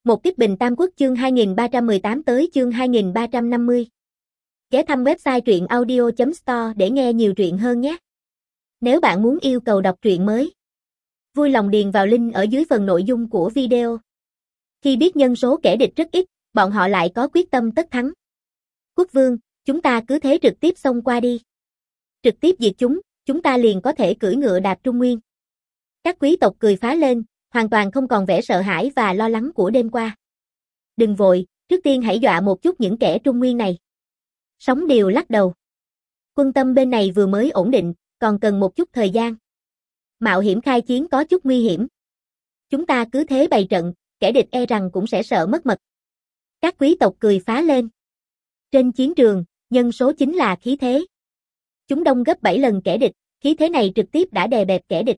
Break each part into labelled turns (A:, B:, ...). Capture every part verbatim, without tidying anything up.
A: Một kiếp bình tam quốc chương hai nghìn ba trăm mười tám tới chương hai nghìn ba trăm năm mươi. Ghé thăm website truyện audio chấm store để nghe nhiều truyện hơn nhé. Nếu bạn muốn yêu cầu đọc truyện mới, vui lòng điền vào link ở dưới phần nội dung của video. Khi biết nhân số kẻ địch rất ít, bọn họ lại có quyết tâm tất thắng. Quốc vương, chúng ta cứ thế trực tiếp xông qua đi. Trực tiếp diệt chúng, chúng ta liền có thể cưỡi ngựa đạp Trung Nguyên. Các quý tộc cười phá lên, hoàn toàn không còn vẻ sợ hãi và lo lắng của đêm qua. Đừng vội, trước tiên hãy dọa một chút những kẻ Trung Nguyên này. Sóng Điều lắc đầu. Quân tâm bên này vừa mới ổn định, còn cần một chút thời gian. Mạo hiểm khai chiến có chút nguy hiểm. Chúng ta cứ thế bày trận, kẻ địch e rằng cũng sẽ sợ mất mật. Các quý tộc cười phá lên. Trên chiến trường, nhân số chính là khí thế. Chúng đông gấp bảy lần kẻ địch, khí thế này trực tiếp đã đè bẹp kẻ địch.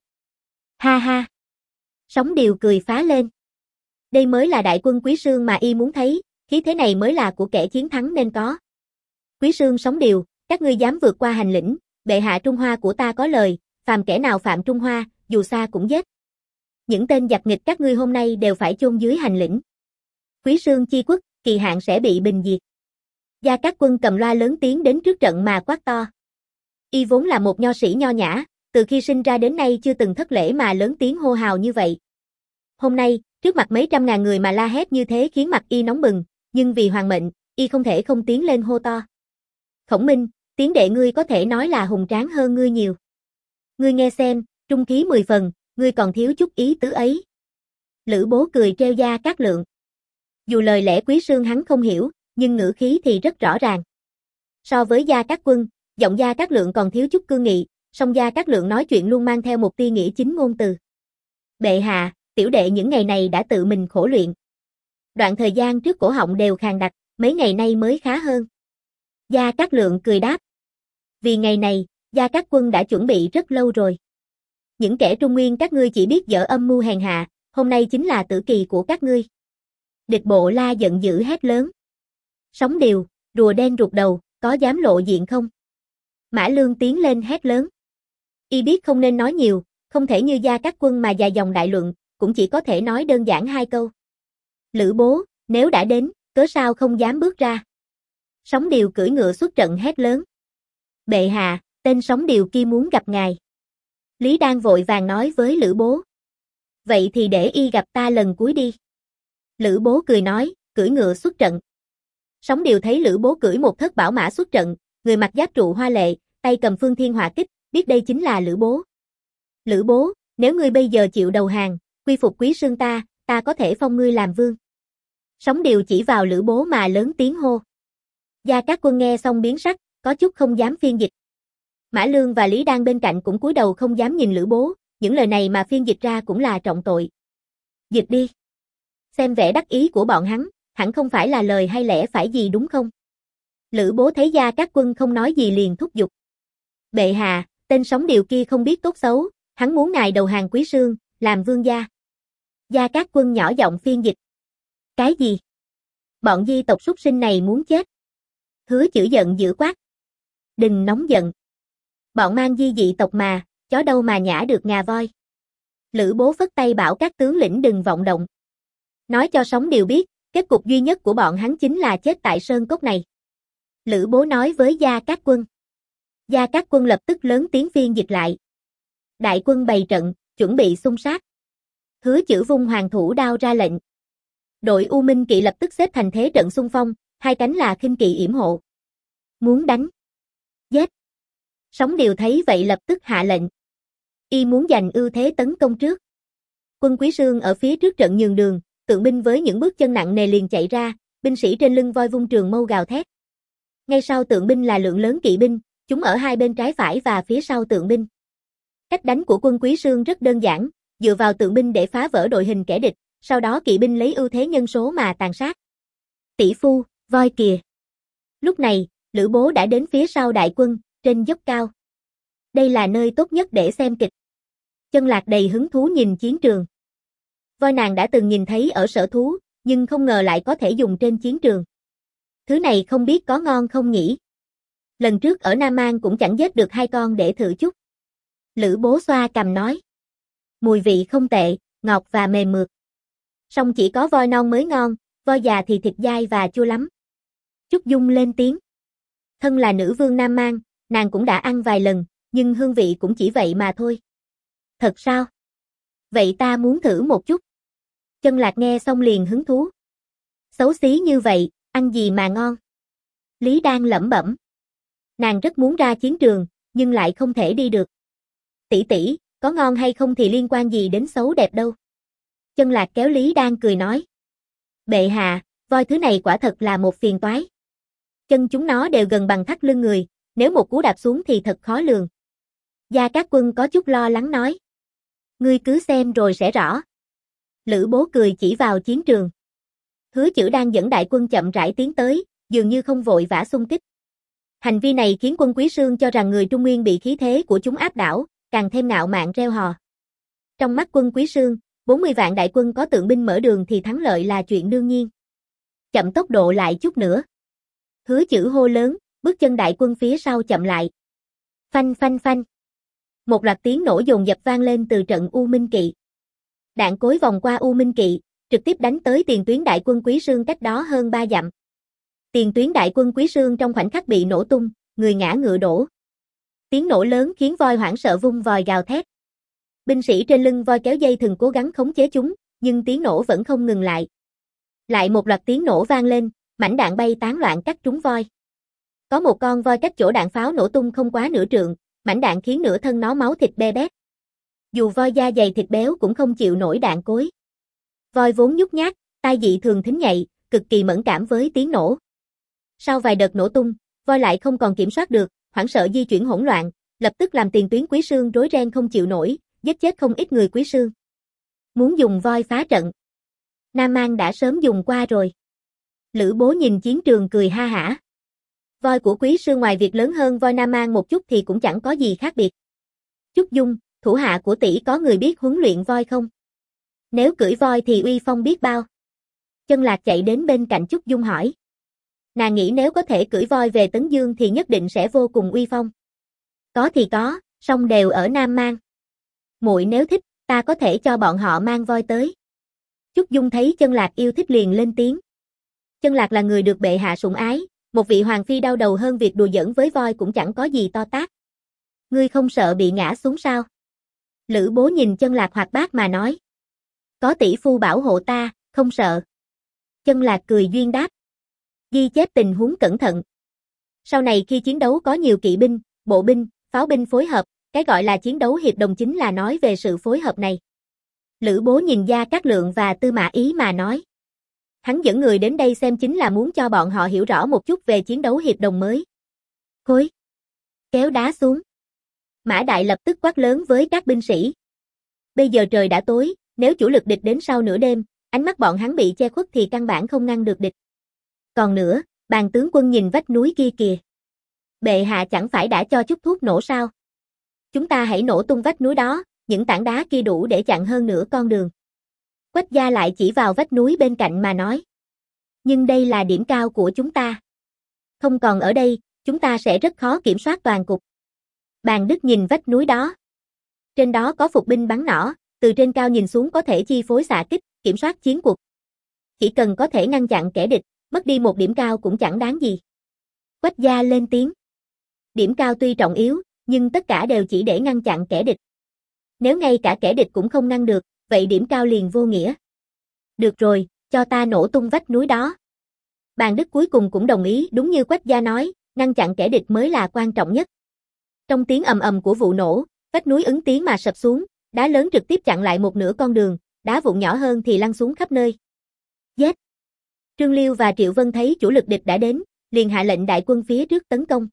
A: Ha ha. Sóng Điều cười phá lên. Đây mới là đại quân Quý Sương mà y muốn thấy, khí thế này mới là của kẻ chiến thắng nên có. Quý Sương Sóng Điều, các ngươi dám vượt qua hành lĩnh, bệ hạ Trung Hoa của ta có lời, phàm kẻ nào phạm Trung Hoa, dù xa cũng giết. Những tên giặc nghịch các ngươi hôm nay đều phải chôn dưới hành lĩnh. Quý Sương chi quốc, kỳ hạn sẽ bị bình diệt. Gia Cát Quân cầm loa lớn tiếng đến trước trận mà quát to. Y vốn là một nho sĩ nho nhã, từ khi sinh ra đến nay chưa từng thất lễ mà lớn tiếng hô hào như vậy. Hôm nay, trước mặt mấy trăm ngàn người mà la hét như thế khiến mặt y nóng bừng, nhưng vì hoàng mệnh, y không thể không tiến lên hô to. Khổng Minh, tiếng đệ ngươi có thể nói là hùng tráng hơn ngươi nhiều. Ngươi nghe xem, trung khí mười phần, ngươi còn thiếu chút ý tứ ấy. Lữ Bố cười trêu Gia Cát Lượng. Dù lời lẽ Quý Sương hắn không hiểu, nhưng ngữ khí thì rất rõ ràng. So với Gia Cát Quân, giọng Gia Cát Lượng còn thiếu chút cương nghị, song Gia Cát Lượng nói chuyện luôn mang theo một tia nghĩa chính ngôn từ. Bệ hạ, tiểu đệ những ngày này đã tự mình khổ luyện. Đoạn thời gian trước cổ họng đều khàn đặc, mấy ngày nay mới khá hơn. Gia Cát Lượng cười đáp. Vì ngày này, Gia Cát Quân đã chuẩn bị rất lâu rồi. Những kẻ Trung Nguyên các ngươi chỉ biết dở âm mưu hèn hạ, hôm nay chính là tử kỳ của các ngươi. Địch Bộ La giận dữ hét lớn. Sóng Điều, rùa đen rụt đầu, có dám lộ diện không? Mã Lương tiến lên hét lớn. Y biết không nên nói nhiều, không thể như Gia Cát Quân mà dài dòng đại luận, cũng chỉ có thể nói đơn giản hai câu. Lữ Bố, nếu đã đến, cớ sao không dám bước ra? Sóng Điều cưỡi ngựa xuất trận hét lớn. Bệ hạ, tên Sóng Điều kia muốn gặp ngài. Lý Đan vội vàng nói với Lữ Bố. Vậy thì để y gặp ta lần cuối đi. Lữ Bố cười nói, cưỡi ngựa xuất trận. Sóng Điều thấy Lữ Bố cưỡi một thất bảo mã xuất trận, người mặc giáp trụ hoa lệ, tay cầm phương thiên hỏa kích, biết đây chính là Lữ Bố. Lữ Bố, nếu ngươi bây giờ chịu đầu hàng, quy phục Quý Sương ta, ta có thể phong ngươi làm vương. Sóng Điều chỉ vào Lữ Bố mà lớn tiếng hô. Gia Cát Quân nghe xong biến sắc, có chút không dám phiên dịch. Mã Lương và Lý Đan bên cạnh cũng cúi đầu không dám nhìn Lữ Bố, những lời này mà phiên dịch ra cũng là trọng tội. Dịch đi. Xem vẻ đắc ý của bọn hắn, hẳn không phải là lời hay lẽ phải gì đúng không? Lữ Bố thấy Gia Cát Quân không nói gì liền thúc giục. Bệ hạ, tên Sóng Điều kia không biết tốt xấu, hắn muốn ngài đầu hàng Quý Sương, làm vương gia. Gia Cát Quân nhỏ giọng phiên dịch. Cái gì? Bọn di tộc súc sinh này muốn chết. Hứa Chữ giận dữ quát. Đừng nóng giận. Bọn mang di dị tộc mà, chó đâu mà nhả được ngà voi. Lữ Bố phất tay bảo các tướng lĩnh đừng vọng động. Nói cho Sóng Điều biết, kết cục duy nhất của bọn hắn chính là chết tại sơn cốc này. Lữ Bố nói với Gia Cát Quân. Gia Cát Quân lập tức lớn tiếng phiên dịch lại. Đại quân bày trận, chuẩn bị xung sát. Hứa Chữ vung hoàng thủ đao ra lệnh. Đội U Minh kỵ lập tức xếp thành thế trận xung phong, hai cánh là khinh kỵ yểm hộ. Muốn đánh. Giết. Sóng Điều thấy vậy lập tức hạ lệnh. Y muốn giành ưu thế tấn công trước. Quân Quý Sương ở phía trước trận nhường đường, tượng binh với những bước chân nặng nề liền chạy ra, binh sĩ trên lưng voi vung trường mâu gào thét. Ngay sau tượng binh là lượng lớn kỵ binh, chúng ở hai bên trái phải và phía sau tượng binh. Cách đánh của quân Quý Sương rất đơn giản, dựa vào tượng binh để phá vỡ đội hình kẻ địch, sau đó kỵ binh lấy ưu thế nhân số mà tàn sát. Tỷ phu, voi kìa. Lúc này, Lữ Bố đã đến phía sau đại quân, trên dốc cao. Đây là nơi tốt nhất để xem kịch. Chân Lạc đầy hứng thú nhìn chiến trường. Voi nàng đã từng nhìn thấy ở sở thú, nhưng không ngờ lại có thể dùng trên chiến trường. Thứ này không biết có ngon không nhỉ? Lần trước ở Nam An cũng chẳng giết được hai con để thử chút. Lữ Bố xoa cằm nói. Mùi vị không tệ, ngọt và mềm mượt. Song chỉ có voi non mới ngon, voi già thì thịt dai và chua lắm. Trúc Dung lên tiếng. Thân là nữ vương Nam Mang, nàng cũng đã ăn vài lần, nhưng hương vị cũng chỉ vậy mà thôi. Thật sao? Vậy ta muốn thử một chút. Chân Lạc nghe xong liền hứng thú. Xấu xí như vậy, ăn gì mà ngon? Lý Đan lẩm bẩm. Nàng rất muốn ra chiến trường, nhưng lại không thể đi được. Tỷ tỷ, có ngon hay không thì liên quan gì đến xấu đẹp đâu. Chân Lạc kéo Lý Đan cười nói. Bệ hạ, voi thứ này quả thật là một phiền toái. Chân chúng nó đều gần bằng thắt lưng người, nếu một cú đạp xuống thì thật khó lường. Gia Cát Quân có chút lo lắng nói. Ngươi cứ xem rồi sẽ rõ. Lữ Bố cười chỉ vào chiến trường. Hứa Chử đang dẫn đại quân chậm rãi tiến tới, dường như không vội vã xung kích. Hành vi này khiến quân Quý Sương cho rằng người Trung Nguyên bị khí thế của chúng áp đảo, càng thêm ngạo mạn reo hò. Trong mắt quân Quý Sương, bốn mươi vạn đại quân có tượng binh mở đường thì thắng lợi là chuyện đương nhiên. Chậm tốc độ lại chút nữa. Hứa Chử hô lớn, bước chân đại quân phía sau chậm lại. Phanh phanh phanh. Một loạt tiếng nổ dồn dập vang lên từ trận U Minh Kỵ. Đạn cối vòng qua U Minh Kỵ, trực tiếp đánh tới tiền tuyến đại quân Quý Sương cách đó hơn ba dặm. Tiền tuyến đại quân Quý Sương trong khoảnh khắc bị nổ tung, người ngã ngựa đổ. Tiếng nổ lớn khiến voi hoảng sợ vung vòi gào thét. Binh sĩ trên lưng voi kéo dây thừng cố gắng khống chế chúng, nhưng tiếng nổ vẫn không ngừng lại. Lại một loạt tiếng nổ vang lên, mảnh đạn bay tán loạn cắt trúng voi. Có một con voi cách chỗ đạn pháo nổ tung không quá nửa trượng, mảnh đạn khiến nửa thân nó máu thịt be bét. Dù voi da dày thịt béo cũng không chịu nổi đạn cối. Voi vốn nhút nhát, tai dị thường thính nhạy, cực kỳ mẫn cảm với tiếng nổ. Sau vài đợt nổ tung, voi lại không còn kiểm soát được, hoảng sợ di chuyển hỗn loạn, lập tức làm tiền tuyến Quý Sương rối ren không chịu nổi, giết chết không ít người Quý Sương. Muốn dùng voi phá trận. Nam Mang đã sớm dùng qua rồi. Lữ Bố nhìn chiến trường cười ha hả. Voi của Quý Sương ngoài việc lớn hơn voi Nam Mang một chút thì cũng chẳng có gì khác biệt. Trúc Dung, thủ hạ của tỷ có người biết huấn luyện voi không? Nếu cưỡi voi thì uy phong biết bao. Chân Lạc chạy đến bên cạnh Trúc Dung hỏi. Nàng nghĩ nếu có thể cưỡi voi về Tấn Dương thì nhất định sẽ vô cùng uy phong. Có thì có, song đều ở Nam Mang. Muội nếu thích, ta có thể cho bọn họ mang voi tới. Trúc Dung thấy Chân Lạc yêu thích liền lên tiếng. Chân Lạc là người được bệ hạ sủng ái, một vị hoàng phi đau đầu hơn việc đùa giỡn với voi cũng chẳng có gì to tát. Ngươi không sợ bị ngã xuống sao? Lữ Bố nhìn Chân Lạc hoạt bát mà nói. Có tỷ phu bảo hộ ta, không sợ. Chân Lạc cười duyên đáp. Ghi chép tình huống cẩn thận. Sau này khi chiến đấu có nhiều kỵ binh, bộ binh, pháo binh phối hợp, cái gọi là chiến đấu hiệp đồng chính là nói về sự phối hợp này. Lữ Bố nhìn Gia Cát Lượng và Tư Mã Ý mà nói. Hắn dẫn người đến đây xem chính là muốn cho bọn họ hiểu rõ một chút về chiến đấu hiệp đồng mới. Khối. Kéo đá xuống. Mã Đại lập tức quát lớn với các binh sĩ. Bây giờ trời đã tối, nếu chủ lực địch đến sau nửa đêm, ánh mắt bọn hắn bị che khuất thì căn bản không ngăn được địch. Còn nữa, Bàn tướng quân nhìn vách núi kia kìa. Bệ hạ chẳng phải đã cho chút thuốc nổ sao? Chúng ta hãy nổ tung vách núi đó, những tảng đá kia đủ để chặn hơn nửa con đường. Quách Gia lại chỉ vào vách núi bên cạnh mà nói. Nhưng đây là điểm cao của chúng ta. Không còn ở đây, chúng ta sẽ rất khó kiểm soát toàn cục. Bàn Đức nhìn vách núi đó. Trên đó có phục binh bắn nỏ, từ trên cao nhìn xuống có thể chi phối xạ kích, kiểm soát chiến cuộc. Chỉ cần có thể ngăn chặn kẻ địch, mất đi một điểm cao cũng chẳng đáng gì. Quách Gia lên tiếng. Điểm cao tuy trọng yếu, nhưng tất cả đều chỉ để ngăn chặn kẻ địch. Nếu ngay cả kẻ địch cũng không ngăn được, vậy điểm cao liền vô nghĩa. Được rồi, cho ta nổ tung vách núi đó. Bàn Đức cuối cùng cũng đồng ý, đúng như Quách Gia nói, ngăn chặn kẻ địch mới là quan trọng nhất. Trong tiếng ầm ầm của vụ nổ, vách núi ứng tiếng mà sập xuống, đá lớn trực tiếp chặn lại một nửa con đường, đá vụn nhỏ hơn thì lăn xuống khắp nơi. Giết! Trương Liêu và Triệu Vân thấy chủ lực địch đã đến, liền hạ lệnh đại quân phía trước tấn công.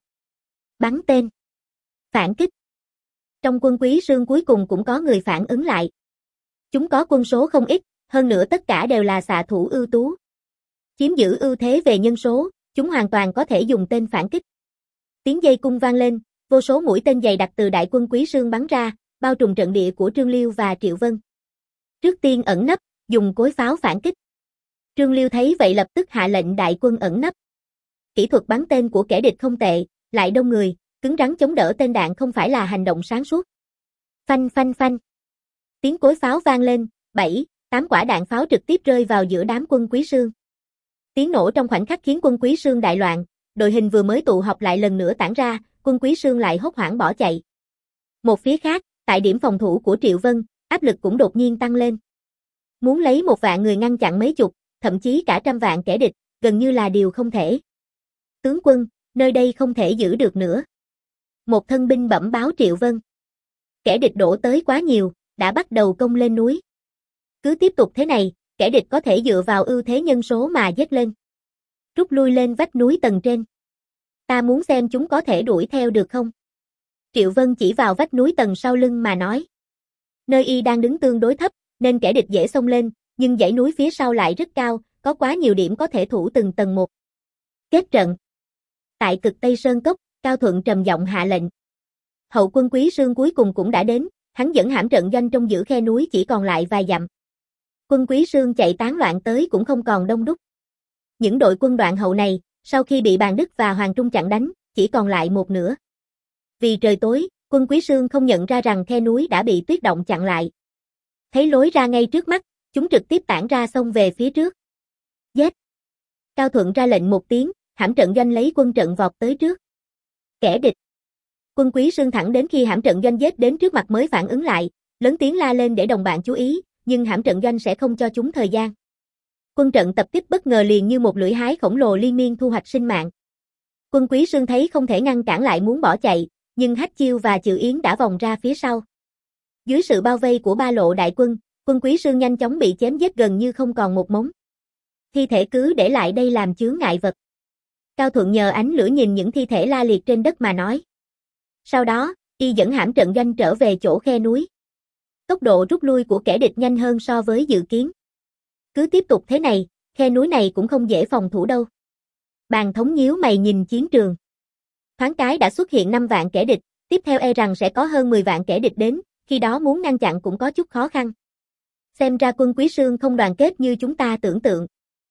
A: Bắn tên! Phản kích! Trong quân Quý Sương cuối cùng cũng có người phản ứng lại. Chúng có quân số không ít, hơn nữa tất cả đều là xạ thủ ưu tú. Chiếm giữ ưu thế về nhân số, chúng hoàn toàn có thể dùng tên phản kích. Tiếng dây cung vang lên, vô số mũi tên dày đặc từ đại quân Quý Sương bắn ra, bao trùm trận địa của Trương Liêu và Triệu Vân. Trước tiên ẩn nấp, dùng cối pháo phản kích. Trương Liêu thấy vậy lập tức hạ lệnh đại quân ẩn nấp. Kỹ thuật bắn tên của kẻ địch không tệ, lại đông người, cứng rắn chống đỡ tên đạn không phải là hành động sáng suốt. Phanh phanh phanh. Tiếng cối pháo vang lên, bảy, Tám quả đạn pháo trực tiếp rơi vào giữa đám quân Quý Sương. Tiếng nổ trong khoảnh khắc khiến quân Quý Sương đại loạn, đội hình vừa mới tụ họp lại lần nữa tản ra, quân Quý Sương lại hốt hoảng bỏ chạy. Một phía khác, tại điểm phòng thủ của Triệu Vân, áp lực cũng đột nhiên tăng lên. Muốn lấy một vạn người ngăn chặn mấy chục, thậm chí cả trăm vạn kẻ địch, gần như là điều không thể. Tướng quân, nơi đây không thể giữ được nữa. Một thân binh bẩm báo Triệu Vân. Kẻ địch đổ tới quá nhiều, đã bắt đầu công lên núi. Cứ tiếp tục thế này, kẻ địch có thể dựa vào ưu thế nhân số mà giết lên. Rút lui lên vách núi tầng trên. Ta muốn xem chúng có thể đuổi theo được không? Triệu Vân chỉ vào vách núi tầng sau lưng mà nói. Nơi y đang đứng tương đối thấp, nên kẻ địch dễ xông lên, nhưng dãy núi phía sau lại rất cao, có quá nhiều điểm có thể thủ từng tầng một. Kết trận. Tại cực Tây Sơn Cốc, Cao Thuận trầm giọng hạ lệnh. Hậu quân Quý Sương cuối cùng cũng đã đến, hắn dẫn hãm trận doanh trong giữa khe núi chỉ còn lại vài dặm. Quân Quý Sương chạy tán loạn tới cũng không còn đông đúc. Những đội quân Đoạn Hậu này, sau khi bị Bàn Đức và Hoàng Trung chặn đánh, chỉ còn lại một nửa. Vì trời tối, quân Quý Sương không nhận ra rằng khe núi đã bị tuyết động chặn lại. Thấy lối ra ngay trước mắt, chúng trực tiếp tản ra xông về phía trước. Giết! Cao Thuận ra lệnh một tiếng, hãm trận doanh lấy quân trận vọt tới trước. Kẻ địch! Quân Quý Sương thẳng đến khi hãm trận doanh giết đến trước mặt mới phản ứng lại, lớn tiếng la lên để đồng bạn chú ý, nhưng hãm trận doanh sẽ không cho chúng thời gian. Quân trận tập kích bất ngờ liền như một lưỡi hái khổng lồ liên miên thu hoạch sinh mạng. Quân Quý Sương thấy không thể ngăn cản lại muốn bỏ chạy, nhưng Hách Chiêu và Chự Yến đã vòng ra phía sau. Dưới sự bao vây của ba lộ đại quân, quân Quý Sương nhanh chóng bị chém giết gần như không còn một mống. Thi thể cứ để lại đây làm chướng ngại vật. Cao Thuận nhờ ánh lửa nhìn những thi thể la liệt trên đất mà nói. Sau đó, y dẫn hãm trận doanh trở về chỗ khe núi. Tốc độ rút lui của kẻ địch nhanh hơn so với dự kiến. Cứ tiếp tục thế này, khe núi này cũng không dễ phòng thủ đâu. Bàn Thống nhíu mày nhìn chiến trường. Thoáng cái đã xuất hiện năm vạn kẻ địch, tiếp theo e rằng sẽ có hơn mười vạn kẻ địch đến, khi đó muốn ngăn chặn cũng có chút khó khăn. Xem ra quân Quý Sương không đoàn kết như chúng ta tưởng tượng.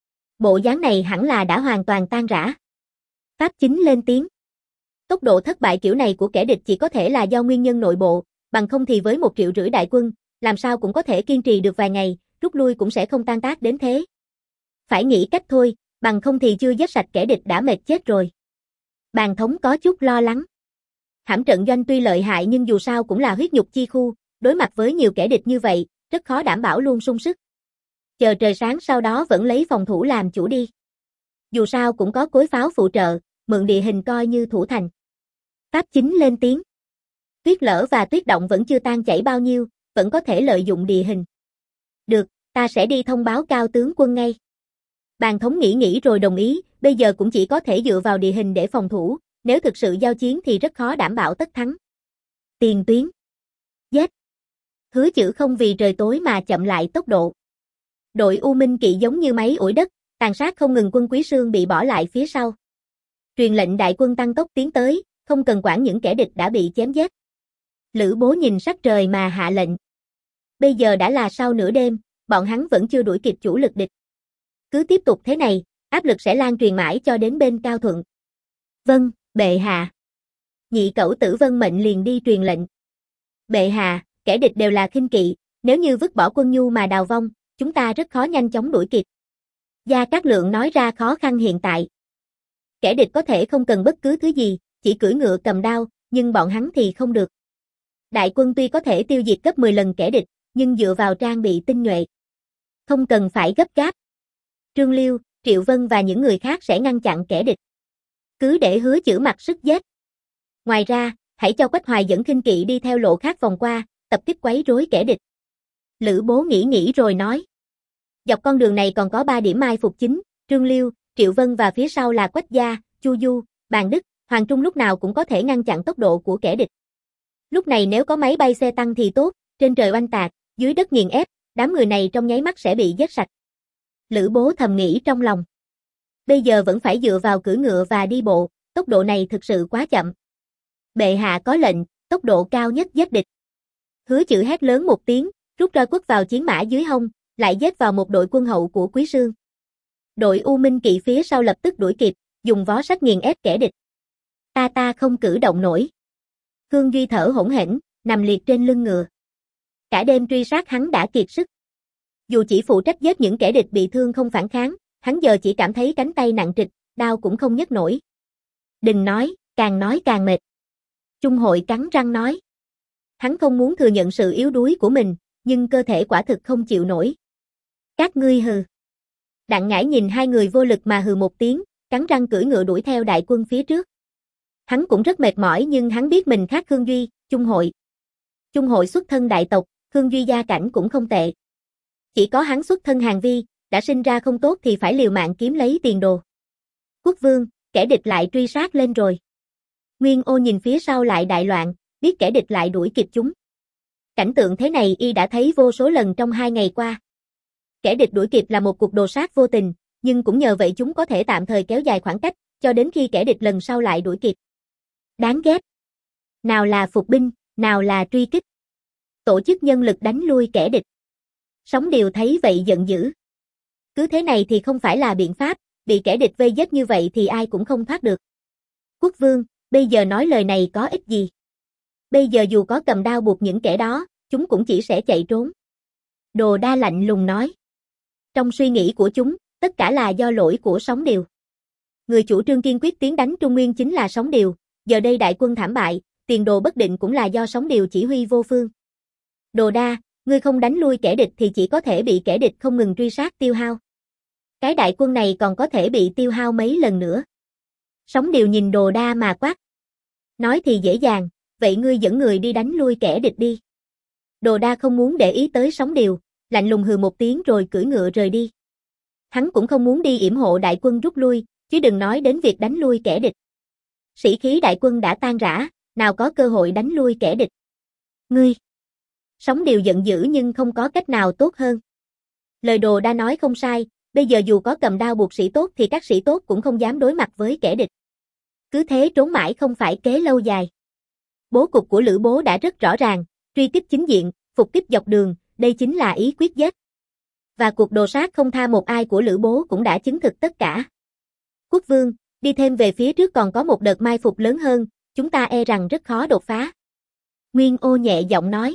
A: Bộ dáng này hẳn là đã hoàn toàn tan rã. Pháp Chính lên tiếng. Tốc độ thất bại kiểu này của kẻ địch chỉ có thể là do nguyên nhân nội bộ, bằng không thì với một triệu rưỡi đại quân, làm sao cũng có thể kiên trì được vài ngày, rút lui cũng sẽ không tan tác đến thế. Phải nghĩ cách thôi, bằng không thì chưa giết sạch kẻ địch đã mệt chết rồi. Bàn Thống có chút lo lắng. Hãm trận doanh tuy lợi hại nhưng dù sao cũng là huyết nhục chi khu, đối mặt với nhiều kẻ địch như vậy, rất khó đảm bảo luôn sung sức. Chờ trời sáng sau đó vẫn lấy phòng thủ làm chủ đi. Dù sao cũng có cối pháo phụ trợ, mượn địa hình coi như thủ thành. Pháp Chính lên tiếng. Tuyết lở và tuyết động vẫn chưa tan chảy bao nhiêu, vẫn có thể lợi dụng địa hình. Được, ta sẽ đi thông báo Cao tướng quân ngay. Bàn Thống nghĩ nghĩ rồi đồng ý, bây giờ cũng chỉ có thể dựa vào địa hình để phòng thủ, nếu thực sự giao chiến thì rất khó đảm bảo tất thắng. Tiền tuyến. Giết. Hứa Chữ không vì trời tối mà chậm lại tốc độ. Đội U Minh Kỵ giống như máy ủi đất, tàn sát không ngừng quân Quý Sương bị bỏ lại phía sau. Truyền lệnh đại quân tăng tốc tiến tới, không cần quản những kẻ địch đã bị chém giết. Lữ Bố nhìn sắc trời mà hạ lệnh. Bây giờ đã là sau nửa đêm, bọn hắn vẫn chưa đuổi kịp chủ lực địch. Cứ tiếp tục thế này, áp lực sẽ lan truyền mãi cho đến bên Cao Thuận. Vâng, bệ hạ. Nhị Cẩu Tử vân mệnh liền đi truyền lệnh. Bệ hạ, kẻ địch đều là khinh kỵ, nếu như vứt bỏ quân nhu mà đào vong, chúng ta rất khó nhanh chóng đuổi kịp. Gia Cát Lượng nói ra khó khăn hiện tại. Kẻ địch có thể không cần bất cứ thứ gì, chỉ cưỡi ngựa cầm đao, nhưng bọn hắn thì không được. Đại quân tuy có thể tiêu diệt gấp mười lần kẻ địch, nhưng dựa vào trang bị tinh nhuệ. Không cần phải gấp gáp. Trương Liêu, Triệu Vân và những người khác sẽ ngăn chặn kẻ địch. Cứ để Hứa Chữ mặc sức giết. Ngoài ra, hãy cho Quách Hoài dẫn khinh kỵ đi theo lộ khác vòng qua, tập kích quấy rối kẻ địch. Lữ Bố nghĩ nghĩ rồi nói. Dọc con đường này còn có ba điểm mai phục chính, Trương Liêu, Triệu Vân và phía sau là Quách Gia, Chu Du, Bàn Đức, Hoàng Trung lúc nào cũng có thể ngăn chặn tốc độ của kẻ địch. Lúc này nếu có máy bay xe tăng thì tốt, trên trời oanh tạc, dưới đất nghiền ép, đám người này trong nháy mắt sẽ bị giết sạch. Lữ Bố thầm nghĩ trong lòng. Bây giờ vẫn phải dựa vào cưỡi ngựa và đi bộ, tốc độ này thực sự quá chậm. Bệ hạ có lệnh, tốc độ cao nhất giết địch. Hứa Chữ hét lớn một tiếng, rút roi quất vào chiến mã dưới hông, lại giết vào một đội quân hậu của Quý Sương. Đội U Minh Kỵ phía sau lập tức đuổi kịp, dùng vó sắt nghiền ép kẻ địch. Ta ta không cử động nổi. Khương Duy thở hổn hển, nằm liệt trên lưng ngựa. Cả đêm truy sát hắn đã kiệt sức. Dù chỉ phụ trách giết những kẻ địch bị thương không phản kháng, hắn giờ chỉ cảm thấy cánh tay nặng trịch, đau cũng không nhấc nổi. Đừng nói, càng nói càng mệt. Chung Hội cắn răng nói. Hắn không muốn thừa nhận sự yếu đuối của mình, nhưng cơ thể quả thực không chịu nổi. Các ngươi hừ. Đặng Ngải nhìn hai người vô lực mà hừ một tiếng, cắn răng cưỡi ngựa đuổi theo đại quân phía trước. Hắn cũng rất mệt mỏi nhưng hắn biết mình khác Khương Duy, Chung Hội. Chung Hội xuất thân đại tộc, Khương Duy gia cảnh cũng không tệ. Chỉ có hắn xuất thân hàng vi, đã sinh ra không tốt thì phải liều mạng kiếm lấy tiền đồ. Quốc vương, kẻ địch lại truy sát lên rồi. Nguyên Ô nhìn phía sau lại đại loạn, biết kẻ địch lại đuổi kịp chúng. Cảnh tượng thế này y đã thấy vô số lần trong hai ngày qua. Kẻ địch đuổi kịp là một cuộc đồ sát vô tình, nhưng cũng nhờ vậy chúng có thể tạm thời kéo dài khoảng cách, cho đến khi kẻ địch lần sau lại đuổi kịp. Đáng ghét. Nào là phục binh, nào là truy kích. Tổ chức nhân lực đánh lui kẻ địch. Sóng Điều thấy vậy giận dữ. Cứ thế này thì không phải là biện pháp, bị kẻ địch vây giết như vậy thì ai cũng không thoát được. Quốc vương, bây giờ nói lời này có ích gì? Bây giờ dù có cầm đao buộc những kẻ đó, chúng cũng chỉ sẽ chạy trốn. Đồ Đa lạnh lùng nói. Trong suy nghĩ của chúng, tất cả là do lỗi của Sóng Điều. Người chủ trương kiên quyết tiến đánh Trung Nguyên chính là Sóng Điều, giờ đây đại quân thảm bại, tiền đồ bất định cũng là do Sóng Điều chỉ huy vô phương. Đồ Đa, ngươi không đánh lui kẻ địch thì chỉ có thể bị kẻ địch không ngừng truy sát tiêu hao. Cái đại quân này còn có thể bị tiêu hao mấy lần nữa. Sóng Điều nhìn Đồ Đa mà quát. Nói thì dễ dàng, vậy ngươi dẫn người đi đánh lui kẻ địch đi. Đồ Đa không muốn để ý tới Sóng Điều, lạnh lùng hừ một tiếng rồi cưỡi ngựa rời đi. Hắn cũng không muốn đi yểm hộ đại quân rút lui, chứ đừng nói đến việc đánh lui kẻ địch. Sĩ khí đại quân đã tan rã, nào có cơ hội đánh lui kẻ địch. Ngươi! Sóng Điều giận dữ nhưng không có cách nào tốt hơn. Lời Đồ Đa nói không sai, bây giờ dù có cầm đao buộc sĩ tốt thì các sĩ tốt cũng không dám đối mặt với kẻ địch. Cứ thế trốn mãi không phải kế lâu dài. Bố cục của Lữ Bố đã rất rõ ràng, truy kích chính diện, phục kích dọc đường, đây chính là ý quyết giết. Và cuộc đồ sát không tha một ai của Lữ Bố cũng đã chứng thực tất cả. Quốc vương, đi thêm về phía trước còn có một đợt mai phục lớn hơn, chúng ta e rằng rất khó đột phá. Nguyên Ô nhẹ giọng nói.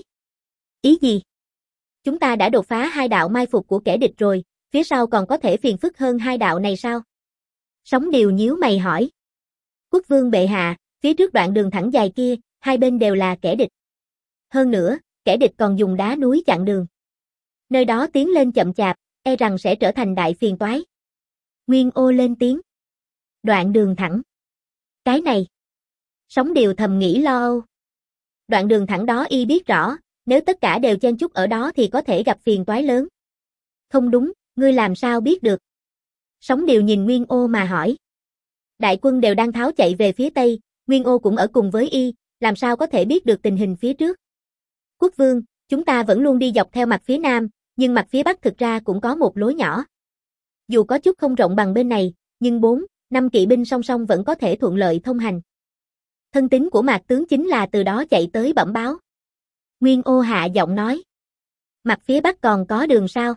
A: Ý gì? Chúng ta đã đột phá hai đạo mai phục của kẻ địch rồi, phía sau còn có thể phiền phức hơn hai đạo này sao? Sóng Điều nhíu mày hỏi. Quốc vương bệ hạ, phía trước đoạn đường thẳng dài kia, hai bên đều là kẻ địch. Hơn nữa, kẻ địch còn dùng đá núi chặn đường. Nơi đó tiến lên chậm chạp, e rằng sẽ trở thành đại phiền toái. Nguyên Ô lên tiếng. Đoạn đường thẳng. Cái này. Sóng Điều thầm nghĩ lo âu. Đoạn đường thẳng đó y biết rõ, nếu tất cả đều chen chúc ở đó thì có thể gặp phiền toái lớn. Không đúng, ngươi làm sao biết được? Sóng Điều nhìn Nguyên Ô mà hỏi. Đại quân đều đang tháo chạy về phía Tây, Nguyên Ô cũng ở cùng với y, làm sao có thể biết được tình hình phía trước? Quốc vương, chúng ta vẫn luôn đi dọc theo mặt phía Nam, nhưng mặt phía Bắc thực ra cũng có một lối nhỏ. Dù có chút không rộng bằng bên này, nhưng bốn, năm kỵ binh song song vẫn có thể thuận lợi thông hành. Thân tín của Mạc tướng chính là từ đó chạy tới bẩm báo. Nguyên Ô hạ giọng nói. Mặt phía Bắc còn có đường sao?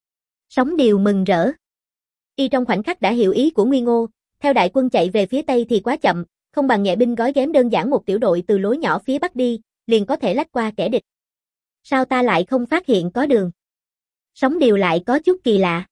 A: Sóng Điều mừng rỡ. Y trong khoảnh khắc đã hiểu ý của Nguyên Ô, theo đại quân chạy về phía Tây thì quá chậm, không bằng nhẹ binh gói ghém đơn giản một tiểu đội từ lối nhỏ phía Bắc đi, liền có thể lách qua kẻ địch. Sao ta lại không phát hiện có đường? Sóng Điều lại có chút kỳ lạ.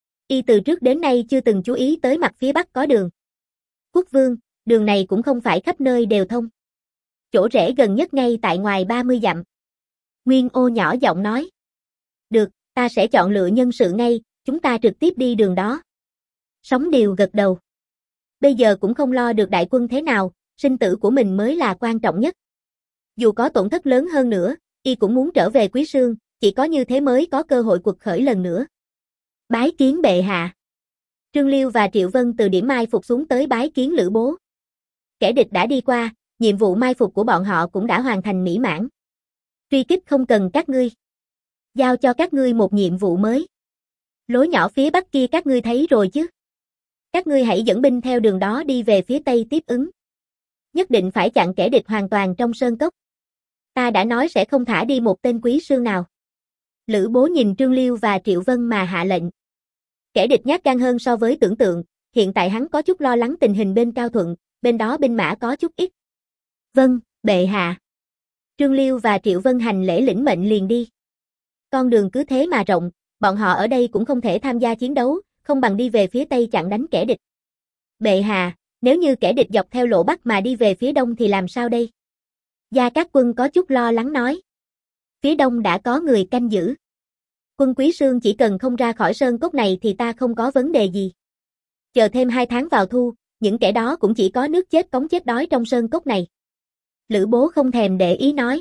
A: Y từ trước đến nay chưa từng chú ý tới mặt phía Bắc có đường. Quốc vương, đường này cũng không phải khắp nơi đều thông. Chỗ rẽ gần nhất ngay tại ngoài ba mươi dặm. Nguyên Ô nhỏ giọng nói. Được, ta sẽ chọn lựa nhân sự ngay, chúng ta trực tiếp đi đường đó. Sóng Điều gật đầu. Bây giờ cũng không lo được đại quân thế nào, sinh tử của mình mới là quan trọng nhất. Dù có tổn thất lớn hơn nữa, y cũng muốn trở về Quý Sương, chỉ có như thế mới có cơ hội quật khởi lần nữa. Bái kiến bệ hạ. Trương Liêu và Triệu Vân từ điểm mai phục xuống tới bái kiến Lữ Bố. Kẻ địch đã đi qua, nhiệm vụ mai phục của bọn họ cũng đã hoàn thành mỹ mãn. Truy kích không cần các ngươi. Giao cho các ngươi một nhiệm vụ mới. Lối nhỏ phía Bắc kia các ngươi thấy rồi chứ? Các ngươi hãy dẫn binh theo đường đó đi về phía Tây tiếp ứng. Nhất định phải chặn kẻ địch hoàn toàn trong sơn cốc. Ta đã nói sẽ không thả đi một tên Quý Sương nào. Lữ Bố nhìn Trương Liêu và Triệu Vân mà hạ lệnh. Kẻ địch nhát gan hơn so với tưởng tượng, hiện tại hắn có chút lo lắng tình hình bên Cao Thuận, bên đó binh mã có chút ít. Vâng, bệ hạ. Trương Liêu và Triệu Vân hành lễ lĩnh mệnh liền đi. Con đường cứ thế mà rộng, bọn họ ở đây cũng không thể tham gia chiến đấu, không bằng đi về phía Tây chặn đánh kẻ địch. Bệ hạ, nếu như kẻ địch dọc theo lộ Bắc mà đi về phía Đông thì làm sao đây? Gia Cát Quân có chút lo lắng nói. Phía Đông đã có người canh giữ. Quân Quý Sương chỉ cần không ra khỏi sơn cốc này thì ta không có vấn đề gì. Chờ thêm hai tháng vào thu, những kẻ đó cũng chỉ có nước chết cống chết đói trong sơn cốc này. Lữ Bố không thèm để ý nói.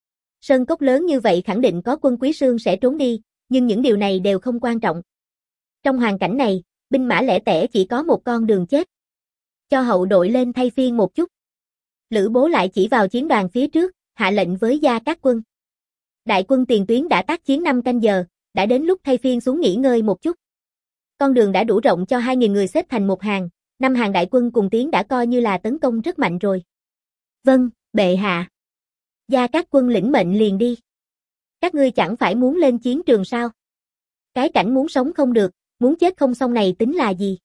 A: Sơn cốc lớn như vậy khẳng định có quân Quý Sương sẽ trốn đi, nhưng những điều này đều không quan trọng. Trong hoàn cảnh này, binh mã lẻ tẻ chỉ có một con đường chết. Cho hậu đội lên thay phiên một chút. Lữ Bố lại chỉ vào chiến đoàn phía trước, hạ lệnh với Gia Cát Quân. Đại quân tiền tuyến đã tác chiến năm canh giờ, đã đến lúc thay phiên xuống nghỉ ngơi một chút. Con đường đã đủ rộng cho hai nghìn người xếp thành một hàng, năm hàng đại quân cùng tiến đã coi như là tấn công rất mạnh rồi. Vâng, bệ hạ. Gia Cát Quân lĩnh mệnh liền đi. Các ngươi chẳng phải muốn lên chiến trường sao? Cái cảnh muốn sống không được, muốn chết không xong này tính là gì?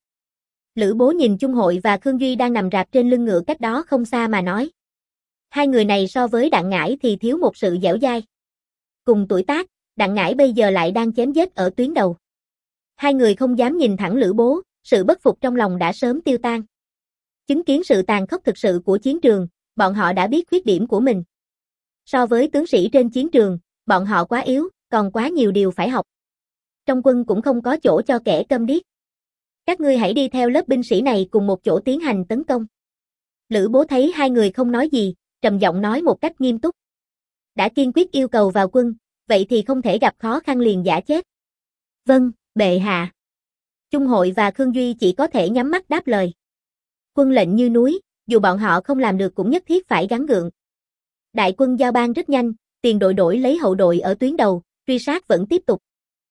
A: Lữ Bố nhìn Chung Hội và Khương Duy đang nằm rạp trên lưng ngựa cách đó không xa mà nói. Hai người này so với Đặng Ngải thì thiếu một sự dẻo dai. Cùng tuổi tác, Đặng Ngải bây giờ lại đang chém giết ở tuyến đầu. Hai người không dám nhìn thẳng Lữ Bố, sự bất phục trong lòng đã sớm tiêu tan. Chứng kiến sự tàn khốc thực sự của chiến trường, bọn họ đã biết khuyết điểm của mình. So với tướng sĩ trên chiến trường, bọn họ quá yếu, còn quá nhiều điều phải học. Trong quân cũng không có chỗ cho kẻ câm điếc. Các ngươi hãy đi theo lớp binh sĩ này cùng một chỗ tiến hành tấn công. Lữ Bố thấy hai người không nói gì, trầm giọng nói một cách nghiêm túc. Đã kiên quyết yêu cầu vào quân, vậy thì không thể gặp khó khăn liền giả chết. Vâng, bệ hạ. Chung Hội và Khương Duy chỉ có thể nhắm mắt đáp lời. Quân lệnh như núi, dù bọn họ không làm được cũng nhất thiết phải gắng gượng. Đại quân giao ban rất nhanh, tiền đội đổi lấy hậu đội ở tuyến đầu, truy sát vẫn tiếp tục.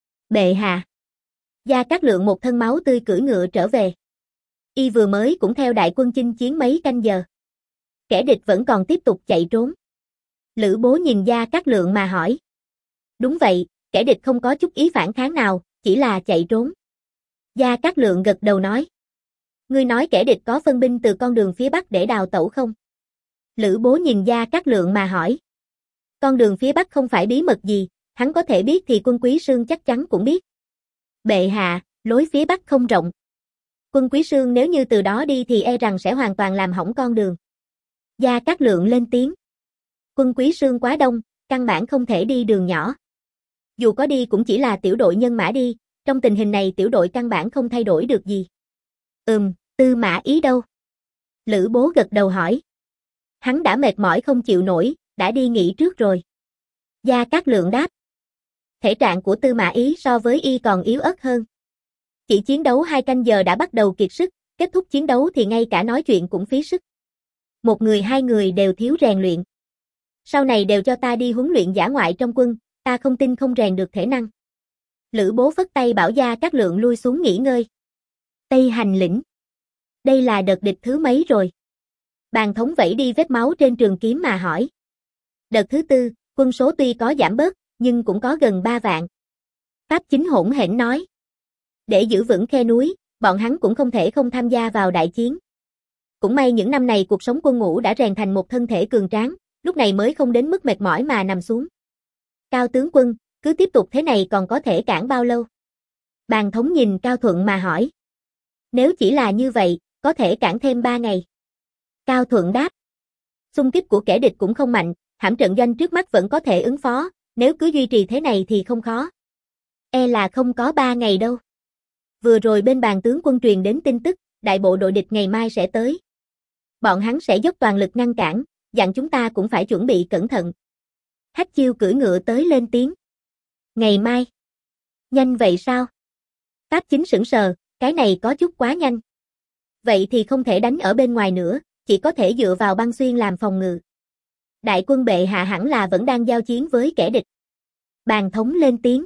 A: Bệ hạ. Gia Cát Lượng một thân máu tươi cưỡi ngựa trở về. Y vừa mới cũng theo đại quân chinh chiến mấy canh giờ. Kẻ địch vẫn còn tiếp tục chạy trốn. Lữ Bố nhìn Gia Cát Lượng mà hỏi. Đúng vậy, kẻ địch không có chút ý phản kháng nào, chỉ là chạy trốn. Gia Cát Lượng gật đầu nói. Ngươi nói kẻ địch có phân binh từ con đường phía Bắc để đào tẩu không? Lữ Bố nhìn Gia Cát Lượng mà hỏi. Con đường phía Bắc không phải bí mật gì, hắn có thể biết thì quân Quý Sương chắc chắn cũng biết. Bệ hạ, lối phía Bắc không rộng. Quân Quý Sương nếu như từ đó đi thì e rằng sẽ hoàn toàn làm hỏng con đường. Gia Cát Lượng lên tiếng. Quân Quý Sương quá đông, căn bản không thể đi đường nhỏ. Dù có đi cũng chỉ là tiểu đội nhân mã đi, trong tình hình này tiểu đội căn bản không thay đổi được gì. Ừm, Tư Mã Ý đâu? Lữ Bố gật đầu hỏi. Hắn đã mệt mỏi không chịu nổi, đã đi nghỉ trước rồi. Gia Cát Lượng đáp. Thể trạng của Tư Mã Ý so với y còn yếu ớt hơn. Chỉ chiến đấu hai canh giờ đã bắt đầu kiệt sức, kết thúc chiến đấu thì ngay cả nói chuyện cũng phí sức. Một người hai người đều thiếu rèn luyện. Sau này đều cho ta đi huấn luyện dã ngoại trong quân, ta không tin không rèn được thể năng. Lữ Bố phất tay bảo Gia Cát Lượng lui xuống nghỉ ngơi. Tây Hành lĩnh. Đây là đợt địch thứ mấy rồi? Bàn thống vẫy đi vết máu trên trường kiếm mà hỏi. Đợt thứ tư, quân số tuy có giảm bớt, nhưng cũng có gần ba vạn. Pháp Chính hỗn hển nói. Để giữ vững khe núi, bọn hắn cũng không thể không tham gia vào đại chiến. Cũng may những năm này cuộc sống quân ngũ đã rèn thành một thân thể cường tráng, lúc này mới không đến mức mệt mỏi mà nằm xuống. Cao tướng quân, cứ tiếp tục thế này còn có thể cản bao lâu? Bàn thống nhìn Cao Thuận mà hỏi. Nếu chỉ là như vậy, có thể cản thêm ba ngày. Cao Thuận đáp. Xung kích của kẻ địch cũng không mạnh, hãm trận doanh trước mắt vẫn có thể ứng phó, nếu cứ duy trì thế này thì không khó. E là không có ba ngày đâu. Vừa rồi bên bàn tướng quân truyền đến tin tức, đại bộ đội địch ngày mai sẽ tới. Bọn hắn sẽ dốc toàn lực ngăn cản, dặn chúng ta cũng phải chuẩn bị cẩn thận. Hách Chiêu cưỡi ngựa tới lên tiếng. Ngày mai? Nhanh vậy sao? Pháp Chính sững sờ, cái này có chút quá nhanh. Vậy thì không thể đánh ở bên ngoài nữa, chỉ có thể dựa vào băng xuyên làm phòng ngự. Đại quân bệ hạ hẳn là vẫn đang giao chiến với kẻ địch. Bàn thống lên tiếng.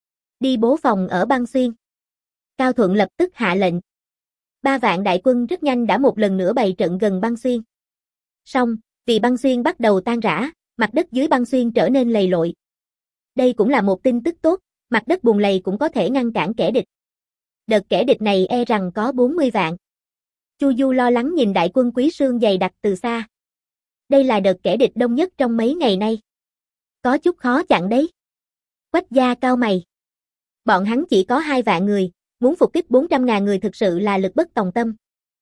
A: Đi bố phòng ở băng xuyên. Cao Thuận lập tức hạ lệnh. Ba vạn đại quân rất nhanh đã một lần nữa bày trận gần băng xuyên. Song, vì băng xuyên bắt đầu tan rã, mặt đất dưới băng xuyên trở nên lầy lội. Đây cũng là một tin tức tốt, mặt đất bùn lầy cũng có thể ngăn cản kẻ địch. Đợt kẻ địch này e rằng có bốn mươi vạn. Chu Du lo lắng nhìn đại quân Quý Sương dày đặc từ xa. Đây là đợt kẻ địch đông nhất trong mấy ngày nay. Có chút khó chặn đấy. Quách Gia cau mày. Bọn hắn chỉ có hai vạn người, muốn phục kích bốn trăm ngàn người thực sự là lực bất tòng tâm.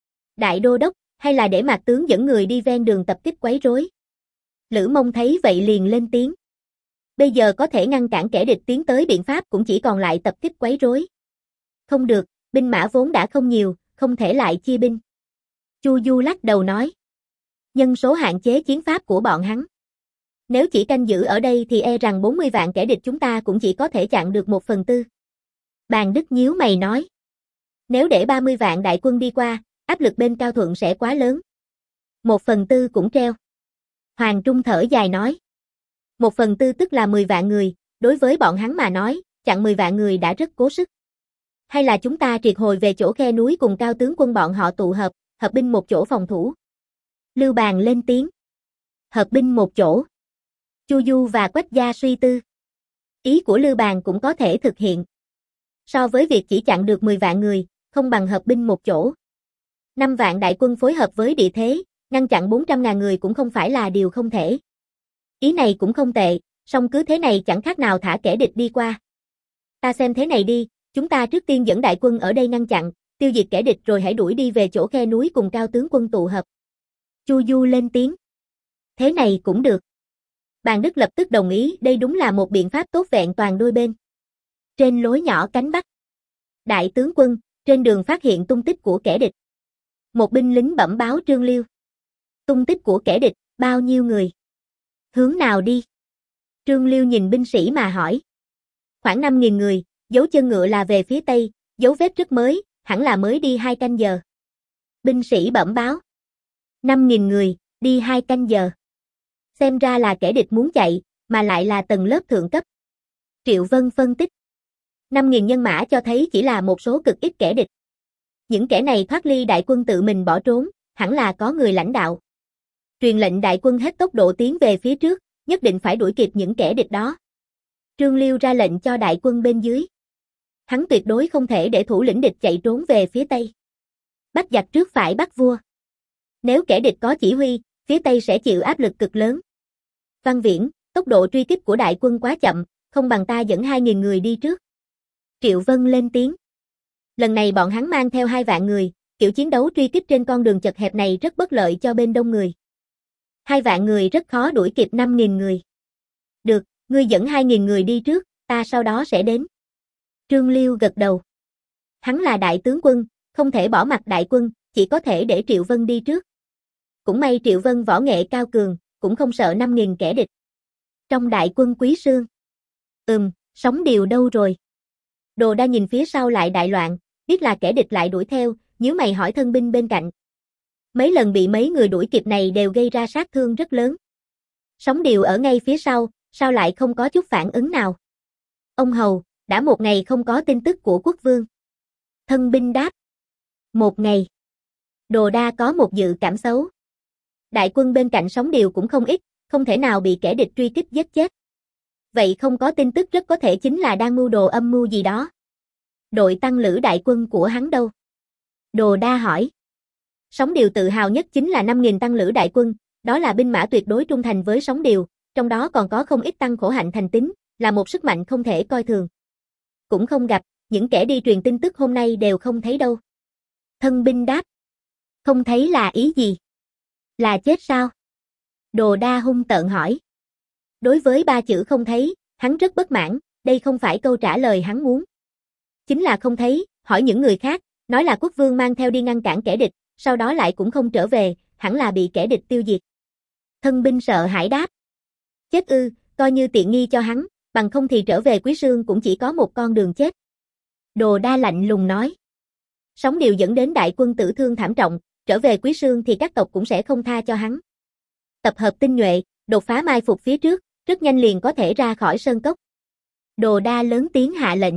A: Đại đô đốc, hay là để Mạc tướng dẫn người đi ven đường tập kích quấy rối. Lữ Mông thấy vậy liền lên tiếng. Bây giờ có thể ngăn cản kẻ địch tiến tới biện pháp cũng chỉ còn lại tập kích quấy rối. Không được, binh mã vốn đã không nhiều, không thể lại chia binh. Chu Du lắc đầu nói. Nhân số hạn chế chiến pháp của bọn hắn. Nếu chỉ canh giữ ở đây thì e rằng bốn mươi vạn kẻ địch chúng ta cũng chỉ có thể chặn được một phần tư. Bàn Đức nhíu mày nói. Nếu để ba mươi vạn đại quân đi qua, áp lực bên Cao Thuận sẽ quá lớn. Một phần tư cũng treo. Hoàng Trung thở dài nói. Một phần tư tức là mười vạn người, đối với bọn hắn mà nói, chặn mười vạn người đã rất cố sức. Hay là chúng ta triệt hồi về chỗ khe núi cùng Cao tướng quân bọn họ tụ hợp, hợp binh một chỗ phòng thủ. Lưu Bàn lên tiếng. Hợp binh một chỗ. Chu Du và Quách Gia suy tư. Ý của Lưu Bàn cũng có thể thực hiện. So với việc chỉ chặn được mười vạn người, không bằng hợp binh một chỗ. năm vạn đại quân phối hợp với địa thế, ngăn chặn bốn trăm ngàn người cũng không phải là điều không thể. Ý này cũng không tệ, song cứ thế này chẳng khác nào thả kẻ địch đi qua. Ta xem thế này đi, chúng ta trước tiên dẫn đại quân ở đây ngăn chặn, tiêu diệt kẻ địch rồi hãy đuổi đi về chỗ khe núi cùng Cao tướng quân tụ hợp. Chu Du lên tiếng. Thế này cũng được. Bàn Đức lập tức đồng ý, đây đúng là một biện pháp tốt vẹn toàn đôi bên. Trên lối nhỏ cánh Bắc. Đại tướng quân, trên đường phát hiện tung tích của kẻ địch. Một binh lính bẩm báo Trương Liêu. Tung tích của kẻ địch, bao nhiêu người? Hướng nào đi? Trương Liêu nhìn binh sĩ mà hỏi. Khoảng năm nghìn người, dấu chân ngựa là về phía tây, dấu vết rất mới, hẳn là mới đi hai canh giờ. Binh sĩ bẩm báo. năm nghìn người, đi hai canh giờ. Xem ra là kẻ địch muốn chạy, mà lại là tầng lớp thượng cấp. Triệu Vân phân tích. năm nghìn nhân mã cho thấy chỉ là một số cực ít kẻ địch. Những kẻ này thoát ly đại quân tự mình bỏ trốn, hẳn là có người lãnh đạo. Truyền lệnh đại quân hết tốc độ tiến về phía trước, nhất định phải đuổi kịp những kẻ địch đó. Trương Liêu ra lệnh cho đại quân bên dưới. Hắn tuyệt đối không thể để thủ lĩnh địch chạy trốn về phía tây. Bắt giặc trước phải bắt vua. Nếu kẻ địch có chỉ huy, phía tây sẽ chịu áp lực cực lớn. Văn Viễn, tốc độ truy kích của đại quân quá chậm, không bằng ta dẫn hai nghìn người đi trước. Triệu Vân lên tiếng. Lần này bọn hắn mang theo hai vạn người, kiểu chiến đấu truy kích trên con đường chật hẹp này rất bất lợi cho bên đông người. Hai vạn người rất khó đuổi kịp năm nghìn người. Được, ngươi dẫn hai nghìn người đi trước, ta sau đó sẽ đến. Trương Liêu gật đầu. Hắn là đại tướng quân, không thể bỏ mặc đại quân, chỉ có thể để Triệu Vân đi trước. Cũng may Triệu Vân võ nghệ cao cường, cũng không sợ năm nghìn kẻ địch. Trong đại quân Quý Sương. Ừm, Sóng Điều đâu rồi? Đồ Đa nhìn phía sau lại đại loạn, biết là kẻ địch lại đuổi theo, nhíu mày hỏi thân binh bên cạnh. Mấy lần bị mấy người đuổi kịp này đều gây ra sát thương rất lớn. Sóng Điều ở ngay phía sau, sao lại không có chút phản ứng nào? Ông hầu, đã một ngày không có tin tức của quốc vương. Thân binh đáp. Một ngày. Đồ Đa có một dự cảm xấu. Đại quân bên cạnh Sóng Điều cũng không ít, không thể nào bị kẻ địch truy kích giết chết. Vậy không có tin tức rất có thể chính là đang mưu đồ âm mưu gì đó. Đội tăng lữ đại quân của hắn đâu? Đồ Đa hỏi. Sóng Điều tự hào nhất chính là năm nghìn tăng lữ đại quân, đó là binh mã tuyệt đối trung thành với Sóng Điều, trong đó còn có không ít tăng khổ hạnh thành tín, là một sức mạnh không thể coi thường. Cũng không gặp, những kẻ đi truyền tin tức hôm nay đều không thấy đâu. Thân binh đáp. Không thấy là ý gì? Là chết sao? Đồ Đa hung tợn hỏi. Đối với ba chữ không thấy, hắn rất bất mãn, đây không phải câu trả lời hắn muốn. Chính là không thấy, hỏi những người khác, nói là quốc vương mang theo đi ngăn cản kẻ địch, sau đó lại cũng không trở về, hẳn là bị kẻ địch tiêu diệt. Thân binh sợ hãi đáp. Chết ư, coi như tiện nghi cho hắn, bằng không thì trở về Quý Sương cũng chỉ có một con đường chết. Đồ Đa lạnh lùng nói. Sóng Điều dẫn đến đại quân tử thương thảm trọng, trở về Quý Sương thì các tộc cũng sẽ không tha cho hắn. Tập hợp tinh nhuệ, đột phá mai phục phía trước, rất nhanh liền có thể ra khỏi sơn cốc. Đồ Đa lớn tiếng hạ lệnh.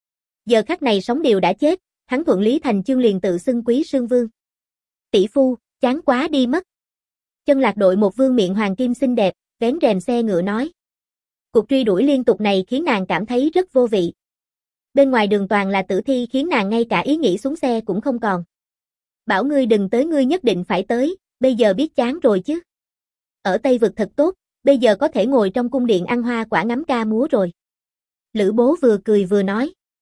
A: Giờ khắc này Sóng Điều đã chết, hắn thuận lý thành chương liền tự xưng Quý Sương Vương. Tỷ phu, chán quá đi mất. Chân Lạc đội một vương miệng hoàng kim xinh đẹp, vén rèm xe ngựa nói. Cuộc truy đuổi liên tục này khiến nàng cảm thấy rất vô vị. Bên ngoài đường toàn là tử thi khiến nàng ngay cả ý nghĩ xuống xe cũng không còn. Bảo ngươi đừng tới ngươi nhất định phải tới, bây giờ biết chán rồi chứ. Ở Tây Vực thật tốt, bây giờ có thể ngồi trong cung điện ăn hoa quả ngắm ca múa rồi. Lữ Bố vừa cười vừa nói.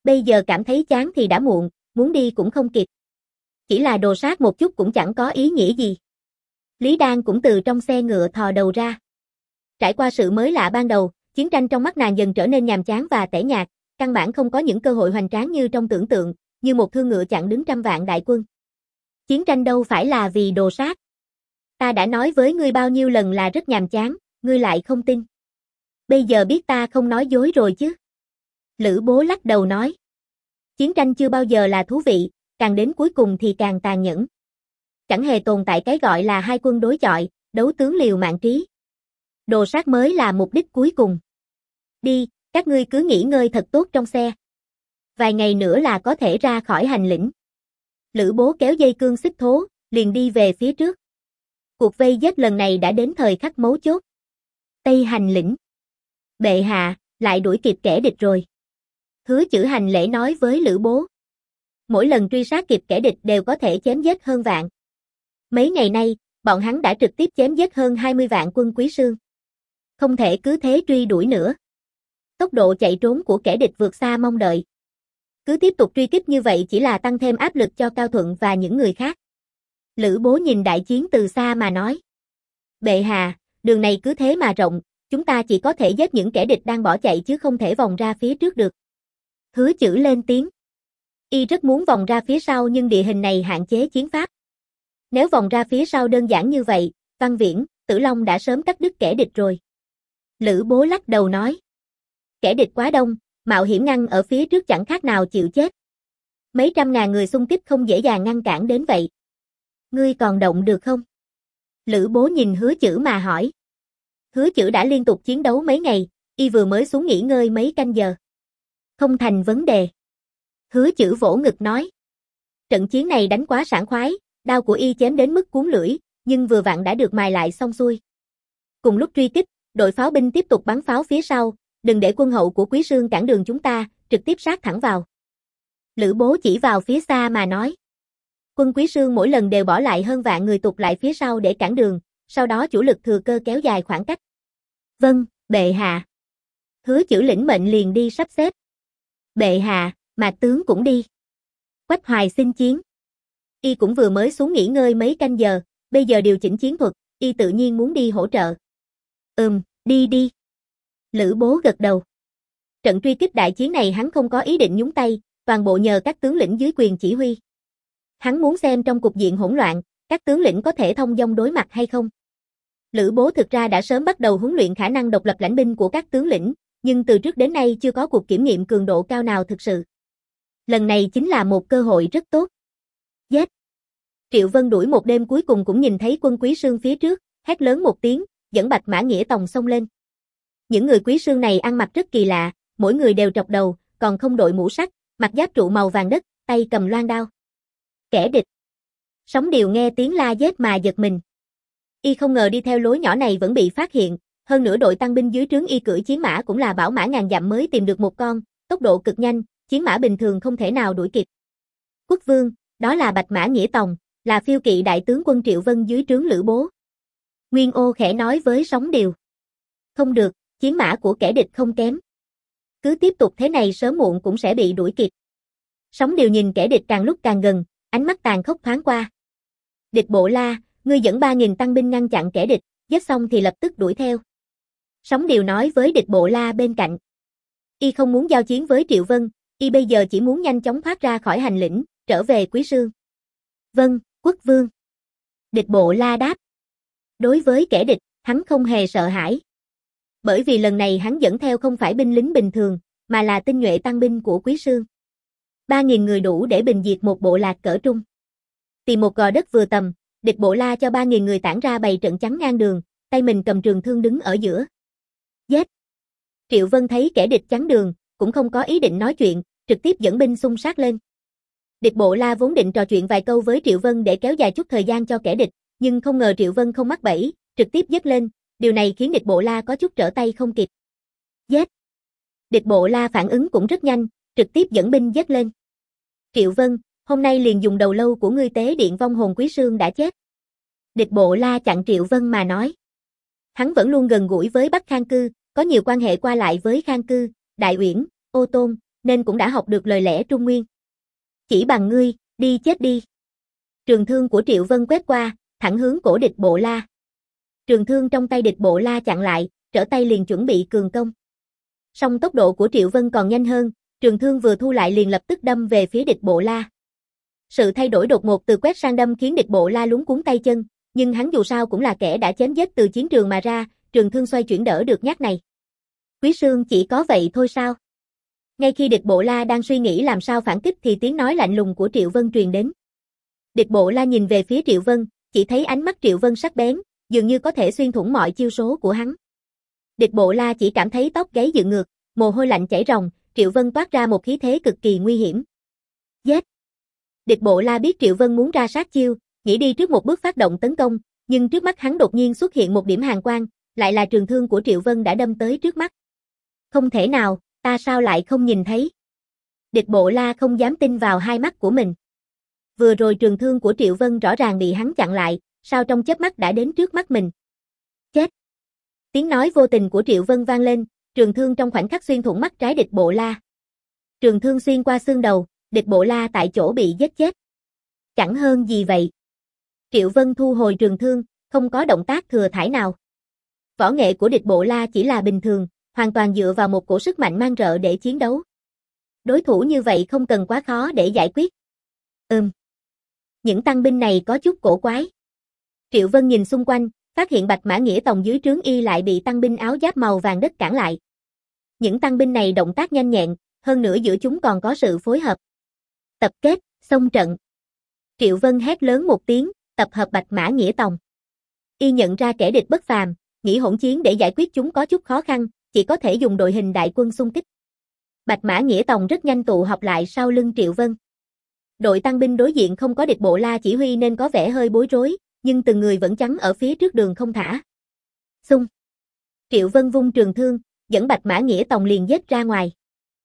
A: Bây giờ cảm thấy chán thì đã muộn, muốn đi cũng không kịp. Chỉ là đồ sát một chút cũng chẳng có ý nghĩa gì. Lý Đan cũng từ trong xe ngựa thò đầu ra. Trải qua sự mới lạ ban đầu, chiến tranh trong mắt nàng dần trở nên nhàm chán và tẻ nhạt, căn bản không có những cơ hội hoành tráng như trong tưởng tượng, như một thương ngựa chặn đứng trăm vạn đại quân. Chiến tranh đâu phải là vì đồ sát. Ta đã nói với ngươi bao nhiêu lần là rất nhàm chán, ngươi lại không tin. Bây giờ biết ta không nói dối rồi chứ. Lữ Bố lắc đầu nói. Chiến tranh chưa bao giờ là thú vị, càng đến cuối cùng thì càng tàn nhẫn. Chẳng hề tồn tại cái gọi là hai quân đối chọi, đấu tướng liều mạng trí. Đồ sát mới là mục đích cuối cùng. Đi, các ngươi cứ nghỉ ngơi thật tốt trong xe. Vài ngày nữa là có thể ra khỏi hành lĩnh. Lữ Bố kéo dây cương xích thố, liền đi về phía trước. Cuộc vây giết lần này đã đến thời khắc mấu chốt. Tây hành lĩnh. Bệ hạ, lại đuổi kịp kẻ địch rồi. Hứa Chữ hành lễ nói với Lữ Bố. Mỗi lần truy sát kịp kẻ địch đều có thể chém giết hơn vạn. Mấy ngày nay, bọn hắn đã trực tiếp chém giết hơn hai mươi vạn quân Quý Sương. Không thể cứ thế truy đuổi nữa. Tốc độ chạy trốn của kẻ địch vượt xa mong đợi. Cứ tiếp tục truy kích như vậy chỉ là tăng thêm áp lực cho Cao Thuận và những người khác. Lữ Bố nhìn đại chiến từ xa mà nói. Bệ hạ, đường này cứ thế mà rộng, chúng ta chỉ có thể giết những kẻ địch đang bỏ chạy chứ không thể vòng ra phía trước được. Hứa Chữ lên tiếng. Y rất muốn vòng ra phía sau nhưng địa hình này hạn chế chiến pháp. Nếu vòng ra phía sau đơn giản như vậy, Văn Viễn, Tử Long đã sớm cắt đứt kẻ địch rồi. Lữ Bố lắc đầu nói. Kẻ địch quá đông, mạo hiểm ngăn ở phía trước chẳng khác nào chịu chết. Mấy trăm ngàn người xung kích không dễ dàng ngăn cản đến vậy. Ngươi còn động được không? Lữ Bố nhìn Hứa Chữ mà hỏi. Hứa Chữ đã liên tục chiến đấu mấy ngày, y vừa mới xuống nghỉ ngơi mấy canh giờ. Không thành vấn đề. Hứa Chữ vỗ ngực nói. Trận chiến này đánh quá sảng khoái, đao của y chém đến mức cuốn lưỡi, nhưng vừa vặn đã được mài lại xong xuôi. Cùng lúc truy kích, đội pháo binh tiếp tục bắn pháo phía sau, đừng để quân hậu của Quý Sương cản đường chúng ta, trực tiếp sát thẳng vào. Lữ Bố chỉ vào phía xa mà nói. Quân Quý Sương mỗi lần đều bỏ lại hơn vạn người tụt lại phía sau để cản đường, sau đó chủ lực thừa cơ kéo dài khoảng cách. Vâng, bệ hạ. Hứa Chữ lĩnh mệnh liền đi sắp xếp. Bệ hạ, Mạc tướng cũng đi. Quách Hoài xin chiến. Y cũng vừa mới xuống nghỉ ngơi mấy canh giờ, bây giờ điều chỉnh chiến thuật, y tự nhiên muốn đi hỗ trợ. Ừm, đi đi. Lữ Bố gật đầu. Trận truy kích đại chiến này hắn không có ý định nhúng tay, toàn bộ nhờ các tướng lĩnh dưới quyền chỉ huy. Hắn muốn xem trong cục diện hỗn loạn, các tướng lĩnh có thể thông dong đối mặt hay không. Lữ Bố thực ra đã sớm bắt đầu huấn luyện khả năng độc lập lãnh binh của các tướng lĩnh, nhưng từ trước đến nay chưa có cuộc kiểm nghiệm cường độ cao nào thực sự. Lần này chính là một cơ hội rất tốt. Giết! Triệu Vân đuổi một đêm cuối cùng cũng nhìn thấy quân Quý Sương phía trước, hét lớn một tiếng, dẫn Bạch Mã Nghĩa Tòng xông lên. Những người Quý Sương này ăn mặc rất kỳ lạ, mỗi người đều trọc đầu, còn không đội mũ sắt, mặc giáp trụ màu vàng đất, tay cầm loan đao. Kẻ địch! Sóng Điều nghe tiếng la giết mà giật mình. Y không ngờ đi theo lối nhỏ này vẫn bị phát hiện, hơn nữa đội tăng binh dưới trướng y cưỡi chiến mã cũng là bảo mã ngàn dặm mới tìm được một con, tốc độ cực nhanh, chiến mã bình thường không thể nào đuổi kịp. Quốc vương, đó là Bạch Mã Nghĩa Tòng, là phiêu kỵ đại tướng quân Triệu Vân dưới trướng Lữ Bố. Nguyên Ô khẽ nói với Sóng Điều. Không được, chiến mã của kẻ địch không kém. Cứ tiếp tục thế này sớm muộn cũng sẽ bị đuổi kịp. Sóng Điều nhìn kẻ địch càng lúc càng gần, ánh mắt tàn khốc thoáng qua. Địch Bộ La, ngươi dẫn ba nghìn tăng binh ngăn chặn kẻ địch, giết xong thì lập tức đuổi theo. Sóng Điều nói với Địch Bộ La bên cạnh. Y không muốn giao chiến với Triệu Vân, y bây giờ chỉ muốn nhanh chóng thoát ra khỏi hành lĩnh, trở về Quý Sương. Vâng, quốc vương. Địch Bộ La đáp. Đối với kẻ địch, hắn không hề sợ hãi. Bởi vì lần này hắn dẫn theo không phải binh lính bình thường, mà là tinh nhuệ tăng binh của Quý Sương. ba nghìn người đủ để bình diệt một bộ lạc cỡ trung. Tìm một gò đất vừa tầm, Địch Bộ La cho ba nghìn người tản ra bày trận chắn ngang đường, tay mình cầm trường thương đứng ở giữa. Giết! Triệu Vân thấy kẻ địch chắn đường, cũng không có ý định nói chuyện, trực tiếp dẫn binh xung sát lên. Địch Bộ La vốn định trò chuyện vài câu với Triệu Vân để kéo dài chút thời gian cho kẻ địch, nhưng không ngờ Triệu Vân không mắc bẫy, trực tiếp giết lên, điều này khiến Địch Bộ La có chút trở tay không kịp. Giết! Địch Bộ La phản ứng cũng rất nhanh, trực tiếp dẫn binh giết lên. Triệu Vân, hôm nay liền dùng đầu lâu của ngươi tế điện vong hồn Quý Sương đã chết. Địch Bộ La chặn Triệu Vân mà nói. Hắn vẫn luôn gần gũi với Bắc Khang Cư, có nhiều quan hệ qua lại với Khang Cư, Đại Uyển, Ô Tôn, nên cũng đã học được lời lẽ Trung Nguyên. Chỉ bằng ngươi, đi chết đi. Trường thương của Triệu Vân quét qua, thẳng hướng cổ Địch Bộ La. Trường thương trong tay Địch Bộ La chặn lại, trở tay liền chuẩn bị cường công. Song tốc độ của Triệu Vân còn nhanh hơn, trường thương vừa thu lại liền lập tức đâm về phía Địch Bộ La. Sự thay đổi đột ngột từ quét sang đâm khiến Địch Bộ La luống cuống tay chân, nhưng hắn dù sao cũng là kẻ đã chém giết từ chiến trường mà ra, trường thương xoay chuyển đỡ được nhát này. Quý Sương chỉ có vậy thôi sao? Ngay khi Địch Bộ La đang suy nghĩ làm sao phản kích thì tiếng nói lạnh lùng của Triệu Vân truyền đến. Địch Bộ La nhìn về phía Triệu Vân, chỉ thấy ánh mắt Triệu Vân sắc bén, dường như có thể xuyên thủng mọi chiêu số của hắn. Địch Bộ La chỉ cảm thấy tóc gáy dựng ngược, mồ hôi lạnh chảy ròng, Triệu Vân toát ra một khí thế cực kỳ nguy hiểm. Giết! Địch Bộ La biết Triệu Vân muốn ra sát chiêu, nghĩ đi trước một bước phát động tấn công, nhưng trước mắt hắn đột nhiên xuất hiện một điểm hàn quang, lại là trường thương của Triệu Vân đã đâm tới trước mắt. Không thể nào, ta sao lại không nhìn thấy? Địch Bộ La không dám tin vào hai mắt của mình. Vừa rồi trường thương của Triệu Vân rõ ràng bị hắn chặn lại, sao trong chớp mắt đã đến trước mắt mình. Chết! Tiếng nói vô tình của Triệu Vân vang lên, trường thương trong khoảnh khắc xuyên thủng mắt trái Địch Bộ La. Trường thương xuyên qua xương đầu, Địch Bộ La tại chỗ bị giết chết. Chẳng hơn gì vậy. Triệu Vân thu hồi trường thương, không có động tác thừa thãi nào. Võ nghệ của Địch Bộ La chỉ là bình thường, hoàn toàn dựa vào một cổ sức mạnh mang rợ để chiến đấu. Đối thủ như vậy không cần quá khó để giải quyết. Ừm. Những tăng binh này có chút cổ quái. Triệu Vân nhìn xung quanh, phát hiện Bạch Mã Nghĩa Tòng dưới trướng y lại bị tăng binh áo giáp màu vàng đất cản lại. Những tăng binh này động tác nhanh nhẹn, hơn nữa giữa chúng còn có sự phối hợp. Tập kết, xông trận. Triệu Vân hét lớn một tiếng, tập hợp Bạch Mã Nghĩa Tòng. Y nhận ra kẻ địch bất phàm, nghĩ hỗn chiến để giải quyết chúng có chút khó khăn, chỉ có thể dùng đội hình đại quân xung kích. Bạch Mã Nghĩa Tòng rất nhanh tụ họp lại sau lưng Triệu Vân. Đội tăng binh đối diện không có Địch Bộ La chỉ huy nên có vẻ hơi bối rối, nhưng từng người vẫn chắn ở phía trước đường không thả. Xung. Triệu Vân vung trường thương, dẫn Bạch Mã Nghĩa Tòng liền giết ra ngoài.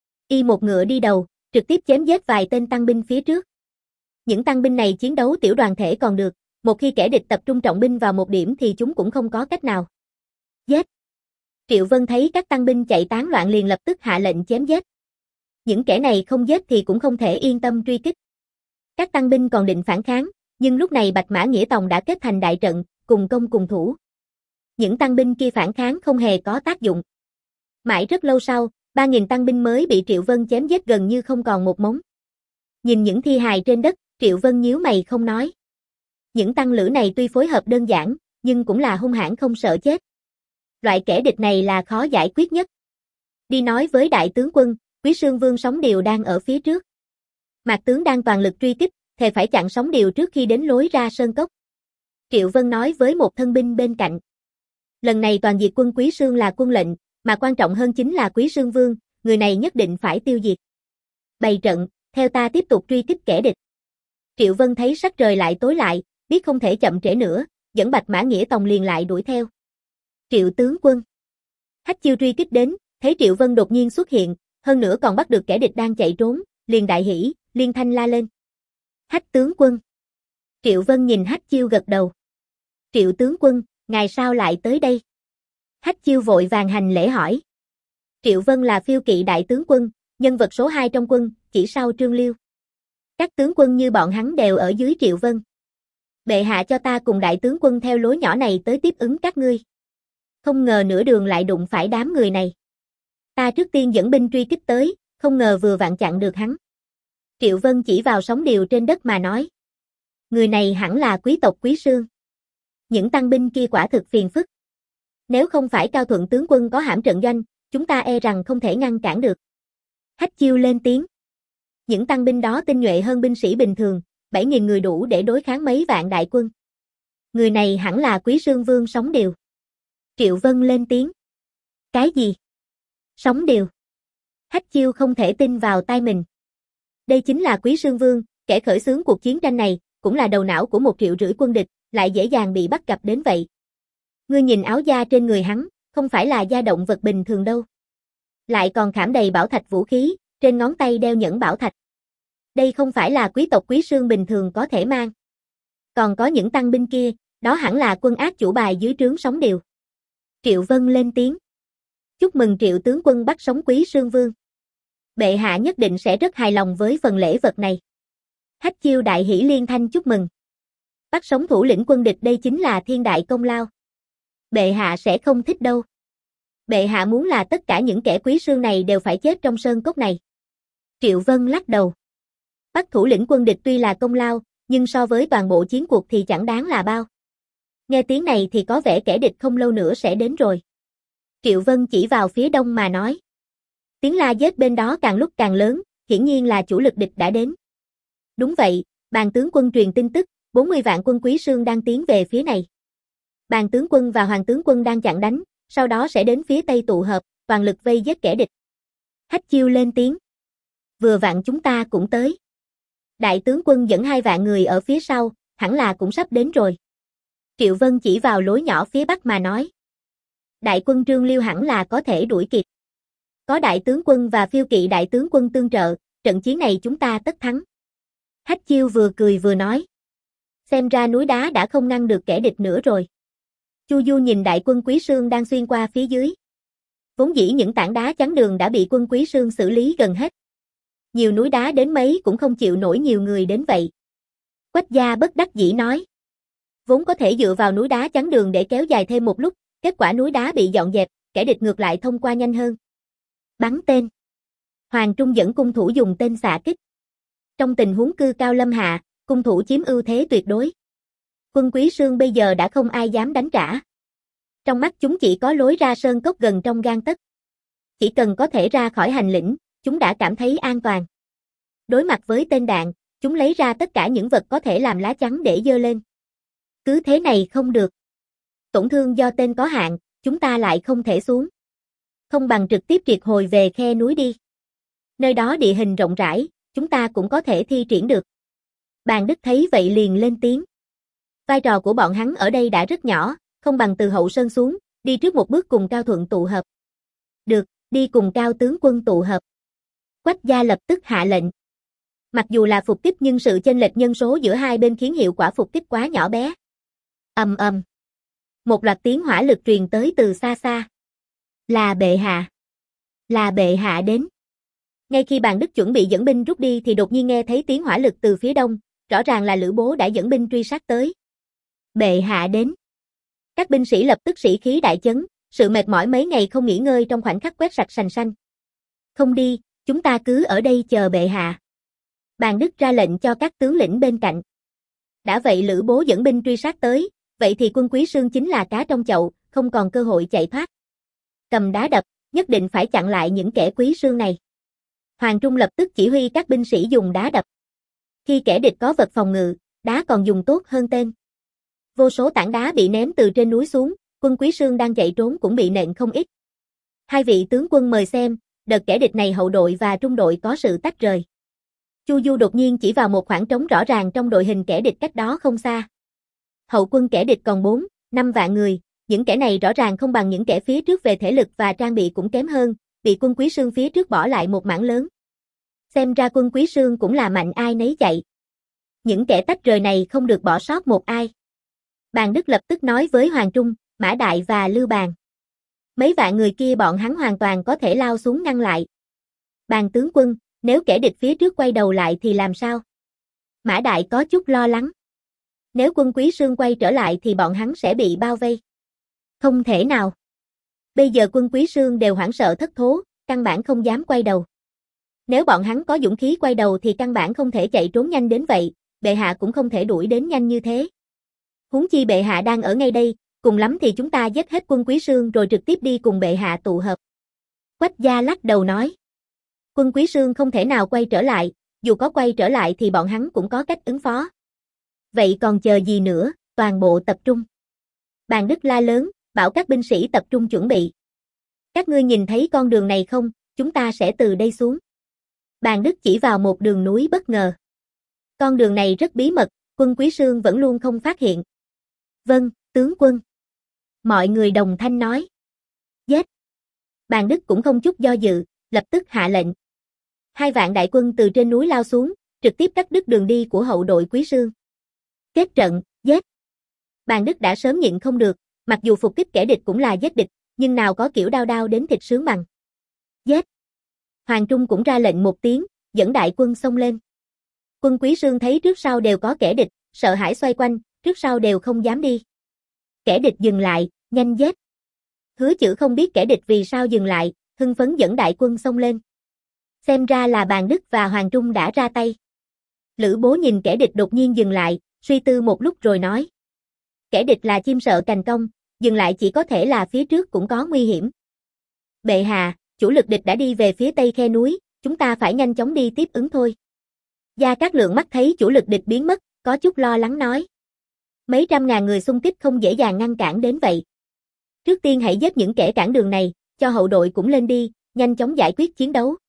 A: Y một ngựa đi đầu, trực tiếp chém giết vài tên tăng binh phía trước. Những tăng binh này chiến đấu tiểu đoàn thể còn được, một khi kẻ địch tập trung trọng binh vào một điểm thì chúng cũng không có cách nào. Giết! Triệu Vân thấy các tăng binh chạy tán loạn liền lập tức hạ lệnh chém giết. Những kẻ này không giết thì cũng không thể yên tâm truy kích. Các tăng binh còn định phản kháng, nhưng lúc này Bạch Mã Nghĩa Tòng đã kết thành đại trận, cùng công cùng thủ. Những tăng binh kia phản kháng không hề có tác dụng. Mãi rất lâu sau, ba nghìn tăng binh mới bị Triệu Vân chém giết gần như không còn một mống. Nhìn những thi hài trên đất, Triệu Vân nhíu mày không nói. Những tăng lữ này tuy phối hợp đơn giản, nhưng cũng là hung hãn không sợ chết. Loại kẻ địch này là khó giải quyết nhất. Đi nói với đại tướng quân, Quý Sương Vương Sóng Điều đang ở phía trước. Mạc tướng đang toàn lực truy kích, thề phải chặn Sóng Điều trước khi đến lối ra sơn cốc. Triệu Vân nói với một thân binh bên cạnh. Lần này toàn diệt quân Quý Sương là quân lệnh, mà quan trọng hơn chính là Quý Sương Vương, người này nhất định phải tiêu diệt. Bày trận, theo ta tiếp tục truy kích kẻ địch. Triệu Vân thấy sắc trời lại tối lại, biết không thể chậm trễ nữa, dẫn Bạch Mã Nghĩa Tòng liền lại đuổi theo. Triệu tướng quân. Hách Chiêu truy kích đến, thấy Triệu Vân đột nhiên xuất hiện, hơn nữa còn bắt được kẻ địch đang chạy trốn, liền đại hỉ, liên thanh la lên. Hách tướng quân. Triệu Vân nhìn Hách Chiêu gật đầu. Triệu tướng quân, ngài sao lại tới đây? Hách Chiêu vội vàng hành lễ hỏi. Triệu Vân là phiêu kỵ đại tướng quân, nhân vật số hai trong quân, chỉ sau Trương Liêu. Các tướng quân như bọn hắn đều ở dưới Triệu Vân. Bệ hạ cho ta cùng đại tướng quân theo lối nhỏ này tới tiếp ứng các ngươi. Không ngờ nửa đường lại đụng phải đám người này. Ta trước tiên dẫn binh truy kích tới, không ngờ vừa vặn chặn được hắn. Triệu Vân chỉ vào Sóng Điều trên đất mà nói. Người này hẳn là quý tộc Quý Sương. Những tăng binh kia quả thực phiền phức. Nếu không phải Cao Thuận tướng quân có hãm trận doanh, chúng ta e rằng không thể ngăn cản được. Hách Chiêu lên tiếng. Những tăng binh đó tinh nhuệ hơn binh sĩ bình thường, bảy nghìn người đủ để đối kháng mấy vạn đại quân. Người này hẳn là Quý Sương Vương Sóng Điều. Triệu Vân lên tiếng. Cái gì? Sóng Điều. Hách Chiêu không thể tin vào tai mình. Đây chính là Quý Sương Vương, kẻ khởi xướng cuộc chiến tranh này, cũng là đầu não của một triệu rưỡi quân địch, lại dễ dàng bị bắt gặp đến vậy. Ngươi nhìn áo da trên người hắn, không phải là da động vật bình thường đâu. Lại còn khảm đầy bảo thạch vũ khí, trên ngón tay đeo nhẫn bảo thạch. Đây không phải là quý tộc Quý Sương bình thường có thể mang. Còn có những tăng binh kia, đó hẳn là quân ác chủ bài dưới trướng Sóng Điều. Triệu Vân lên tiếng. Chúc mừng Triệu tướng quân bắt sống Quý Sương Vương. Bệ hạ nhất định sẽ rất hài lòng với phần lễ vật này. Hách Chiêu đại hỉ liên thanh chúc mừng. Bắt sống thủ lĩnh quân địch đây chính là thiên đại công lao. Bệ hạ sẽ không thích đâu. Bệ hạ muốn là tất cả những kẻ quý sương này đều phải chết trong sơn cốc này. Triệu Vân lắc đầu. Bắt thủ lĩnh quân địch tuy là công lao, nhưng so với toàn bộ chiến cuộc thì chẳng đáng là bao. Nghe tiếng này thì có vẻ kẻ địch không lâu nữa sẽ đến rồi. Triệu Vân chỉ vào phía đông mà nói. Tiếng la giết bên đó càng lúc càng lớn, hiển nhiên là chủ lực địch đã đến. Đúng vậy, Bàn tướng quân truyền tin tức, bốn mươi vạn quân quý sương đang tiến về phía này. Bàn tướng quân và Hoàng tướng quân đang chặn đánh, sau đó sẽ đến phía tây tụ hợp, toàn lực vây giết kẻ địch. Hách Chiêu lên tiếng. Vừa vặn chúng ta cũng tới. Đại tướng quân dẫn hai vạn người ở phía sau, hẳn là cũng sắp đến rồi. Triệu Vân chỉ vào lối nhỏ phía bắc mà nói. Đại quân Trương Liêu hẳn là có thể đuổi kịp. Có đại tướng quân và phiêu kỵ đại tướng quân tương trợ, trận chiến này chúng ta tất thắng. Hách Chiêu vừa cười vừa nói. Xem ra núi đá đã không ngăn được kẻ địch nữa rồi. Chu Du nhìn đại quân Quý Sương đang xuyên qua phía dưới. Vốn dĩ những tảng đá chắn đường đã bị quân Quý Sương xử lý gần hết. Nhiều núi đá đến mấy cũng không chịu nổi nhiều người đến vậy. Quách Gia bất đắc dĩ nói. Vốn có thể dựa vào núi đá chắn đường để kéo dài thêm một lúc, kết quả núi đá bị dọn dẹp, kẻ địch ngược lại thông qua nhanh hơn. Bắn tên. Hoàng Trung dẫn cung thủ dùng tên xạ kích. Trong tình huống cư cao lâm hạ, cung thủ chiếm ưu thế tuyệt đối. Quân Quý Sương bây giờ đã không ai dám đánh trả. Trong mắt chúng chỉ có lối ra sơn cốc gần trong gang tấc. Chỉ cần có thể ra khỏi hành lĩnh, chúng đã cảm thấy an toàn. Đối mặt với tên đạn, chúng lấy ra tất cả những vật có thể làm lá chắn để dơ lên. Cứ thế này không được. Tổn thương do tên có hạn, chúng ta lại không thể xuống. Không bằng trực tiếp triệt hồi về khe núi đi. Nơi đó địa hình rộng rãi, chúng ta cũng có thể thi triển được. Bàn Đức thấy vậy liền lên tiếng. Vai trò của bọn hắn ở đây đã rất nhỏ, không bằng từ hậu sơn xuống, đi trước một bước cùng Cao Thuận tụ hợp. Được, đi cùng Cao tướng quân tụ hợp. Quách Gia lập tức hạ lệnh. Mặc dù là phục kích nhưng sự chênh lệch nhân số giữa hai bên khiến hiệu quả phục kích quá nhỏ bé. Ầm ầm. Một loạt tiếng hỏa lực truyền tới từ xa xa. Là bệ hạ. Là bệ hạ đến. Ngay khi Bàn Đức chuẩn bị dẫn binh rút đi thì đột nhiên nghe thấy tiếng hỏa lực từ phía đông, rõ ràng là Lữ Bố đã dẫn binh truy sát tới. Bệ hạ đến. Các binh sĩ lập tức sĩ khí đại chấn, sự mệt mỏi mấy ngày không nghỉ ngơi trong khoảnh khắc quét sạch sành xanh. Không đi, chúng ta cứ ở đây chờ bệ hạ. Bàn Đức ra lệnh cho các tướng lĩnh bên cạnh. Đã vậy Lữ Bố dẫn binh truy sát tới, vậy thì quân Quý Sương chính là cá trong chậu, không còn cơ hội chạy thoát. Cầm đá đập, nhất định phải chặn lại những kẻ Quý Sương này. Hoàng Trung lập tức chỉ huy các binh sĩ dùng đá đập. Khi kẻ địch có vật phòng ngự, đá còn dùng tốt hơn tên. Vô số tảng đá bị ném từ trên núi xuống, quân Quý Sương đang chạy trốn cũng bị nện không ít. Hai vị tướng quân mời xem, đợt kẻ địch này hậu đội và trung đội có sự tách rời. Chu Du đột nhiên chỉ vào một khoảng trống rõ ràng trong đội hình kẻ địch cách đó không xa. Hậu quân kẻ địch còn bốn, năm vạn người, những kẻ này rõ ràng không bằng những kẻ phía trước về thể lực và trang bị cũng kém hơn, bị quân Quý Sương phía trước bỏ lại một mảng lớn. Xem ra quân Quý Sương cũng là mạnh ai nấy chạy. Những kẻ tách rời này không được bỏ sót một ai. Bàn Đức lập tức nói với Hoàng Trung, Mã Đại và Lưu Bàn. Mấy vạn người kia bọn hắn hoàn toàn có thể lao xuống ngăn lại. Bàn tướng quân, nếu kẻ địch phía trước quay đầu lại thì làm sao? Mã Đại có chút lo lắng. Nếu quân Quý Sương quay trở lại thì bọn hắn sẽ bị bao vây. Không thể nào. Bây giờ quân Quý Sương đều hoảng sợ thất thố, căn bản không dám quay đầu. Nếu bọn hắn có dũng khí quay đầu thì căn bản không thể chạy trốn nhanh đến vậy, bệ hạ cũng không thể đuổi đến nhanh như thế. Huống chi bệ hạ đang ở ngay đây, cùng lắm thì chúng ta giết hết quân Quý Sương rồi trực tiếp đi cùng bệ hạ tụ hợp. Quách Gia lắc đầu nói. Quân Quý Sương không thể nào quay trở lại, dù có quay trở lại thì bọn hắn cũng có cách ứng phó. Vậy còn chờ gì nữa, toàn bộ tập trung. Bàn Đức la lớn, bảo các binh sĩ tập trung chuẩn bị. Các ngươi nhìn thấy con đường này không, chúng ta sẽ từ đây xuống. Bàn Đức chỉ vào một đường núi bất ngờ. Con đường này rất bí mật, quân Quý Sương vẫn luôn không phát hiện. Vâng, tướng quân. Mọi người đồng thanh nói. Giết. Bàn Đức cũng không chút do dự, lập tức hạ lệnh. Hai vạn đại quân từ trên núi lao xuống, trực tiếp cắt đứt đường đi của hậu đội Quý Sương. Kết trận, giết. Bàn Đức đã sớm nhịn không được, mặc dù phục kích kẻ địch cũng là giết địch, nhưng nào có kiểu đao đao đến thịt sướng bằng. Giết. Hoàng Trung cũng ra lệnh một tiếng, dẫn đại quân xông lên. Quân Quý Sương thấy trước sau đều có kẻ địch, sợ hãi xoay quanh, trước sau đều không dám đi. Kẻ địch dừng lại, nhanh giết. Hứa Chữ không biết kẻ địch vì sao dừng lại, hưng phấn dẫn đại quân xông lên. Xem ra là Bàn Đức và Hoàng Trung đã ra tay. Lữ Bố nhìn kẻ địch đột nhiên dừng lại, suy tư một lúc rồi nói. Kẻ địch là chim sợ cành cong, dừng lại chỉ có thể là phía trước cũng có nguy hiểm. Bệ hạ, chủ lực địch đã đi về phía tây khe núi, chúng ta phải nhanh chóng đi tiếp ứng thôi. Gia Cát Lượng mắt thấy chủ lực địch biến mất, có chút lo lắng nói. Mấy trăm ngàn người xung kích không dễ dàng ngăn cản đến vậy. Trước tiên hãy giết những kẻ cản đường này, cho hậu đội cũng lên đi, nhanh chóng giải quyết chiến đấu.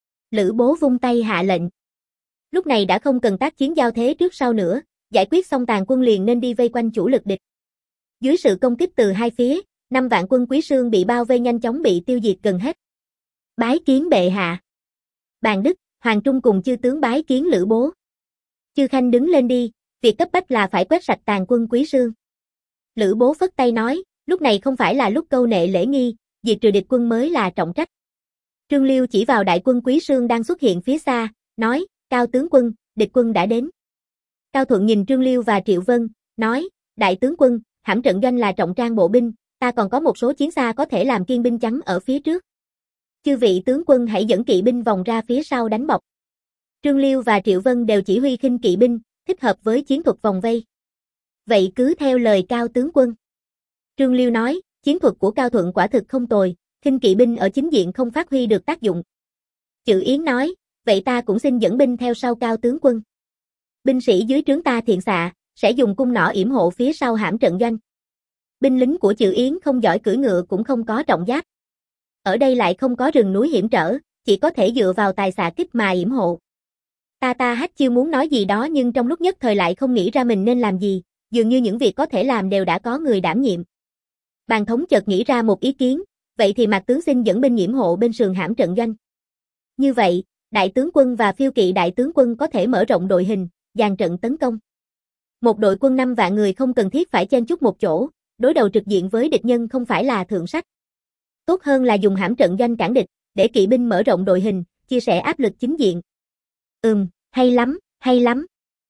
A: Lữ Bố vung tay hạ lệnh. Lúc này đã không cần tác chiến giao thế trước sau nữa, giải quyết xong tàn quân liền nên đi vây quanh chủ lực địch. Dưới sự công kích từ hai phía, năm vạn quân Quý Sương bị bao vây nhanh chóng bị tiêu diệt gần hết. Bái kiến bệ hạ. Bàn Đức, Hoàng Trung cùng chư tướng bái kiến Lữ Bố. Chư khanh đứng lên đi, việc cấp bách là phải quét sạch tàn quân Quý Sương. Lữ Bố phất tay nói, lúc này không phải là lúc câu nệ lễ nghi, diệt trừ địch quân mới là trọng trách. Trương Liêu chỉ vào đại quân Quý Sương đang xuất hiện phía xa, nói, Cao tướng quân, địch quân đã đến. Cao Thuận nhìn Trương Liêu và Triệu Vân, nói, đại tướng quân, hãm trận doanh là trọng trang bộ binh, ta còn có một số chiến xa có thể làm kiên binh chắn ở phía trước. Chư vị tướng quân hãy dẫn kỵ binh vòng ra phía sau đánh bọc. Trương Liêu và Triệu Vân đều chỉ huy khinh kỵ binh, thích hợp với chiến thuật vòng vây. Vậy cứ theo lời Cao tướng quân. Trương Liêu nói, chiến thuật của Cao Thuận quả thực không tồi, khinh kỵ binh ở chính diện không phát huy được tác dụng. Chử Yến nói, vậy ta cũng xin dẫn binh theo sau Cao tướng quân. Binh sĩ dưới trướng ta thiện xạ, sẽ dùng cung nỏ yểm hộ phía sau hãm trận doanh. Binh lính của Chử Yến không giỏi cưỡi ngựa cũng không có trọng giáp. Ở đây lại không có rừng núi hiểm trở, chỉ có thể dựa vào tài xạ kích mà yểm hộ. Ta ta hát chiêu muốn nói gì đó nhưng trong lúc nhất thời lại không nghĩ ra mình nên làm gì, dường như những việc có thể làm đều đã có người đảm nhiệm. Bàn thống chợt nghĩ ra một ý kiến, vậy thì Mạc tướng xin dẫn binh yểm hộ bên sườn hãm trận doanh. Như vậy, đại tướng quân và phiêu kỵ đại tướng quân có thể mở rộng đội hình, dàn trận tấn công. Một đội quân năm vạn người không cần thiết phải chen chúc một chỗ, đối đầu trực diện với địch nhân không phải là thượng sách. Tốt hơn là dùng hãm trận doanh cản địch, để kỵ binh mở rộng đội hình, chia sẻ áp lực chính diện. Ừm, hay lắm, hay lắm.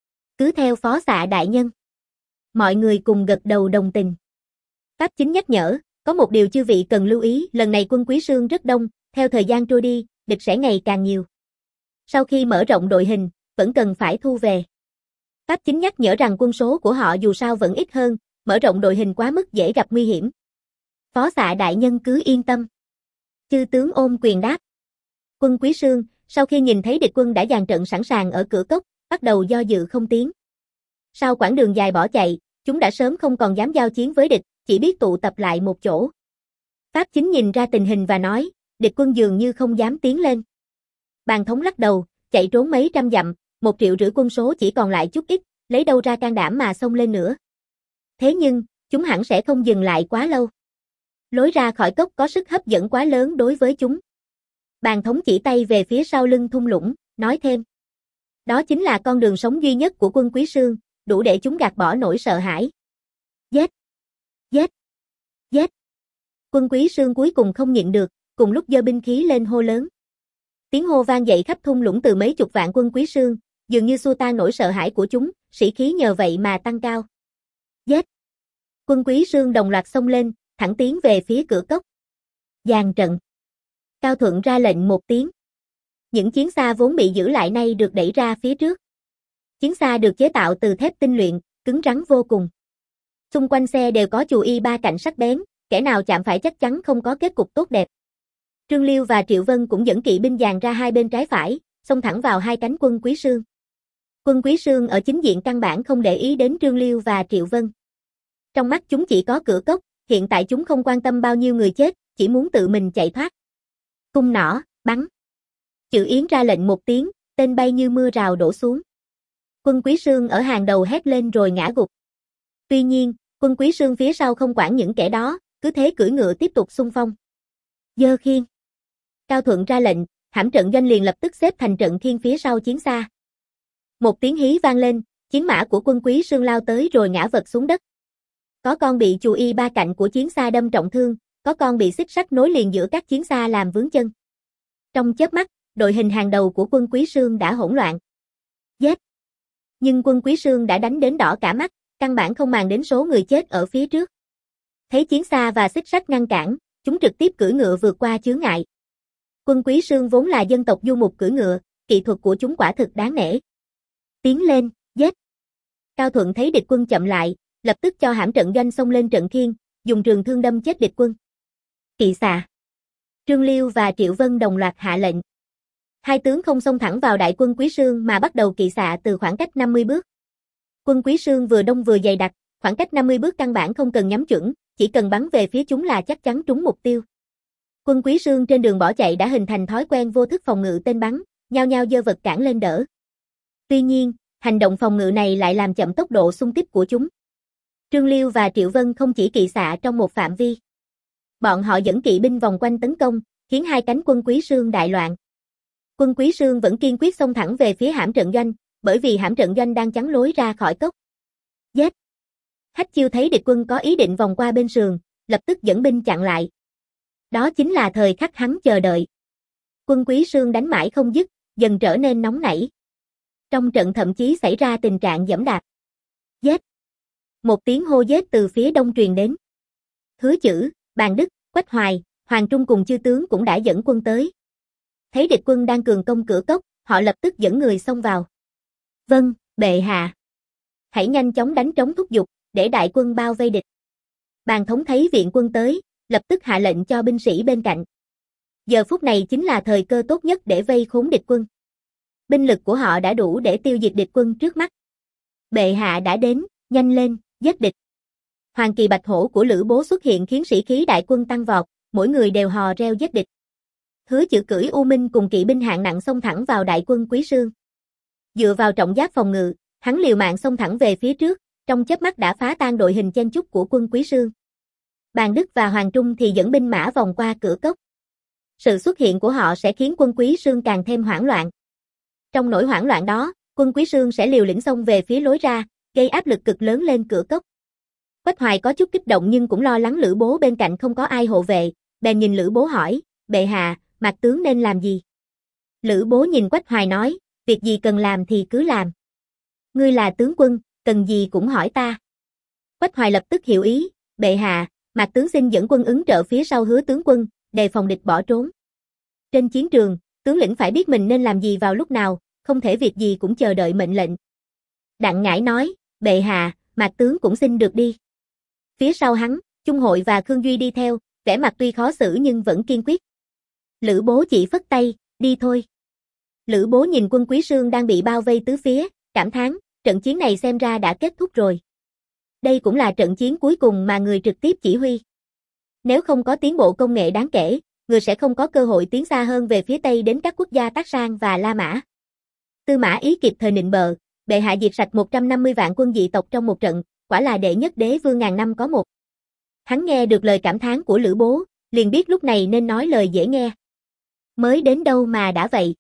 A: Cứ theo phó xạ đại nhân. Mọi người cùng gật đầu đồng tình. Pháp chính nhắc nhở, có một điều chư vị cần lưu ý, lần này quân Quý Sương rất đông, theo thời gian trôi đi, địch sẽ ngày càng nhiều. Sau khi mở rộng đội hình, vẫn cần phải thu về. Pháp chính nhắc nhở rằng quân số của họ dù sao vẫn ít hơn, mở rộng đội hình quá mức dễ gặp nguy hiểm. Phó xạ đại nhân cứ yên tâm. Chư tướng ôm quyền đáp. Quân Quý Sương, sau khi nhìn thấy địch quân đã dàn trận sẵn sàng ở cửa cốc, bắt đầu do dự không tiến. Sau quãng đường dài bỏ chạy, chúng đã sớm không còn dám giao chiến với địch, chỉ biết tụ tập lại một chỗ. Pháp chính nhìn ra tình hình và nói, địch quân dường như không dám tiến lên. Bàn thống lắc đầu, chạy trốn mấy trăm dặm, một triệu rưỡi quân số chỉ còn lại chút ít, lấy đâu ra can đảm mà xông lên nữa. Thế nhưng, chúng hẳn sẽ không dừng lại quá lâu. Lối ra khỏi cốc có sức hấp dẫn quá lớn đối với chúng. Bàn thống chỉ tay về phía sau lưng thung lũng, nói thêm. Đó chính là con đường sống duy nhất của quân Quý Sương, đủ để chúng gạt bỏ nỗi sợ hãi. Giết! Giết! Giết! Quân Quý Sương cuối cùng không nhịn được, cùng lúc giơ binh khí lên hô lớn. Tiếng hô vang dậy khắp thung lũng từ mấy chục vạn quân Quý Sương, dường như xua tan nỗi sợ hãi của chúng, sĩ khí nhờ vậy mà tăng cao. Giết! Quân Quý Sương đồng loạt xông lên, thẳng tiến về phía cửa cốc. Dàn trận. Cao Thuận ra lệnh một tiếng. Những chiến xa vốn bị giữ lại nay được đẩy ra phía trước. Chiến xa được chế tạo từ thép tinh luyện, cứng rắn vô cùng. Xung quanh xe đều có chù y ba cạnh sắc bén, kẻ nào chạm phải chắc chắn không có kết cục tốt đẹp. Trương Liêu và Triệu Vân cũng dẫn kỵ binh dàn ra hai bên trái phải, xông thẳng vào hai cánh quân Quý Sương. Quân Quý Sương ở chính diện căn bản không để ý đến Trương Liêu và Triệu Vân. Trong mắt chúng chỉ có cửa cốc, hiện tại chúng không quan tâm bao nhiêu người chết, chỉ muốn tự mình chạy thoát. Cung nỏ, bắn. Chử Yến ra lệnh một tiếng, tên bay như mưa rào đổ xuống. Quân Quý Sương ở hàng đầu hét lên rồi ngã gục. Tuy nhiên, quân Quý Sương phía sau không quản những kẻ đó, cứ thế cưỡi ngựa tiếp tục xung phong. Dơ khiên. Cao Thuận ra lệnh, hãm trận doanh liền lập tức xếp thành trận khiên phía sau chiến xa. Một tiếng hí vang lên, chiến mã của quân Quý Sương lao tới rồi ngã vật xuống đất. Có con bị chù y ba cạnh của chiến xa đâm trọng thương, có con bị xích sắt nối liền giữa các chiến xa làm vướng chân. Trong chớp mắt, đội hình hàng đầu của quân Quý Sương đã hỗn loạn. Giết! Nhưng quân Quý Sương đã đánh đến đỏ cả mắt, căn bản không màng đến số người chết ở phía trước. Thấy chiến xa và xích sắt ngăn cản, chúng trực tiếp cưỡi ngựa vượt qua chướng ngại. Quân Quý Sương vốn là dân tộc du mục cưỡi ngựa, kỹ thuật của chúng quả thực đáng nể. Tiến lên, giết! Cao Thuận thấy địch quân chậm lại, lập tức cho hãm trận doanh xông lên trận khiên, dùng trường thương đâm chết địch quân. Kỵ xạ! Trương Liêu và Triệu Vân đồng loạt hạ lệnh. Hai tướng không xông thẳng vào đại quân Quý Sương mà bắt đầu kỵ xạ từ khoảng cách năm mươi bước. Quân Quý Sương vừa đông vừa dày đặc, khoảng cách năm mươi bước căn bản không cần nhắm chuẩn, chỉ cần bắn về phía chúng là chắc chắn trúng mục tiêu. Quân Quý Sương trên đường bỏ chạy đã hình thành thói quen vô thức phòng ngự tên bắn, nhao nhao giơ vật cản lên đỡ. Tuy nhiên, hành động phòng ngự này lại làm chậm tốc độ xung kích của chúng. Trương Liêu và Triệu Vân không chỉ kỵ xạ trong một phạm vi. Bọn họ dẫn kỵ binh vòng quanh tấn công, khiến hai cánh quân Quý Sương đại loạn. Quân Quý Sương vẫn kiên quyết xông thẳng về phía hãm trận doanh, bởi vì hãm trận doanh đang chắn lối ra khỏi cốc. Giết! Hách Chiêu thấy địch quân có ý định vòng qua bên sườn, lập tức dẫn binh chặn lại. Đó chính là thời khắc hắn chờ đợi. Quân Quý Sương đánh mãi không dứt, dần trở nên nóng nảy. Trong trận thậm chí xảy ra tình trạng giẫm đạp. Giết! Một tiếng hô giết từ phía đông truyền đến. Hứa Chữ, Bàn Đức, Quách Hoài, Hoàng Trung cùng chư tướng cũng đã dẫn quân tới. Thấy địch quân đang cường công cửa cốc, họ lập tức dẫn người xông vào. Vâng, bệ hạ. Hãy nhanh chóng đánh trống thúc giục, để đại quân bao vây địch. Bàn Thống thấy viện quân tới, lập tức hạ lệnh cho binh sĩ bên cạnh. Giờ phút này chính là thời cơ tốt nhất để vây khốn địch quân. Binh lực của họ đã đủ để tiêu diệt địch quân trước mắt. Bệ hạ đã đến, nhanh lên, giết địch. Hoàng kỳ bạch hổ của Lữ Bố xuất hiện khiến sĩ khí đại quân tăng vọt, mỗi người đều hò reo giết địch. Hứa Chữ cưỡi U Minh cùng kỵ binh hạng nặng xông thẳng vào đại quân Quý Sương. Dựa vào trọng giáp phòng ngự, hắn liều mạng xông thẳng về phía trước, trong chớp mắt đã phá tan đội hình chen chúc của quân Quý Sương. Bàn Đức và Hoàng Trung thì dẫn binh mã vòng qua cửa cốc. Sự xuất hiện của họ sẽ khiến quân Quý Sương càng thêm hoảng loạn. Trong nỗi hoảng loạn đó, quân Quý Sương sẽ liều lĩnh xông về phía lối ra, gây áp lực cực lớn lên cửa cốc. Quách Hoài có chút kích động nhưng cũng lo lắng Lữ Bố bên cạnh không có ai hộ vệ, bèn nhìn Lữ Bố hỏi, bệ hạ, Mạc tướng nên làm gì? Lữ Bố nhìn Quách Hoài nói, việc gì cần làm thì cứ làm. Ngươi là tướng quân, cần gì cũng hỏi ta. Quách Hoài lập tức hiểu ý, bệ hạ, Mạc tướng xin dẫn quân ứng trợ phía sau Hứa tướng quân, đề phòng địch bỏ trốn. Trên chiến trường, tướng lĩnh phải biết mình nên làm gì vào lúc nào, không thể việc gì cũng chờ đợi mệnh lệnh. Đặng Ngải nói, bệ hạ, Mạc tướng cũng xin được đi. Phía sau hắn, Chung Hội và Khương Duy đi theo, vẻ mặt tuy khó xử nhưng vẫn kiên quyết. Lữ Bố chỉ phất tay, đi thôi. Lữ Bố nhìn quân Quý Sương đang bị bao vây tứ phía, cảm thán, trận chiến này xem ra đã kết thúc rồi. Đây cũng là trận chiến cuối cùng mà người trực tiếp chỉ huy. Nếu không có tiến bộ công nghệ đáng kể, người sẽ không có cơ hội tiến xa hơn về phía Tây đến các quốc gia Tác Sang và La Mã. Tư Mã Ý kịp thời nịnh bợ, bệ hạ diệt sạch một trăm năm mươi vạn quân dị tộc trong một trận, quả là đệ nhất đế vương ngàn năm có một. Hắn nghe được lời cảm thán của Lữ Bố, liền biết lúc này nên nói lời dễ nghe. Mới đến đâu mà đã vậy.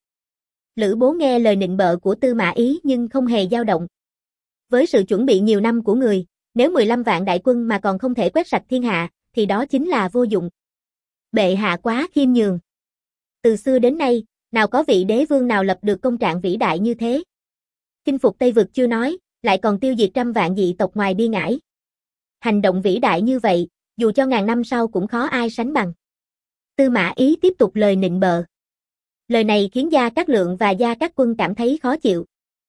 A: Lữ Bố nghe lời nịnh bợ của Tư Mã Ý nhưng không hề dao động. Với sự chuẩn bị nhiều năm của người, nếu mười lăm vạn đại quân mà còn không thể quét sạch thiên hạ, thì đó chính là vô dụng. Bệ hạ quá khiêm nhường. Từ xưa đến nay, nào có vị đế vương nào lập được công trạng vĩ đại như thế. Chinh phục Tây Vực chưa nói, lại còn tiêu diệt trăm vạn dị tộc ngoài biên ải. Hành động vĩ đại như vậy, dù cho ngàn năm sau cũng khó ai sánh bằng. Tư Mã Ý tiếp tục lời nịnh bợ. Lời này khiến Gia Cát Lượng và Gia Cát Quân cảm thấy khó chịu.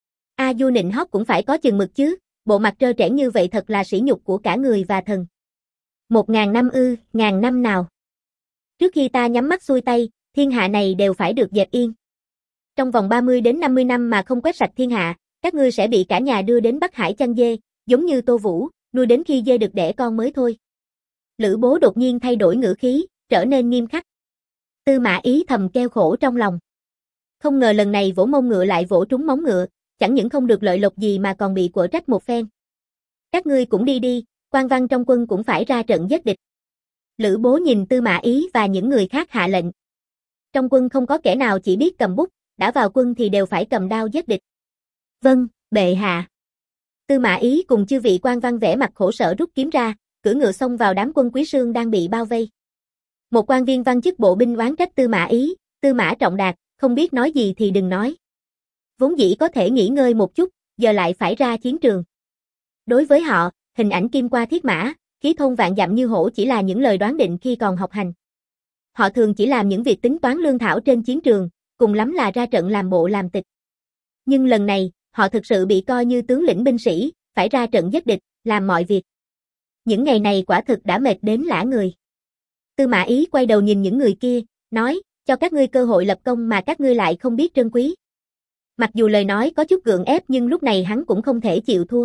A: A Du nịnh hót cũng phải có chừng mực chứ, bộ mặt trơ trẽn như vậy thật là sỉ nhục của cả người và thần. Một ngàn năm ư, ngàn năm nào. Trước khi ta nhắm mắt xuôi tay, thiên hạ này đều phải được dẹp yên. Trong vòng ba mươi đến năm mươi năm mà không quét sạch thiên hạ, các ngươi sẽ bị cả nhà đưa đến Bắc Hải chăn dê, giống như Tô Vũ, nuôi đến khi dê được đẻ con mới thôi. Lữ Bố đột nhiên thay đổi ngữ khí, trở nên nghiêm khắc. Tư Mã Ý thầm kêu khổ trong lòng. Không ngờ lần này vỗ mông ngựa lại vỗ trúng móng ngựa, chẳng những không được lợi lộc gì mà còn bị quở trách một phen. Các ngươi cũng đi đi, quan văn trong quân cũng phải ra trận giết địch. Lữ Bố nhìn Tư Mã Ý và những người khác hạ lệnh. Trong quân không có kẻ nào chỉ biết cầm bút, đã vào quân thì đều phải cầm đao giết địch. Vâng, bệ hạ. Tư Mã Ý cùng chư vị quan văn vẻ mặt khổ sở rút kiếm ra, cưỡi ngựa xông vào đám quân Quý Sương đang bị bao vây. Một quan viên văn chức bộ binh oán trách Tư Mã Ý, Tư Mã Trọng Đạt, không biết nói gì thì đừng nói. Vốn dĩ có thể nghỉ ngơi một chút, giờ lại phải ra chiến trường. Đối với họ, hình ảnh kim qua thiết mã, khí thôn vạn dặm như hổ chỉ là những lời đoán định khi còn học hành. Họ thường chỉ làm những việc tính toán lương thảo trên chiến trường, cùng lắm là ra trận làm bộ làm tịch. Nhưng lần này, họ thực sự bị coi như tướng lĩnh binh sĩ, phải ra trận giết địch, làm mọi việc. Những ngày này quả thực đã mệt đến lả người. Tư Mã Ý quay đầu nhìn những người kia, nói, cho các ngươi cơ hội lập công mà các ngươi lại không biết trân quý. Mặc dù lời nói có chút gượng ép nhưng lúc này hắn cũng không thể chịu thua.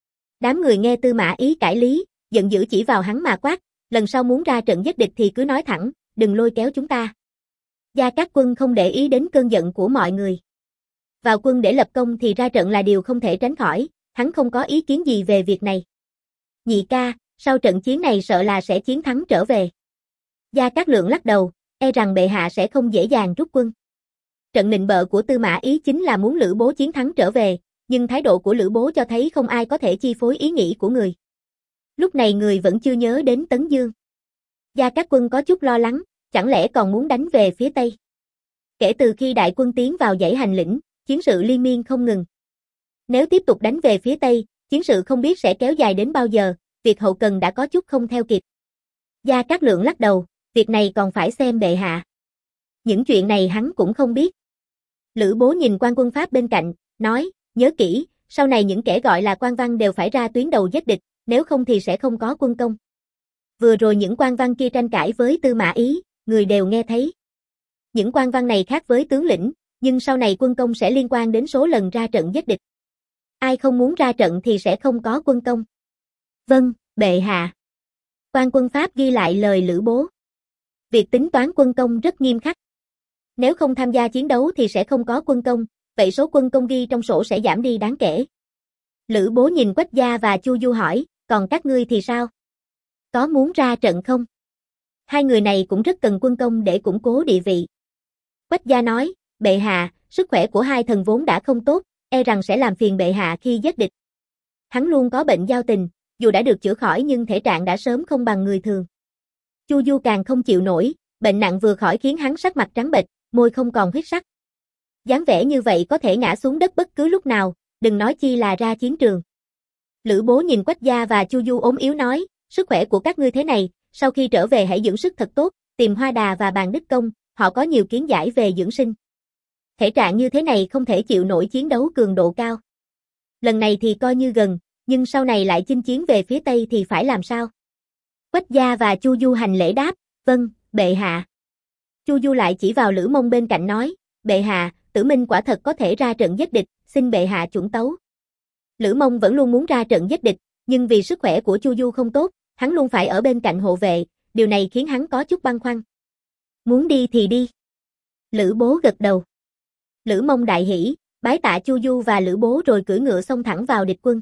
A: Đám người nghe Tư Mã Ý cãi lý, giận dữ chỉ vào hắn mà quát, lần sau muốn ra trận giết địch thì cứ nói thẳng, đừng lôi kéo chúng ta. Gia Cát Quân không để ý đến cơn giận của mọi người. Vào quân để lập công thì ra trận là điều không thể tránh khỏi, hắn không có ý kiến gì về việc này. Nhị ca, sau trận chiến này sợ là sẽ chiến thắng trở về. Gia Cát Lượng lắc đầu, e rằng bệ hạ sẽ không dễ dàng rút quân. Trận nịnh bợ của Tư Mã Ý chính là muốn Lữ Bố chiến thắng trở về, nhưng thái độ của Lữ Bố cho thấy không ai có thể chi phối ý nghĩ của người. Lúc này người vẫn chưa nhớ đến Tấn Dương. Gia Cát Quân có chút lo lắng, chẳng lẽ còn muốn đánh về phía Tây. Kể từ khi đại quân tiến vào dãy Hành Lĩnh, chiến sự liên miên không ngừng. Nếu tiếp tục đánh về phía Tây, chiến sự không biết sẽ kéo dài đến bao giờ, việc hậu cần đã có chút không theo kịp. Gia Cát Lượng lắc đầu, việc này còn phải xem bệ hạ. Những chuyện này hắn cũng không biết. Lữ Bố nhìn quan quân Pháp bên cạnh, nói, nhớ kỹ, sau này những kẻ gọi là quan văn đều phải ra tuyến đầu giết địch, nếu không thì sẽ không có quân công. Vừa rồi những quan văn kia tranh cãi với Tư Mã Ý, người đều nghe thấy. Những quan văn này khác với tướng lĩnh, nhưng sau này quân công sẽ liên quan đến số lần ra trận giết địch. Ai không muốn ra trận thì sẽ không có quân công. Vâng, bệ hạ. Quan quân Pháp ghi lại lời Lữ Bố. Việc tính toán quân công rất nghiêm khắc. Nếu không tham gia chiến đấu thì sẽ không có quân công, vậy số quân công ghi trong sổ sẽ giảm đi đáng kể. Lữ Bố nhìn Quách Gia và Chu Du hỏi, còn các ngươi thì sao? Có muốn ra trận không? Hai người này cũng rất cần quân công để củng cố địa vị. Quách Gia nói, bệ hạ, sức khỏe của hai thần vốn đã không tốt, e rằng sẽ làm phiền bệ hạ khi giết địch. Hắn luôn có bệnh giao tình, dù đã được chữa khỏi nhưng thể trạng đã sớm không bằng người thường. Chu Du càng không chịu nổi, bệnh nặng vừa khỏi khiến hắn sắc mặt trắng bệch, môi không còn huyết sắc. Dáng vẻ như vậy có thể ngã xuống đất bất cứ lúc nào, đừng nói chi là ra chiến trường. Lữ Bố nhìn Quách Gia và Chu Du ốm yếu nói, sức khỏe của các ngươi thế này, sau khi trở về hãy dưỡng sức thật tốt, tìm Hoa Đà và Bàn Đức Công, họ có nhiều kiến giải về dưỡng sinh. Thể trạng như thế này không thể chịu nổi chiến đấu cường độ cao. Lần này thì coi như gần, nhưng sau này lại chinh chiến về phía Tây thì phải làm sao? Quách Gia và Chu Du hành lễ đáp, vâng, bệ hạ. Chu Du lại chỉ vào Lữ Mông bên cạnh nói, bệ hạ, Tử Minh quả thật có thể ra trận giết địch, xin bệ hạ chuẩn tấu. Lữ Mông vẫn luôn muốn ra trận giết địch, nhưng vì sức khỏe của Chu Du không tốt, hắn luôn phải ở bên cạnh hộ vệ, điều này khiến hắn có chút băn khoăn. Muốn đi thì đi. Lữ Bố gật đầu. Lữ Mông đại hỉ, bái tạ Chu Du và Lữ Bố rồi cưỡi ngựa xông thẳng vào địch quân.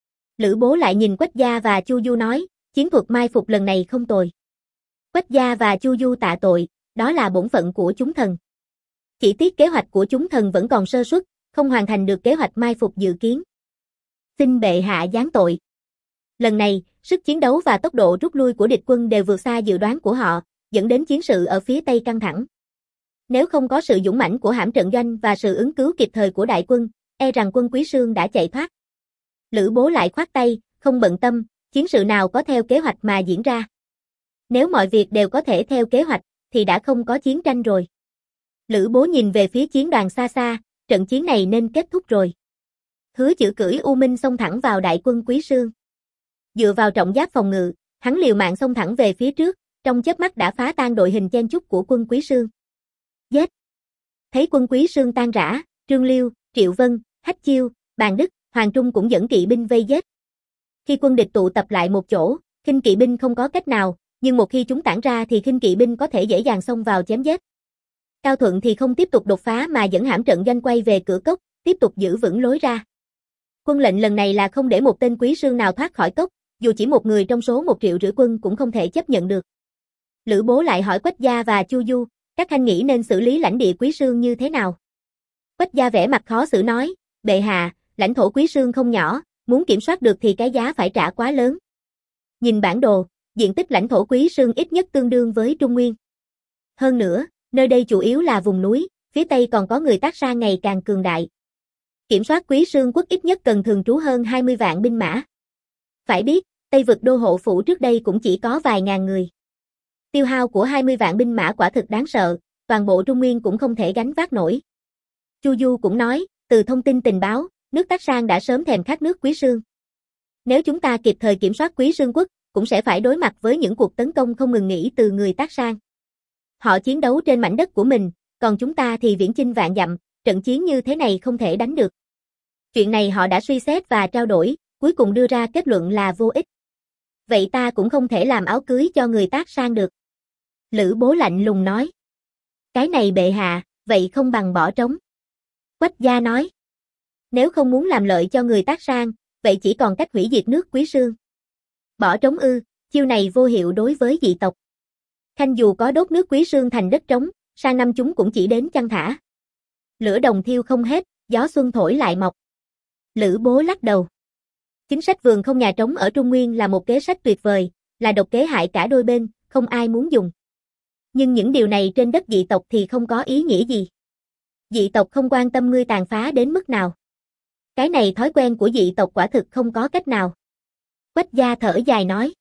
A: Lữ Bố lại nhìn Quách Gia và Chu Du nói, chiến thuật mai phục lần này không tồi. Quách Gia và Chu Du tạ tội, đó là bổn phận của chúng thần. Chỉ tiếc kế hoạch của chúng thần vẫn còn sơ suất, không hoàn thành được kế hoạch mai phục dự kiến. Xin bệ hạ giáng tội. Lần này, sức chiến đấu và tốc độ rút lui của địch quân đều vượt xa dự đoán của họ, dẫn đến chiến sự ở phía Tây căng thẳng. Nếu không có sự dũng mãnh của hãm trận doanh và sự ứng cứu kịp thời của đại quân, e rằng quân Quý Sương đã chạy thoát. Lữ Bố lại khoát tay, không bận tâm, chiến sự nào có theo kế hoạch mà diễn ra. Nếu mọi việc đều có thể theo kế hoạch, thì đã không có chiến tranh rồi. Lữ Bố nhìn về phía chiến đoàn xa xa, trận chiến này nên kết thúc rồi. Hứa Chữ cưỡi U Minh xông thẳng vào đại quân Quý Sương. Dựa vào trọng giáp phòng ngự, hắn liều mạng xông thẳng về phía trước, trong chớp mắt đã phá tan đội hình chen chúc của quân Quý Sương. Giết! Thấy quân Quý Sương tan rã, Trương Liêu, Triệu Vân, Hách Chiêu, Bàn Đức, Hoàng Trung cũng dẫn kỵ binh vây giết. Khi quân địch tụ tập lại một chỗ, khinh kỵ binh không có cách nào, nhưng một khi chúng tản ra thì khinh kỵ binh có thể dễ dàng xông vào chém giết. Cao Thuận thì không tiếp tục đột phá mà dẫn hãm trận doanh quay về cửa cốc, tiếp tục giữ vững lối ra. Quân lệnh lần này là không để một tên Quý Sương nào thoát khỏi cốc, dù chỉ một người trong số một triệu rưỡi quân cũng không thể chấp nhận được. Lữ Bố lại hỏi Quách Gia và Chu Du, các khanh nghĩ nên xử lý lãnh địa Quý Sương như thế nào? Quách Gia vẻ mặt khó xử nói, bệ hạ, lãnh thổ Quý Sương không nhỏ, muốn kiểm soát được thì cái giá phải trả quá lớn. Nhìn bản đồ, diện tích lãnh thổ Quý Sương ít nhất tương đương với Trung Nguyên. Hơn nữa, nơi đây chủ yếu là vùng núi, phía Tây còn có người Tác Sang ngày càng cường đại. Kiểm soát Quý Sương quốc ít nhất cần thường trú hơn hai mươi vạn binh mã. Phải biết, Tây vực đô hộ phủ trước đây cũng chỉ có vài ngàn người. Tiêu hao của hai mươi vạn binh mã quả thực đáng sợ, toàn bộ Trung Nguyên cũng không thể gánh vác nổi. Chu Du cũng nói, từ thông tin tình báo, nước Tác Sang đã sớm thèm khát nước Quý Sương. Nếu chúng ta kịp thời kiểm soát Quý Sương quốc, cũng sẽ phải đối mặt với những cuộc tấn công không ngừng nghỉ từ người Tác Sang. Họ chiến đấu trên mảnh đất của mình, còn chúng ta thì viễn chinh vạn dặm, trận chiến như thế này không thể đánh được. Chuyện này họ đã suy xét và trao đổi, cuối cùng đưa ra kết luận là vô ích. Vậy ta cũng không thể làm áo cưới cho người Tác Sang được. Lữ Bố lạnh lùng nói. Cái này bệ hạ, vậy không bằng bỏ trống. Quách Gia nói. Nếu không muốn làm lợi cho người Tác Sang, vậy chỉ còn cách hủy diệt nước Quý Sương. Bỏ trống ư, chiêu này vô hiệu đối với dị tộc. Khanh dù có đốt nước Quý Sương thành đất trống, sang năm chúng cũng chỉ đến chăn thả. Lửa đồng thiêu không hết, gió xuân thổi lại mọc. Lữ Bố lắc đầu. Chính sách vườn không nhà trống ở Trung Nguyên là một kế sách tuyệt vời, là độc kế hại cả đôi bên, không ai muốn dùng. Nhưng những điều này trên đất dị tộc thì không có ý nghĩa gì. Dị tộc không quan tâm ngươi tàn phá đến mức nào. Cái này thói quen của dị tộc quả thực không có cách nào. Quách Gia thở dài nói.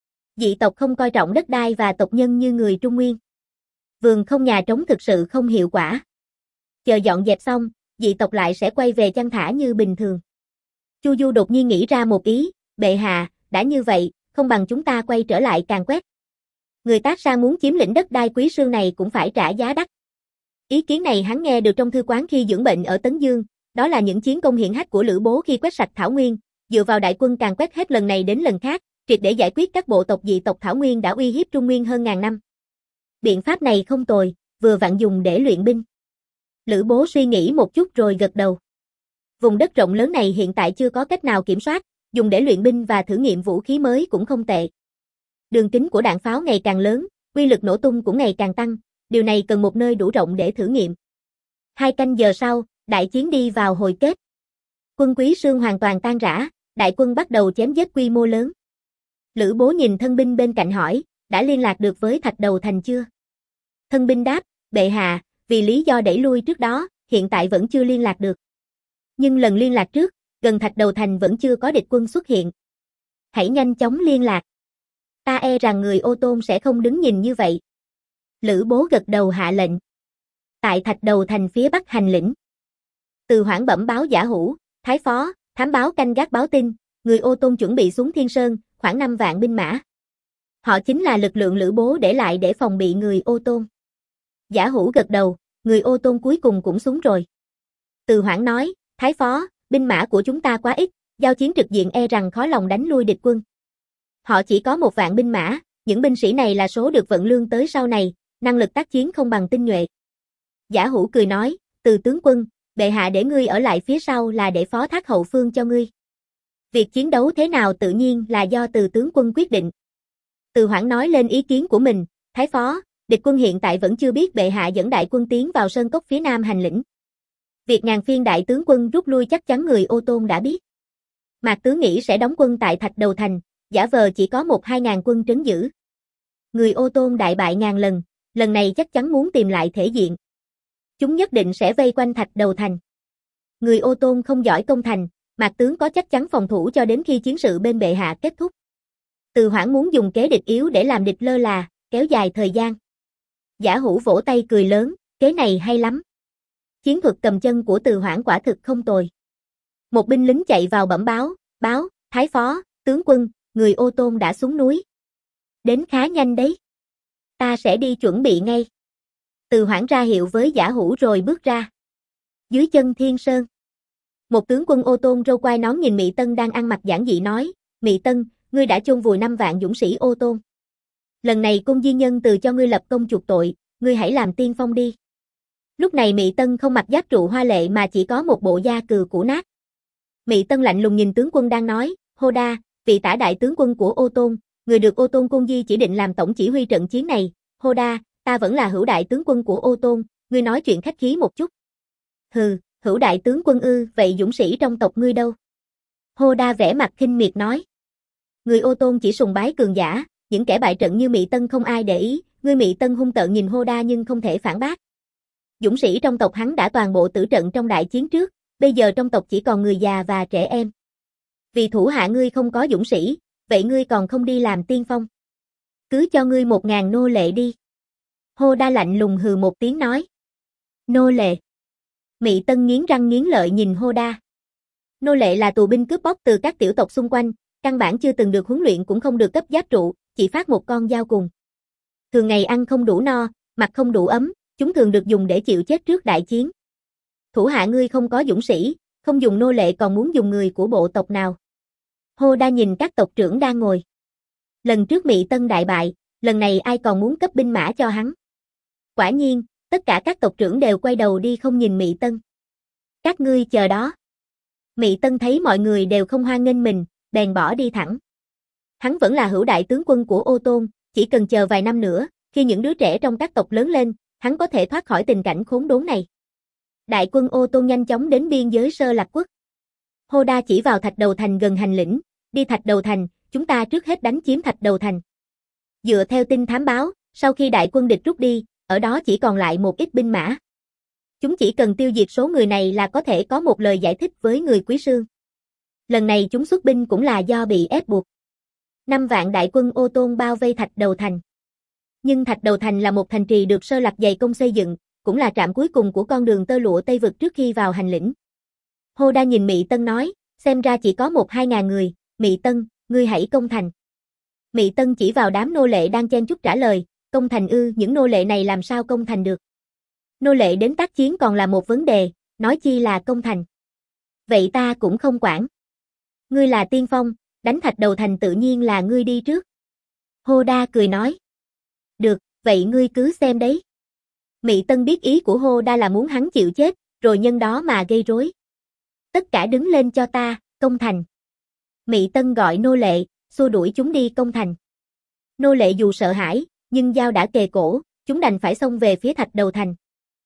A: Dị tộc không coi trọng đất đai và tộc nhân như người Trung Nguyên. Vườn không nhà trống thực sự không hiệu quả. Chờ dọn dẹp xong, dị tộc lại sẽ quay về chăn thả như bình thường. Chu Du đột nhiên nghĩ ra một ý, bệ hạ, đã như vậy, không bằng chúng ta quay trở lại Càn Quét. Người Tác Sang muốn chiếm lĩnh đất đai Quý Sương này cũng phải trả giá đắt. Ý kiến này hắn nghe được trong thư quán khi dưỡng bệnh ở Tấn Dương, đó là những chiến công hiển hách của Lữ Bố khi quét sạch Thảo Nguyên, dựa vào đại quân Càn Quét hết lần này đến lần khác, triệt để giải quyết các bộ tộc dị tộc Thảo Nguyên đã uy hiếp Trung Nguyên hơn ngàn năm. Biện pháp này không tồi, vừa vặn dùng để luyện binh. Lữ Bố suy nghĩ một chút rồi gật đầu. Vùng đất rộng lớn này hiện tại chưa có cách nào kiểm soát, dùng để luyện binh và thử nghiệm vũ khí mới cũng không tệ. Đường kính của đạn pháo ngày càng lớn, uy lực nổ tung cũng ngày càng tăng, điều này cần một nơi đủ rộng để thử nghiệm. Hai canh giờ sau, đại chiến đi vào hồi kết. Quân Quý Sương hoàn toàn tan rã, đại quân bắt đầu chém giết quy mô lớn. Lữ Bố nhìn thân binh bên cạnh hỏi, đã liên lạc được với Thạch Đầu Thành chưa? Thân binh đáp, bệ hạ, vì lý do đẩy lui trước đó, hiện tại vẫn chưa liên lạc được. Nhưng lần liên lạc trước, gần Thạch Đầu Thành vẫn chưa có địch quân xuất hiện. Hãy nhanh chóng liên lạc. Ta e rằng người Ô Tôn sẽ không đứng nhìn như vậy. Lữ Bố gật đầu hạ lệnh. Tại Thạch Đầu Thành phía bắc hành lĩnh. Từ Hoảng bẩm báo Giả Hữu, Thái Phó, thám báo canh gác báo tin, người Ô Tôn chuẩn bị xuống Thiên Sơn, khoảng năm vạn binh mã. Họ chính là lực lượng Lữ Bố để lại để phòng bị người Ô Tôn. Giả Hữu gật đầu, người Ô Tôn cuối cùng cũng xuống rồi. Từ Hoảng nói, Thái Phó, binh mã của chúng ta quá ít, giao chiến trực diện e rằng khó lòng đánh lui địch quân. Họ chỉ có một vạn binh mã, những binh sĩ này là số được vận lương tới sau này, năng lực tác chiến không bằng tinh nhuệ. Giả Hữu cười nói, Từ tướng quân, bệ hạ để ngươi ở lại phía sau là để phó thác hậu phương cho ngươi. Việc chiến đấu thế nào tự nhiên là do Từ tướng quân quyết định. Từ Hoảng nói lên ý kiến của mình, Thái Phó, địch quân hiện tại vẫn chưa biết bệ hạ dẫn đại quân tiến vào sơn cốc phía nam hành lĩnh. Việc Ngàn Phiên đại tướng quân rút lui chắc chắn người Ô Tôn đã biết. Mạc tướng nghĩ sẽ đóng quân tại Thạch Đầu Thành, giả vờ chỉ có một hai ngàn quân trấn giữ. Người Ô Tôn đại bại ngàn lần, lần này chắc chắn muốn tìm lại thể diện. Chúng nhất định sẽ vây quanh Thạch Đầu Thành. Người Ô Tôn không giỏi công thành, Mạc tướng có chắc chắn phòng thủ cho đến khi chiến sự bên bệ hạ kết thúc. Từ Hoảng muốn dùng kế địch yếu để làm địch lơ là, kéo dài thời gian. Giả Hữu vỗ tay cười lớn, kế này hay lắm. Chiến thuật cầm chân của Từ Hoảng quả thực không tồi. Một binh lính chạy vào bẩm báo, báo, Thái Phó, tướng quân, người Ô Tôn đã xuống núi. Đến khá nhanh đấy. Ta sẽ đi chuẩn bị ngay. Từ Hoảng ra hiệu với Giả Hữu rồi bước ra. Dưới chân Thiên Sơn. Một tướng quân Ô Tôn râu quai nón nhìn Mị Tân đang ăn mặc giản dị nói, Mị Tân, ngươi đã chôn vùi năm vạn dũng sĩ Ô Tôn. Lần này cung di nhân từ cho ngươi lập công chuộc tội, ngươi hãy làm tiên phong đi. Lúc này Mị Tân không mặc giáp trụ hoa lệ mà chỉ có một bộ da cừ cũ nát. Mị Tân lạnh lùng nhìn tướng quân đang nói, Hô Đa, vị tả đại tướng quân của Ô Tôn, người được Ô Tôn cung di chỉ định làm tổng chỉ huy trận chiến này, Hô Đa, ta vẫn là hữu đại tướng quân của Ô Tôn, ngươi nói chuyện khách khí một chút. Hừ, hữu đại tướng quân ư, vậy dũng sĩ trong tộc ngươi đâu? Hô Đa vẻ mặt khinh miệt nói. Người Ô Tôn chỉ sùng bái cường giả, những kẻ bại trận như Mị Tân không ai để ý, ngươi Mị Tân hung tợn nhìn Hô Đa nhưng không thể phản bác. dũng sĩ trong tộc hắn đã toàn bộ tử trận trong đại chiến trước, bây giờ trong tộc chỉ còn người già và trẻ em. Vì thủ hạ ngươi không có dũng sĩ, vậy ngươi còn không đi làm tiên phong. Cứ cho ngươi một ngàn nô lệ đi. Hô Đa lạnh lùng hừ một tiếng nói. Nô lệ. Mị Tân nghiến răng nghiến lợi nhìn Hô Đa. Nô lệ là tù binh cướp bóc từ các tiểu tộc xung quanh, căn bản chưa từng được huấn luyện cũng không được cấp giáp trụ, chỉ phát một con dao cùng. Thường ngày ăn không đủ no, mặc không đủ ấm, chúng thường được dùng để chịu chết trước đại chiến. Thủ hạ ngươi không có dũng sĩ, không dùng nô lệ còn muốn dùng người của bộ tộc nào. Hô Đa nhìn các tộc trưởng đang ngồi. Lần trước Mị Tân đại bại, lần này ai còn muốn cấp binh mã cho hắn. Quả nhiên, tất cả các tộc trưởng đều quay đầu đi không nhìn Mị Tân. Các ngươi chờ đó. Mị Tân thấy mọi người đều không hoan nghênh mình, bèn bỏ đi thẳng. Hắn vẫn là hữu đại tướng quân của Ô Tôn, chỉ cần chờ vài năm nữa, khi những đứa trẻ trong các tộc lớn lên, hắn có thể thoát khỏi tình cảnh khốn đốn này. Đại quân Ô Tôn nhanh chóng đến biên giới Sơ Lạc Quốc. Hô Đa chỉ vào Thạch Đầu Thành gần hành lĩnh, đi Thạch Đầu Thành, chúng ta trước hết đánh chiếm Thạch Đầu Thành. Dựa theo tin thám báo, sau khi đại quân địch rút đi, ở đó chỉ còn lại một ít binh mã. Chúng chỉ cần tiêu diệt số người này là có thể có một lời giải thích với người Quý Sương. Lần này chúng xuất binh cũng là do bị ép buộc. Năm vạn đại quân Ô Tôn bao vây Thạch Đầu Thành. Nhưng Thạch Đầu Thành là một thành trì được Sơ Lạc dày công xây dựng, cũng là trạm cuối cùng của con đường tơ lụa Tây Vực trước khi vào hành lĩnh. Hô Đa nhìn Mị Tân nói, xem ra chỉ có một hai ngàn người, Mị Tân, ngươi hãy công thành. Mị Tân chỉ vào đám nô lệ đang chen chúc trả lời, công thành ư, những nô lệ này làm sao công thành được. Nô lệ đến tác chiến còn là một vấn đề, nói chi là công thành. Vậy ta cũng không quản. Ngươi là tiên phong, đánh Thạch Đầu Thành tự nhiên là ngươi đi trước. Hô Đa cười nói. Được, vậy ngươi cứ xem đấy. Mị Tân biết ý của Hô Đa là muốn hắn chịu chết, rồi nhân đó mà gây rối. Tất cả đứng lên cho ta, công thành. Mị Tân gọi nô lệ, xua đuổi chúng đi công thành. Nô lệ dù sợ hãi, nhưng dao đã kề cổ, chúng đành phải xông về phía Thạch Đầu Thành.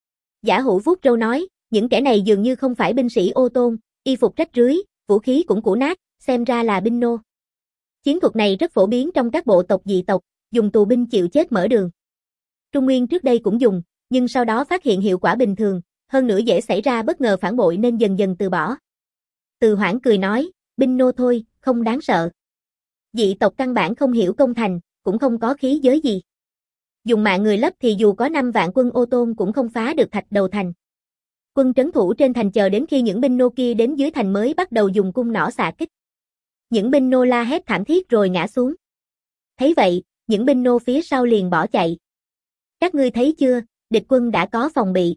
A: Giả Hữu vuốt râu nói, những kẻ này dường như không phải binh sĩ Ô Tôn, y phục rách rưới, vũ khí cũng cũ nát, xem ra là binh nô. Chiến thuật này rất phổ biến trong các bộ tộc dị tộc, dùng tù binh chịu chết mở đường. Trung Nguyên trước đây cũng dùng, nhưng sau đó phát hiện hiệu quả bình thường, hơn nữa dễ xảy ra bất ngờ phản bội nên dần dần từ bỏ. Từ Hoảng cười nói, binh nô thôi, không đáng sợ. Dị tộc căn bản không hiểu công thành, cũng không có khí giới gì. Dùng mạng người lấp thì dù có năm vạn quân Ô Tôn cũng không phá được Thạch Đầu Thành. Quân trấn thủ trên thành chờ đến khi những binh nô kia đến dưới thành mới bắt đầu dùng cung nỏ xạ kích. Những binh nô la hét thảm thiết rồi ngã xuống. Thấy vậy, những binh nô phía sau liền bỏ chạy. Các ngươi thấy chưa, địch quân đã có phòng bị.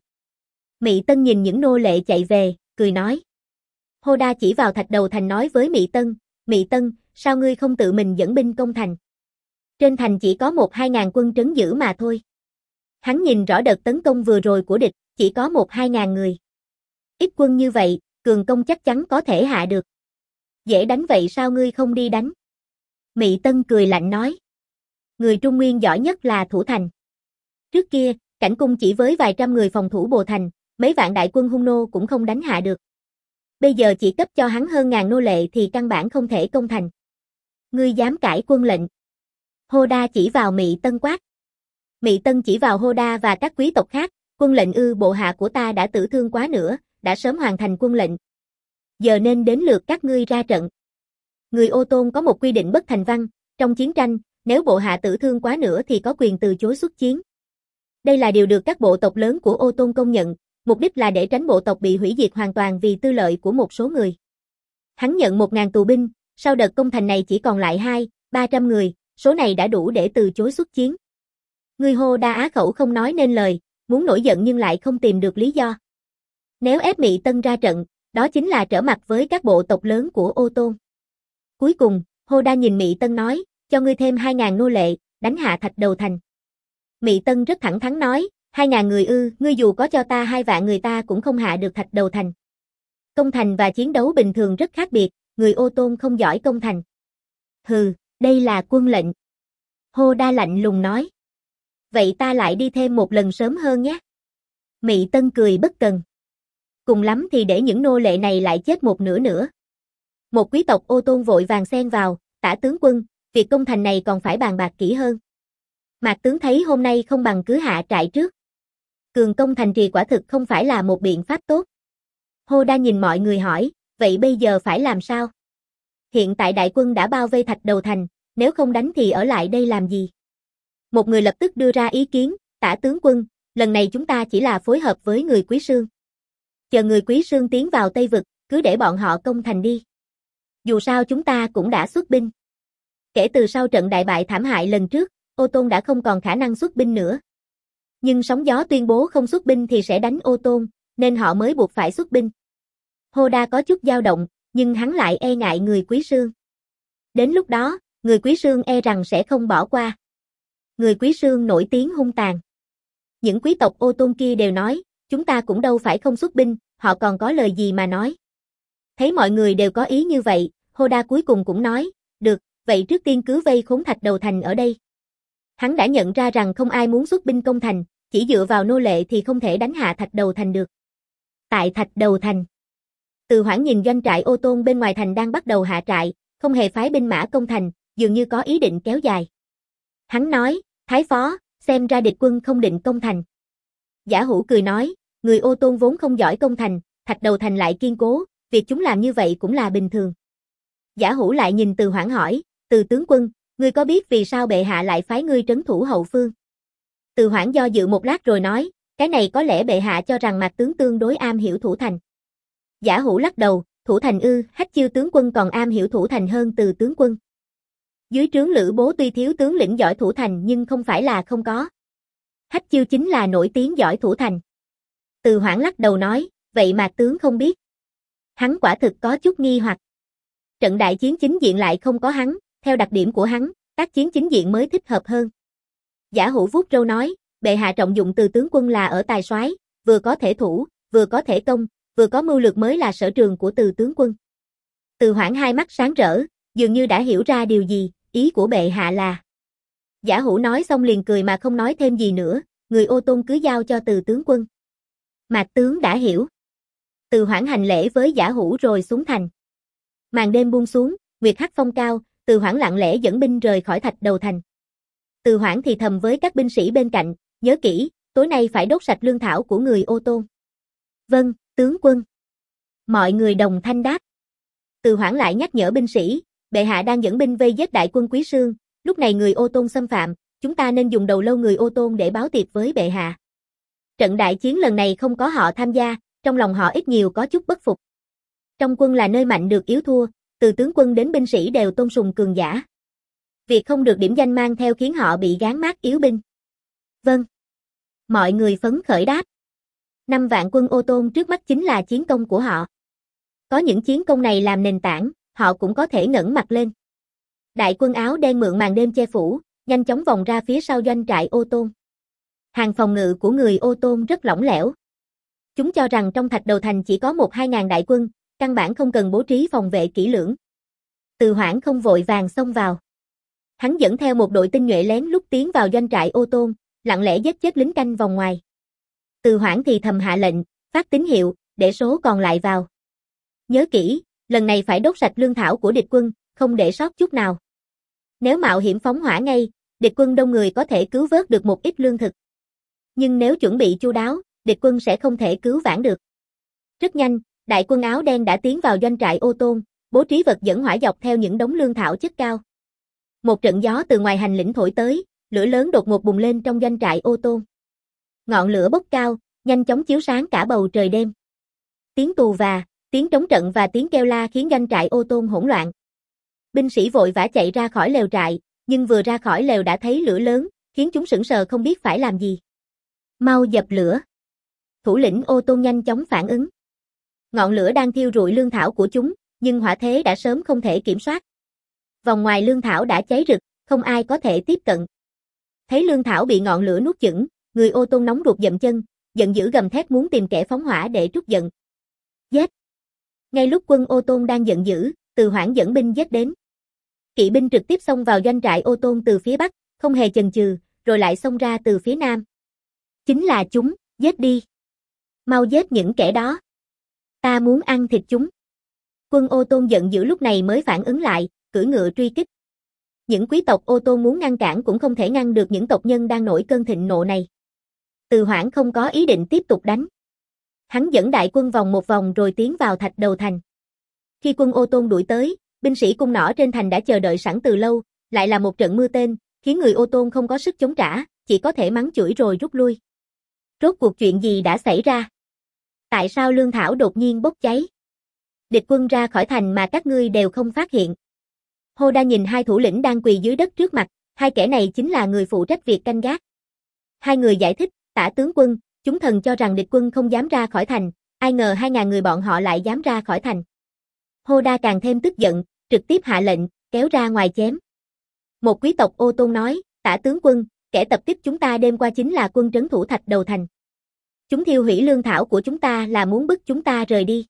A: Mị Tân nhìn những nô lệ chạy về, cười nói. Hô Đa chỉ vào Thạch Đầu Thành nói với Mị Tân, Mị Tân, sao ngươi không tự mình dẫn binh công thành? Trên thành chỉ có một hai ngàn quân trấn giữ mà thôi. Hắn nhìn rõ đợt tấn công vừa rồi của địch, chỉ có một hai ngàn người. Ít quân như vậy, cường công chắc chắn có thể hạ được. Dễ đánh vậy sao ngươi không đi đánh? Mị Tân cười lạnh nói. Người Trung Nguyên giỏi nhất là thủ thành. Trước kia, Cảnh Cung chỉ với vài trăm người phòng thủ Bồ Thành, mấy vạn đại quân hung nô cũng không đánh hạ được. Bây giờ chỉ cấp cho hắn hơn ngàn nô lệ thì căn bản không thể công thành. Ngươi dám cãi quân lệnh? Hô Đa chỉ vào Mị Tân quát. Mị Tân chỉ vào Hô Đa và các quý tộc khác, quân lệnh ư, bộ hạ của ta đã tử thương quá nữa, đã sớm hoàn thành quân lệnh. Giờ nên đến lượt các ngươi ra trận. Người Ô Tôn có một quy định bất thành văn, trong chiến tranh, nếu bộ hạ tử thương quá nữa thì có quyền từ chối xuất chiến. Đây là điều được các bộ tộc lớn của Ô Tôn công nhận, mục đích là để tránh bộ tộc bị hủy diệt hoàn toàn vì tư lợi của một số người. Hắn nhận một ngàn tù binh, sau đợt công thành này chỉ còn lại hai, ba trăm người, số này đã đủ để từ chối xuất chiến. Người Hô Đa á khẩu không nói nên lời, muốn nổi giận nhưng lại không tìm được lý do. Nếu ép Mị Tân ra trận, đó chính là trở mặt với các bộ tộc lớn của Ô Tôn. Cuối cùng, Hô Đa nhìn Mị Tân nói, cho ngươi thêm hai ngàn nô lệ, đánh hạ Thạch Đầu Thành. Mị Tân rất thẳng thắn nói, hai ngàn người ư, ngươi dù có cho ta hai vạn người ta cũng không hạ được Thạch Đầu Thành. Công thành và chiến đấu bình thường rất khác biệt, người Ô Tôn không giỏi công thành. Hừ, đây là quân lệnh. Hô Đa lạnh lùng nói. Vậy ta lại đi thêm một lần sớm hơn nhé. Mị Tân cười bất cần. Cùng lắm thì để những nô lệ này lại chết một nửa nữa. Một quý tộc Ô Tôn vội vàng xen vào, tả tướng quân, việc công thành này còn phải bàn bạc kỹ hơn. Mạc tướng thấy hôm nay không bằng cứ hạ trại trước. Cường công thành trì quả thực không phải là một biện pháp tốt. Hoda nhìn mọi người hỏi, vậy bây giờ phải làm sao? Hiện tại đại quân đã bao vây Thạch Đầu Thành, nếu không đánh thì ở lại đây làm gì? Một người lập tức đưa ra ý kiến, Tả tướng quân, lần này chúng ta chỉ là phối hợp với người Quý Sương. Chờ người Quý Sương tiến vào Tây Vực, cứ để bọn họ công thành đi. Dù sao chúng ta cũng đã xuất binh. Kể từ sau trận đại bại thảm hại lần trước, Ô Tôn đã không còn khả năng xuất binh nữa. Nhưng sóng gió tuyên bố không xuất binh thì sẽ đánh Ô Tôn, nên họ mới buộc phải xuất binh. Hoda có chút dao động, nhưng hắn lại e ngại người Quý Sương. Đến lúc đó, người Quý Sương e rằng sẽ không bỏ qua. Người Quý Sương nổi tiếng hung tàn. Những quý tộc Ô Tôn kia đều nói, chúng ta cũng đâu phải không xuất binh, họ còn có lời gì mà nói. Thấy mọi người đều có ý như vậy, Hoda cuối cùng cũng nói, được, vậy trước tiên cứ vây khốn Thạch Đầu Thành ở đây. Hắn đã nhận ra rằng không ai muốn xuất binh công thành, chỉ dựa vào nô lệ thì không thể đánh hạ Thạch Đầu Thành được. Tại Thạch Đầu Thành, Từ Hoảng nhìn doanh trại Ô Tôn bên ngoài thành đang bắt đầu hạ trại, không hề phái binh mã công thành, dường như có ý định kéo dài. Hắn nói, Thái phó, xem ra địch quân không định công thành. Giả Hữu cười nói, người Ô Tôn vốn không giỏi công thành, Thạch Đầu Thành lại kiên cố, việc chúng làm như vậy cũng là bình thường. Giả Hữu lại nhìn Từ Hoảng hỏi, Từ tướng quân, ngươi có biết vì sao bệ hạ lại phái ngươi trấn thủ hậu phương? Từ Hoảng do dự một lát rồi nói, cái này có lẽ bệ hạ cho rằng Mạc tướng tương đối am hiểu thủ thành. Giả Hữu lắc đầu, thủ thành ư, Hách Chiêu tướng quân còn am hiểu thủ thành hơn Từ tướng quân. Dưới trướng Lữ Bố tuy thiếu tướng lĩnh giỏi thủ thành nhưng không phải là không có. Hách Chiêu chính là nổi tiếng giỏi thủ thành. Từ Hoảng lắc đầu nói, vậy mà tướng không biết. Hắn quả thực có chút nghi hoặc. Trận đại chiến chính diện lại không có hắn, theo đặc điểm của hắn, tác chiến chính diện mới thích hợp hơn. Giả Hữu vuốt râu nói, bệ hạ trọng dụng Từ tướng quân là ở tài soái, vừa có thể thủ, vừa có thể công, vừa có mưu lược mới là sở trường của Từ tướng quân. Từ Hoảng hai mắt sáng rỡ, dường như đã hiểu ra điều gì, ý của bệ hạ là. Giả Hữu nói xong liền cười mà không nói thêm gì nữa, người Ô Tôn cứ giao cho Từ tướng quân. Mạc tướng đã hiểu. Từ Hoảng hành lễ với Giả Hữu rồi xuống thành. Màn đêm buông xuống, nguyệt hắt phong cao, Từ Hoảng lặng lẽ dẫn binh rời khỏi Thạch Đầu Thành. Từ Hoảng thì thầm với các binh sĩ bên cạnh, nhớ kỹ, tối nay phải đốt sạch lương thảo của người Ô Tôn. Vâng, tướng quân. Mọi người đồng thanh đáp. Từ Hoảng lại nhắc nhở binh sĩ, bệ hạ đang dẫn binh vây giết đại quân Quý Sương, lúc này người Ô Tôn xâm phạm, chúng ta nên dùng đầu lâu người Ô Tôn để báo tiệc với bệ hạ. Trận đại chiến lần này không có họ tham gia, trong lòng họ ít nhiều có chút bất phục. Trong quân là nơi mạnh được yếu thua, từ tướng quân đến binh sĩ đều tôn sùng cường giả. Việc không được điểm danh mang theo khiến họ bị gán mác yếu binh. Vâng. Mọi người phấn khởi đáp. Năm vạn quân Ô Tôn trước mắt chính là chiến công của họ. Có những chiến công này làm nền tảng, họ cũng có thể ngẩng mặt lên. Đại quân áo đen mượn màn đêm che phủ, nhanh chóng vòng ra phía sau doanh trại Ô Tôn. Hàng phòng ngự của người Ô Tôn rất lỏng lẻo. Chúng cho rằng trong Thạch Đầu Thành chỉ có một hai ngàn đại quân, căn bản không cần bố trí phòng vệ kỹ lưỡng. Từ Hoảng không vội vàng xông vào. Hắn dẫn theo một đội tinh nhuệ lén lút tiến vào doanh trại Ô Tôn, lặng lẽ giết chết lính canh vòng ngoài. Từ Hoảng thì thầm hạ lệnh, phát tín hiệu, để số còn lại vào. Nhớ kỹ, lần này phải đốt sạch lương thảo của địch quân, không để sót chút nào. Nếu mạo hiểm phóng hỏa ngay, địch quân đông người có thể cứu vớt được một ít lương thực. Nhưng nếu chuẩn bị chu đáo, địch quân sẽ không thể cứu vãn được. Rất nhanh, đại quân áo đen đã tiến vào doanh trại Ô Tôn, bố trí vật dẫn hỏa dọc theo những đống lương thảo chất cao. Một trận gió từ ngoài hành lĩnh thổi tới, lửa lớn đột ngột bùng lên trong doanh trại Ô Tôn. Ngọn lửa bốc cao, nhanh chóng chiếu sáng cả bầu trời đêm. Tiếng tù và, tiếng trống trận và tiếng kêu la khiến doanh trại Ô Tôn hỗn loạn. Binh sĩ vội vã chạy ra khỏi lều trại, nhưng vừa ra khỏi lều đã thấy lửa lớn, khiến chúng sững sờ không biết phải làm gì. Mau dập lửa. Thủ lĩnh Ô Tôn nhanh chóng phản ứng. Ngọn lửa đang thiêu rụi lương thảo của chúng, nhưng hỏa thế đã sớm không thể kiểm soát. Vòng ngoài lương thảo đã cháy rực, không ai có thể tiếp cận. Thấy lương thảo bị ngọn lửa nuốt chửng, người Ô Tôn nóng ruột dậm chân, giận dữ gầm thét muốn tìm kẻ phóng hỏa để trút giận. Giết! Ngay lúc quân Ô Tôn đang giận dữ, Từ Hoảng dẫn binh giết đến. Kỵ binh trực tiếp xông vào doanh trại Ô Tôn từ phía bắc, không hề chần chừ, rồi lại xông ra từ phía nam. Chính là chúng, giết đi. Mau giết những kẻ đó. Ta muốn ăn thịt chúng. Quân Ô Tôn giận dữ lúc này mới phản ứng lại, cưỡi ngựa truy kích. Những quý tộc Ô Tôn muốn ngăn cản cũng không thể ngăn được những tộc nhân đang nổi cơn thịnh nộ này. Từ Hoảng không có ý định tiếp tục đánh. Hắn dẫn đại quân vòng một vòng rồi tiến vào thạch đầu thành. Khi quân Ô Tôn đuổi tới, binh sĩ cung nỏ trên thành đã chờ đợi sẵn từ lâu, lại là một trận mưa tên, khiến người Ô Tôn không có sức chống trả, chỉ có thể mắng chửi rồi rút lui. Rốt cuộc chuyện gì đã xảy ra? Tại sao lương thảo đột nhiên bốc cháy? Địch quân ra khỏi thành mà các ngươi đều không phát hiện. Hô Đa nhìn hai thủ lĩnh đang quỳ dưới đất trước mặt, hai kẻ này chính là người phụ trách việc canh gác. Hai người giải thích, Tả tướng quân, chúng thần cho rằng địch quân không dám ra khỏi thành, ai ngờ hai ngàn người bọn họ lại dám ra khỏi thành. Hô Đa càng thêm tức giận, trực tiếp hạ lệnh, kéo ra ngoài chém. Một quý tộc Ô Tôn nói, Tả tướng quân, kẻ tập kích chúng ta đêm qua chính là quân trấn thủ thạch đầu thành. Chúng thiêu hủy lương thảo của chúng ta là muốn bức chúng ta rời đi.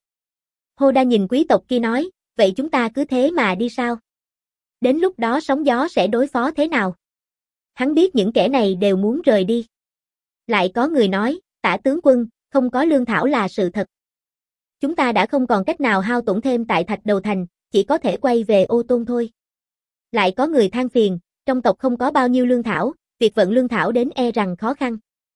A: Hô Đa nhìn quý tộc kia nói, vậy chúng ta cứ thế mà đi sao? Đến lúc đó sóng gió sẽ đối phó thế nào? Hắn biết những kẻ này đều muốn rời đi. Lại có người nói, Tả tướng quân, không có lương thảo là sự thật. Chúng ta đã không còn cách nào hao tổn thêm tại thạch đầu thành, chỉ có thể quay về Ô Tôn thôi. Lại có người than phiền, trong tộc không có bao nhiêu lương thảo, việc vận lương thảo đến e rằng khó khăn.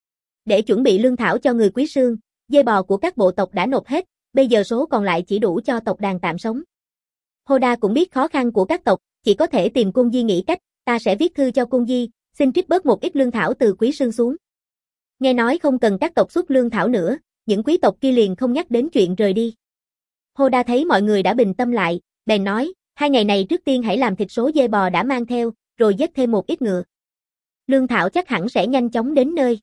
A: Để chuẩn bị lương thảo cho người Quý Sương, dê bò của các bộ tộc đã nộp hết, bây giờ số còn lại chỉ đủ cho tộc đàn tạm sống. Hô Đa cũng biết khó khăn của các tộc, chỉ có thể tìm Cung Di nghĩ cách, ta sẽ viết thư cho Cung Di, xin trích bớt một ít lương thảo từ Quý Sương xuống. Nghe nói không cần các tộc xuất lương thảo nữa, những quý tộc kia liền không nhắc đến chuyện rời đi. Hô Đa thấy mọi người đã bình tâm lại, bèn nói, hai ngày này trước tiên hãy làm thịt số dê bò đã mang theo, rồi giết thêm một ít ngựa. Lương thảo chắc hẳn sẽ nhanh chóng đến nơi.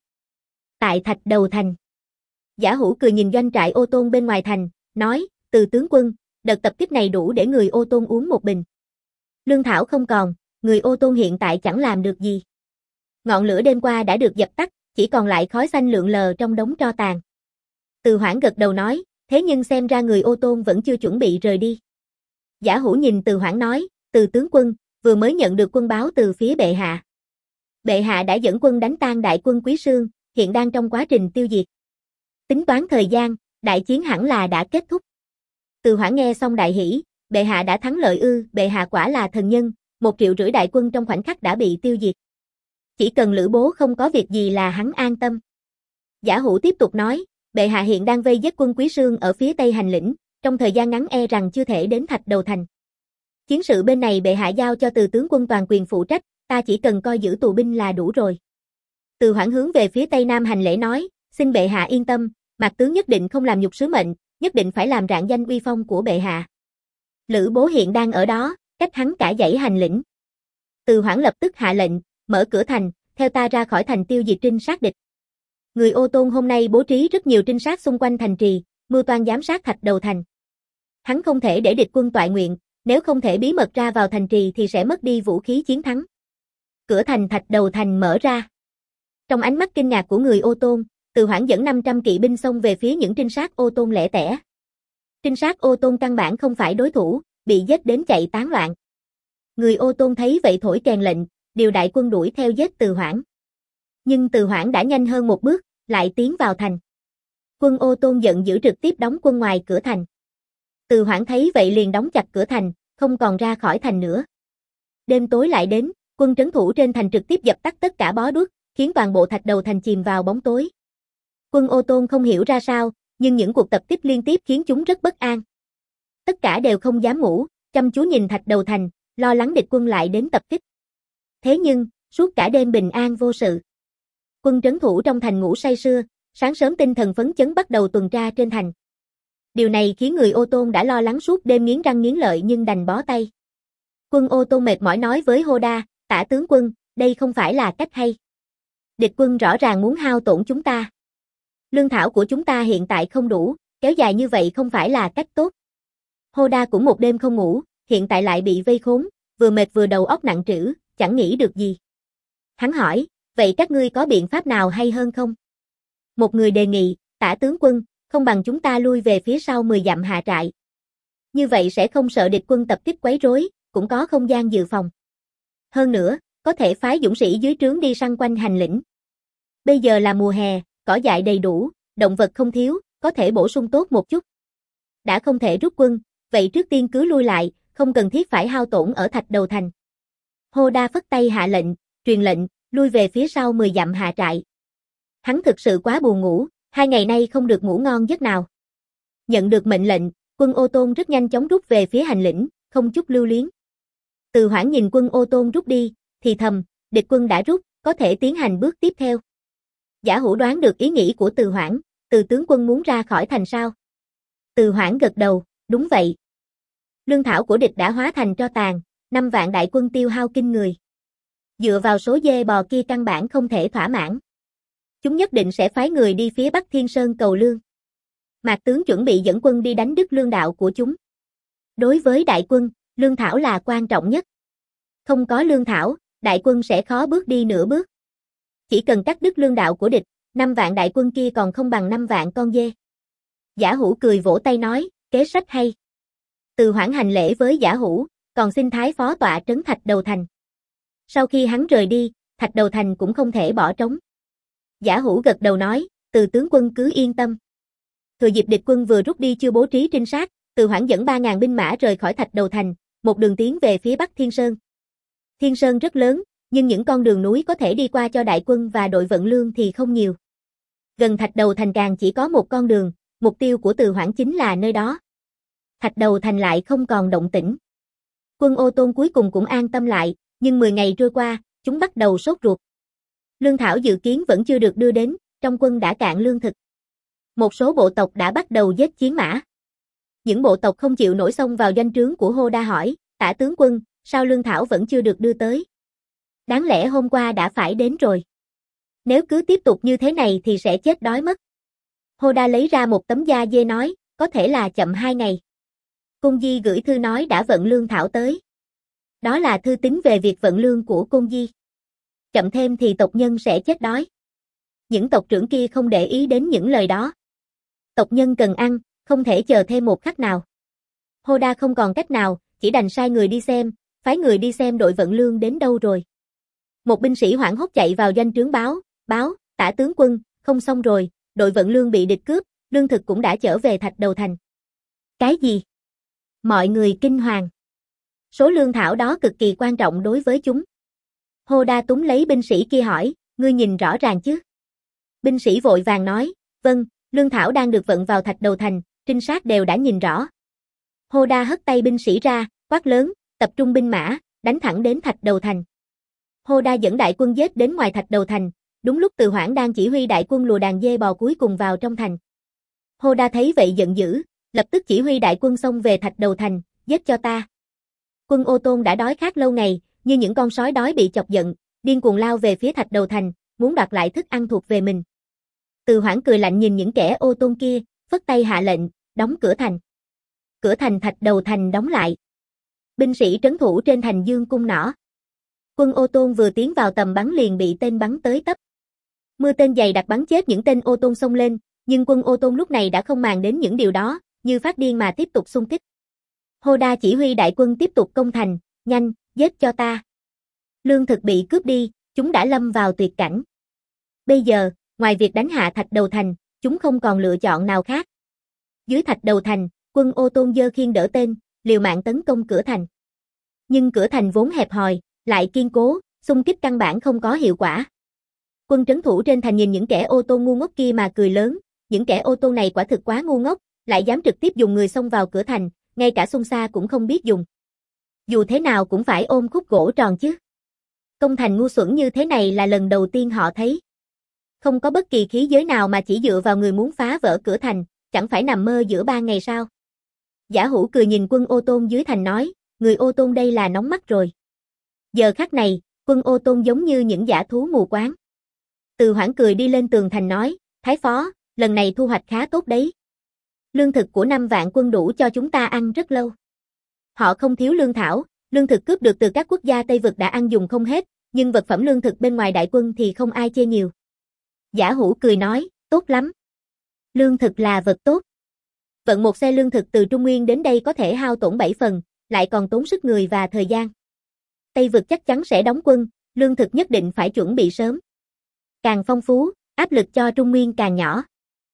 A: Tại thạch đầu thành. Giả Hữu cười nhìn doanh trại Ô Tôn bên ngoài thành, nói, Từ tướng quân, đợt tập kích này đủ để người Ô Tôn uống một bình. Lương thảo không còn, người Ô Tôn hiện tại chẳng làm được gì. Ngọn lửa đêm qua đã được dập tắt, chỉ còn lại khói xanh lượn lờ trong đống tro tàn. Từ Hoảng gật đầu nói, thế nhưng xem ra người Ô Tôn vẫn chưa chuẩn bị rời đi. Giả Hữu nhìn Từ Hoảng nói, Từ tướng quân, vừa mới nhận được quân báo từ phía bệ hạ. Bệ hạ đã dẫn quân đánh tan đại quân Quý Sương, hiện đang trong quá trình tiêu diệt. Tính toán thời gian, đại chiến hẳn là đã kết thúc. Từ Hoảng nghe xong đại hỉ, bệ hạ đã thắng lợi ư, bệ hạ quả là thần nhân, một triệu rưỡi đại quân trong khoảnh khắc đã bị tiêu diệt. Chỉ cần Lữ Bố không có việc gì là hắn an tâm. Giả Hữu tiếp tục nói, bệ hạ hiện đang vây giết quân Quý Sương ở phía tây hành lĩnh, trong thời gian ngắn e rằng chưa thể đến thạch đầu thành. Chiến sự bên này bệ hạ giao cho Từ tướng quân toàn quyền phụ trách, ta chỉ cần coi giữ tù binh là đủ rồi. Từ Hoảng hướng về phía tây nam hành lễ nói, xin bệ hạ yên tâm, Mạc tướng nhất định không làm nhục sứ mệnh, nhất định phải làm rạng danh uy phong của bệ hạ. Lữ Bố hiện đang ở đó, cách hắn cả dãy hành lĩnh. Từ Hoảng lập tức hạ lệnh, mở cửa thành, theo ta ra khỏi thành tiêu diệt trinh sát địch. Người Ô Tôn hôm nay bố trí rất nhiều trinh sát xung quanh thành trì, mưu toan giám sát thạch đầu thành. Hắn không thể để địch quân toại nguyện, nếu không thể bí mật ra vào thành trì thì sẽ mất đi vũ khí chiến thắng. Cửa thành thạch đầu thành mở ra. Trong ánh mắt kinh ngạc của người Ô Tôn, Từ Hoảng dẫn năm trăm kỵ binh xông về phía những trinh sát Ô Tôn lẻ tẻ. Trinh sát Ô Tôn căn bản không phải đối thủ, bị giết đến chạy tán loạn. Người Ô Tôn thấy vậy thổi kèn lệnh, điều đại quân đuổi theo giết Từ Hoảng. Nhưng Từ Hoảng đã nhanh hơn một bước, lại tiến vào thành. Quân Ô Tôn giận dữ trực tiếp đóng quân ngoài cửa thành. Từ Hoảng thấy vậy liền đóng chặt cửa thành, không còn ra khỏi thành nữa. Đêm tối lại đến, quân trấn thủ trên thành trực tiếp dập tắt tất cả bó đuốc, khiến toàn bộ thạch đầu thành chìm vào bóng tối. Quân Ô Tôn không hiểu ra sao, nhưng những cuộc tập kích liên tiếp khiến chúng rất bất an. Tất cả đều không dám ngủ, chăm chú nhìn thạch đầu thành, lo lắng địch quân lại đến tập kích. Thế nhưng, suốt cả đêm bình an vô sự. Quân trấn thủ trong thành ngủ say sưa, sáng sớm tinh thần phấn chấn bắt đầu tuần tra trên thành. Điều này khiến người Ô Tôn đã lo lắng suốt đêm nghiến răng nghiến lợi nhưng đành bó tay. Quân Ô Tôn mệt mỏi nói với Hô Đa, Tả tướng quân, đây không phải là cách hay. Địch quân rõ ràng muốn hao tổn chúng ta. Lương thảo của chúng ta hiện tại không đủ, kéo dài như vậy không phải là cách tốt. Hô Đa cũng một đêm không ngủ, hiện tại lại bị vây khốn, vừa mệt vừa đầu óc nặng trĩu, chẳng nghĩ được gì. Hắn hỏi, vậy các ngươi có biện pháp nào hay hơn không? Một người đề nghị, Tả tướng quân, không bằng chúng ta lui về phía sau mười dặm hạ trại. Như vậy sẽ không sợ địch quân tập kích quấy rối, cũng có không gian dự phòng. Hơn nữa, có thể phái dũng sĩ dưới trướng đi săn quanh hành lĩnh. Bây giờ là mùa hè, cỏ dại đầy đủ, động vật không thiếu, có thể bổ sung tốt một chút. Đã không thể rút quân, vậy trước tiên cứ lui lại, không cần thiết phải hao tổn ở thạch đầu thành. Hô Đa phất tay hạ lệnh, truyền lệnh, lui về phía sau mười dặm hạ trại. Hắn thực sự quá buồn ngủ, hai ngày nay không được ngủ ngon giấc nào. Nhận được mệnh lệnh, Quân Ô Tôn rất nhanh chóng rút về phía hành lĩnh, không chút lưu luyến. Từ Hoảng nhìn Quân Ô Tôn rút đi, thì thầm, địch quân đã rút, có thể tiến hành bước tiếp theo. Giả Hủ đoán được ý nghĩ của Từ Hoảng, Từ tướng quân muốn ra khỏi thành sao? Từ Hoảng gật đầu, đúng vậy. Lương thảo của địch đã hóa thành tro tàn, năm vạn đại quân tiêu hao kinh người. Dựa vào số dê bò kia căn bản không thể thỏa mãn. Chúng nhất định sẽ phái người đi phía Bắc Thiên Sơn cầu lương. Mạc tướng chuẩn bị dẫn quân đi đánh đứt lương đạo của chúng. Đối với đại quân, lương thảo là quan trọng nhất. Không có lương thảo, đại quân sẽ khó bước đi nửa bước. Chỉ cần cắt đứt lương đạo của địch, năm vạn đại quân kia còn không bằng năm vạn con dê. Giả Hủ cười vỗ tay nói, kế sách hay. Từ Hoảng hành lễ với Giả Hủ, còn xin thái phó tọa trấn Thạch Đầu Thành. Sau khi hắn rời đi, Thạch Đầu Thành cũng không thể bỏ trống. Giả Hủ gật đầu nói, Từ tướng quân cứ yên tâm. Thừa dịp địch quân vừa rút đi chưa bố trí trinh sát, Từ Hoảng dẫn ba ngàn binh mã rời khỏi Thạch Đầu Thành, một đường tiến về phía Bắc Thiên Sơn. Thiên Sơn rất lớn, nhưng những con đường núi có thể đi qua cho đại quân và đội vận lương thì không nhiều. Gần Thạch Đầu Thành càng chỉ có một con đường, mục tiêu của Từ Hoảng chính là nơi đó. Thạch Đầu Thành lại không còn động tĩnh. Quân Ô Tôn cuối cùng cũng an tâm lại, nhưng mười ngày trôi qua, chúng bắt đầu sốt ruột. Lương thảo dự kiến vẫn chưa được đưa đến, trong quân đã cạn lương thực. Một số bộ tộc đã bắt đầu giết chiến mã. Những bộ tộc không chịu nổi xông vào doanh trướng của Hô Đa hỏi, Tả tướng quân, sao lương thảo vẫn chưa được đưa tới? Đáng lẽ hôm qua đã phải đến rồi. Nếu cứ tiếp tục như thế này thì sẽ chết đói mất. Hô Đa lấy ra một tấm da dê nói, có thể là chậm hai ngày. Cung Di gửi thư nói đã vận lương thảo tới. Đó là thư tín về việc vận lương của Cung Di. Chậm thêm thì tộc nhân sẽ chết đói. Những tộc trưởng kia không để ý đến những lời đó. Tộc nhân cần ăn, không thể chờ thêm một khắc nào. Hô Đa không còn cách nào, chỉ đành sai người đi xem, phái người đi xem đội vận lương đến đâu rồi. Một binh sĩ hoảng hốt chạy vào doanh trướng báo, báo, Tả tướng quân, không xong rồi, đội vận lương bị địch cướp, lương thực cũng đã trở về Thạch Đầu Thành. Cái gì? Mọi người kinh hoàng. Số lương thảo đó cực kỳ quan trọng đối với chúng. Hô Đa túm lấy binh sĩ kia hỏi, ngươi nhìn rõ ràng chứ? Binh sĩ vội vàng nói, vâng, lương thảo đang được vận vào Thạch Đầu Thành, trinh sát đều đã nhìn rõ. Hô Đa hất tay binh sĩ ra, quát lớn, tập trung binh mã, đánh thẳng đến Thạch Đầu Thành. Hô Đa dẫn đại quân giết đến ngoài Thạch Đầu Thành, đúng lúc Từ Hoảng đang chỉ huy đại quân lùa đàn dê bò cuối cùng vào trong thành. Hô Đa thấy vậy giận dữ, lập tức chỉ huy đại quân xông về Thạch Đầu Thành, giết cho ta. Quân Ô Tôn đã đói khát lâu ngày, như những con sói đói bị chọc giận, điên cuồng lao về phía Thạch Đầu Thành, muốn đoạt lại thức ăn thuộc về mình. Từ Hoảng cười lạnh nhìn những kẻ Ô Tôn kia, phất tay hạ lệnh, đóng cửa thành. Cửa thành Thạch Đầu Thành đóng lại. Binh sĩ trấn thủ trên thành dương cung nỏ. Quân Ô Tôn vừa tiến vào tầm bắn liền bị tên bắn tới tấp. Mưa tên dày đặc bắn chết những tên Ô Tôn xông lên, nhưng quân Ô Tôn lúc này đã không màng đến những điều đó, như phát điên mà tiếp tục xung kích. Hô Đa chỉ huy đại quân tiếp tục công thành, nhanh, giết cho ta. Lương thực bị cướp đi, chúng đã lâm vào tuyệt cảnh. Bây giờ, ngoài việc đánh hạ Thạch Đầu Thành, chúng không còn lựa chọn nào khác. Dưới Thạch Đầu Thành, quân Ô Tôn giơ khiên đỡ tên, liều mạng tấn công cửa thành. Nhưng cửa thành vốn hẹp hòi, lại kiên cố, xung kích căn bản không có hiệu quả. Quân trấn thủ trên thành nhìn những kẻ Ô Tôn ngu ngốc kia mà cười lớn, những kẻ Ô Tôn này quả thực quá ngu ngốc, lại dám trực tiếp dùng người xông vào cửa thành, ngay cả xung xa cũng không biết dùng. Dù thế nào cũng phải ôm khúc gỗ tròn chứ. Công thành ngu xuẩn như thế này là lần đầu tiên họ thấy. Không có bất kỳ khí giới nào mà chỉ dựa vào người muốn phá vỡ cửa thành, chẳng phải nằm mơ giữa ba ngày sao. Giả Hủ cười nhìn quân Ô Tôn dưới thành nói, người Ô Tôn đây là nóng mắt rồi. Giờ khắc này, quân Ô Tôn giống như những dã thú mù quáng. Từ Hoảng cười đi lên tường thành nói, Thái phó, lần này thu hoạch khá tốt đấy. Lương thực của năm vạn quân đủ cho chúng ta ăn rất lâu. Họ không thiếu lương thảo, lương thực cướp được từ các quốc gia Tây Vực đã ăn dùng không hết, nhưng vật phẩm lương thực bên ngoài đại quân thì không ai chê nhiều. Giả Hủ cười nói, tốt lắm. Lương thực là vật tốt. Vận một xe lương thực từ Trung Nguyên đến đây có thể hao tổn bảy phần, lại còn tốn sức người và thời gian. Tây Vực chắc chắn sẽ đóng quân, lương thực nhất định phải chuẩn bị sớm. Càng phong phú, áp lực cho Trung Nguyên càng nhỏ.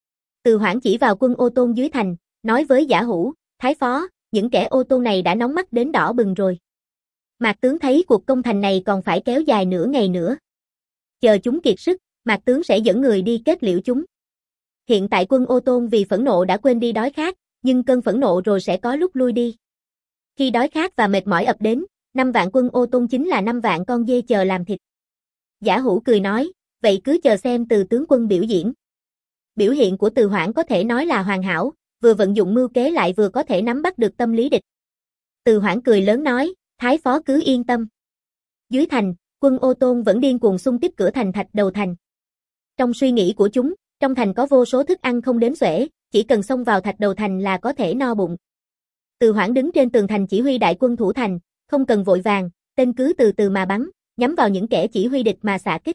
A: Từ Hoảng chỉ vào quân Ô Tôn dưới thành, nói với Giả Hủ, Thái phó, những kẻ Ô Tôn này đã nóng mắt đến đỏ bừng rồi. Mạc tướng thấy cuộc công thành này còn phải kéo dài nửa ngày nữa. Chờ chúng kiệt sức, Mạc tướng sẽ dẫn người đi kết liễu chúng. Hiện tại quân Ô Tôn vì phẫn nộ đã quên đi đói khát, nhưng cơn phẫn nộ rồi sẽ có lúc lui đi. Khi đói khát và mệt mỏi ập đến, năm vạn quân Ô Tôn chính là năm vạn con dê chờ làm thịt. Giả Hữu cười nói, vậy cứ chờ xem Từ tướng quân biểu diễn. Biểu hiện của Từ Hoảng có thể nói là hoàn hảo, vừa vận dụng mưu kế lại vừa có thể nắm bắt được tâm lý địch. Từ Hoảng cười lớn nói, Thái phó cứ yên tâm. Dưới thành, quân Ô Tôn vẫn điên cuồng xung kích cửa thành Thạch Đầu Thành. Trong suy nghĩ của chúng, trong thành có vô số thức ăn không đếm xuể, chỉ cần xông vào Thạch Đầu Thành là có thể no bụng. Từ Hoảng đứng trên tường thành chỉ huy đại quân thủ thành, không cần vội vàng, tên cứ từ từ mà bắn, nhắm vào những kẻ chỉ huy địch mà xạ kích.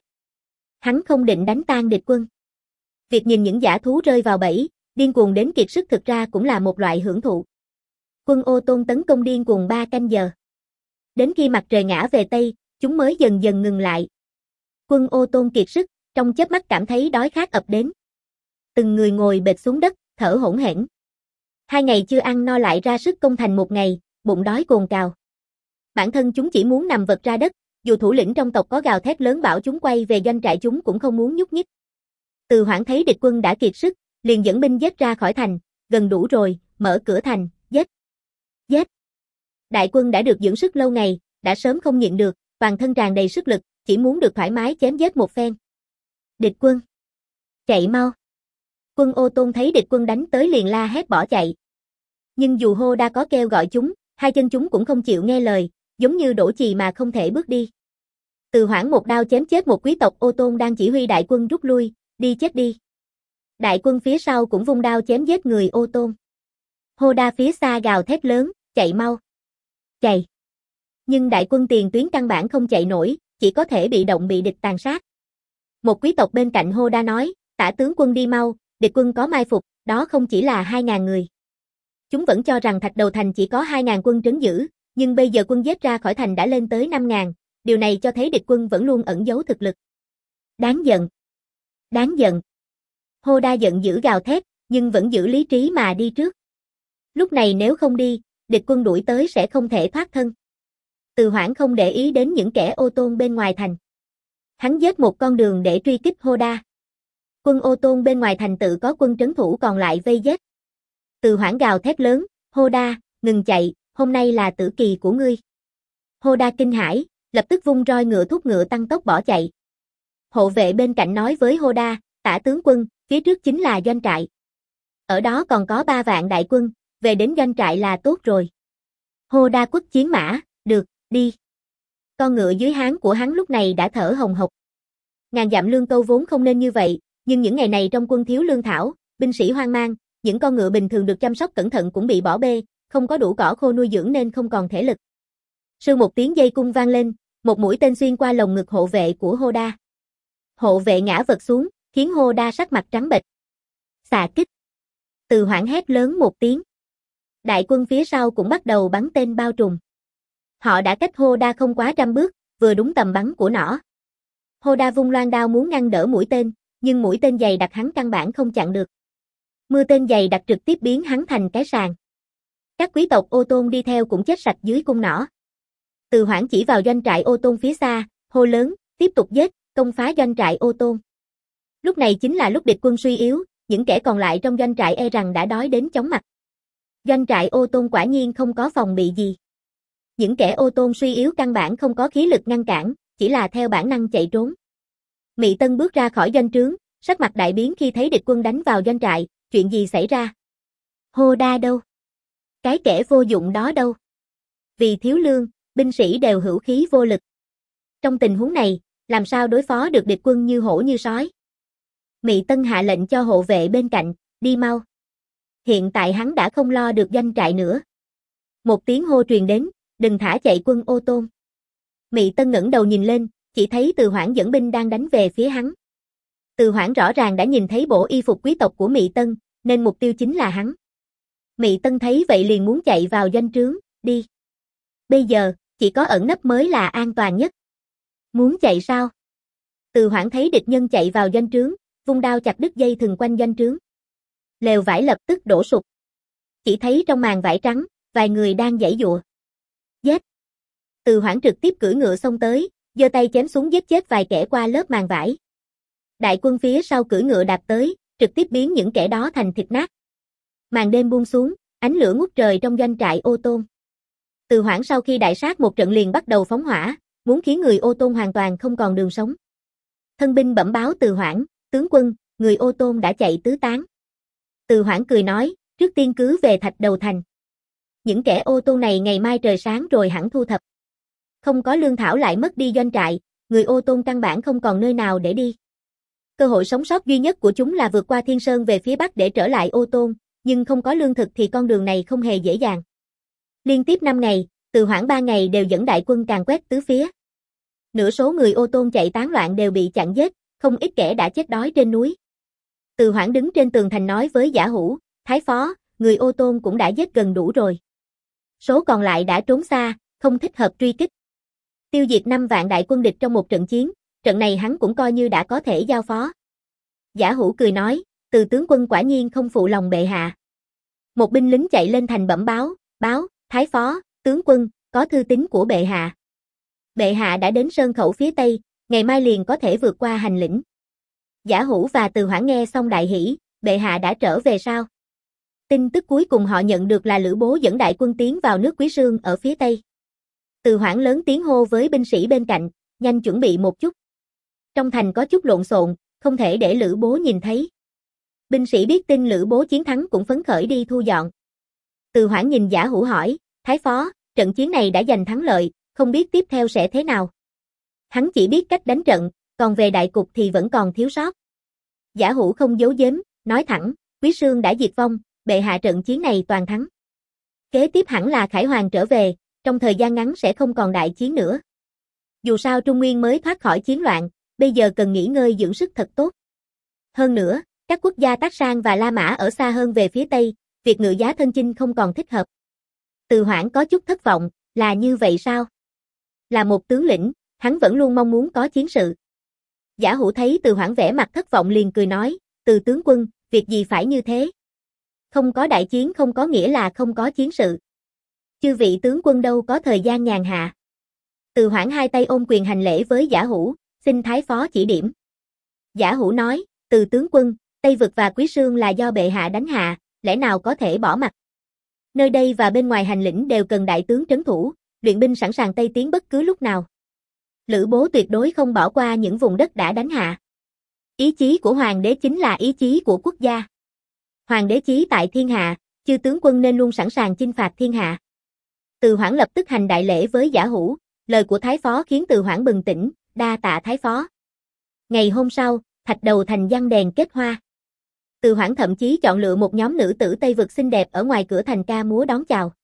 A: Hắn không định đánh tan địch quân. Việc nhìn những dã thú rơi vào bẫy, điên cuồng đến kiệt sức thực ra cũng là một loại hưởng thụ. Quân Ô Tôn tấn công điên cuồng ba canh giờ. Đến khi mặt trời ngã về Tây, chúng mới dần dần ngừng lại. Quân Ô Tôn kiệt sức, trong chớp mắt cảm thấy đói khát ập đến. Từng người ngồi bệt xuống đất, thở hổn hển. Hai ngày chưa ăn no lại ra sức công thành một ngày, bụng đói cồn cào. Bản thân chúng chỉ muốn nằm vật ra đất, dù thủ lĩnh trong tộc có gào thét lớn bảo chúng quay về doanh trại chúng cũng không muốn nhúc nhích. Từ Hoảng thấy địch quân đã kiệt sức, liền dẫn binh giết ra khỏi thành, gần đủ rồi, mở cửa thành, giết. Giết. Đại quân đã được dưỡng sức lâu ngày, đã sớm không nhịn được, toàn thân tràn đầy sức lực, chỉ muốn được thoải mái chém giết một phen. Địch quân. Chạy mau. Quân Ô Tôn thấy địch quân đánh tới liền la hét bỏ chạy. Nhưng dù Hô Đa có kêu gọi chúng, hai chân chúng cũng không chịu nghe lời, giống như đổ chì mà không thể bước đi. Từ Hoảng một đao chém chết một quý tộc Ô Tôn đang chỉ huy đại quân rút lui, đi chết đi. Đại quân phía sau cũng vung đao chém giết người Ô Tôn. Hô Đa phía xa gào thét lớn, chạy mau. Chạy. Nhưng đại quân tiền tuyến căn bản không chạy nổi, chỉ có thể bị động bị địch tàn sát. Một quý tộc bên cạnh Hô Đa nói, tả tướng quân đi mau, địch quân có mai phục, đó không chỉ là hai ngàn người. Chúng vẫn cho rằng Thạch Đầu Thành chỉ có hai ngàn quân trấn giữ, nhưng bây giờ quân giết ra khỏi thành đã lên tới năm ngàn, điều này cho thấy địch quân vẫn luôn ẩn giấu thực lực. Đáng giận. Đáng giận. Hô Đa giận dữ gào thét, nhưng vẫn giữ lý trí mà đi trước. Lúc này nếu không đi, địch quân đuổi tới sẽ không thể thoát thân. Từ Hoảng không để ý đến những kẻ Ô Tôn bên ngoài thành. Hắn giết một con đường để truy kích Hô Đa. Quân Ô Tôn bên ngoài thành tự có quân trấn thủ còn lại vây giết. Từ Hoảng gào thét lớn, Hô Đa, ngừng chạy, hôm nay là tử kỳ của ngươi. Hô Đa kinh hãi, lập tức vung roi ngựa thúc ngựa tăng tốc bỏ chạy. Hộ vệ bên cạnh nói với Hô Đa, tả tướng quân, phía trước chính là doanh trại. Ở đó còn có ba vạn đại quân, về đến doanh trại là tốt rồi. Hô Đa quất chiến mã, được, đi. Con ngựa dưới háng của hắn lúc này đã thở hồng hộc. Ngàn dặm lương câu vốn không nên như vậy, nhưng những ngày này trong quân thiếu lương thảo, binh sĩ hoang mang, những con ngựa bình thường được chăm sóc cẩn thận cũng bị bỏ bê, không có đủ cỏ khô nuôi dưỡng nên không còn thể lực. Sư một tiếng dây cung vang lên, một mũi tên xuyên qua lồng ngực hộ vệ của Hô Đa. Hộ vệ ngã vật xuống, khiến Hô Đa sắc mặt trắng bệch. Xạ kích. Từ Hoảng hét lớn một tiếng. Đại quân phía sau cũng bắt đầu bắn tên bao trùm. Họ đã cách Hô Đa không quá trăm bước, vừa đúng tầm bắn của nỏ. Hô Đa vung loan đao muốn ngăn đỡ mũi tên, nhưng mũi tên dày đặc hắn căn bản không chặn được. Mưa tên dày đặc trực tiếp biến hắn thành cái sàng. Các quý tộc Ô Tôn đi theo cũng chết sạch dưới cung nỏ. Từ Hoảng chỉ vào doanh trại Ô Tôn phía xa, hô lớn, tiếp tục giết, công phá doanh trại Ô Tôn. Lúc này chính là lúc địch quân suy yếu, những kẻ còn lại trong doanh trại e rằng đã đói đến chóng mặt. Doanh trại Ô Tôn quả nhiên không có phòng bị gì. Những kẻ Ô Tôn suy yếu căn bản không có khí lực ngăn cản, chỉ là theo bản năng chạy trốn. Mị Tân bước ra khỏi doanh trướng, sắc mặt đại biến khi thấy địch quân đánh vào doanh trại, chuyện gì xảy ra? Hô Đa đâu? Cái kẻ vô dụng đó đâu? Vì thiếu lương, binh sĩ đều hữu khí vô lực. Trong tình huống này, làm sao đối phó được địch quân như hổ như sói? Mị Tân hạ lệnh cho hộ vệ bên cạnh, đi mau. Hiện tại hắn đã không lo được doanh trại nữa. Một tiếng hô truyền đến, đừng thả chạy quân Ô Tôn. Mị Tân ngẩng đầu nhìn lên, chỉ thấy Từ Hoảng dẫn binh đang đánh về phía hắn. Từ Hoảng rõ ràng đã nhìn thấy bộ y phục quý tộc của Mị Tân, nên mục tiêu chính là hắn. Mị Tân thấy vậy liền muốn chạy vào doanh trướng, đi. Bây giờ, chỉ có ẩn nấp mới là an toàn nhất. Muốn chạy sao? Từ Hoảng thấy địch nhân chạy vào doanh trướng, vung đao chặt đứt dây thừng quanh doanh trướng. Lều vải lập tức đổ sụp. Chỉ thấy trong màn vải trắng, vài người đang giãy giụa. Giết! Từ Hoảng trực tiếp cưỡi ngựa xông tới, giơ tay chém xuống giết chết vài kẻ qua lớp màn vải. Đại quân phía sau cưỡi ngựa đạp tới, trực tiếp biến những kẻ đó thành thịt nát. Màn đêm buông xuống, ánh lửa ngút trời trong doanh trại Ô Tôn. Từ Hoảng sau khi đại sát một trận liền bắt đầu phóng hỏa, muốn khiến người Ô Tôn hoàn toàn không còn đường sống. Thân binh bẩm báo Từ Hoảng, tướng quân, người Ô Tôn đã chạy tứ tán. Từ Hoảng cười nói, trước tiên cứ về Thạch Đầu Thành. Những kẻ Ô Tôn này ngày mai trời sáng rồi hẳn thu thập. Không có lương thảo lại mất đi doanh trại, người Ô Tôn căn bản không còn nơi nào để đi. Cơ hội sống sót duy nhất của chúng là vượt qua Thiên Sơn về phía bắc để trở lại Ô Tôn, nhưng không có lương thực thì con đường này không hề dễ dàng. Liên tiếp năm ngày, Từ Hoảng ba ngày đều dẫn đại quân càn quét tứ phía. Nửa số người Ô Tôn chạy tán loạn đều bị chặn giết, không ít kẻ đã chết đói trên núi. Từ Hoảng đứng trên tường thành nói với Giả Hữu, Thái Phó, người Ô Tôn cũng đã giết gần đủ rồi. Số còn lại đã trốn xa, không thích hợp truy kích. Tiêu diệt năm vạn đại quân địch trong một trận chiến, trận này hắn cũng coi như đã có thể giao phó. Giả Hữu cười nói, Từ tướng quân quả nhiên không phụ lòng bệ hạ. Một binh lính chạy lên thành bẩm báo, báo, Thái Phó, tướng quân, có thư tín của bệ hạ. Bệ hạ đã đến sơn khẩu phía tây, ngày mai liền có thể vượt qua hành lĩnh. Giả Hữu và Từ Hoảng nghe xong đại hỉ, bệ hạ đã trở về sao? Tin tức cuối cùng họ nhận được là Lữ Bố dẫn đại quân tiến vào nước Quý Sương ở phía tây. Từ Hoảng lớn tiếng hô với binh sĩ bên cạnh, nhanh chuẩn bị một chút. Trong thành có chút lộn xộn, không thể để Lữ Bố nhìn thấy. Binh sĩ biết tin Lữ Bố chiến thắng cũng phấn khởi đi thu dọn. Từ Hoảng nhìn Giả Hữu hỏi, Thái Phó, trận chiến này đã giành thắng lợi, không biết tiếp theo sẽ thế nào. Hắn chỉ biết cách đánh trận, còn về đại cục thì vẫn còn thiếu sót. Giả Hữu không giấu giếm, nói thẳng, Quý Sương đã diệt vong, bệ hạ trận chiến này toàn thắng. Kế tiếp hẳn là Khải Hoàn trở về, trong thời gian ngắn sẽ không còn đại chiến nữa. Dù sao Trung Nguyên mới thoát khỏi chiến loạn, bây giờ cần nghỉ ngơi dưỡng sức thật tốt. Hơn nữa, các quốc gia Tác Sang và La Mã ở xa hơn về phía Tây, việc ngự giá thân chinh không còn thích hợp. Từ Hoảng có chút thất vọng, là như vậy sao? Là một tướng lĩnh, hắn vẫn luôn mong muốn có chiến sự. Giả Hữu thấy Từ Hoảng vẻ mặt thất vọng liền cười nói, Từ tướng quân, việc gì phải như thế? Không có đại chiến không có nghĩa là không có chiến sự. Chư vị tướng quân đâu có thời gian nhàn hạ. Từ Hoảng hai tay ôm quyền hành lễ với Giả Hữu, xin Thái Phó chỉ điểm. Giả Hữu nói, Từ tướng quân, Tây Vực và Quý Sương là do bệ hạ đánh hạ, lẽ nào có thể bỏ mặc. Nơi đây và bên ngoài hành lĩnh đều cần đại tướng trấn thủ, luyện binh sẵn sàng tây tiến bất cứ lúc nào. Lữ Bố tuyệt đối không bỏ qua những vùng đất đã đánh hạ. Ý chí của hoàng đế chính là ý chí của quốc gia. Hoàng đế chí tại thiên hạ, chư tướng quân nên luôn sẵn sàng chinh phạt thiên hạ. Từ Hoảng lập tức hành đại lễ với Giả Hữu, lời của Thái Phó khiến Từ Hoảng bừng tỉnh, đa tạ Thái Phó. Ngày hôm sau, Thạch Đầu Thành giăng đèn kết hoa. Từ Hoảng thậm chí chọn lựa một nhóm nữ tử Tây Vực xinh đẹp ở ngoài cửa thành ca múa đón chào.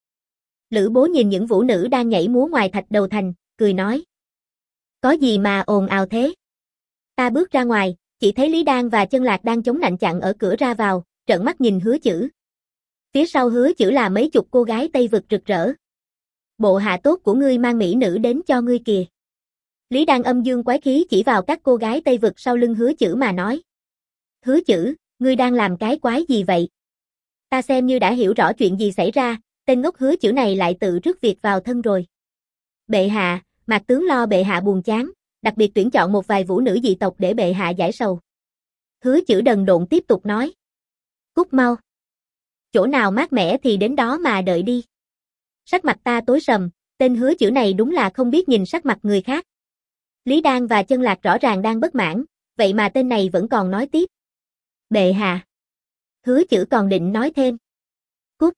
A: Lữ Bố nhìn những vũ nữ đang nhảy múa ngoài Thạch Đầu Thành, cười nói. Có gì mà ồn ào thế? Ta bước ra ngoài, chỉ thấy Lý Đan và Chân Lạc đang chống nạnh chặn ở cửa ra vào, trợn mắt nhìn Hứa Chữ. Phía sau Hứa Chữ là mấy chục cô gái Tây Vực rực rỡ. Bộ hạ tốt của ngươi mang mỹ nữ đến cho ngươi kìa. Lý Đan âm dương quái khí chỉ vào các cô gái Tây Vực sau lưng Hứa Chữ mà nói. Hứa Chữ, ngươi đang làm cái quái gì vậy? Ta xem như đã hiểu rõ chuyện gì xảy ra, tên ngốc Hứa Chữ này lại tự rước việc vào thân rồi. Bệ hạ, Mạc tướng lo bệ hạ buồn chán, đặc biệt tuyển chọn một vài vũ nữ dị tộc để bệ hạ giải sầu. Hứa Chữ đần độn tiếp tục nói. Cút mau. Chỗ nào mát mẻ thì đến đó mà đợi đi. Sắc mặt ta tối sầm, tên Hứa Chữ này đúng là không biết nhìn sắc mặt người khác. Lý Đan và Chân Lạc rõ ràng đang bất mãn, vậy mà tên này vẫn còn nói tiếp. Bệ hạ. Hứa Chữ còn định nói thêm. Cút.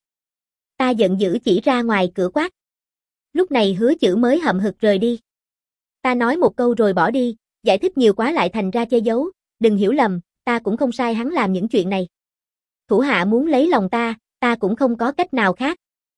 A: Ta giận dữ chỉ ra ngoài cửa quát. Lúc này Hứa Chữ mới hậm hực rời đi. Ta nói một câu rồi bỏ đi, giải thích nhiều quá lại thành ra che giấu, đừng hiểu lầm, ta cũng không sai hắn làm những chuyện này. Thủ hạ muốn lấy lòng ta, ta cũng không có cách nào khác.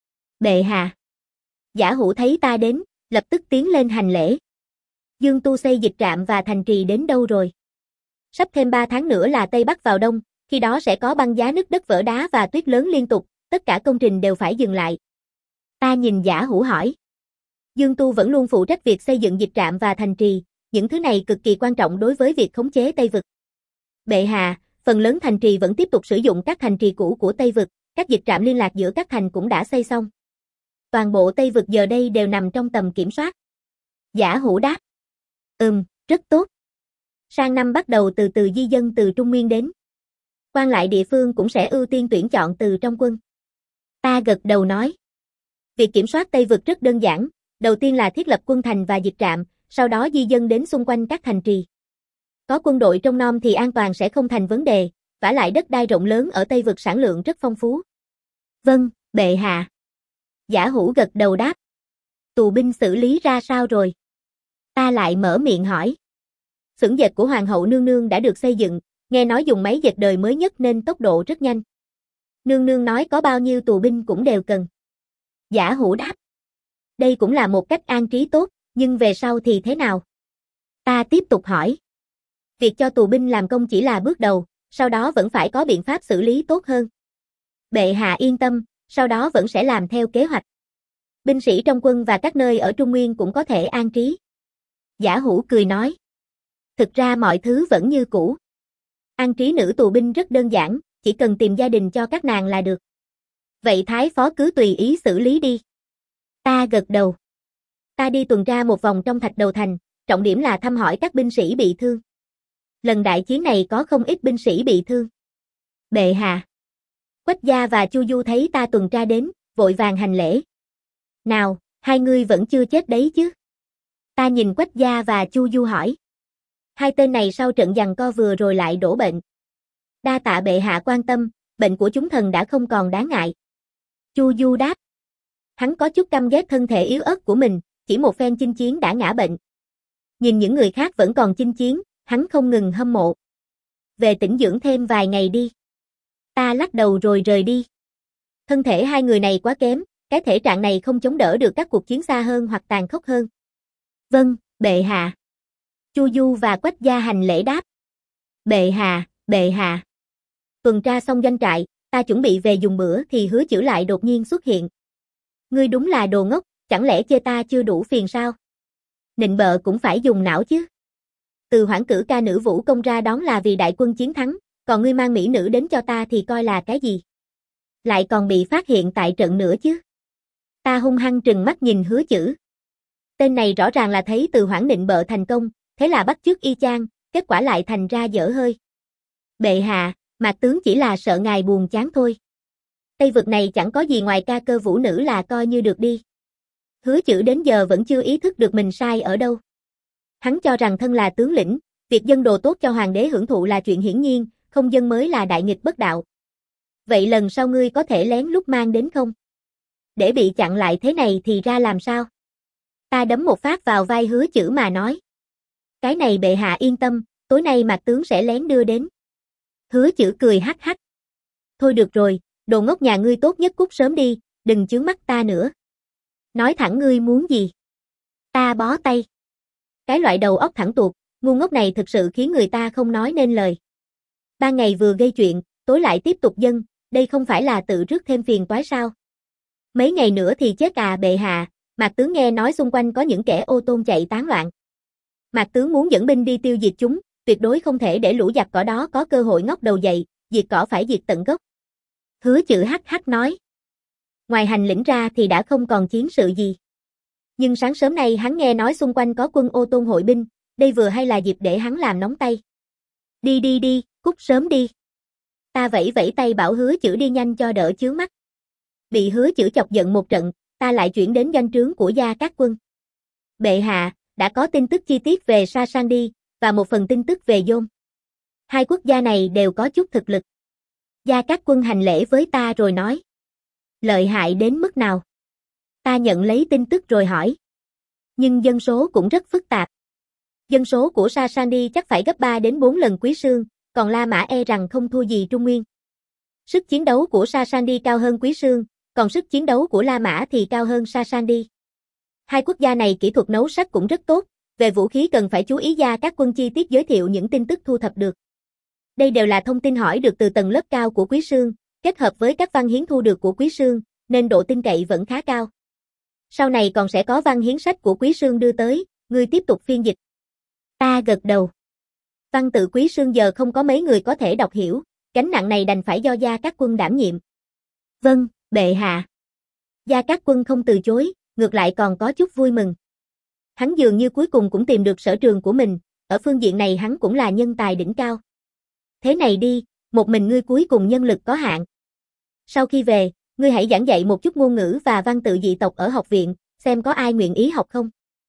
A: Bệ hạ. Giả Hữu thấy ta đến, lập tức tiến lên hành lễ. Dương Tu xây dịch trạm và thành trì đến đâu rồi? Sắp thêm ba tháng nữa là Tây Bắc vào đông, khi đó sẽ có băng giá nứt đất vỡ đá và tuyết lớn liên tục, tất cả công trình đều phải dừng lại. Ta nhìn Giả Hữu hỏi. Dương Tu vẫn luôn phụ trách việc xây dựng dịch trạm và thành trì, những thứ này cực kỳ quan trọng đối với việc khống chế Tây Vực. Bệ hạ, phần lớn thành trì vẫn tiếp tục sử dụng các thành trì cũ của Tây Vực, các dịch trạm liên lạc giữa các thành cũng đã xây xong. Toàn bộ Tây Vực giờ đây đều nằm trong tầm kiểm soát. Giả Hữu đáp. Ừm, rất tốt. Sang năm bắt đầu từ từ di dân từ Trung Nguyên đến. Quan lại địa phương cũng sẽ ưu tiên tuyển chọn từ trong quân. Ta gật đầu nói. Việc kiểm soát Tây Vực rất đơn giản, đầu tiên là thiết lập quân thành và dịch trạm, sau đó di dân đến xung quanh các thành trì. Có quân đội trông nom thì an toàn sẽ không thành vấn đề, vả lại đất đai rộng lớn ở Tây Vực sản lượng rất phong phú. Vâng, bệ hạ. Giả Hủ gật đầu đáp. Tù binh xử lý ra sao rồi? Ta lại mở miệng hỏi. Xưởng dệt của Hoàng hậu nương nương đã được xây dựng, nghe nói dùng máy dệt đời mới nhất nên tốc độ rất nhanh. Nương nương nói có bao nhiêu tù binh cũng đều cần. Giả Hủ đáp. Đây cũng là một cách an trí tốt, nhưng về sau thì thế nào? Ta tiếp tục hỏi. Việc cho tù binh làm công chỉ là bước đầu, sau đó vẫn phải có biện pháp xử lý tốt hơn. Bệ hạ yên tâm, sau đó vẫn sẽ làm theo kế hoạch. Binh sĩ trong quân và các nơi ở Trung Nguyên cũng có thể an trí. Giả Hủ cười nói. Thực ra mọi thứ vẫn như cũ. An trí nữ tù binh rất đơn giản, chỉ cần tìm gia đình cho các nàng là được. Vậy Thái Phó cứ tùy ý xử lý đi. Ta gật đầu. Ta đi tuần tra một vòng trong Thạch Đầu Thành, trọng điểm là thăm hỏi các binh sĩ bị thương. Lần đại chiến này có không ít binh sĩ bị thương. Bệ hạ. Quách Gia và Chu Du thấy ta tuần tra đến, vội vàng hành lễ. Nào, hai ngươi vẫn chưa chết đấy chứ? Ta nhìn Quách Gia và Chu Du hỏi. Hai tên này sau trận giằng co vừa rồi lại đổ bệnh. Đa tạ bệ hạ quan tâm, bệnh của chúng thần đã không còn đáng ngại. Chu Du đáp. Hắn có chút căm ghét thân thể yếu ớt của mình, chỉ một phen chinh chiến đã ngã bệnh. Nhìn những người khác vẫn còn chinh chiến, hắn không ngừng hâm mộ. Về tĩnh dưỡng thêm vài ngày đi. Ta lắc đầu rồi rời đi. Thân thể hai người này quá kém, cái thể trạng này không chống đỡ được các cuộc chiến xa hơn hoặc tàn khốc hơn. Vâng, bệ hạ. Chu Du và Quách Gia hành lễ đáp. Bệ hạ, bệ hạ. Tuần tra xong doanh trại, ta chuẩn bị về dùng bữa thì Hứa Chữ lại đột nhiên xuất hiện. Ngươi đúng là đồ ngốc, chẳng lẽ chê ta chưa đủ phiền sao? Nịnh bợ cũng phải dùng não chứ. Từ Hoãn cử ca nữ vũ công ra đón là vì đại quân chiến thắng, còn ngươi mang mỹ nữ đến cho ta thì coi là cái gì? Lại còn bị phát hiện tại trận nữa chứ. Ta hung hăng trừng mắt nhìn Hứa Chữ. Tên này rõ ràng là thấy Từ Hoãn nịnh bợ thành công, thế là bắt chước y chang, kết quả lại thành ra dở hơi. Bệ hạ, Mạc tướng chỉ là sợ ngài buồn chán thôi. Tây Vực này chẳng có gì ngoài ca cơ vũ nữ là coi như được đi. Hứa Chữ đến giờ vẫn chưa ý thức được mình sai ở đâu. Hắn cho rằng thân là tướng lĩnh, việc dân đồ tốt cho hoàng đế hưởng thụ là chuyện hiển nhiên, không dân mới là đại nghịch bất đạo. Vậy lần sau ngươi có thể lén lút mang đến không? Để bị chặn lại thế này thì ra làm sao? Ta đấm một phát vào vai Hứa Chữ mà nói. Cái này bệ hạ yên tâm, tối nay Mạc tướng sẽ lén đưa đến. Hứa Chữ cười hắc hắc. Thôi được rồi, đồ ngốc nhà ngươi tốt nhất cút sớm đi, đừng chướng mắt ta nữa. Nói thẳng ngươi muốn gì? Ta bó tay. Cái loại đầu óc thẳng tuột, ngu ngốc này thực sự khiến người ta không nói nên lời. Ban ngày vừa gây chuyện, tối lại tiếp tục dâng, đây không phải là tự rước thêm phiền toái sao? Mấy ngày nữa thì chết à bệ hạ, Mạc tướng nghe nói xung quanh có những kẻ ô tôn chạy tán loạn. Mạc tướng muốn dẫn binh đi tiêu diệt chúng, tuyệt đối không thể để lũ giặc cỏ đó có cơ hội ngóc đầu dậy, diệt cỏ phải diệt tận gốc. Hứa Chữ hắc hắc nói. Ngoài hành lĩnh ra thì đã không còn chiến sự gì. Nhưng sáng sớm nay hắn nghe nói xung quanh có quân ô tôn hội binh, đây vừa hay là dịp để hắn làm nóng tay. Đi đi đi, cút sớm đi. Ta vẫy vẫy tay bảo Hứa Chữ đi nhanh cho đỡ chướng mắt. Bị Hứa Chữ chọc giận một trận, ta lại chuyển đến doanh trướng của Gia Cát Quân. Bệ hạ, đã có tin tức chi tiết về Sasandi, và một phần tin tức về Dôn. Hai quốc gia này đều có chút thực lực. Gia Cát Quân hành lễ với ta rồi nói. Lợi hại đến mức nào? Ta nhận lấy tin tức rồi hỏi. Nhưng dân số cũng rất phức tạp. Dân số của Sasandi chắc phải gấp ba đến bốn lần Quý Sương, còn La Mã e rằng không thua gì Trung Nguyên. Sức chiến đấu của Sasandi cao hơn Quý Sương, còn sức chiến đấu của La Mã thì cao hơn Sasandi. Hai quốc gia này kỹ thuật nấu sắt cũng rất tốt, về vũ khí cần phải chú ý Gia Cát Quân chi tiết giới thiệu những tin tức thu thập được. Đây đều là thông tin hỏi được từ tầng lớp cao của Quý Sương, kết hợp với các văn hiến thu được của Quý Sương, nên độ tin cậy vẫn khá cao. Sau này còn sẽ có văn hiến sách của Quý Sương đưa tới, ngươi tiếp tục phiên dịch. Ta gật đầu. Văn tự Quý Sương giờ không có mấy người có thể đọc hiểu, gánh nặng này đành phải do Gia Cát Quân đảm nhiệm. Vâng, bệ hạ. Gia Cát Quân không từ chối, ngược lại còn có chút vui mừng. Hắn dường như cuối cùng cũng tìm được sở trường của mình, ở phương diện này hắn cũng là nhân tài đỉnh cao. Thế này đi, một mình ngươi cuối cùng nhân lực có hạn. Sau khi về, ngươi hãy giảng dạy một chút ngôn ngữ và văn tự dị tộc ở học viện, xem có ai nguyện ý học không.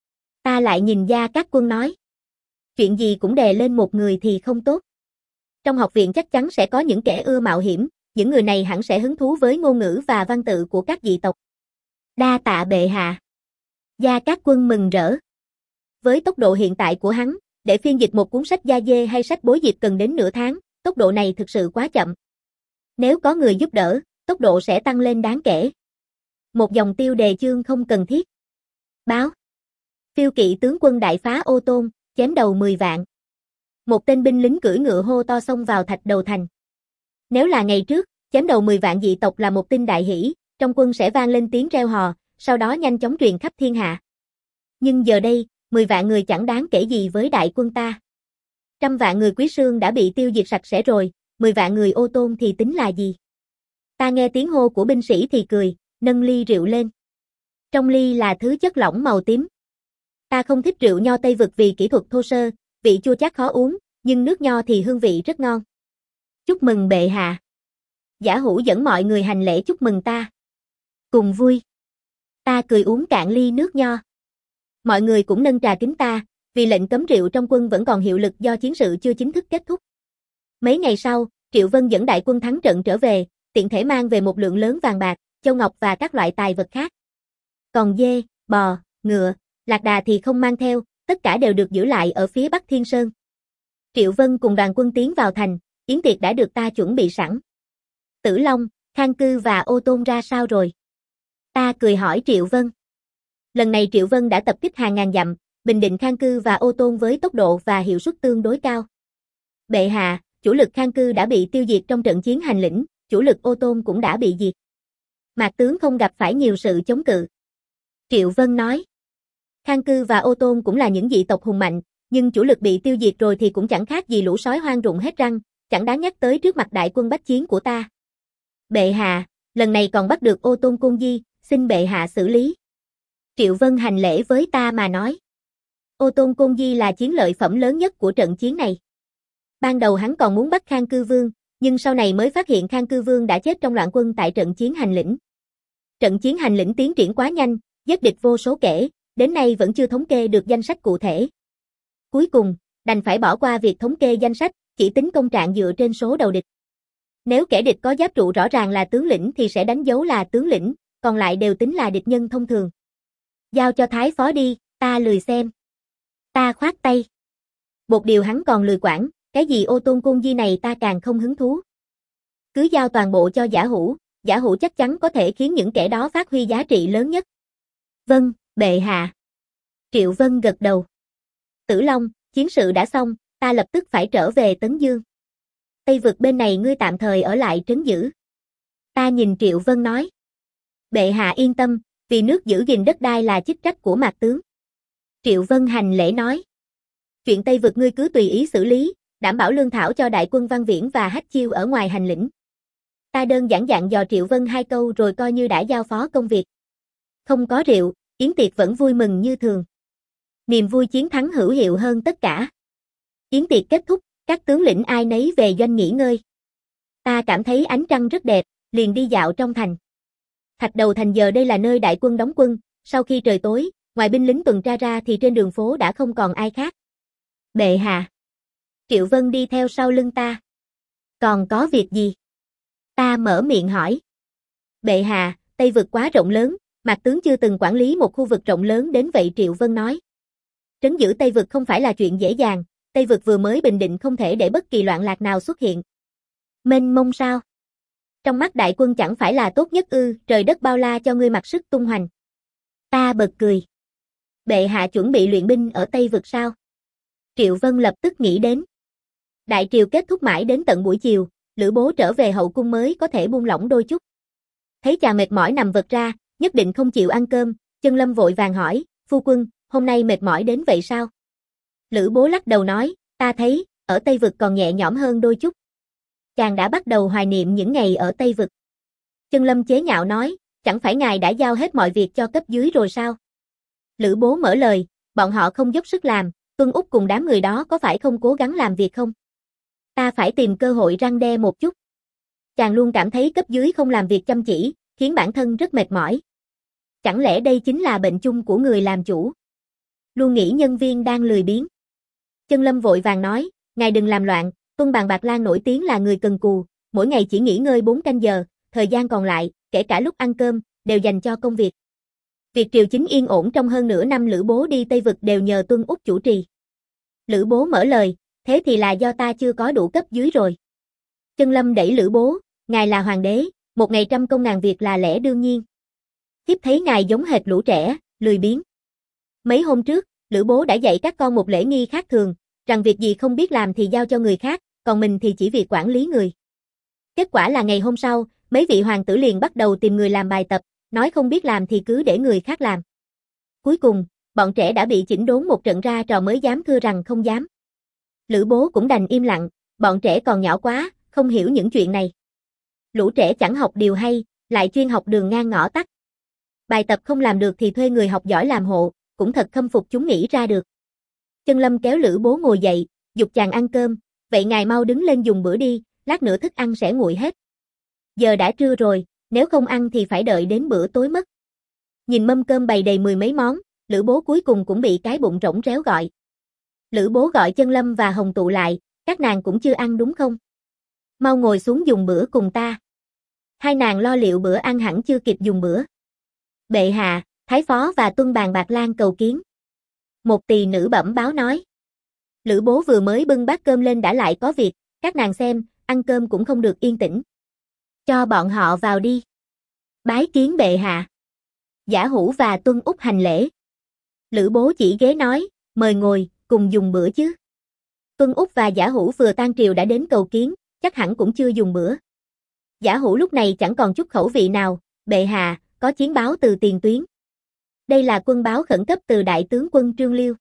A: Ta lại nhìn Gia Cát Quân nói. Chuyện gì cũng đè lên một người thì không tốt. Trong học viện chắc chắn sẽ có những kẻ ưa mạo hiểm, những người này hẳn sẽ hứng thú với ngôn ngữ và văn tự của các dị tộc. Đa tạ bệ hạ. Gia Cát Quân mừng rỡ. Với tốc độ hiện tại của hắn, để phiên dịch một cuốn sách gia dê hay sách bối diệp cần đến nửa tháng, tốc độ này thực sự quá chậm. Nếu có người giúp đỡ, tốc độ sẽ tăng lên đáng kể. Một dòng tiêu đề chương không cần thiết. Báo. Phiêu kỵ tướng quân đại phá Ô Tôn, chém đầu mười vạn. Một tên binh lính cưỡi ngựa hô to xông vào thạch đầu thành. Nếu là ngày trước, chém đầu mười vạn dị tộc là một tin đại hỷ, trong quân sẽ vang lên tiếng reo hò, sau đó nhanh chóng truyền khắp thiên hạ. Nhưng giờ đây, mười vạn người chẳng đáng kể gì với đại quân ta. Trăm vạn người Quý Sương đã bị tiêu diệt sạch sẽ rồi, mười vạn người Ô Tôn thì tính là gì? Ta nghe tiếng hô của binh sĩ thì cười, nâng ly rượu lên. Trong ly là thứ chất lỏng màu tím. Ta không thích rượu nho Tây Vực vì kỹ thuật thô sơ, vị chua chát khó uống, nhưng nước nho thì hương vị rất ngon. Chúc mừng bệ hạ. Giả Hữu dẫn mọi người hành lễ chúc mừng ta. Cùng vui. Ta cười uống cạn ly nước nho. Mọi người cũng nâng trà kính ta, vì lệnh cấm rượu trong quân vẫn còn hiệu lực do chiến sự chưa chính thức kết thúc. Mấy ngày sau, Triệu Vân dẫn đại quân thắng trận trở về, tiện thể mang về một lượng lớn vàng bạc, châu ngọc và các loại tài vật khác. Còn dê, bò, ngựa, lạc đà thì không mang theo, tất cả đều được giữ lại ở phía Bắc Thiên Sơn. Triệu Vân cùng đoàn quân tiến vào thành, yến tiệc đã được ta chuẩn bị sẵn. Tử Long, Khang Cư và Ô Tôn ra sao rồi? Ta cười hỏi Triệu Vân. Lần này Triệu Vân đã tập kích hàng ngàn dặm, bình định Khang Cư và Ô Tôn với tốc độ và hiệu suất tương đối cao. Bệ hạ, chủ lực Khang Cư đã bị tiêu diệt trong trận chiến hành lĩnh, chủ lực Ô Tôn cũng đã bị diệt. Mạc tướng không gặp phải nhiều sự chống cự. Triệu Vân nói. Khang Cư và Ô Tôn cũng là những dị tộc hùng mạnh, nhưng chủ lực bị tiêu diệt rồi thì cũng chẳng khác gì lũ sói hoang rụng hết răng, chẳng đáng nhắc tới trước mặt đại quân bách chiến của ta. Bệ hạ, lần này còn bắt được Ô Tôn Côn Di, xin bệ hạ xử lý. Triệu Vân hành lễ với ta mà nói. Ô Tôn Côn Di là chiến lợi phẩm lớn nhất của trận chiến này. Ban đầu hắn còn muốn bắt Khang Cư Vương, nhưng sau này mới phát hiện Khang Cư Vương đã chết trong loạn quân tại trận chiến hành lĩnh. Trận chiến hành lĩnh tiến triển quá nhanh, giết địch vô số kể, đến nay vẫn chưa thống kê được danh sách cụ thể. Cuối cùng, đành phải bỏ qua việc thống kê danh sách, chỉ tính công trạng dựa trên số đầu địch. Nếu kẻ địch có giáp trụ rõ ràng là tướng lĩnh thì sẽ đánh dấu là tướng lĩnh, còn lại đều tính là địch nhân thông thường. Giao cho Thái Phó đi, ta lười xem. Ta khoát tay. Một điều hắn còn lười quản, cái gì Ô Tôn Côn Di này ta càng không hứng thú. Cứ giao toàn bộ cho Giả Hữu, Giả Hữu chắc chắn có thể khiến những kẻ đó phát huy giá trị lớn nhất. Vâng, bệ hạ. Triệu Vân gật đầu. Tử Long, chiến sự đã xong, ta lập tức phải trở về Tấn Dương. Tây vực bên này ngươi tạm thời ở lại trấn giữ. Ta nhìn Triệu Vân nói. Bệ hạ yên tâm, vì nước giữ gìn đất đai là chức trách của mạc tướng. Triệu Vân hành lễ nói. Chuyện Tây vực ngươi cứ tùy ý xử lý, đảm bảo lương thảo cho đại quân Văn Viễn và Hách Chiêu ở ngoài hành lĩnh. Ta đơn giản dặn dò Triệu Vân hai câu rồi coi như đã giao phó công việc. Không có rượu, yến tiệc vẫn vui mừng như thường. Niềm vui chiến thắng hữu hiệu hơn tất cả. Yến tiệc kết thúc, các tướng lĩnh ai nấy về doanh nghỉ ngơi. Ta cảm thấy ánh trăng rất đẹp, liền đi dạo trong thành. Thạch đầu thành giờ đây là nơi đại quân đóng quân, sau khi trời tối, ngoài binh lính tuần tra ra thì trên đường phố đã không còn ai khác. Bệ hạ. Triệu Vân đi theo sau lưng ta. Còn có việc gì? Ta mở miệng hỏi. Bệ hạ, Tây vực quá rộng lớn, mạc tướng chưa từng quản lý một khu vực rộng lớn đến vậy Triệu Vân nói. Trấn giữ Tây vực không phải là chuyện dễ dàng, Tây vực vừa mới bình định không thể để bất kỳ loạn lạc nào xuất hiện. Mênh mông sao? Trong mắt đại quân chẳng phải là tốt nhất ư, trời đất bao la cho ngươi mặc sức tung hoành. Ta bật cười. Bệ hạ chuẩn bị luyện binh ở Tây vực sao? Triệu Vân lập tức nghĩ đến. Đại triều kết thúc mãi đến tận buổi chiều, Lữ Bố trở về hậu cung mới có thể buông lỏng đôi chút. Thấy chàng mệt mỏi nằm vật ra, nhất định không chịu ăn cơm, Chân Lâm vội vàng hỏi, phu quân, hôm nay mệt mỏi đến vậy sao? Lữ Bố lắc đầu nói, ta thấy, ở Tây vực còn nhẹ nhõm hơn đôi chút. Chàng đã bắt đầu hoài niệm những ngày ở Tây vực. Chân Lâm chế nhạo nói, chẳng phải ngài đã giao hết mọi việc cho cấp dưới rồi sao? Lữ Bố mở lời, bọn họ không dốc sức làm, Tuân Úc cùng đám người đó có phải không cố gắng làm việc không? Ta phải tìm cơ hội răn đe một chút. Chàng luôn cảm thấy cấp dưới không làm việc chăm chỉ, khiến bản thân rất mệt mỏi. Chẳng lẽ đây chính là bệnh chung của người làm chủ? Luôn nghĩ nhân viên đang lười biếng. Chân Lâm vội vàng nói, ngài đừng làm loạn, Tuân Bàn Bạc Lan nổi tiếng là người cần cù, mỗi ngày chỉ nghỉ ngơi bốn canh giờ, thời gian còn lại, kể cả lúc ăn cơm, đều dành cho công việc. Việc triều chính yên ổn trong hơn nửa năm Lữ Bố đi Tây Vực đều nhờ Tuân Úc chủ trì. Lữ Bố mở lời, thế thì là do ta chưa có đủ cấp dưới rồi. Chân Lâm đẩy Lữ Bố, ngài là hoàng đế, một ngày trăm công ngàn việc là lẽ đương nhiên. Thiếp thấy ngài giống hệt lũ trẻ, lười biếng. Mấy hôm trước, Lữ Bố đã dạy các con một lễ nghi khác thường, rằng việc gì không biết làm thì giao cho người khác, còn mình thì chỉ việc quản lý người. Kết quả là ngày hôm sau, mấy vị hoàng tử liền bắt đầu tìm người làm bài tập, nói không biết làm thì cứ để người khác làm. Cuối cùng, bọn trẻ đã bị chỉnh đốn một trận ra trò mới dám thưa rằng không dám. Lữ Bố cũng đành im lặng, bọn trẻ còn nhỏ quá, không hiểu những chuyện này. Lũ trẻ chẳng học điều hay, lại chuyên học đường ngang ngõ tắt. Bài tập không làm được thì thuê người học giỏi làm hộ, cũng thật khâm phục chúng nghĩ ra được. Chân Lâm kéo Lữ Bố ngồi dậy, giục chàng ăn cơm, vậy ngài mau đứng lên dùng bữa đi, lát nữa thức ăn sẽ nguội hết. Giờ đã trưa rồi, nếu không ăn thì phải đợi đến bữa tối mất. Nhìn mâm cơm bày đầy mười mấy món, Lữ Bố cuối cùng cũng bị cái bụng rỗng réo gọi. Lữ Bố gọi Chân Lâm và Hồng Tụ lại, các nàng cũng chưa ăn đúng không? Mau ngồi xuống dùng bữa cùng ta. Hai nàng lo liệu bữa ăn hẳn chưa kịp dùng bữa. Bệ hạ, Thái Phó và Tuân Bàn Bạc Lan cầu kiến. Một tỳ nữ bẩm báo nói. Lữ Bố vừa mới bưng bát cơm lên đã lại có việc, các nàng xem, ăn cơm cũng không được yên tĩnh. Cho bọn họ vào đi. Bái kiến bệ hạ. Giả Hữu và Tuân Úc hành lễ. Lữ Bố chỉ ghế nói, mời ngồi, cùng dùng bữa chứ. Tuân Úc và Giả Hữu vừa tan triều đã đến cầu kiến, chắc hẳn cũng chưa dùng bữa. Giả Hữu lúc này chẳng còn chút khẩu vị nào, bệ hạ, có chiến báo từ tiền tuyến. Đây là quân báo khẩn cấp từ đại tướng quân Trương Liêu.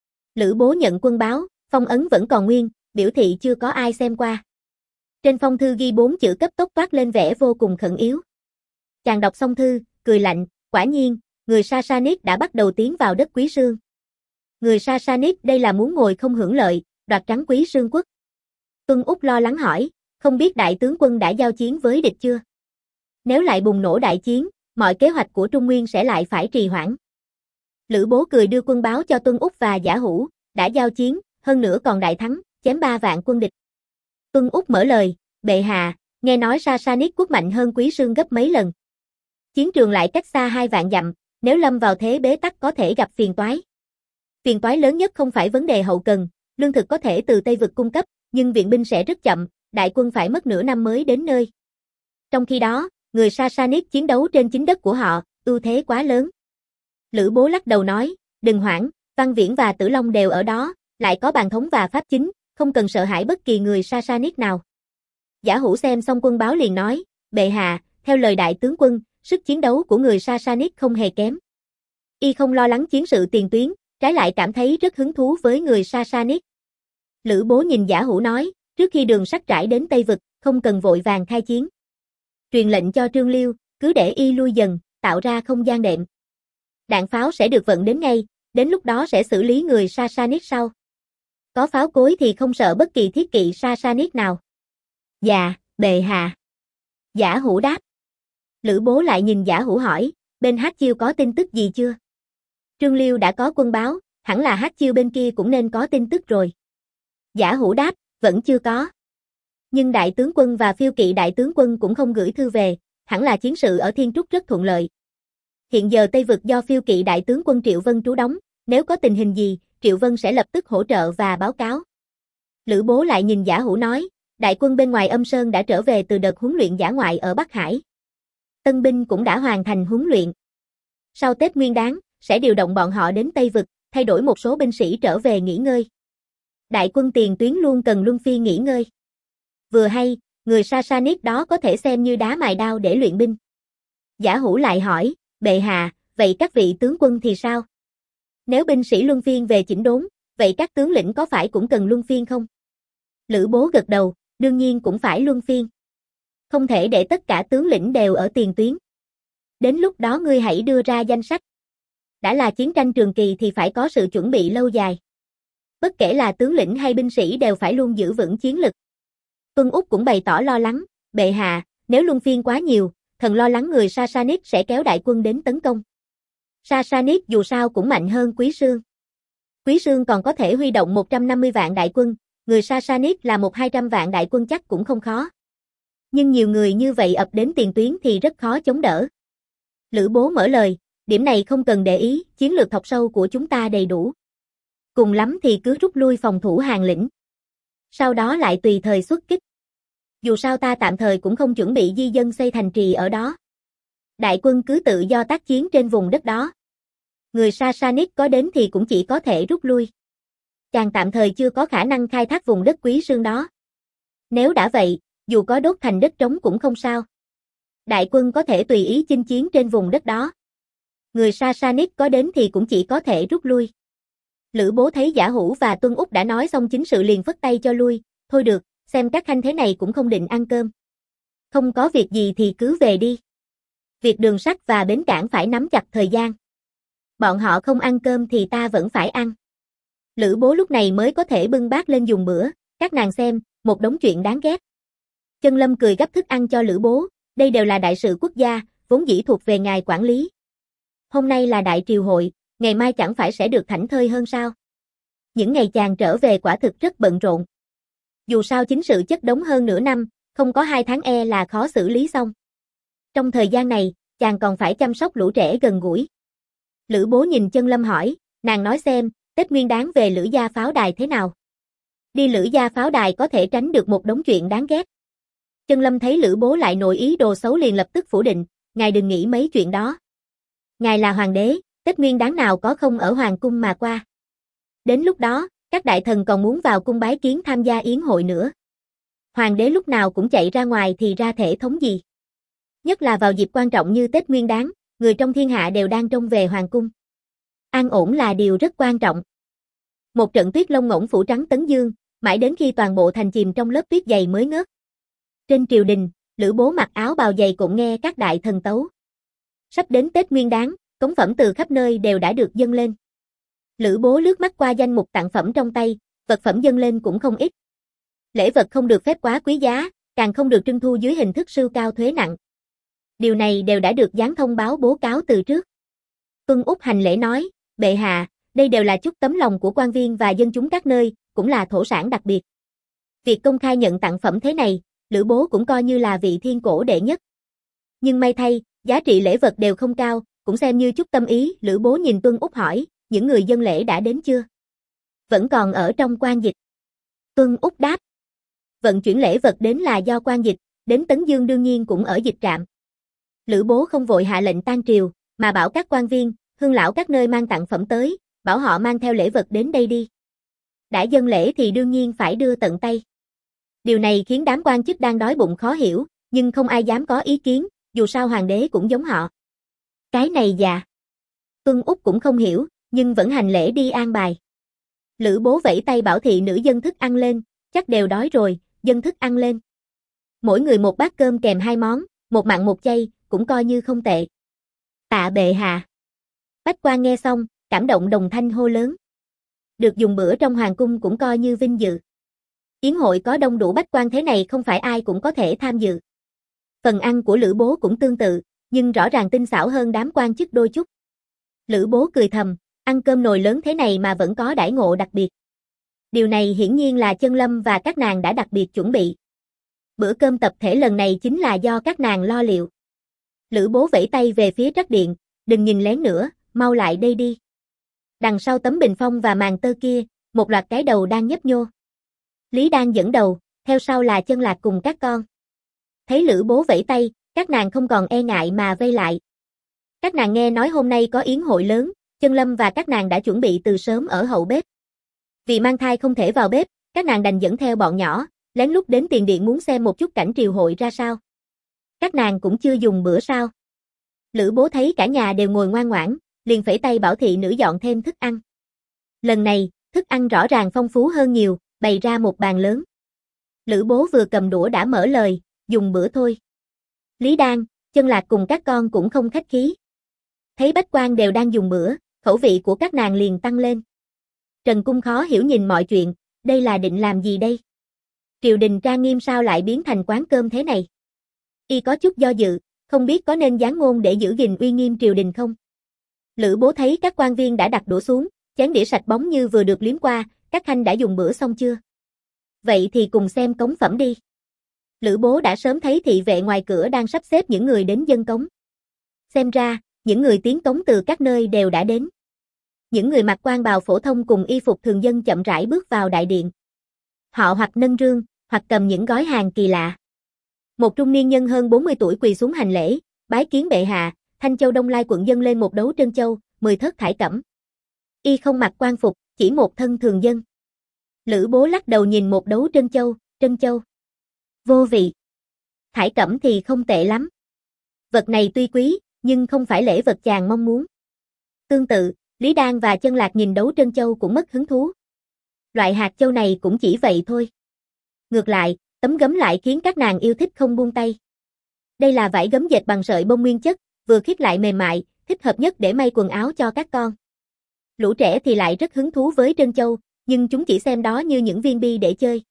A: Lữ Bố nhận quân báo, phong ấn vẫn còn nguyên, biểu thị chưa có ai xem qua. Trên phong thư ghi bốn chữ cấp tốc toát lên vẻ vô cùng khẩn yếu. Chàng đọc xong thư, cười lạnh, quả nhiên, người Sassanid đã bắt đầu tiến vào đất Quý Sương. Người Sassanid đây là muốn ngồi không hưởng lợi, đoạt trắng Quý Sương quốc. Tuân Úc lo lắng hỏi, không biết đại tướng quân đã giao chiến với địch chưa? Nếu lại bùng nổ đại chiến, mọi kế hoạch của Trung Nguyên sẽ lại phải trì hoãn. Lữ Bố cười đưa quân báo cho Tuân Úc và Giả Hữu, đã giao chiến, hơn nữa còn đại thắng, chém ba vạn quân địch. Tuân Úc mở lời, bệ hạ, nghe nói Sassanid quốc mạnh hơn Quý Sương gấp mấy lần. Chiến trường lại cách xa hai vạn dặm, nếu lâm vào thế bế tắc có thể gặp phiền toái. Phiền toái lớn nhất không phải vấn đề hậu cần, lương thực có thể từ Tây Vực cung cấp, nhưng viện binh sẽ rất chậm, đại quân phải mất nửa năm mới đến nơi. Trong khi đó, người Sassanid chiến đấu trên chính đất của họ, ưu thế quá lớn. Lữ Bố lắc đầu nói, đừng hoảng, Văn Viễn và Tử Long đều ở đó, lại có bàn thống và pháp chính, không cần sợ hãi bất kỳ người Sassanid nào. Giả Hữu xem xong quân báo liền nói, bệ hạ, theo lời đại tướng quân, sức chiến đấu của người Sassanid không hề kém. Y không lo lắng chiến sự tiền tuyến, trái lại cảm thấy rất hứng thú với người Sassanid. Lữ Bố nhìn Giả Hữu nói, trước khi đường sắt trải đến Tây Vực, không cần vội vàng khai chiến. Truyền lệnh cho Trương Liêu, cứ để y lui dần, tạo ra không gian đệm. Đạn pháo sẽ được vận đến ngay, đến lúc đó sẽ xử lý người Sassanid sau. Có pháo cối thì không sợ bất kỳ thiết kỵ Sassanid nào. Dạ, bệ hạ. Giả Hữu đáp. Lữ Bố lại nhìn Giả Hữu hỏi, bên Hát Chiêu có tin tức gì chưa? Trương Liêu đã có quân báo, hẳn là Hát Chiêu bên kia cũng nên có tin tức rồi. Giả Hữu đáp, vẫn chưa có. Nhưng đại tướng quân và phiêu kỵ đại tướng quân cũng không gửi thư về, hẳn là chiến sự ở Thiên Trúc rất thuận lợi. Hiện giờ Tây Vực do phiêu kỵ đại tướng quân Triệu Vân trú đóng, nếu có tình hình gì, Triệu Vân sẽ lập tức hỗ trợ và báo cáo. Lữ Bố lại nhìn Giả Hữu nói, đại quân bên ngoài Âm Sơn đã trở về từ đợt huấn luyện dã ngoại ở Bắc Hải. Tân binh cũng đã hoàn thành huấn luyện. Sau Tết Nguyên Đán, sẽ điều động bọn họ đến Tây Vực, thay đổi một số binh sĩ trở về nghỉ ngơi. Đại quân tiền tuyến luôn cần luân phiên nghỉ ngơi. Vừa hay, người Sassanid đó có thể xem như đá mài đao để luyện binh. Giả Hữu lại hỏi, bệ hạ, vậy các vị tướng quân thì sao? Nếu binh sĩ luân phiên về chỉnh đốn, vậy các tướng lĩnh có phải cũng cần luân phiên không? Lữ Bố gật đầu, đương nhiên cũng phải luân phiên. Không thể để tất cả tướng lĩnh đều ở tiền tuyến. Đến lúc đó ngươi hãy đưa ra danh sách. Đã là chiến tranh trường kỳ thì phải có sự chuẩn bị lâu dài. Bất kể là tướng lĩnh hay binh sĩ đều phải luôn giữ vững chiến lực. Tuân Úc cũng bày tỏ lo lắng, bệ hạ, nếu luân phiên quá nhiều, thần lo lắng người Sassanid sẽ kéo đại quân đến tấn công. Sassanid dù sao cũng mạnh hơn Quý Sương. Quý Sương còn có thể huy động một trăm năm mươi vạn đại quân, người Sassanid là một hai trăm vạn đại quân chắc cũng không khó. Nhưng nhiều người như vậy ập đến tiền tuyến thì rất khó chống đỡ. Lữ Bố mở lời, điểm này không cần để ý, chiến lược thọc sâu của chúng ta đầy đủ. Cùng lắm thì cứ rút lui phòng thủ hàng lĩnh. Sau đó lại tùy thời xuất kích. Dù sao ta tạm thời cũng không chuẩn bị di dân xây thành trì ở đó. Đại quân cứ tự do tác chiến trên vùng đất đó. Người Sassanid có đến thì cũng chỉ có thể rút lui. Chàng tạm thời chưa có khả năng khai thác vùng đất Quý Sương đó. Nếu đã vậy, dù có đốt thành đất trống cũng không sao. Đại quân có thể tùy ý chinh chiến trên vùng đất đó. Người Sassanid có đến thì cũng chỉ có thể rút lui. Lữ Bố thấy Giả Hữu và Tuân Úc đã nói xong chính sự liền phất tay cho lui, thôi được, xem các khanh thế này cũng không định ăn cơm. Không có việc gì thì cứ về đi. Việc đường sắt và bến cảng phải nắm chặt thời gian. Bọn họ không ăn cơm thì ta vẫn phải ăn. Lữ Bố lúc này mới có thể bưng bát lên dùng bữa, các nàng xem, một đống chuyện đáng ghét. Chân Lâm cười gắp thức ăn cho Lữ Bố, đây đều là đại sự quốc gia, vốn dĩ thuộc về ngài quản lý. Hôm nay là đại triều hội, ngày mai chẳng phải sẽ được thảnh thơi hơn sao? Những ngày chàng trở về quả thực rất bận rộn. Dù sao chính sự chất đống hơn nửa năm, không có hai tháng e là khó xử lý xong. Trong thời gian này, chàng còn phải chăm sóc lũ trẻ gần gũi. Lữ Bố nhìn Chân Lâm hỏi, nàng nói xem, Tết Nguyên Đán về Lữ Gia pháo đài thế nào? Đi Lữ Gia pháo đài có thể tránh được một đống chuyện đáng ghét. Chân Lâm thấy Lữ Bố lại nội ý đồ xấu liền lập tức phủ định, ngài đừng nghĩ mấy chuyện đó. Ngài là hoàng đế, Tết Nguyên Đán nào có không ở hoàng cung mà qua. Đến lúc đó, các đại thần còn muốn vào cung bái kiến tham gia yến hội nữa. Hoàng đế lúc nào cũng chạy ra ngoài thì ra thể thống gì. Nhất là vào dịp quan trọng như Tết Nguyên Đán, người trong thiên hạ đều đang trông về hoàng cung. An ổn là điều rất quan trọng. Một trận tuyết lông ngỗng phủ trắng Tấn Dương, mãi đến khi toàn bộ thành chìm trong lớp tuyết dày mới ngớt. Trên triều đình, Lữ Bố mặc áo bào dày cũng nghe các đại thần tấu. Sắp đến Tết Nguyên Đán, cống phẩm từ khắp nơi đều đã được dâng lên. Lữ Bố lướt mắt qua danh mục tặng phẩm trong tay, vật phẩm dâng lên cũng không ít. Lễ vật không được phép quá quý giá, càng không được trưng thu dưới hình thức sưu cao thuế nặng. Điều này đều đã được giáng thông báo bố cáo từ trước. Tuân Úc hành lễ nói, bệ hạ, đây đều là chút tấm lòng của quan viên và dân chúng các nơi, cũng là thổ sản đặc biệt. Việc công khai nhận tặng phẩm thế này, Lữ Bố cũng coi như là vị thiên cổ đệ nhất. Nhưng may thay, giá trị lễ vật đều không cao, cũng xem như chút tâm ý. Lữ Bố nhìn Tuân Úc hỏi, những người dân lễ đã đến chưa? Vẫn còn ở trong quan dịch. Tuân Úc đáp. Vận chuyển lễ vật đến là do quan dịch, đến Tấn Dương đương nhiên cũng ở dịch trạm. Lữ Bố không vội hạ lệnh tan triều, mà bảo các quan viên, hương lão các nơi mang tặng phẩm tới, bảo họ mang theo lễ vật đến đây đi. Đã dâng lễ thì đương nhiên phải đưa tận tay. Điều này khiến đám quan chức đang đói bụng khó hiểu, nhưng không ai dám có ý kiến, dù sao hoàng đế cũng giống họ. Cái này già. Tuân Úc cũng không hiểu, nhưng vẫn hành lễ đi an bài. Lữ Bố vẫy tay bảo thị nữ dân thức ăn lên, chắc đều đói rồi, dân thức ăn lên. Mỗi người một bát cơm kèm hai món, một mặn một chay, cũng coi như không tệ. Tạ bệ hạ. Bách quan nghe xong, cảm động đồng thanh hô lớn. Được dùng bữa trong hoàng cung cũng coi như vinh dự. Yến hội có đông đủ bách quan thế này không phải ai cũng có thể tham dự. Phần ăn của Lữ Bố cũng tương tự, nhưng rõ ràng tinh xảo hơn đám quan chức đôi chút. Lữ Bố cười thầm, ăn cơm nồi lớn thế này mà vẫn có đãi ngộ đặc biệt. Điều này hiển nhiên là Chân Lâm và các nàng đã đặc biệt chuẩn bị. Bữa cơm tập thể lần này chính là do các nàng lo liệu. Lữ Bố vẫy tay về phía trắc điện, đừng nhìn lén nữa, mau lại đây đi. Đằng sau tấm bình phong và màn tơ kia, một loạt cái đầu đang nhấp nhô. Lý Đan dẫn đầu, theo sau là Chân Lạc cùng các con. Thấy Lữ Bố vẫy tay, các nàng không còn e ngại mà vây lại. Các nàng nghe nói hôm nay có yến hội lớn, Chân Lâm và các nàng đã chuẩn bị từ sớm ở hậu bếp. Vì mang thai không thể vào bếp, các nàng đành dẫn theo bọn nhỏ, lén lút đến tiền điện muốn xem một chút cảnh triều hội ra sao. Các nàng cũng chưa dùng bữa sao. Lữ Bố thấy cả nhà đều ngồi ngoan ngoãn, liền phẩy tay bảo thị nữ dọn thêm thức ăn. Lần này, thức ăn rõ ràng phong phú hơn nhiều, bày ra một bàn lớn. Lữ Bố vừa cầm đũa đã mở lời, dùng bữa thôi. Lý Đan, Chân Lạc cùng các con cũng không khách khí. Thấy bách quan đều đang dùng bữa, khẩu vị của các nàng liền tăng lên. Trần Cung khó hiểu nhìn mọi chuyện, đây là định làm gì đây? Triều đình trang nghiêm sao lại biến thành quán cơm thế này? Y có chút do dự, không biết có nên giáng ngôn để giữ gìn uy nghiêm triều đình không? Lữ Bố thấy các quan viên đã đặt đũa xuống, chén đĩa sạch bóng như vừa được liếm qua, các khanh đã dùng bữa xong chưa? Vậy thì cùng xem cống phẩm đi. Lữ Bố đã sớm thấy thị vệ ngoài cửa đang sắp xếp những người đến dâng cống. Xem ra, những người tiến cống từ các nơi đều đã đến. Những người mặc quan bào phổ thông cùng y phục thường dân chậm rãi bước vào đại điện. Họ hoặc nâng rương, hoặc cầm những gói hàng kỳ lạ. Một trung niên nhân hơn bốn mươi tuổi quỳ xuống hành lễ, bái kiến bệ hạ, Thanh Châu Đông Lai quận dâng lên một đấu trân châu, mười thớt thải cẩm. Y không mặc quan phục, chỉ một thân thường dân. Lữ Bố lắc đầu nhìn một đấu trân châu, trân châu. Vô vị. Thải cẩm thì không tệ lắm. Vật này tuy quý, nhưng không phải lễ vật chàng mong muốn. Tương tự, Lý Đan và Chân Lạc nhìn đấu trân châu cũng mất hứng thú. Loại hạt châu này cũng chỉ vậy thôi. Ngược lại, tấm gấm lại khiến các nàng yêu thích không buông tay. Đây là vải gấm dệt bằng sợi bông nguyên chất, vừa khít lại mềm mại, thích hợp nhất để may quần áo cho các con. Lũ trẻ thì lại rất hứng thú với trân châu, nhưng chúng chỉ xem đó như những viên bi để chơi.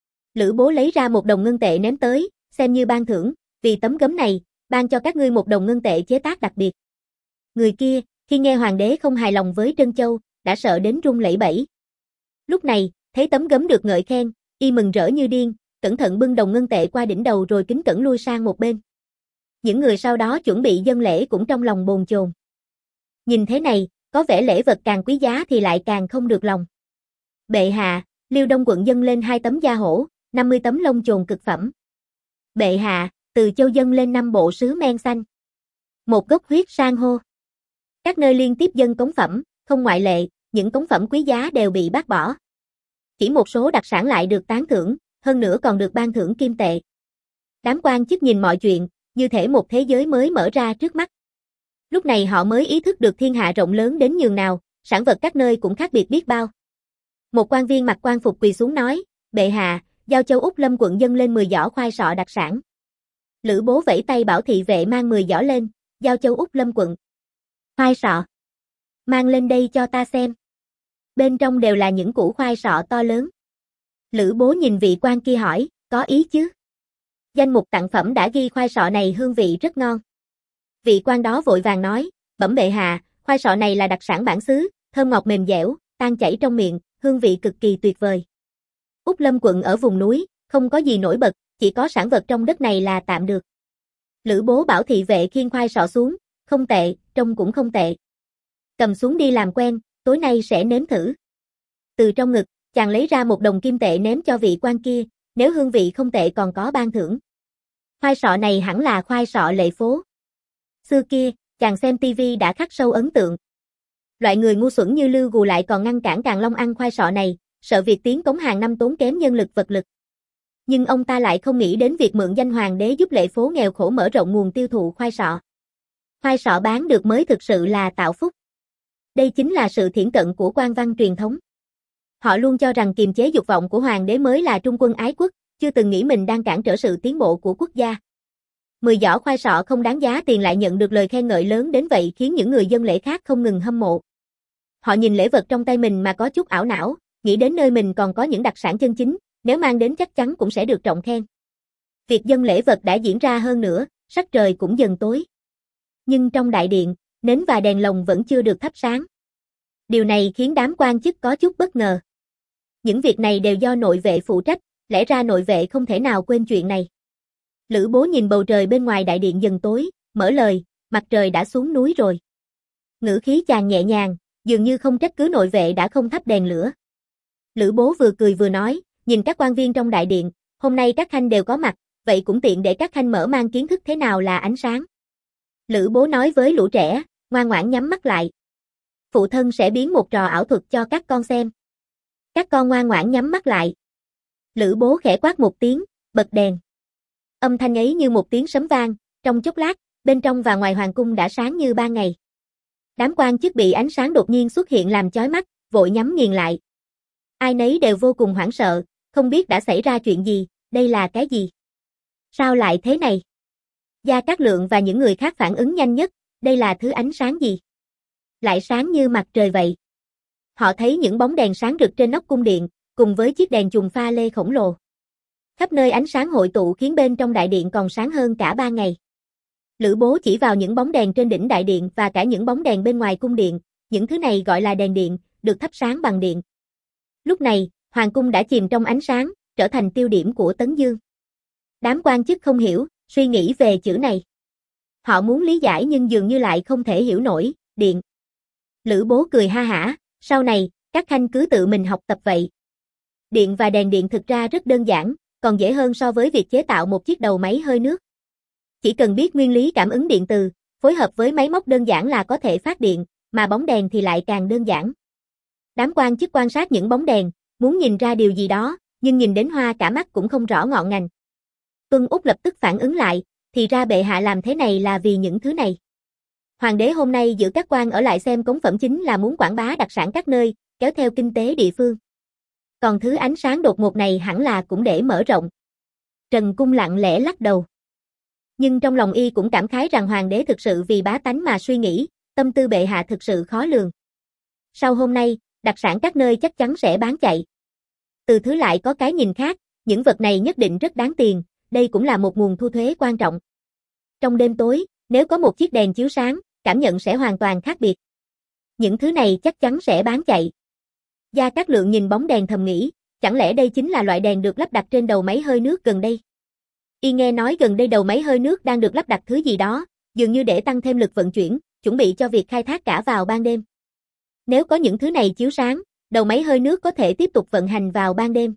A: Lữ Bố lấy ra một đồng ngân tệ ném tới, xem như ban thưởng, vì tấm gấm này, ban cho các ngươi một đồng ngân tệ chế tác đặc biệt. Người kia, khi nghe hoàng đế không hài lòng với trân châu, đã sợ đến run lẩy bẩy. Lúc này, thấy tấm gấm được ngợi khen, y mừng rỡ như điên, cẩn thận bưng đồng ngân tệ qua đỉnh đầu rồi kính cẩn lui sang một bên. Những người sau đó chuẩn bị dâng lễ cũng trong lòng bồn chồn. Nhìn thế này, có vẻ lễ vật càng quý giá thì lại càng không được lòng. Bệ hạ, Liêu Đông quận dâng lên hai tấm da hổ, năm mươi tấm lông chồn cực phẩm. Bệ hạ, Từ Châu dâng lên năm bộ sứ men xanh. Một gốc huyết san hô. Các nơi liên tiếp dâng cống phẩm, không ngoại lệ, những cống phẩm quý giá đều bị bác bỏ. Chỉ một số đặc sản lại được tán thưởng, hơn nữa còn được ban thưởng kim tệ. Đám quan chức nhìn mọi chuyện, như thể một thế giới mới mở ra trước mắt. Lúc này họ mới ý thức được thiên hạ rộng lớn đến nhường nào, sản vật các nơi cũng khác biệt biết bao. Một quan viên mặc quan phục quỳ xuống nói, bệ hạ, Giao Châu Úc Lâm quận dâng lên mười giỏ khoai sọ đặc sản. Lữ Bố vẫy tay bảo thị vệ mang mười giỏ lên, Giao Châu Úc Lâm quận. Khoai sọ. Mang lên đây cho ta xem. Bên trong đều là những củ khoai sọ to lớn. Lữ Bố nhìn vị quan kia hỏi, có ý chứ? Danh mục tặng phẩm đã ghi khoai sọ này hương vị rất ngon. Vị quan đó vội vàng nói, bẩm bệ hạ, khoai sọ này là đặc sản bản xứ, thơm ngọt mềm dẻo, tan chảy trong miệng, hương vị cực kỳ tuyệt vời. Úc Lâm quận ở vùng núi, không có gì nổi bật, chỉ có sản vật trong đất này là tạm được. Lữ Bố bảo thị vệ khiêng khoai sọ xuống, không tệ, trông cũng không tệ. Cầm xuống đi làm quen, tối nay sẽ nếm thử. Từ trong ngực, chàng lấy ra một đồng kim tệ ném cho vị quan kia, nếu hương vị không tệ còn có ban thưởng. Khoai sọ này hẳn là khoai sọ Lệ Phố. Xưa kia, chàng xem tivi đã khắc sâu ấn tượng. Loại người ngu xuẩn như Lưu Gù lại còn ngăn cản Càn Long ăn khoai sọ này, sợ việc tiến cống hàng năm tốn kém nhân lực vật lực. Nhưng ông ta lại không nghĩ đến việc mượn danh hoàng đế giúp Lệ Phố nghèo khổ mở rộng nguồn tiêu thụ khoai sọ. Khoai sọ bán được mới thực sự là tạo phúc. Đây chính là sự thiển cận của quan văn truyền thống. Họ luôn cho rằng kiềm chế dục vọng của hoàng đế mới là trung quân ái quốc, chưa từng nghĩ mình đang cản trở sự tiến bộ của quốc gia. Mười giỏ khoai sọ không đáng giá tiền lại nhận được lời khen ngợi lớn đến vậy khiến những người dân lễ khác không ngừng hâm mộ. Họ nhìn lễ vật trong tay mình mà có chút ảo não, nghĩ đến nơi mình còn có những đặc sản chân chính, nếu mang đến chắc chắn cũng sẽ được trọng khen. Việc dâng lễ vật đã diễn ra hơn nữa, sắc trời cũng dần tối. Nhưng trong đại điện, nến và đèn lồng vẫn chưa được thắp sáng. Điều này khiến đám quan chức có chút bất ngờ. Những việc này đều do nội vệ phụ trách, lẽ ra nội vệ không thể nào quên chuyện này. Lữ Bố nhìn bầu trời bên ngoài đại điện dần tối, mở lời, mặt trời đã xuống núi rồi. Ngữ khí chàng nhẹ nhàng, dường như không trách cứ nội vệ đã không thắp đèn lửa. Lữ Bố vừa cười vừa nói, nhìn các quan viên trong đại điện, hôm nay các khanh đều có mặt, vậy cũng tiện để các khanh mở mang kiến thức thế nào là ánh sáng. Lữ Bố nói với lũ trẻ, ngoan ngoãn nhắm mắt lại. Phụ thân sẽ biến một trò ảo thuật cho các con xem. Các con ngoan ngoãn nhắm mắt lại. Lữ Bố khẽ quát một tiếng, bật đèn. Âm thanh ấy như một tiếng sấm vang, trong chốc lát, bên trong và ngoài hoàng cung đã sáng như ban ngày. Đám quan chức bị ánh sáng đột nhiên xuất hiện làm chói mắt, vội nhắm nghiền lại. Ai nấy đều vô cùng hoảng sợ, không biết đã xảy ra chuyện gì, đây là cái gì? Sao lại thế này? Gia Cát Lượng và những người khác phản ứng nhanh nhất, đây là thứ ánh sáng gì? Lại sáng như mặt trời vậy. Họ thấy những bóng đèn sáng rực trên nóc cung điện, cùng với chiếc đèn chùm pha lê khổng lồ. Khắp nơi ánh sáng hội tụ khiến bên trong đại điện còn sáng hơn cả ban ngày. Lữ Bố chỉ vào những bóng đèn trên đỉnh đại điện và cả những bóng đèn bên ngoài cung điện, những thứ này gọi là đèn điện, được thắp sáng bằng điện. Lúc này, hoàng cung đã chìm trong ánh sáng, trở thành tiêu điểm của Tấn Dương. Đám quan chức không hiểu, suy nghĩ về chữ này. Họ muốn lý giải nhưng dường như lại không thể hiểu nổi, điện. Lữ Bố cười ha hả, sau này, các khanh cứ tự mình học tập vậy. Điện và đèn điện thực ra rất đơn giản, còn dễ hơn so với việc chế tạo một chiếc đầu máy hơi nước. Chỉ cần biết nguyên lý cảm ứng điện từ, phối hợp với máy móc đơn giản là có thể phát điện, mà bóng đèn thì lại càng đơn giản. Đám quan chức quan sát những bóng đèn, muốn nhìn ra điều gì đó, nhưng nhìn đến hoa cả mắt cũng không rõ ngọn ngành. Tuân Úc lập tức phản ứng lại, thì ra bệ hạ làm thế này là vì những thứ này. Hoàng đế hôm nay giữ các quan ở lại xem cống phẩm chính là muốn quảng bá đặc sản các nơi, kéo theo kinh tế địa phương. Còn thứ ánh sáng đột ngột này hẳn là cũng để mở rộng. Trần Cung lặng lẽ lắc đầu. Nhưng trong lòng y cũng cảm khái rằng hoàng đế thực sự vì bá tánh mà suy nghĩ, tâm tư bệ hạ thực sự khó lường. Sau hôm nay, đặc sản các nơi chắc chắn sẽ bán chạy. Từ thứ lại có cái nhìn khác, những vật này nhất định rất đáng tiền, đây cũng là một nguồn thu thuế quan trọng. Trong đêm tối, nếu có một chiếc đèn chiếu sáng, cảm nhận sẽ hoàn toàn khác biệt. Những thứ này chắc chắn sẽ bán chạy. Gia Cát Lượng nhìn bóng đèn thầm nghĩ, chẳng lẽ đây chính là loại đèn được lắp đặt trên đầu máy hơi nước gần đây? Y nghe nói gần đây đầu máy hơi nước đang được lắp đặt thứ gì đó, dường như để tăng thêm lực vận chuyển, chuẩn bị cho việc khai thác cả vào ban đêm. Nếu có những thứ này chiếu sáng, đầu máy hơi nước có thể tiếp tục vận hành vào ban đêm.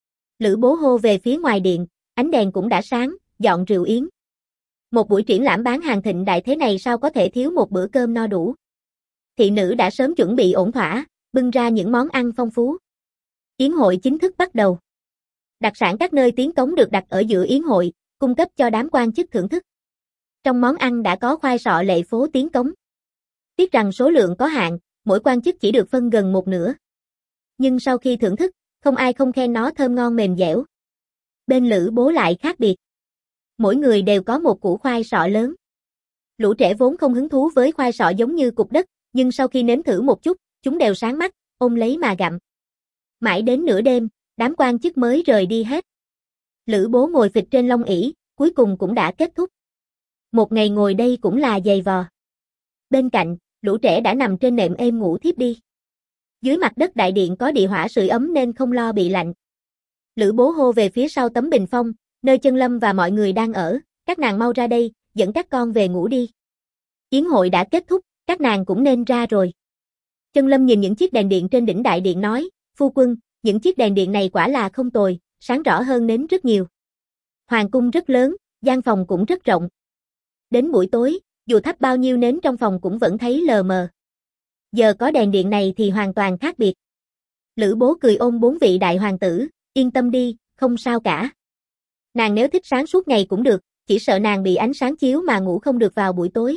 A: Lữ Bố hô về phía ngoài điện, ánh đèn cũng đã sáng, dọn rượu yến. Một buổi triển lãm bán hàng thịnh đại thế này sao có thể thiếu một bữa cơm no đủ. Thị nữ đã sớm chuẩn bị ổn thỏa, bưng ra những món ăn phong phú. Yến hội chính thức bắt đầu. Đặc sản các nơi tiến cống được đặt ở giữa yến hội, cung cấp cho đám quan chức thưởng thức. Trong món ăn đã có khoai sọ lệ phố tiến cống. Tiếc rằng số lượng có hạn, mỗi quan chức chỉ được phân gần một nửa. Nhưng sau khi thưởng thức, không ai không khen nó thơm ngon mềm dẻo. Bên Lữ Bố lại khác biệt. Mỗi người đều có một củ khoai sọ lớn. Lũ trẻ vốn không hứng thú với khoai sọ giống như cục đất, nhưng sau khi nếm thử một chút, chúng đều sáng mắt, ôm lấy mà gặm. Mãi đến nửa đêm, đám quan chức mới rời đi hết. Lữ Bố ngồi phịch trên lông ỷ, cuối cùng cũng đã kết thúc. Một ngày ngồi đây cũng là dày vò. Bên cạnh, lũ trẻ đã nằm trên nệm êm ngủ thiếp đi. Dưới mặt đất đại điện có địa hỏa sưởi ấm nên không lo bị lạnh. Lữ Bố hô về phía sau tấm bình phong, nơi Chân Lâm và mọi người đang ở, các nàng mau ra đây, dẫn các con về ngủ đi. Yến hội đã kết thúc, các nàng cũng nên ra rồi. Chân Lâm nhìn những chiếc đèn điện trên đỉnh đại điện nói, phu quân, những chiếc đèn điện này quả là không tồi, sáng rõ hơn nến rất nhiều. Hoàng cung rất lớn, gian phòng cũng rất rộng. Đến buổi tối, dù thắp bao nhiêu nến trong phòng cũng vẫn thấy lờ mờ. Giờ có đèn điện này thì hoàn toàn khác biệt. Lữ Bố cười ôm bốn vị đại hoàng tử, yên tâm đi, không sao cả. Nàng nếu thích sáng suốt ngày cũng được, chỉ sợ nàng bị ánh sáng chiếu mà ngủ không được vào buổi tối.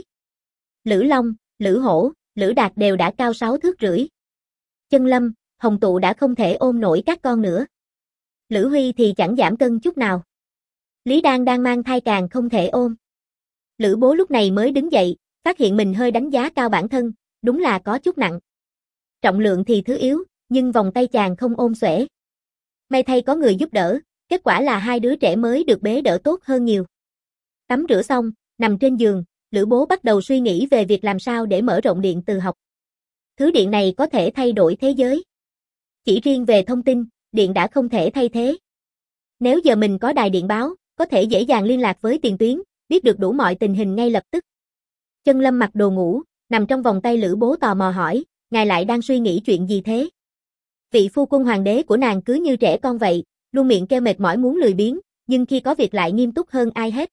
A: Lữ Long, Lữ Hổ, Lữ Đạt đều đã cao sáu thước rưỡi. Chân Lâm, Hồng Tụ đã không thể ôm nổi các con nữa. Lữ Huy thì chẳng giảm cân chút nào. Lý Đan đang mang thai càng không thể ôm. Lữ Bố lúc này mới đứng dậy, phát hiện mình hơi đánh giá cao bản thân, đúng là có chút nặng. Trọng lượng thì thứ yếu, nhưng vòng tay chàng không ôm xuể. May thay có người giúp đỡ, kết quả là hai đứa trẻ mới được bế đỡ tốt hơn nhiều. Tắm rửa xong, nằm trên giường, Lữ Bố bắt đầu suy nghĩ về việc làm sao để mở rộng điện từ học. Thứ điện này có thể thay đổi thế giới. Chỉ riêng về thông tin, điện đã không thể thay thế. Nếu giờ mình có đài điện báo, có thể dễ dàng liên lạc với tiền tuyến, biết được đủ mọi tình hình ngay lập tức. Chân Lâm mặc đồ ngủ, nằm trong vòng tay Lữ Bố tò mò hỏi, ngài lại đang suy nghĩ chuyện gì thế? Vị phu quân hoàng đế của nàng cứ như trẻ con vậy, luôn miệng kêu mệt mỏi muốn lười biếng, nhưng khi có việc lại nghiêm túc hơn ai hết.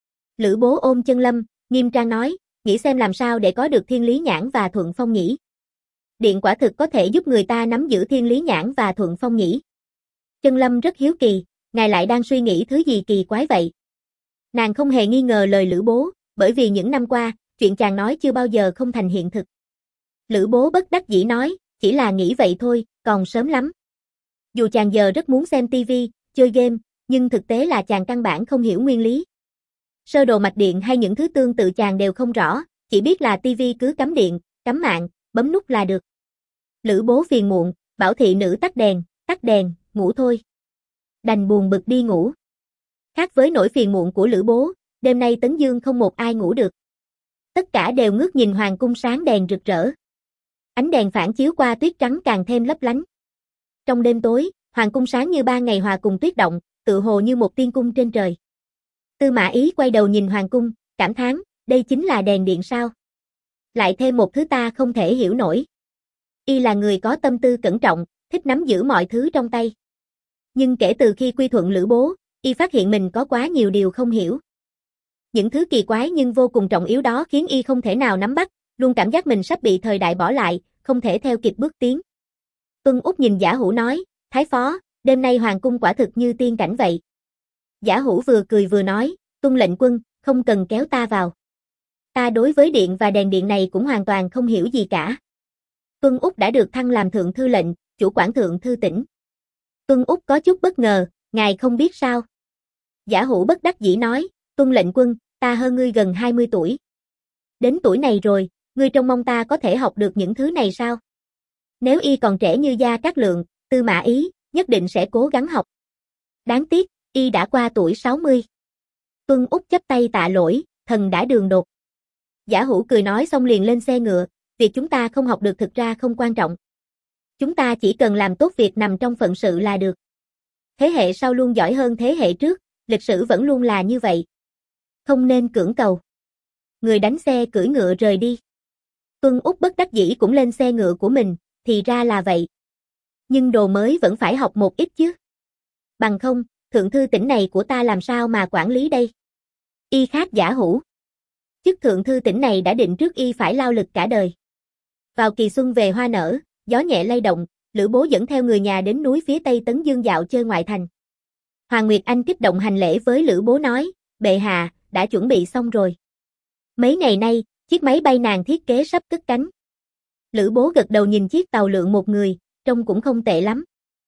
A: Lữ Bố ôm Chân Lâm, nghiêm trang nói, nghĩ xem làm sao để có được thiên lý nhãn và thuận phong nhĩ. Điện quả thực có thể giúp người ta nắm giữ thiên lý nhãn và thuận phong nhĩ. Chân Lâm rất hiếu kỳ, ngài lại đang suy nghĩ thứ gì kỳ quái vậy? Nàng không hề nghi ngờ lời Lữ Bố, bởi vì những năm qua, chuyện chàng nói chưa bao giờ không thành hiện thực. Lữ Bố bất đắc dĩ nói, chỉ là nghĩ vậy thôi, còn sớm lắm. Dù chàng giờ rất muốn xem tivi, chơi game, nhưng thực tế là chàng căn bản không hiểu nguyên lý. Sơ đồ mạch điện hay những thứ tương tự chàng đều không rõ, chỉ biết là tivi cứ cắm điện, cắm mạng, bấm nút là được. Lữ bố phiền muộn, bảo thị nữ tắt đèn, tắt đèn, ngủ thôi. Đành buồn bực đi ngủ. Khác với nỗi phiền muộn của Lữ bố, đêm nay Tấn Dương không một ai ngủ được. Tất cả đều ngước nhìn hoàng cung sáng đèn rực rỡ. Ánh đèn phản chiếu qua tuyết trắng càng thêm lấp lánh. Trong đêm tối, hoàng cung sáng như ban ngày hòa cùng tuyết động, tự hồ như một tiên cung trên trời. Tư Mã Ý quay đầu nhìn hoàng cung, cảm thán, đây chính là đèn điện sao? Lại thêm một thứ ta không thể hiểu nổi. Y là người có tâm tư cẩn trọng, thích nắm giữ mọi thứ trong tay. Nhưng kể từ khi quy thuận Lữ bố, Y phát hiện mình có quá nhiều điều không hiểu. Những thứ kỳ quái nhưng vô cùng trọng yếu đó khiến Y không thể nào nắm bắt, luôn cảm giác mình sắp bị thời đại bỏ lại, không thể theo kịp bước tiến. Tuân Úc nhìn Giả Hữu nói, Thái phó, đêm nay hoàng cung quả thực như tiên cảnh vậy. Giả Hữu vừa cười vừa nói, Tuân lệnh quân, không cần kéo ta vào. Ta đối với điện và đèn điện này cũng hoàn toàn không hiểu gì cả. Tuân Úc đã được thăng làm thượng thư lệnh, chủ quản thượng thư tỉnh. Tuân Úc có chút bất ngờ, ngài không biết sao? Giả Hữu bất đắc dĩ nói, Tuân lệnh quân, ta hơn ngươi gần hai mươi tuổi. Đến tuổi này rồi, ngươi trông mong ta có thể học được những thứ này sao? Nếu Y còn trẻ như Gia Cát Lượng, Tư Mã Ý, nhất định sẽ cố gắng học. Đáng tiếc, Y đã qua tuổi sáu mươi. Tuân Úc chắp tay tạ lỗi, thần đã đường đột. Giả Hữu cười nói xong liền lên xe ngựa, việc chúng ta không học được thực ra không quan trọng. Chúng ta chỉ cần làm tốt việc nằm trong phận sự là được. Thế hệ sau luôn giỏi hơn thế hệ trước, lịch sử vẫn luôn là như vậy. Không nên cưỡng cầu. Người đánh xe cưỡi ngựa rời đi. Tuân Úc bất đắc dĩ cũng lên xe ngựa của mình, thì ra là vậy. Nhưng đồ mới vẫn phải học một ít chứ. Bằng không, thượng thư tỉnh này của ta làm sao mà quản lý đây? Y khác Giả Hữu. Chức thượng thư tỉnh này đã định trước Y phải lao lực cả đời. Vào kỳ xuân về hoa nở, gió nhẹ lay động, Lữ bố dẫn theo người nhà đến núi phía tây Tấn Dương dạo chơi ngoại thành. Hoàng Nguyệt Anh kích động hành lễ với Lữ bố nói, bệ hạ, đã chuẩn bị xong rồi. Mấy ngày nay, chiếc máy bay nàng thiết kế sắp cất cánh. Lữ bố gật đầu nhìn chiếc tàu lượn một người, trông cũng không tệ lắm.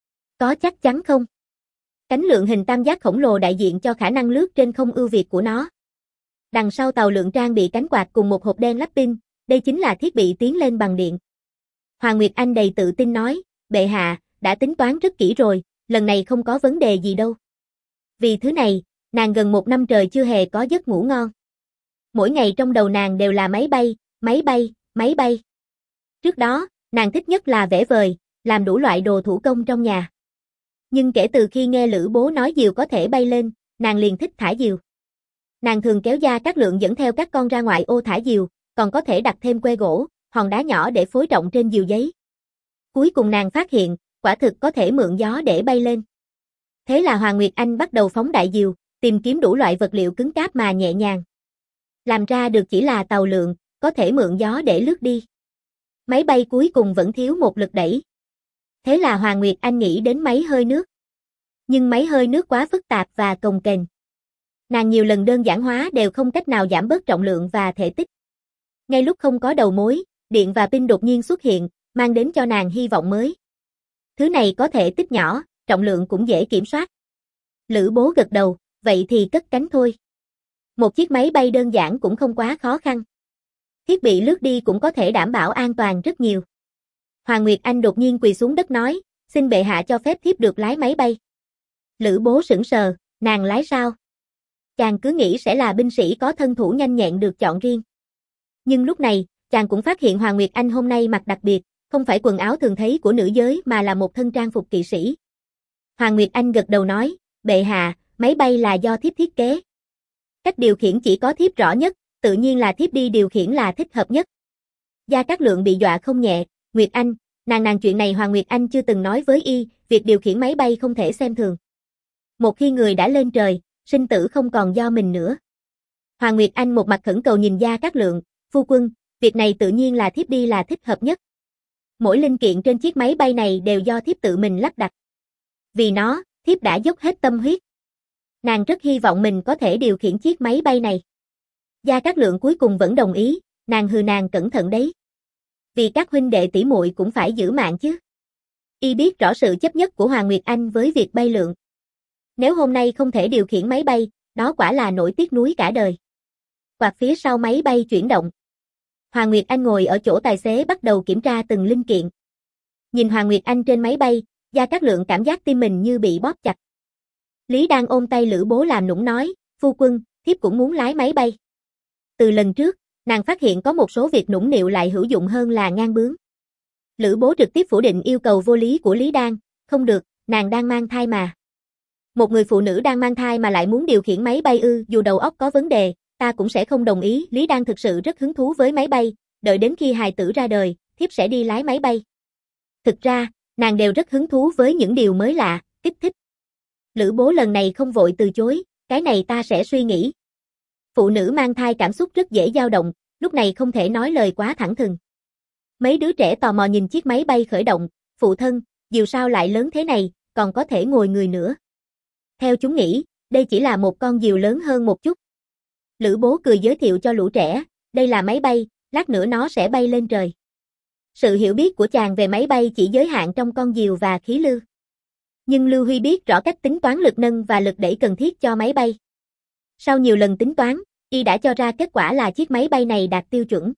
A: Có chắc chắn không? Cánh lượn hình tam giác khổng lồ đại diện cho khả năng lướt trên không ưu việt của nó. Đằng sau tàu lượn trang bị cánh quạt cùng một hộp đen lắp pin, đây chính là thiết bị tiến lên bằng điện. Hoàng Nguyệt Anh đầy tự tin nói, bệ hạ, đã tính toán rất kỹ rồi, lần này không có vấn đề gì đâu. Vì thứ này, nàng gần một năm trời chưa hề có giấc ngủ ngon. Mỗi ngày trong đầu nàng đều là máy bay, máy bay, máy bay. Trước đó, nàng thích nhất là vẽ vời, làm đủ loại đồ thủ công trong nhà. Nhưng kể từ khi nghe Lữ bố nói diều có thể bay lên, nàng liền thích thả diều. Nàng thường kéo Gia Cát Lượng dẫn theo các con ra ngoại ô thả diều, còn có thể đặt thêm que gỗ, hòn đá nhỏ để phối trọng trên diều giấy. Cuối cùng nàng phát hiện, quả thực có thể mượn gió để bay lên. Thế là Hoàng Nguyệt Anh bắt đầu phóng đại diều, tìm kiếm đủ loại vật liệu cứng cáp mà nhẹ nhàng. Làm ra được chỉ là tàu lượn, có thể mượn gió để lướt đi. Máy bay cuối cùng vẫn thiếu một lực đẩy. Thế là Hoàng Nguyệt Anh nghĩ đến máy hơi nước. Nhưng máy hơi nước quá phức tạp và cồng kềnh. Nàng nhiều lần đơn giản hóa đều không cách nào giảm bớt trọng lượng và thể tích. Ngay lúc không có đầu mối, điện và pin đột nhiên xuất hiện, mang đến cho nàng hy vọng mới. Thứ này có thể tích nhỏ, trọng lượng cũng dễ kiểm soát. Lữ bố gật đầu, vậy thì cất cánh thôi. Một chiếc máy bay đơn giản cũng không quá khó khăn. Thiết bị lướt đi cũng có thể đảm bảo an toàn rất nhiều. Hoàng Nguyệt Anh đột nhiên quỳ xuống đất nói, xin bệ hạ cho phép thiếp được lái máy bay. Lữ bố sững sờ, nàng lái sao? Chàng cứ nghĩ sẽ là binh sĩ có thân thủ nhanh nhẹn được chọn riêng. Nhưng lúc này, chàng cũng phát hiện Hoàng Nguyệt Anh hôm nay mặc đặc biệt, không phải quần áo thường thấy của nữ giới mà là một thân trang phục kỵ sĩ. Hoàng Nguyệt Anh gật đầu nói, bệ hạ, máy bay là do thiếp thiết kế. Cách điều khiển chỉ có thiếp rõ nhất, tự nhiên là thiếp đi điều khiển là thích hợp nhất. Gia Cát Lượng bị dọa không nhẹ, Nguyệt Anh, nàng nàng chuyện này Hoàng Nguyệt Anh chưa từng nói với y, việc điều khiển máy bay không thể xem thường. Một khi người đã lên trời, sinh tử không còn do mình nữa. Hoàng Nguyệt Anh một mặt khẩn cầu nhìn Gia Cát Lượng, phu quân, việc này tự nhiên là thiếp đi là thích hợp nhất. Mỗi linh kiện trên chiếc máy bay này đều do thiếp tự mình lắp đặt. Vì nó, thiếp đã dốc hết tâm huyết. Nàng rất hy vọng mình có thể điều khiển chiếc máy bay này. Gia Cát Lượng cuối cùng vẫn đồng ý, nàng hừ nàng cẩn thận đấy. Vì các huynh đệ tỷ muội cũng phải giữ mạng chứ. Y biết rõ sự chấp nhất của Hoàng Nguyệt Anh với việc bay lượn. Nếu hôm nay không thể điều khiển máy bay, đó quả là nỗi tiếc nuối cả đời. Quạt phía sau máy bay chuyển động. Hoàng Nguyệt Anh ngồi ở chỗ tài xế bắt đầu kiểm tra từng linh kiện. Nhìn Hoàng Nguyệt Anh trên máy bay, Gia Cát Lượng cảm giác tim mình như bị bóp chặt. Lý đang ôm tay Lữ Bố làm nũng nói, phu quân, thiếp cũng muốn lái máy bay. Từ lần trước, nàng phát hiện có một số việc nũng nịu lại hữu dụng hơn là ngang bướng. Lữ Bố trực tiếp phủ định yêu cầu vô lý của Lý Đan, không được, nàng đang mang thai mà. Một người phụ nữ đang mang thai mà lại muốn điều khiển máy bay ư, dù đầu óc có vấn đề, ta cũng sẽ không đồng ý. Lý Đan thực sự rất hứng thú với máy bay, đợi đến khi hài tử ra đời, thiếp sẽ đi lái máy bay. Thực ra, nàng đều rất hứng thú với những điều mới lạ, kích thích. Lữ Bố lần này không vội từ chối, cái này ta sẽ suy nghĩ. Phụ nữ mang thai cảm xúc rất dễ dao động, lúc này không thể nói lời quá thẳng thừng. Mấy đứa trẻ tò mò nhìn chiếc máy bay khởi động, phụ thân, diều sao lại lớn thế này, còn có thể ngồi người nữa. Theo chúng nghĩ, đây chỉ là một con diều lớn hơn một chút. Lữ Bố cười giới thiệu cho lũ trẻ, đây là máy bay, lát nữa nó sẽ bay lên trời. Sự hiểu biết của chàng về máy bay chỉ giới hạn trong con diều và khí lưu. Nhưng Lưu Huy biết rõ cách tính toán lực nâng và lực đẩy cần thiết cho máy bay. Sau nhiều lần tính toán, y đã cho ra kết quả là chiếc máy bay này đạt tiêu chuẩn.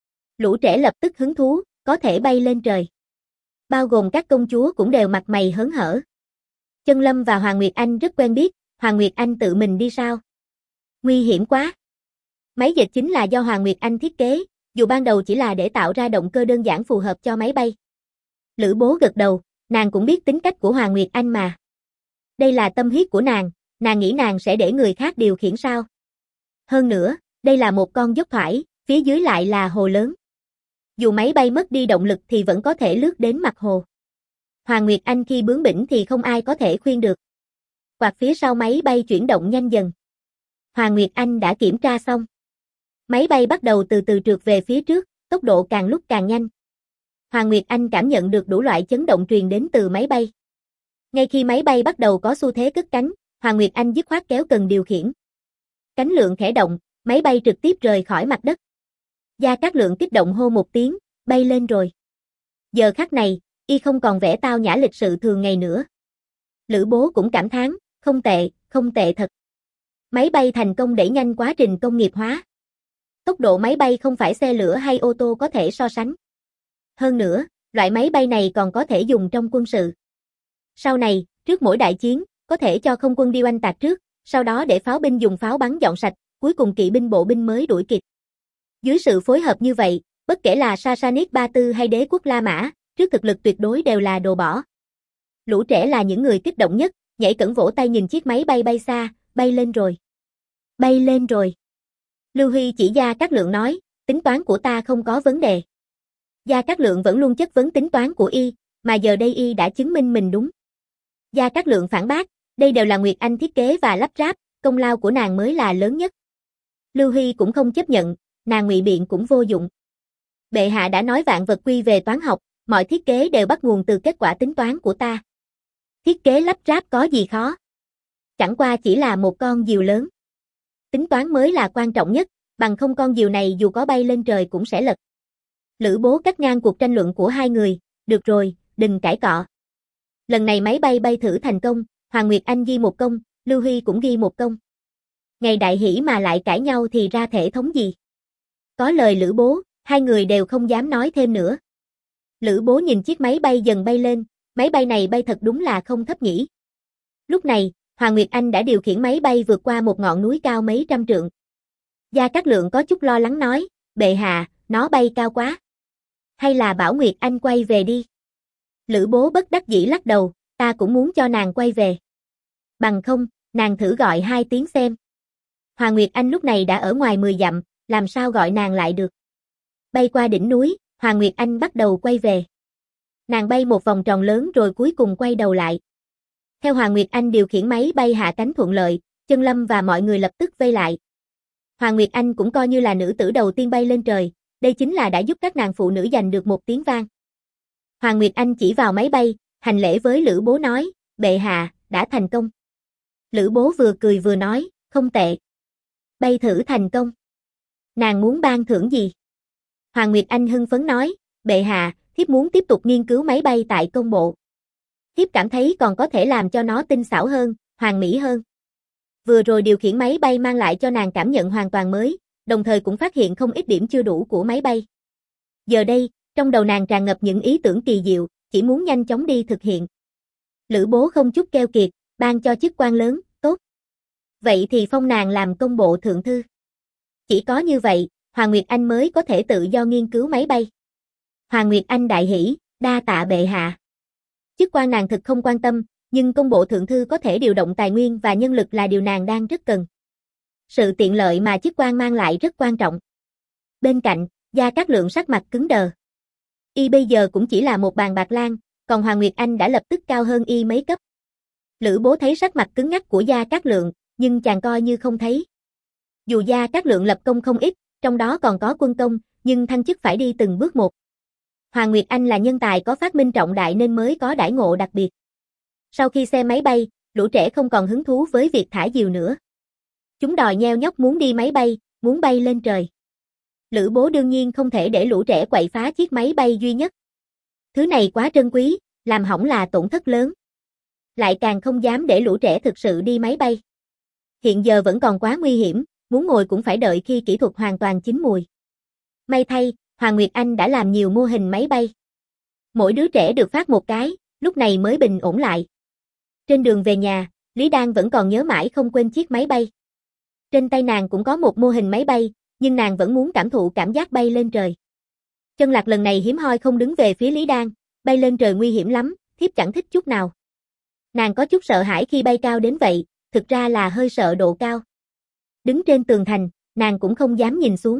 A: Lũ trẻ lập tức hứng thú, có thể bay lên trời. Bao gồm các công chúa cũng đều mặt mày hớn hở. Chân Lâm và Hoàng Nguyệt Anh rất quen biết, Hoàng Nguyệt Anh tự mình đi sao? Nguy hiểm quá. Máy dịch chính là do Hoàng Nguyệt Anh thiết kế, dù ban đầu chỉ là để tạo ra động cơ đơn giản phù hợp cho máy bay. Lữ Bố gật đầu, nàng cũng biết tính cách của Hoàng Nguyệt Anh mà. Đây là tâm huyết của nàng, nàng nghĩ nàng sẽ để người khác điều khiển sao? Hơn nữa, đây là một con dốc thoải, phía dưới lại là hồ lớn. Dù máy bay mất đi động lực thì vẫn có thể lướt đến mặt hồ. Hoàng Nguyệt Anh khi bướng bỉnh thì không ai có thể khuyên được. Quạt phía sau máy bay chuyển động nhanh dần. Hoàng Nguyệt Anh đã kiểm tra xong. Máy bay bắt đầu từ từ trượt về phía trước, tốc độ càng lúc càng nhanh. Hoàng Nguyệt Anh cảm nhận được đủ loại chấn động truyền đến từ máy bay. Ngay khi máy bay bắt đầu có xu thế cất cánh, Hoàng Nguyệt Anh dứt khoát kéo cần điều khiển. Cánh lượng khẽ động, máy bay trực tiếp rời khỏi mặt đất. Gia Cát Lượng kích động hô một tiếng, bay lên rồi. Giờ khắc này, y không còn vẻ tao nhã lịch sự thường ngày nữa. Lữ Bố cũng cảm thán, không tệ, không tệ thật. Máy bay thành công đẩy nhanh quá trình công nghiệp hóa. Tốc độ máy bay không phải xe lửa hay ô tô có thể so sánh. Hơn nữa, loại máy bay này còn có thể dùng trong quân sự. Sau này, trước mỗi đại chiến, có thể cho không quân đi oanh tạc trước, sau đó để pháo binh dùng pháo bắn dọn sạch, cuối cùng kỵ binh bộ binh mới đuổi kịp. Dưới sự phối hợp như vậy, bất kể là Sassanid Ba Tư hay đế quốc La Mã, trước thực lực tuyệt đối đều là đồ bỏ. Lũ trẻ là những người kích động nhất, nhảy cẫng vỗ tay nhìn chiếc máy bay bay xa, bay lên rồi. Bay lên rồi. Lưu Huy chỉ Gia Cát Lượng nói, tính toán của ta không có vấn đề. Gia Cát Lượng vẫn luôn chất vấn tính toán của y, mà giờ đây y đã chứng minh mình đúng. Gia Cát Lượng phản bác, đây đều là Nguyệt Anh thiết kế và lắp ráp, công lao của nàng mới là lớn nhất. Lưu Huy cũng không chấp nhận, nàng ngụy biện cũng vô dụng. Bệ hạ đã nói vạn vật quy về toán học, mọi thiết kế đều bắt nguồn từ kết quả tính toán của ta. Thiết kế lắp ráp có gì khó? Chẳng qua chỉ là một con diều lớn. Tính toán mới là quan trọng nhất, bằng không con diều này dù có bay lên trời cũng sẽ lật. Lữ Bố cắt ngang cuộc tranh luận của hai người, được rồi, đừng cãi cọ. Lần này máy bay bay thử thành công, Hoàng Nguyệt Anh ghi một công, Lưu Huy cũng ghi một công. Ngày đại hỷ mà lại cãi nhau thì ra thể thống gì? Có lời Lữ Bố, hai người đều không dám nói thêm nữa. Lữ Bố nhìn chiếc máy bay dần bay lên, máy bay này bay thật đúng là không thấp nhỉ. Lúc này, Hoàng Nguyệt Anh đã điều khiển máy bay vượt qua một ngọn núi cao mấy trăm trượng. Gia Cát Lượng có chút lo lắng nói, bệ hạ, nó bay cao quá. Hay là bảo Nguyệt Anh quay về đi. Lữ Bố bất đắc dĩ lắc đầu, ta cũng muốn cho nàng quay về. Bằng không, nàng thử gọi hai tiếng xem. Hoàng Nguyệt Anh lúc này đã ở ngoài mười dặm, làm sao gọi nàng lại được. Bay qua đỉnh núi, Hoàng Nguyệt Anh bắt đầu quay về. Nàng bay một vòng tròn lớn rồi cuối cùng quay đầu lại. Theo Hoàng Nguyệt Anh điều khiển máy bay hạ cánh thuận lợi, Chân Lâm và mọi người lập tức vây lại. Hoàng Nguyệt Anh cũng coi như là nữ tử đầu tiên bay lên trời, đây chính là đã giúp các nàng phụ nữ giành được một tiếng vang. Hoàng Nguyệt Anh chỉ vào máy bay, hành lễ với Lữ Bố nói, bệ hạ, đã thành công. Lữ Bố vừa cười vừa nói, không tệ. Bay thử thành công. Nàng muốn ban thưởng gì? Hoàng Nguyệt Anh hưng phấn nói, bệ hạ, thiếp muốn tiếp tục nghiên cứu máy bay tại công bộ. Thiếp cảm thấy còn có thể làm cho nó tinh xảo hơn, hoàn mỹ hơn. Vừa rồi điều khiển máy bay mang lại cho nàng cảm nhận hoàn toàn mới, đồng thời cũng phát hiện không ít điểm chưa đủ của máy bay. Giờ đây, trong đầu nàng tràn ngập những ý tưởng kỳ diệu, chỉ muốn nhanh chóng đi thực hiện. Lữ Bố không chút keo kiệt, ban cho chức quan lớn, tốt. Vậy thì phong nàng làm công bộ thượng thư. Chỉ có như vậy, Hoàng Nguyệt Anh mới có thể tự do nghiên cứu máy bay. Hoàng Nguyệt Anh đại hỉ, đa tạ bệ hạ. Chức quan nàng thực không quan tâm, nhưng công bộ thượng thư có thể điều động tài nguyên và nhân lực là điều nàng đang rất cần. Sự tiện lợi mà chức quan mang lại rất quan trọng. Bên cạnh, Gia Cát Lượng sắc mặt cứng đờ. Y bây giờ cũng chỉ là một bàn bạc lan, còn Hoàng Nguyệt Anh đã lập tức cao hơn y mấy cấp. Lữ Bố thấy sắc mặt cứng ngắc của Gia Cát Lượng, nhưng chàng coi như không thấy. Dù Gia Cát Lượng lập công không ít, trong đó còn có quân công, nhưng thăng chức phải đi từng bước một. Hoàng Nguyệt Anh là nhân tài có phát minh trọng đại nên mới có đãi ngộ đặc biệt. Sau khi xem máy bay, lũ trẻ không còn hứng thú với việc thả diều nữa. Chúng đòi nheo nhóc muốn đi máy bay, muốn bay lên trời. Lữ Bố đương nhiên không thể để lũ trẻ quậy phá chiếc máy bay duy nhất. Thứ này quá trân quý, làm hỏng là tổn thất lớn. Lại càng không dám để lũ trẻ thực sự đi máy bay. Hiện giờ vẫn còn quá nguy hiểm, muốn ngồi cũng phải đợi khi kỹ thuật hoàn toàn chín mùi. May thay, Hoàng Nguyệt Anh đã làm nhiều mô hình máy bay. Mỗi đứa trẻ được phát một cái, lúc này mới bình ổn lại. Trên đường về nhà, Lý Đan vẫn còn nhớ mãi không quên chiếc máy bay. Trên tay nàng cũng có một mô hình máy bay, nhưng nàng vẫn muốn cảm thụ cảm giác bay lên trời. Chân Lạc lần này hiếm hoi không đứng về phía Lý Đan, bay lên trời nguy hiểm lắm, thiếp chẳng thích chút nào. Nàng có chút sợ hãi khi bay cao đến vậy, thực ra là hơi sợ độ cao. Đứng trên tường thành, nàng cũng không dám nhìn xuống.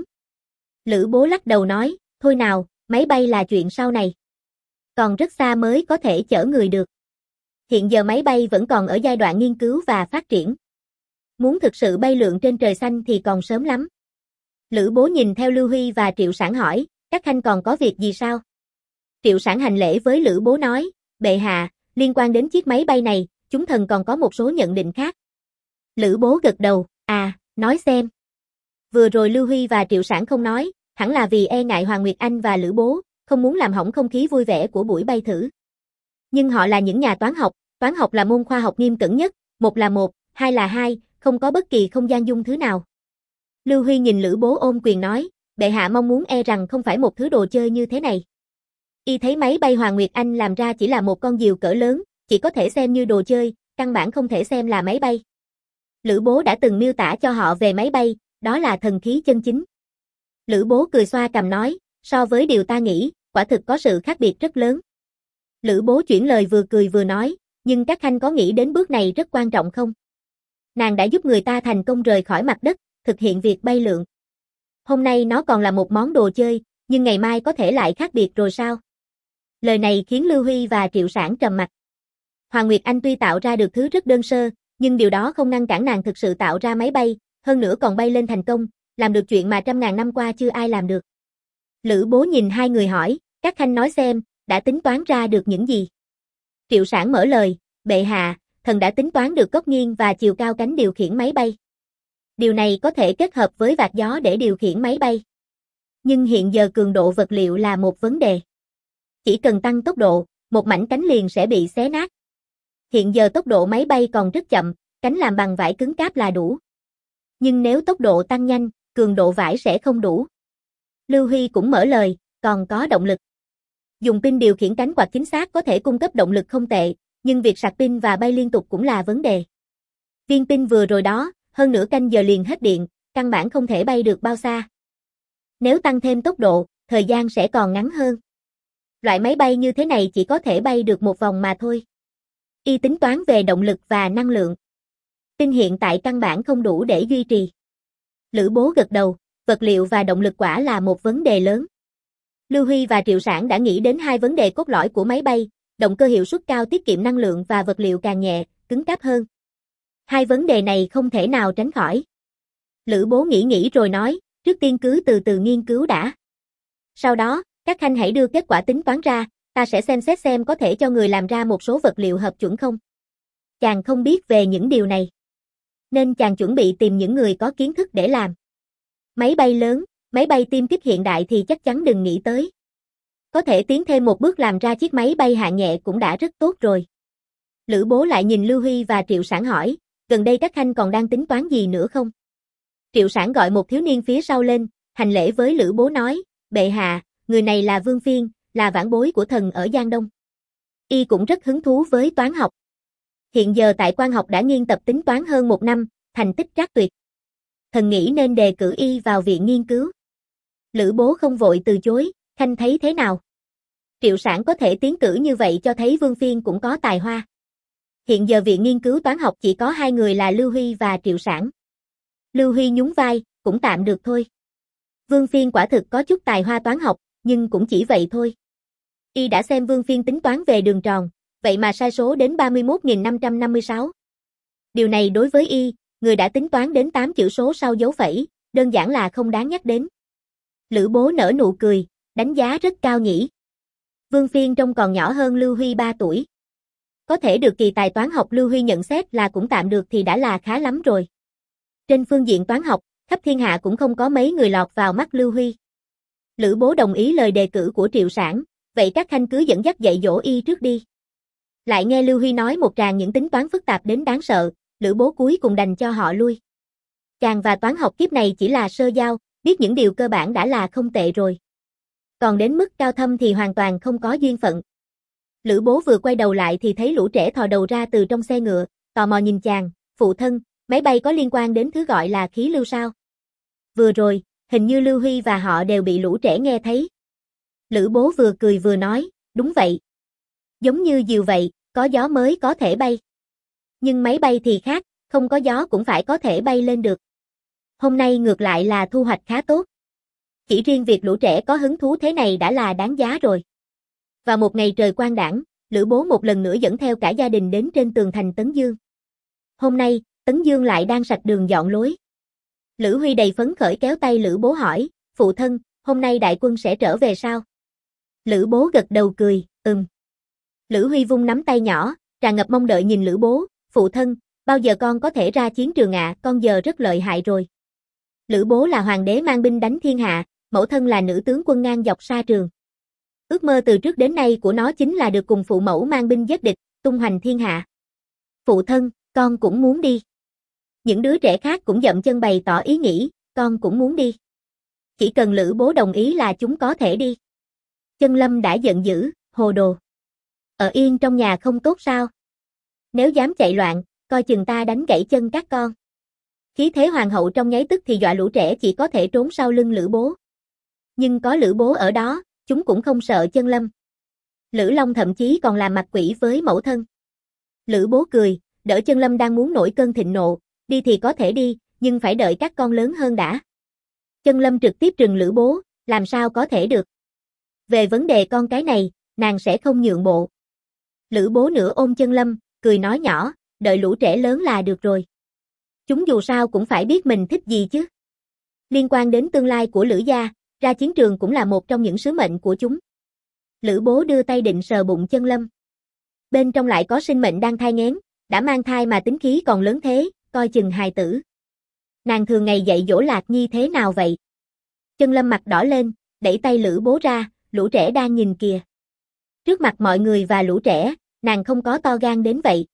A: Lữ Bố lắc đầu nói, thôi nào, máy bay là chuyện sau này. Còn rất xa mới có thể chở người được. Hiện giờ máy bay vẫn còn ở giai đoạn nghiên cứu và phát triển. Muốn thực sự bay lượn trên trời xanh thì còn sớm lắm. Lữ Bố nhìn theo Lưu Huy và Triệu Sảng hỏi, các khanh còn có việc gì sao? Triệu Sảng hành lễ với Lữ Bố nói, bệ hạ, liên quan đến chiếc máy bay này, chúng thần còn có một số nhận định khác. Lữ Bố gật đầu, à, nói xem. Vừa rồi Lưu Huy và Triệu Sảng không nói, hẳn là vì e ngại Hoàng Nguyệt Anh và Lữ Bố, không muốn làm hỏng không khí vui vẻ của buổi bay thử. Nhưng họ là những nhà toán học, toán học là môn khoa học nghiêm cẩn nhất, một là một, hai là hai, không có bất kỳ không gian dung thứ nào. Lưu Huy nhìn Lữ Bố ôm quyền nói, bệ hạ mong muốn e rằng không phải một thứ đồ chơi như thế này. Y thấy máy bay Hoàng Nguyệt Anh làm ra chỉ là một con diều cỡ lớn, chỉ có thể xem như đồ chơi, căn bản không thể xem là máy bay. Lữ Bố đã từng miêu tả cho họ về máy bay, đó là thần khí chân chính. Lữ Bố cười xoa cằm nói, so với điều ta nghĩ, quả thực có sự khác biệt rất lớn. Lữ Bố chuyển lời vừa cười vừa nói, nhưng các khanh có nghĩ đến bước này rất quan trọng không? Nàng đã giúp người ta thành công rời khỏi mặt đất, thực hiện việc bay lượn. Hôm nay nó còn là một món đồ chơi, nhưng ngày mai có thể lại khác biệt rồi sao? Lời này khiến Lưu Huy và Triệu Sảng trầm mặt. Hoàng Nguyệt Anh tuy tạo ra được thứ rất đơn sơ, nhưng điều đó không ngăn cản nàng thực sự tạo ra máy bay, hơn nữa còn bay lên thành công, làm được chuyện mà trăm ngàn năm qua chưa ai làm được. Lữ Bố nhìn hai người hỏi, các khanh nói xem, đã tính toán ra được những gì? Triệu Sảng mở lời, bệ hạ, thần đã tính toán được góc nghiêng và chiều cao cánh điều khiển máy bay. Điều này có thể kết hợp với vạt gió để điều khiển máy bay. Nhưng hiện giờ cường độ vật liệu là một vấn đề. Chỉ cần tăng tốc độ, một mảnh cánh liền sẽ bị xé nát. Hiện giờ tốc độ máy bay còn rất chậm, cánh làm bằng vải cứng cáp là đủ. Nhưng nếu tốc độ tăng nhanh, cường độ vải sẽ không đủ. Lưu Huy cũng mở lời, còn có động lực. Dùng pin điều khiển cánh quạt chính xác có thể cung cấp động lực không tệ, nhưng việc sạc pin và bay liên tục cũng là vấn đề. Viên pin vừa rồi đó, hơn nửa canh giờ liền hết điện, căn bản không thể bay được bao xa. Nếu tăng thêm tốc độ, thời gian sẽ còn ngắn hơn. Loại máy bay như thế này chỉ có thể bay được một vòng mà thôi. Y tính toán về động lực và năng lượng. Pin hiện tại căn bản không đủ để duy trì. Lữ Bố gật đầu, vật liệu và động lực quả là một vấn đề lớn. Lưu Huy và Triệu Sảng đã nghĩ đến hai vấn đề cốt lõi của máy bay, động cơ hiệu suất cao tiết kiệm năng lượng và vật liệu càng nhẹ, cứng cáp hơn. Hai vấn đề này không thể nào tránh khỏi. Lữ Bố nghĩ nghĩ rồi nói, trước tiên cứ từ từ nghiên cứu đã. Sau đó, các khanh hãy đưa kết quả tính toán ra, ta sẽ xem xét xem có thể cho người làm ra một số vật liệu hợp chuẩn không. Chàng không biết về những điều này, nên chàng chuẩn bị tìm những người có kiến thức để làm. Máy bay lớn, máy bay tiêm kích hiện đại thì chắc chắn đừng nghĩ tới. Có thể tiến thêm một bước làm ra chiếc máy bay hạng nhẹ cũng đã rất tốt rồi. Lữ Bố lại nhìn Lưu Huy và Triệu Sảng hỏi, gần đây các khanh còn đang tính toán gì nữa không? Triệu Sảng gọi một thiếu niên phía sau lên, hành lễ với Lữ Bố nói, bệ hạ, người này là Vương Phiên, là vãn bối của thần ở Giang Đông. Y cũng rất hứng thú với toán học. Hiện giờ tại Quan học đã nghiên tập tính toán hơn một năm, thành tích trác tuyệt. Thần nghĩ nên đề cử Y vào viện nghiên cứu. Lữ Bố không vội từ chối, Khanh thấy thế nào? Triệu Sản có thể tiến cử như vậy cho thấy Vương Phiên cũng có tài hoa. Hiện giờ viện nghiên cứu toán học chỉ có hai người là Lưu Huy và Triệu Sản. Lưu Huy nhún vai, cũng tạm được thôi. Vương Phiên quả thực có chút tài hoa toán học, nhưng cũng chỉ vậy thôi. Y đã xem Vương Phiên tính toán về đường tròn, vậy mà sai số đến ba mươi mốt nghìn năm trăm năm mươi sáu. Điều này đối với Y, người đã tính toán đến tám chữ số sau dấu phẩy, đơn giản là không đáng nhắc đến. Lữ Bố nở nụ cười, đánh giá rất cao nhỉ. Vương Phiên trông còn nhỏ hơn Lưu Huy ba tuổi. Có thể được kỳ tài toán học Lưu Huy nhận xét là cũng tạm được thì đã là khá lắm rồi. Trên phương diện toán học, khắp thiên hạ cũng không có mấy người lọt vào mắt Lưu Huy. Lữ Bố đồng ý lời đề cử của Triệu Sản, vậy các khanh cứ dẫn dắt dạy dỗ Y trước đi. Lại nghe Lưu Huy nói một tràng những tính toán phức tạp đến đáng sợ, Lữ Bố cuối cùng đành cho họ lui. Chàng và toán học kiếp này chỉ là sơ giao, biết những điều cơ bản đã là không tệ rồi. Còn đến mức cao thâm thì hoàn toàn không có duyên phận. Lữ Bố vừa quay đầu lại thì thấy lũ trẻ thò đầu ra từ trong xe ngựa, tò mò nhìn chàng, phụ thân, máy bay có liên quan đến thứ gọi là khí lưu sao? Vừa rồi, hình như Lưu Huy và họ đều bị lũ trẻ nghe thấy. Lữ Bố vừa cười vừa nói, đúng vậy. Giống như diều vậy, có gió mới có thể bay. Nhưng máy bay thì khác, không có gió cũng phải có thể bay lên được. Hôm nay ngược lại là thu hoạch khá tốt. Chỉ riêng việc lũ trẻ có hứng thú thế này đã là đáng giá rồi. Vào một ngày trời quang đãng, Lữ Bố một lần nữa dẫn theo cả gia đình đến trên tường thành Tấn Dương. Hôm nay, Tấn Dương lại đang sạch đường dọn lối. Lữ Huy đầy phấn khởi kéo tay Lữ Bố hỏi, phụ thân, hôm nay đại quân sẽ trở về sao? Lữ Bố gật đầu cười, ừm. Lữ Huy vung nắm tay nhỏ, tràn ngập mong đợi nhìn Lữ Bố, phụ thân, bao giờ con có thể ra chiến trường ạ, à? Con giờ rất lợi hại rồi. Lữ Bố là hoàng đế mang binh đánh thiên hạ, mẫu thân là nữ tướng quân ngang dọc sa trường. Ước mơ từ trước đến nay của nó chính là được cùng phụ mẫu mang binh giết địch, tung hoành thiên hạ. Phụ thân, con cũng muốn đi. Những đứa trẻ khác cũng dậm chân bày tỏ ý nghĩ, con cũng muốn đi. Chỉ cần Lữ Bố đồng ý là chúng có thể đi. Chân Lâm đã giận dữ, hồ đồ. Ở yên trong nhà không tốt sao? Nếu dám chạy loạn, coi chừng ta đánh gãy chân các con. Khí thế hoàng hậu trong nháy tức thì dọa lũ trẻ chỉ có thể trốn sau lưng Lữ Bố. Nhưng có Lữ Bố ở đó, chúng cũng không sợ Chân Lâm. Lữ Long thậm chí còn làm mặt quỷ với mẫu thân. Lữ Bố cười, đỡ Chân Lâm đang muốn nổi cơn thịnh nộ, đi thì có thể đi, nhưng phải đợi các con lớn hơn đã. Chân Lâm trực tiếp trừng Lữ Bố, làm sao có thể được. Về vấn đề con cái này, nàng sẽ không nhượng bộ. Lữ Bố nửa ôm Chân Lâm, cười nói nhỏ, đợi lũ trẻ lớn là được rồi. Chúng dù sao cũng phải biết mình thích gì chứ. Liên quan đến tương lai của Lữ gia, ra chiến trường cũng là một trong những sứ mệnh của chúng. Lữ Bố đưa tay định sờ bụng Chân Lâm. Bên trong lại có sinh mệnh đang thai nghén, đã mang thai mà tính khí còn lớn thế, coi chừng hài tử. Nàng thường ngày dạy dỗ Lạc Nhi thế nào vậy? Chân Lâm mặt đỏ lên, đẩy tay Lữ Bố ra, lũ trẻ đang nhìn kìa. Trước mặt mọi người và lũ trẻ, nàng không có to gan đến vậy.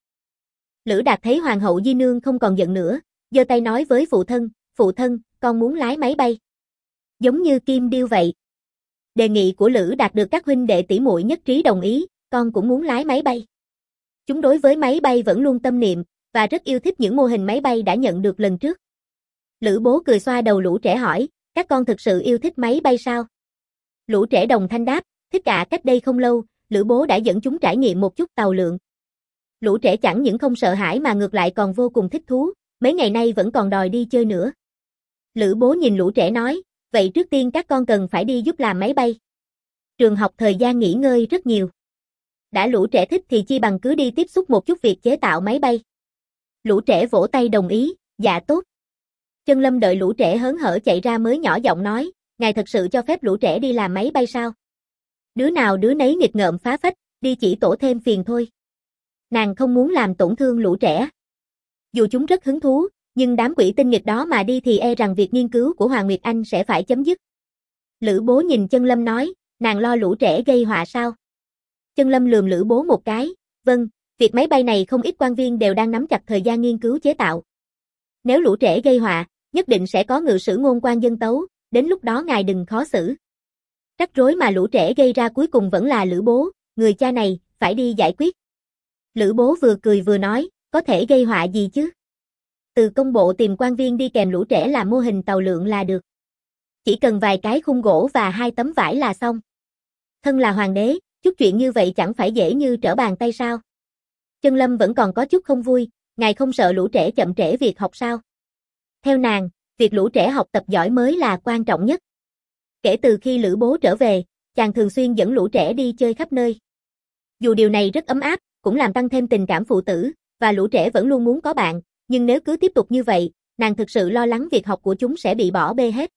A: Lữ Đạt thấy Hoàng hậu Di Nương không còn giận nữa, giơ tay nói với phụ thân, phụ thân, con muốn lái máy bay. Giống như Kim Điêu vậy. Đề nghị của Lữ Đạt được các huynh đệ tỷ muội nhất trí đồng ý, con cũng muốn lái máy bay. Chúng đối với máy bay vẫn luôn tâm niệm, và rất yêu thích những mô hình máy bay đã nhận được lần trước. Lữ Bố cười xoa đầu lũ trẻ hỏi, các con thực sự yêu thích máy bay sao? Lũ trẻ đồng thanh đáp, thích ạ. Cách đây không lâu, Lữ Bố đã dẫn chúng trải nghiệm một chút tàu lượn. Lũ trẻ chẳng những không sợ hãi mà ngược lại còn vô cùng thích thú, mấy ngày nay vẫn còn đòi đi chơi nữa. Lữ Bố nhìn lũ trẻ nói, vậy trước tiên các con cần phải đi giúp làm máy bay. Trường học thời gian nghỉ ngơi rất nhiều. Đã lũ trẻ thích thì chi bằng cứ đi tiếp xúc một chút việc chế tạo máy bay. Lũ trẻ vỗ tay đồng ý, dạ tốt. Chân Lâm đợi lũ trẻ hớn hở chạy ra mới nhỏ giọng nói, ngài thật sự cho phép lũ trẻ đi làm máy bay sao? Đứa nào đứa nấy nghịch ngợm phá phách, đi chỉ tổ thêm phiền thôi. Nàng không muốn làm tổn thương lũ trẻ. Dù chúng rất hứng thú, nhưng đám quỷ tinh nghịch đó mà đi thì e rằng việc nghiên cứu của Hoàng Nguyệt Anh sẽ phải chấm dứt. Lữ Bố nhìn Chân Lâm nói, nàng lo lũ trẻ gây họa sao? Chân Lâm lườm Lữ Bố một cái, vâng, việc máy bay này không ít quan viên đều đang nắm chặt thời gian nghiên cứu chế tạo. Nếu lũ trẻ gây họa, nhất định sẽ có ngự sử ngôn quan dân tấu, đến lúc đó ngài đừng khó xử. Rắc rối mà lũ trẻ gây ra cuối cùng vẫn là Lữ Bố, người cha này, phải đi giải quyết. Lữ Bố vừa cười vừa nói, có thể gây họa gì chứ? Từ công bộ tìm quan viên đi kèm lũ trẻ làm mô hình tàu lượn là được. Chỉ cần vài cái khung gỗ và hai tấm vải là xong. Thân là hoàng đế, chút chuyện như vậy chẳng phải dễ như trở bàn tay sao? Chân Lâm vẫn còn có chút không vui, ngài không sợ lũ trẻ chậm trễ việc học sao? Theo nàng, việc lũ trẻ học tập giỏi mới là quan trọng nhất. Kể từ khi Lữ Bố trở về, chàng thường xuyên dẫn lũ trẻ đi chơi khắp nơi. Dù điều này rất ấm áp, cũng làm tăng thêm tình cảm phụ tử, và lũ trẻ vẫn luôn muốn có bạn, nhưng nếu cứ tiếp tục như vậy, nàng thực sự lo lắng việc học của chúng sẽ bị bỏ bê hết.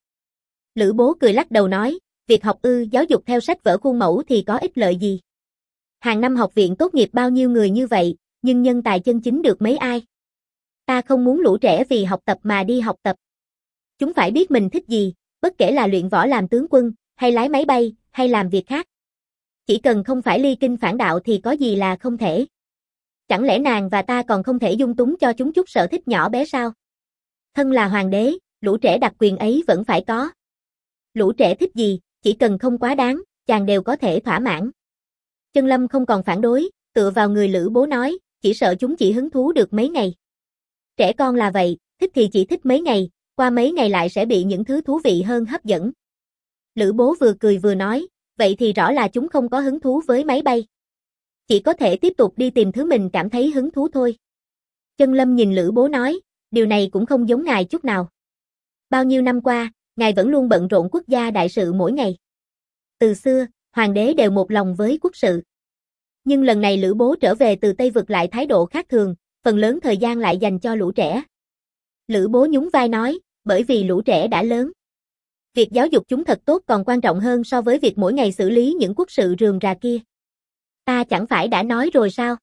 A: Lữ Bố cười lắc đầu nói, việc học ư, giáo dục theo sách vở khuôn mẫu thì có ích lợi gì? Hàng năm học viện tốt nghiệp bao nhiêu người như vậy, nhưng nhân tài chân chính được mấy ai? Ta không muốn lũ trẻ vì học tập mà đi học tập. Chúng phải biết mình thích gì, bất kể là luyện võ làm tướng quân, hay lái máy bay, hay làm việc khác. Chỉ cần không phải ly kinh phản đạo thì có gì là không thể. Chẳng lẽ nàng và ta còn không thể dung túng cho chúng chút sở thích nhỏ bé sao? Thân là hoàng đế, lũ trẻ đặc quyền ấy vẫn phải có. Lũ trẻ thích gì, chỉ cần không quá đáng, chàng đều có thể thỏa mãn. Chân Lâm không còn phản đối, tựa vào người Lữ Bố nói, chỉ sợ chúng chỉ hứng thú được mấy ngày. Trẻ con là vậy, thích thì chỉ thích mấy ngày, qua mấy ngày lại sẽ bị những thứ thú vị hơn hấp dẫn. Lữ Bố vừa cười vừa nói, vậy thì rõ là chúng không có hứng thú với máy bay. Chỉ có thể tiếp tục đi tìm thứ mình cảm thấy hứng thú thôi. Chân Lâm nhìn Lữ Bố nói, điều này cũng không giống ngài chút nào. Bao nhiêu năm qua, ngài vẫn luôn bận rộn quốc gia đại sự mỗi ngày. Từ xưa, hoàng đế đều một lòng với quốc sự. Nhưng lần này Lữ Bố trở về từ Tây Vực lại thái độ khác thường, phần lớn thời gian lại dành cho lũ trẻ. Lữ Bố nhún vai nói, bởi vì lũ trẻ đã lớn. Việc giáo dục chúng thật tốt còn quan trọng hơn so với việc mỗi ngày xử lý những quốc sự rườm rà kia. Ta chẳng phải đã nói rồi sao?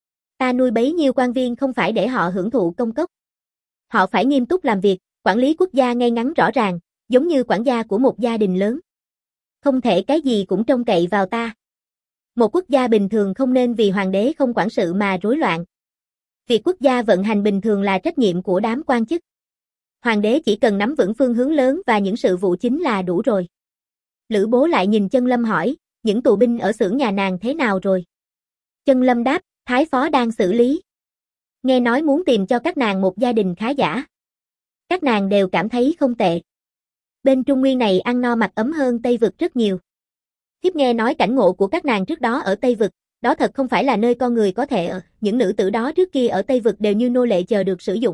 A: Ta nuôi bấy nhiêu quan viên không phải để họ hưởng thụ công cốc. Họ phải nghiêm túc làm việc, quản lý quốc gia ngay ngắn rõ ràng, giống như quản gia của một gia đình lớn. Không thể cái gì cũng trông cậy vào ta. Một quốc gia bình thường không nên vì hoàng đế không quản sự mà rối loạn. Việc quốc gia vận hành bình thường là trách nhiệm của đám quan chức. Hoàng đế chỉ cần nắm vững phương hướng lớn và những sự vụ chính là đủ rồi. Lữ Bố lại nhìn Chân Lâm hỏi, những tù binh ở xưởng nhà nàng thế nào rồi? Chân Lâm đáp, thái phó đang xử lý. Nghe nói muốn tìm cho các nàng một gia đình khá giả. Các nàng đều cảm thấy không tệ. Bên Trung Nguyên này ăn no mặc ấm hơn Tây Vực rất nhiều. Thiếp nghe nói cảnh ngộ của các nàng trước đó ở Tây Vực, đó thật không phải là nơi con người có thể ở, những nữ tử đó trước kia ở Tây Vực đều như nô lệ chờ được sử dụng.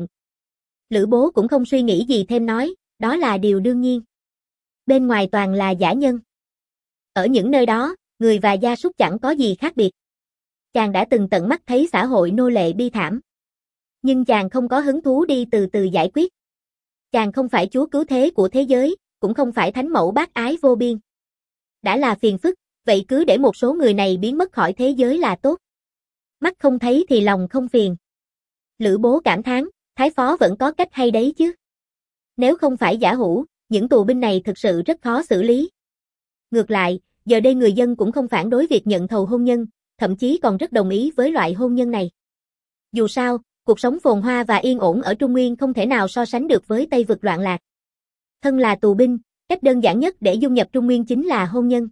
A: Lữ Bố cũng không suy nghĩ gì thêm nói, đó là điều đương nhiên. Bên ngoài toàn là giả nhân. Ở những nơi đó, người và gia súc chẳng có gì khác biệt. Chàng đã từng tận mắt thấy xã hội nô lệ bi thảm. Nhưng chàng không có hứng thú đi từ từ giải quyết. Chàng không phải chúa cứu thế của thế giới, cũng không phải thánh mẫu bác ái vô biên. Đã là phiền phức, vậy cứ để một số người này biến mất khỏi thế giới là tốt. Mắt không thấy thì lòng không phiền. Lữ Bố cảm thán, thái phó vẫn có cách hay đấy chứ. Nếu không phải giả hủ, những tù binh này thực sự rất khó xử lý. Ngược lại, giờ đây người dân cũng không phản đối việc nhận thầu hôn nhân, thậm chí còn rất đồng ý với loại hôn nhân này. Dù sao, cuộc sống phồn hoa và yên ổn ở Trung Nguyên không thể nào so sánh được với Tây Vực loạn lạc. Thân là tù binh, cách đơn giản nhất để dung nhập Trung Nguyên chính là hôn nhân.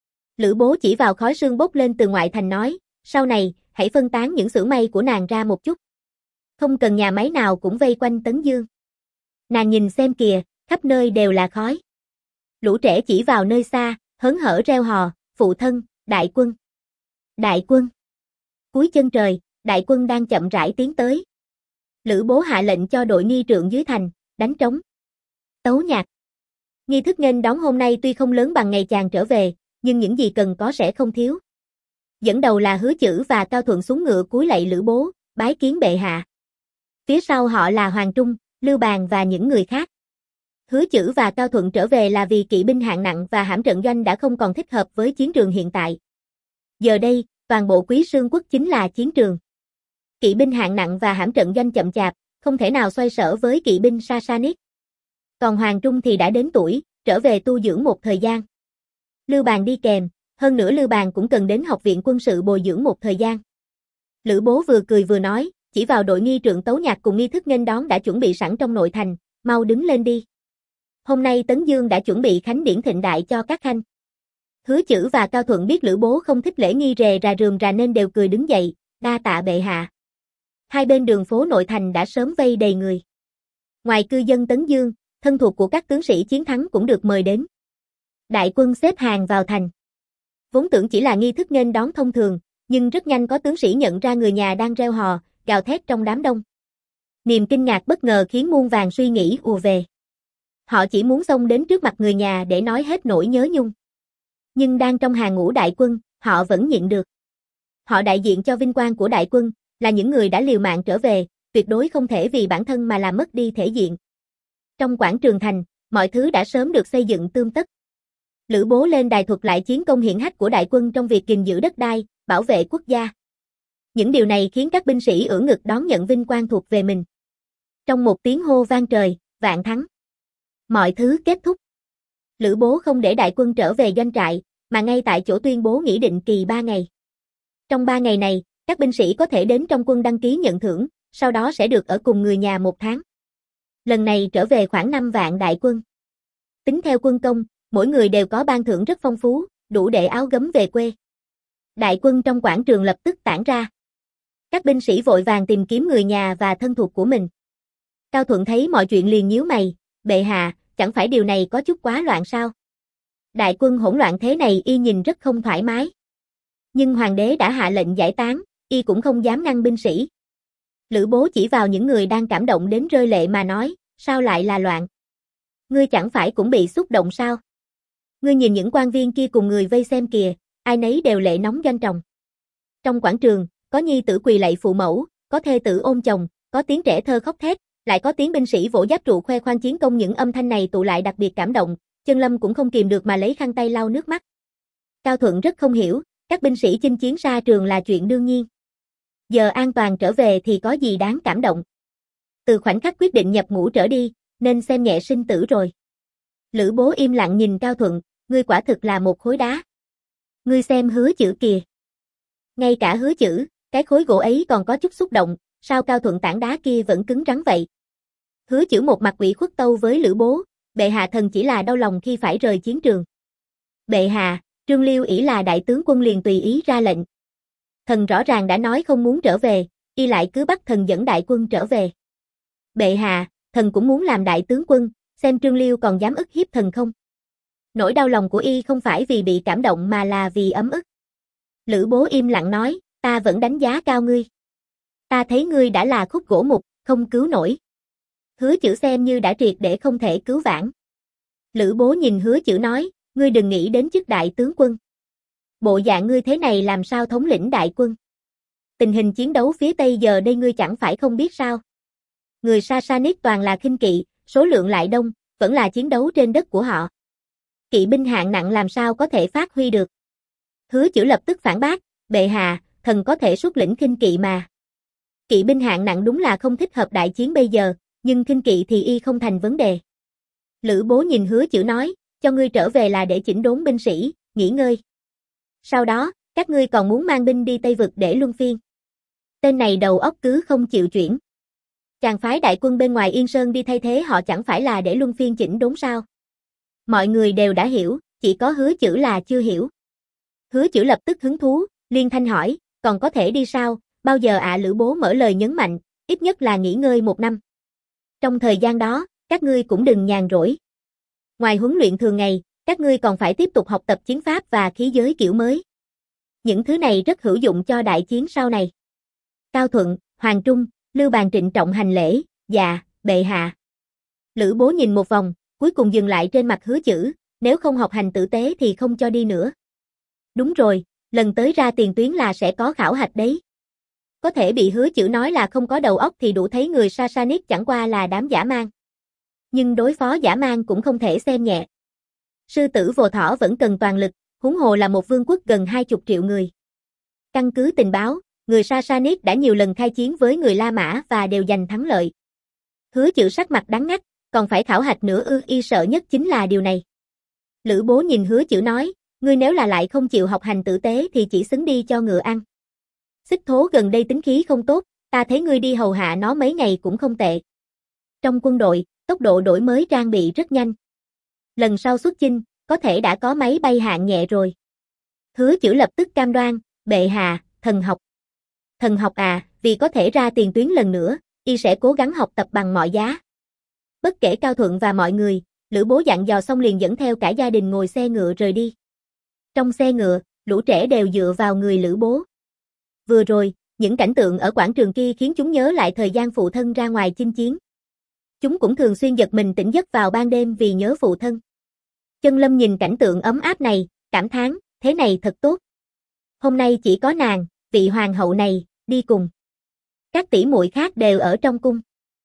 A: Lữ Bố chỉ vào khói sương bốc lên từ ngoại thành nói, sau này, hãy phân tán những xưởng may của nàng ra một chút. Không cần nhà máy nào cũng vây quanh Tấn Dương. Nàng nhìn xem kìa, khắp nơi đều là khói. Lũ trẻ chỉ vào nơi xa, hớn hở reo hò, phụ thân, đại quân. Đại quân. Cuối chân trời, đại quân đang chậm rãi tiến tới. Lữ Bố hạ lệnh cho đội nghi trượng dưới thành, đánh trống. Tấu nhạc. Nghi thức nghênh đón hôm nay tuy không lớn bằng ngày chàng trở về, nhưng những gì cần có sẽ không thiếu. Dẫn đầu là Hứa Chữ và Cao Thuận xuống ngựa cúi lạy Lữ Bố, bái kiến bệ hạ. Phía sau họ là Hoàng Trung, Lưu Bàng và những người khác. Hứa Chữ và Cao Thuận trở về là vì kỵ binh hạng nặng và hãm trận doanh đã không còn thích hợp với chiến trường hiện tại. Giờ đây, toàn bộ Quý Sương quốc chính là chiến trường. Kỵ binh hạng nặng và hãm trận doanh chậm chạp, không thể nào xoay sở với kỵ binh Sassanid. Còn Hoàng Trung thì đã đến tuổi, trở về tu dưỡng một thời gian. Lưu Bàng đi kèm, hơn nữa Lưu Bàng cũng cần đến học viện quân sự bồi dưỡng một thời gian. Lữ Bố vừa cười vừa nói, chỉ vào đội nghi trượng tấu nhạc cùng nghi thức nghênh đón đã chuẩn bị sẵn trong nội thành, mau đứng lên đi. Hôm nay Tấn Dương đã chuẩn bị khánh điển thịnh đại cho các khanh. Hứa Chữ và Cao Thuận biết Lữ Bố không thích lễ nghi rề rà rườm rà nên đều cười đứng dậy, đa tạ bệ hạ. Hai bên đường phố nội thành đã sớm vây đầy người. Ngoài cư dân Tấn Dương, thân thuộc của các tướng sĩ chiến thắng cũng được mời đến. Đại quân xếp hàng vào thành. Vốn tưởng chỉ là nghi thức nghênh đón thông thường, nhưng rất nhanh có tướng sĩ nhận ra người nhà đang reo hò, gào thét trong đám đông. Niềm kinh ngạc bất ngờ khiến muôn vàn suy nghĩ ùa về. Họ chỉ muốn xông đến trước mặt người nhà để nói hết nỗi nhớ nhung. Nhưng đang trong hàng ngũ đại quân, họ vẫn nhịn được. Họ đại diện cho vinh quang của đại quân, là những người đã liều mạng trở về, tuyệt đối không thể vì bản thân mà làm mất đi thể diện. Trong quảng trường thành, mọi thứ đã sớm được xây dựng tươm tất. Lữ Bố lên đài thuật lại chiến công hiển hách của đại quân trong việc gìn giữ đất đai, bảo vệ quốc gia. Những điều này khiến các binh sĩ ưỡn ngực đón nhận vinh quang thuộc về mình. Trong một tiếng hô vang trời, vạn thắng. Mọi thứ kết thúc. Lữ Bố không để đại quân trở về doanh trại, mà ngay tại chỗ tuyên bố nghỉ định kỳ ba ngày. Trong ba ngày này, các binh sĩ có thể đến trong quân đăng ký nhận thưởng, sau đó sẽ được ở cùng người nhà một tháng. Lần này trở về khoảng năm vạn đại quân. Tính theo quân công, mỗi người đều có ban thưởng rất phong phú, đủ để áo gấm về quê. Đại quân trong quảng trường lập tức tản ra. Các binh sĩ vội vàng tìm kiếm người nhà và thân thuộc của mình. Cao Thuận thấy mọi chuyện liền nhíu mày, bệ hạ, chẳng phải điều này có chút quá loạn sao? Đại quân hỗn loạn thế này y nhìn rất không thoải mái. Nhưng hoàng đế đã hạ lệnh giải tán, y cũng không dám ngăn binh sĩ. Lữ Bố chỉ vào những người đang cảm động đến rơi lệ mà nói, sao lại là loạn? Ngươi chẳng phải cũng bị xúc động sao? Ngươi nhìn những quan viên kia cùng người vây xem kìa, ai nấy đều lệ nóng doanh tròng. Trong quảng trường, có nhi tử quỳ lạy phụ mẫu, có thê tử ôm chồng, có tiếng trẻ thơ khóc thét, lại có tiếng binh sĩ vỗ giáp trụ khoe khoang chiến công. Những âm thanh này tụ lại đặc biệt cảm động, Chân Lâm cũng không kìm được mà lấy khăn tay lau nước mắt. Cao Thuận rất không hiểu, các binh sĩ chinh chiến xa trường là chuyện đương nhiên. Giờ an toàn trở về thì có gì đáng cảm động. Từ khoảnh khắc quyết định nhập ngũ trở đi, nên xem nhẹ sinh tử rồi. Lữ Bố im lặng nhìn Cao Thuận, ngươi quả thực là một khối đá. Ngươi xem Hứa Chữ kìa. Ngay cả Hứa Chữ, cái khối gỗ ấy còn có chút xúc động, sao Cao Thuận tảng đá kia vẫn cứng rắn vậy? Hứa Chữ một mặt ủy khuất tâu với Lữ Bố, bệ hạ thần chỉ là đau lòng khi phải rời chiến trường. Bệ hạ, Trương Liêu ỷ là đại tướng quân liền tùy ý ra lệnh. Thần rõ ràng đã nói không muốn trở về, y lại cứ bắt thần dẫn đại quân trở về. Bệ hạ, thần cũng muốn làm đại tướng quân, xem Trương Liêu còn dám ức hiếp thần không? Nỗi đau lòng của y không phải vì bị cảm động mà là vì ấm ức. Lữ Bố im lặng nói, ta vẫn đánh giá cao ngươi. Ta thấy ngươi đã là khúc gỗ mục, không cứu nổi. Hứa Chữ xem như đã triệt để không thể cứu vãn. Lữ Bố nhìn Hứa Chữ nói, ngươi đừng nghĩ đến chức đại tướng quân. Bộ dạng ngươi thế này làm sao thống lĩnh đại quân? Tình hình chiến đấu phía Tây giờ đây ngươi chẳng phải không biết sao? Người Sassanid toàn là khinh kỵ, số lượng lại đông, vẫn là chiến đấu trên đất của họ. Kỵ binh hạng nặng làm sao có thể phát huy được? Hứa Chữ lập tức phản bác, bệ hạ, thần có thể xuất lĩnh khinh kỵ mà. Kỵ binh hạng nặng đúng là không thích hợp đại chiến bây giờ, nhưng khinh kỵ thì y không thành vấn đề. Lữ Bố nhìn Hứa Chữ nói, cho ngươi trở về là để chỉnh đốn binh sĩ, nghỉ ngơi. Sau đó, các ngươi còn muốn mang binh đi Tây Vực để luân phiên. Tên này đầu óc cứ không chịu chuyển. Chàng phái đại quân bên ngoài Yên Sơn đi thay thế họ chẳng phải là để luân phiên chỉnh đốn sao? Mọi người đều đã hiểu, chỉ có Hứa Chữ là chưa hiểu. Hứa Chữ lập tức hứng thú, liên thanh hỏi, còn có thể đi sao? Bao giờ ạ? Lữ Bố mở lời nhấn mạnh, ít nhất là nghỉ ngơi một năm. Trong thời gian đó, các ngươi cũng đừng nhàn rỗi. Ngoài huấn luyện thường ngày, các ngươi còn phải tiếp tục học tập chiến pháp và khí giới kiểu mới. Những thứ này rất hữu dụng cho đại chiến sau này. Cao Thuận, Hoàng Trung, Lưu Bàn trịnh trọng hành lễ, dạ, bệ hạ. Lữ Bố nhìn một vòng, cuối cùng dừng lại trên mặt Hứa Chữ, nếu không học hành tử tế thì không cho đi nữa. Đúng rồi, lần tới ra tiền tuyến là sẽ có khảo hạch đấy. Có thể bị Hứa Chữ nói là không có đầu óc thì đủ thấy người Sassanid chẳng qua là đám dã man. Nhưng đối phó dã man cũng không thể xem nhẹ. Sư tử vồ thỏ vẫn cần toàn lực, huống hồ là một vương quốc gần hai chục triệu người. Căn cứ tình báo, người Sassanid đã nhiều lần khai chiến với người La Mã và đều giành thắng lợi. Hứa Chữ sắc mặt đắng ngắt, còn phải khảo hạch nữa ư? Y sợ nhất chính là điều này. Lữ Bố nhìn Hứa Chữ nói, ngươi nếu là lại không chịu học hành tử tế thì chỉ xứng đi cho ngựa ăn. Xích Thố gần đây tính khí không tốt, ta thấy ngươi đi hầu hạ nó mấy ngày cũng không tệ. Trong quân đội, tốc độ đổi mới trang bị rất nhanh. Lần sau xuất chinh, có thể đã có máy bay hạng nhẹ rồi. Hứa Chữ lập tức cam đoan, bệ hạ, thần học. Thần học à, vì có thể ra tiền tuyến lần nữa, y sẽ cố gắng học tập bằng mọi giá. Bất kể Cao Thuận và mọi người, Lữ Bố dặn dò xong liền dẫn theo cả gia đình ngồi xe ngựa rời đi. Trong xe ngựa, lũ trẻ đều dựa vào người Lữ Bố. Vừa rồi, những cảnh tượng ở quảng trường kia khiến chúng nhớ lại thời gian phụ thân ra ngoài chinh chiến. Chúng cũng thường xuyên giật mình tỉnh giấc vào ban đêm vì nhớ phụ thân. Chân Lâm nhìn cảnh tượng ấm áp này, cảm thán, thế này thật tốt. Hôm nay chỉ có nàng, vị hoàng hậu này, đi cùng. Các tỷ muội khác đều ở trong cung.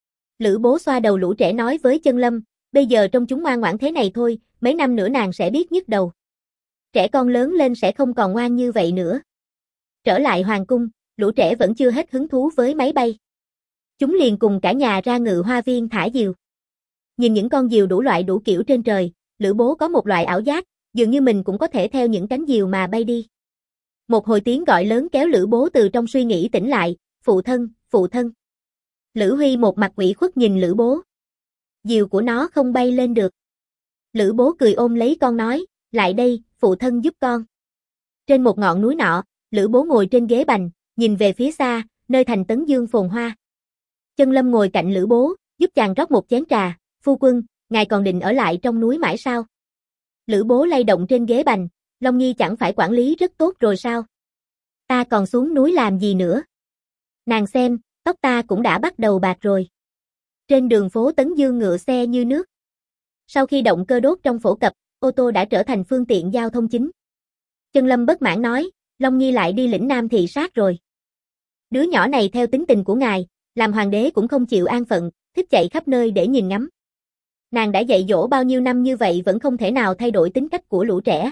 A: Lữ Bố xoa đầu lũ trẻ nói với Chân Lâm, bây giờ trong chúng ngoan ngoãn thế này thôi, mấy năm nữa nàng sẽ biết nhức đầu. Trẻ con lớn lên sẽ không còn ngoan như vậy nữa. Trở lại hoàng cung, lũ trẻ vẫn chưa hết hứng thú với máy bay. Chúng liền cùng cả nhà ra ngự hoa viên thả diều. Nhìn những con diều đủ loại đủ kiểu trên trời, Lữ Bố có một loại ảo giác, dường như mình cũng có thể theo những cánh diều mà bay đi. Một hồi tiếng gọi lớn kéo Lữ Bố từ trong suy nghĩ tỉnh lại, phụ thân, phụ thân. Lữ Huy một mặt ủy khuất nhìn Lữ Bố. Diều của nó không bay lên được. Lữ Bố cười ôm lấy con nói, lại đây, phụ thân giúp con. Trên một ngọn núi nọ, Lữ Bố ngồi trên ghế bành, nhìn về phía xa, nơi thành Tấn Dương phồn hoa. Chân Lâm ngồi cạnh Lữ Bố, giúp chàng rót một chén trà, phu quân, ngài còn định ở lại trong núi mãi sao? Lữ Bố lay động trên ghế bành, Long Nhi chẳng phải quản lý rất tốt rồi sao? Ta còn xuống núi làm gì nữa? Nàng xem, tóc ta cũng đã bắt đầu bạc rồi. Trên đường phố Tấn Dương ngựa xe như nước. Sau khi động cơ đốt trong phổ cập, ô tô đã trở thành phương tiện giao thông chính. Chân Lâm bất mãn nói, Long Nhi lại đi lĩnh Nam thị sát rồi. Đứa nhỏ này theo tính tình của ngài, làm hoàng đế cũng không chịu an phận, thích chạy khắp nơi để nhìn ngắm. Nàng đã dạy dỗ bao nhiêu năm như vậy vẫn không thể nào thay đổi tính cách của lũ trẻ.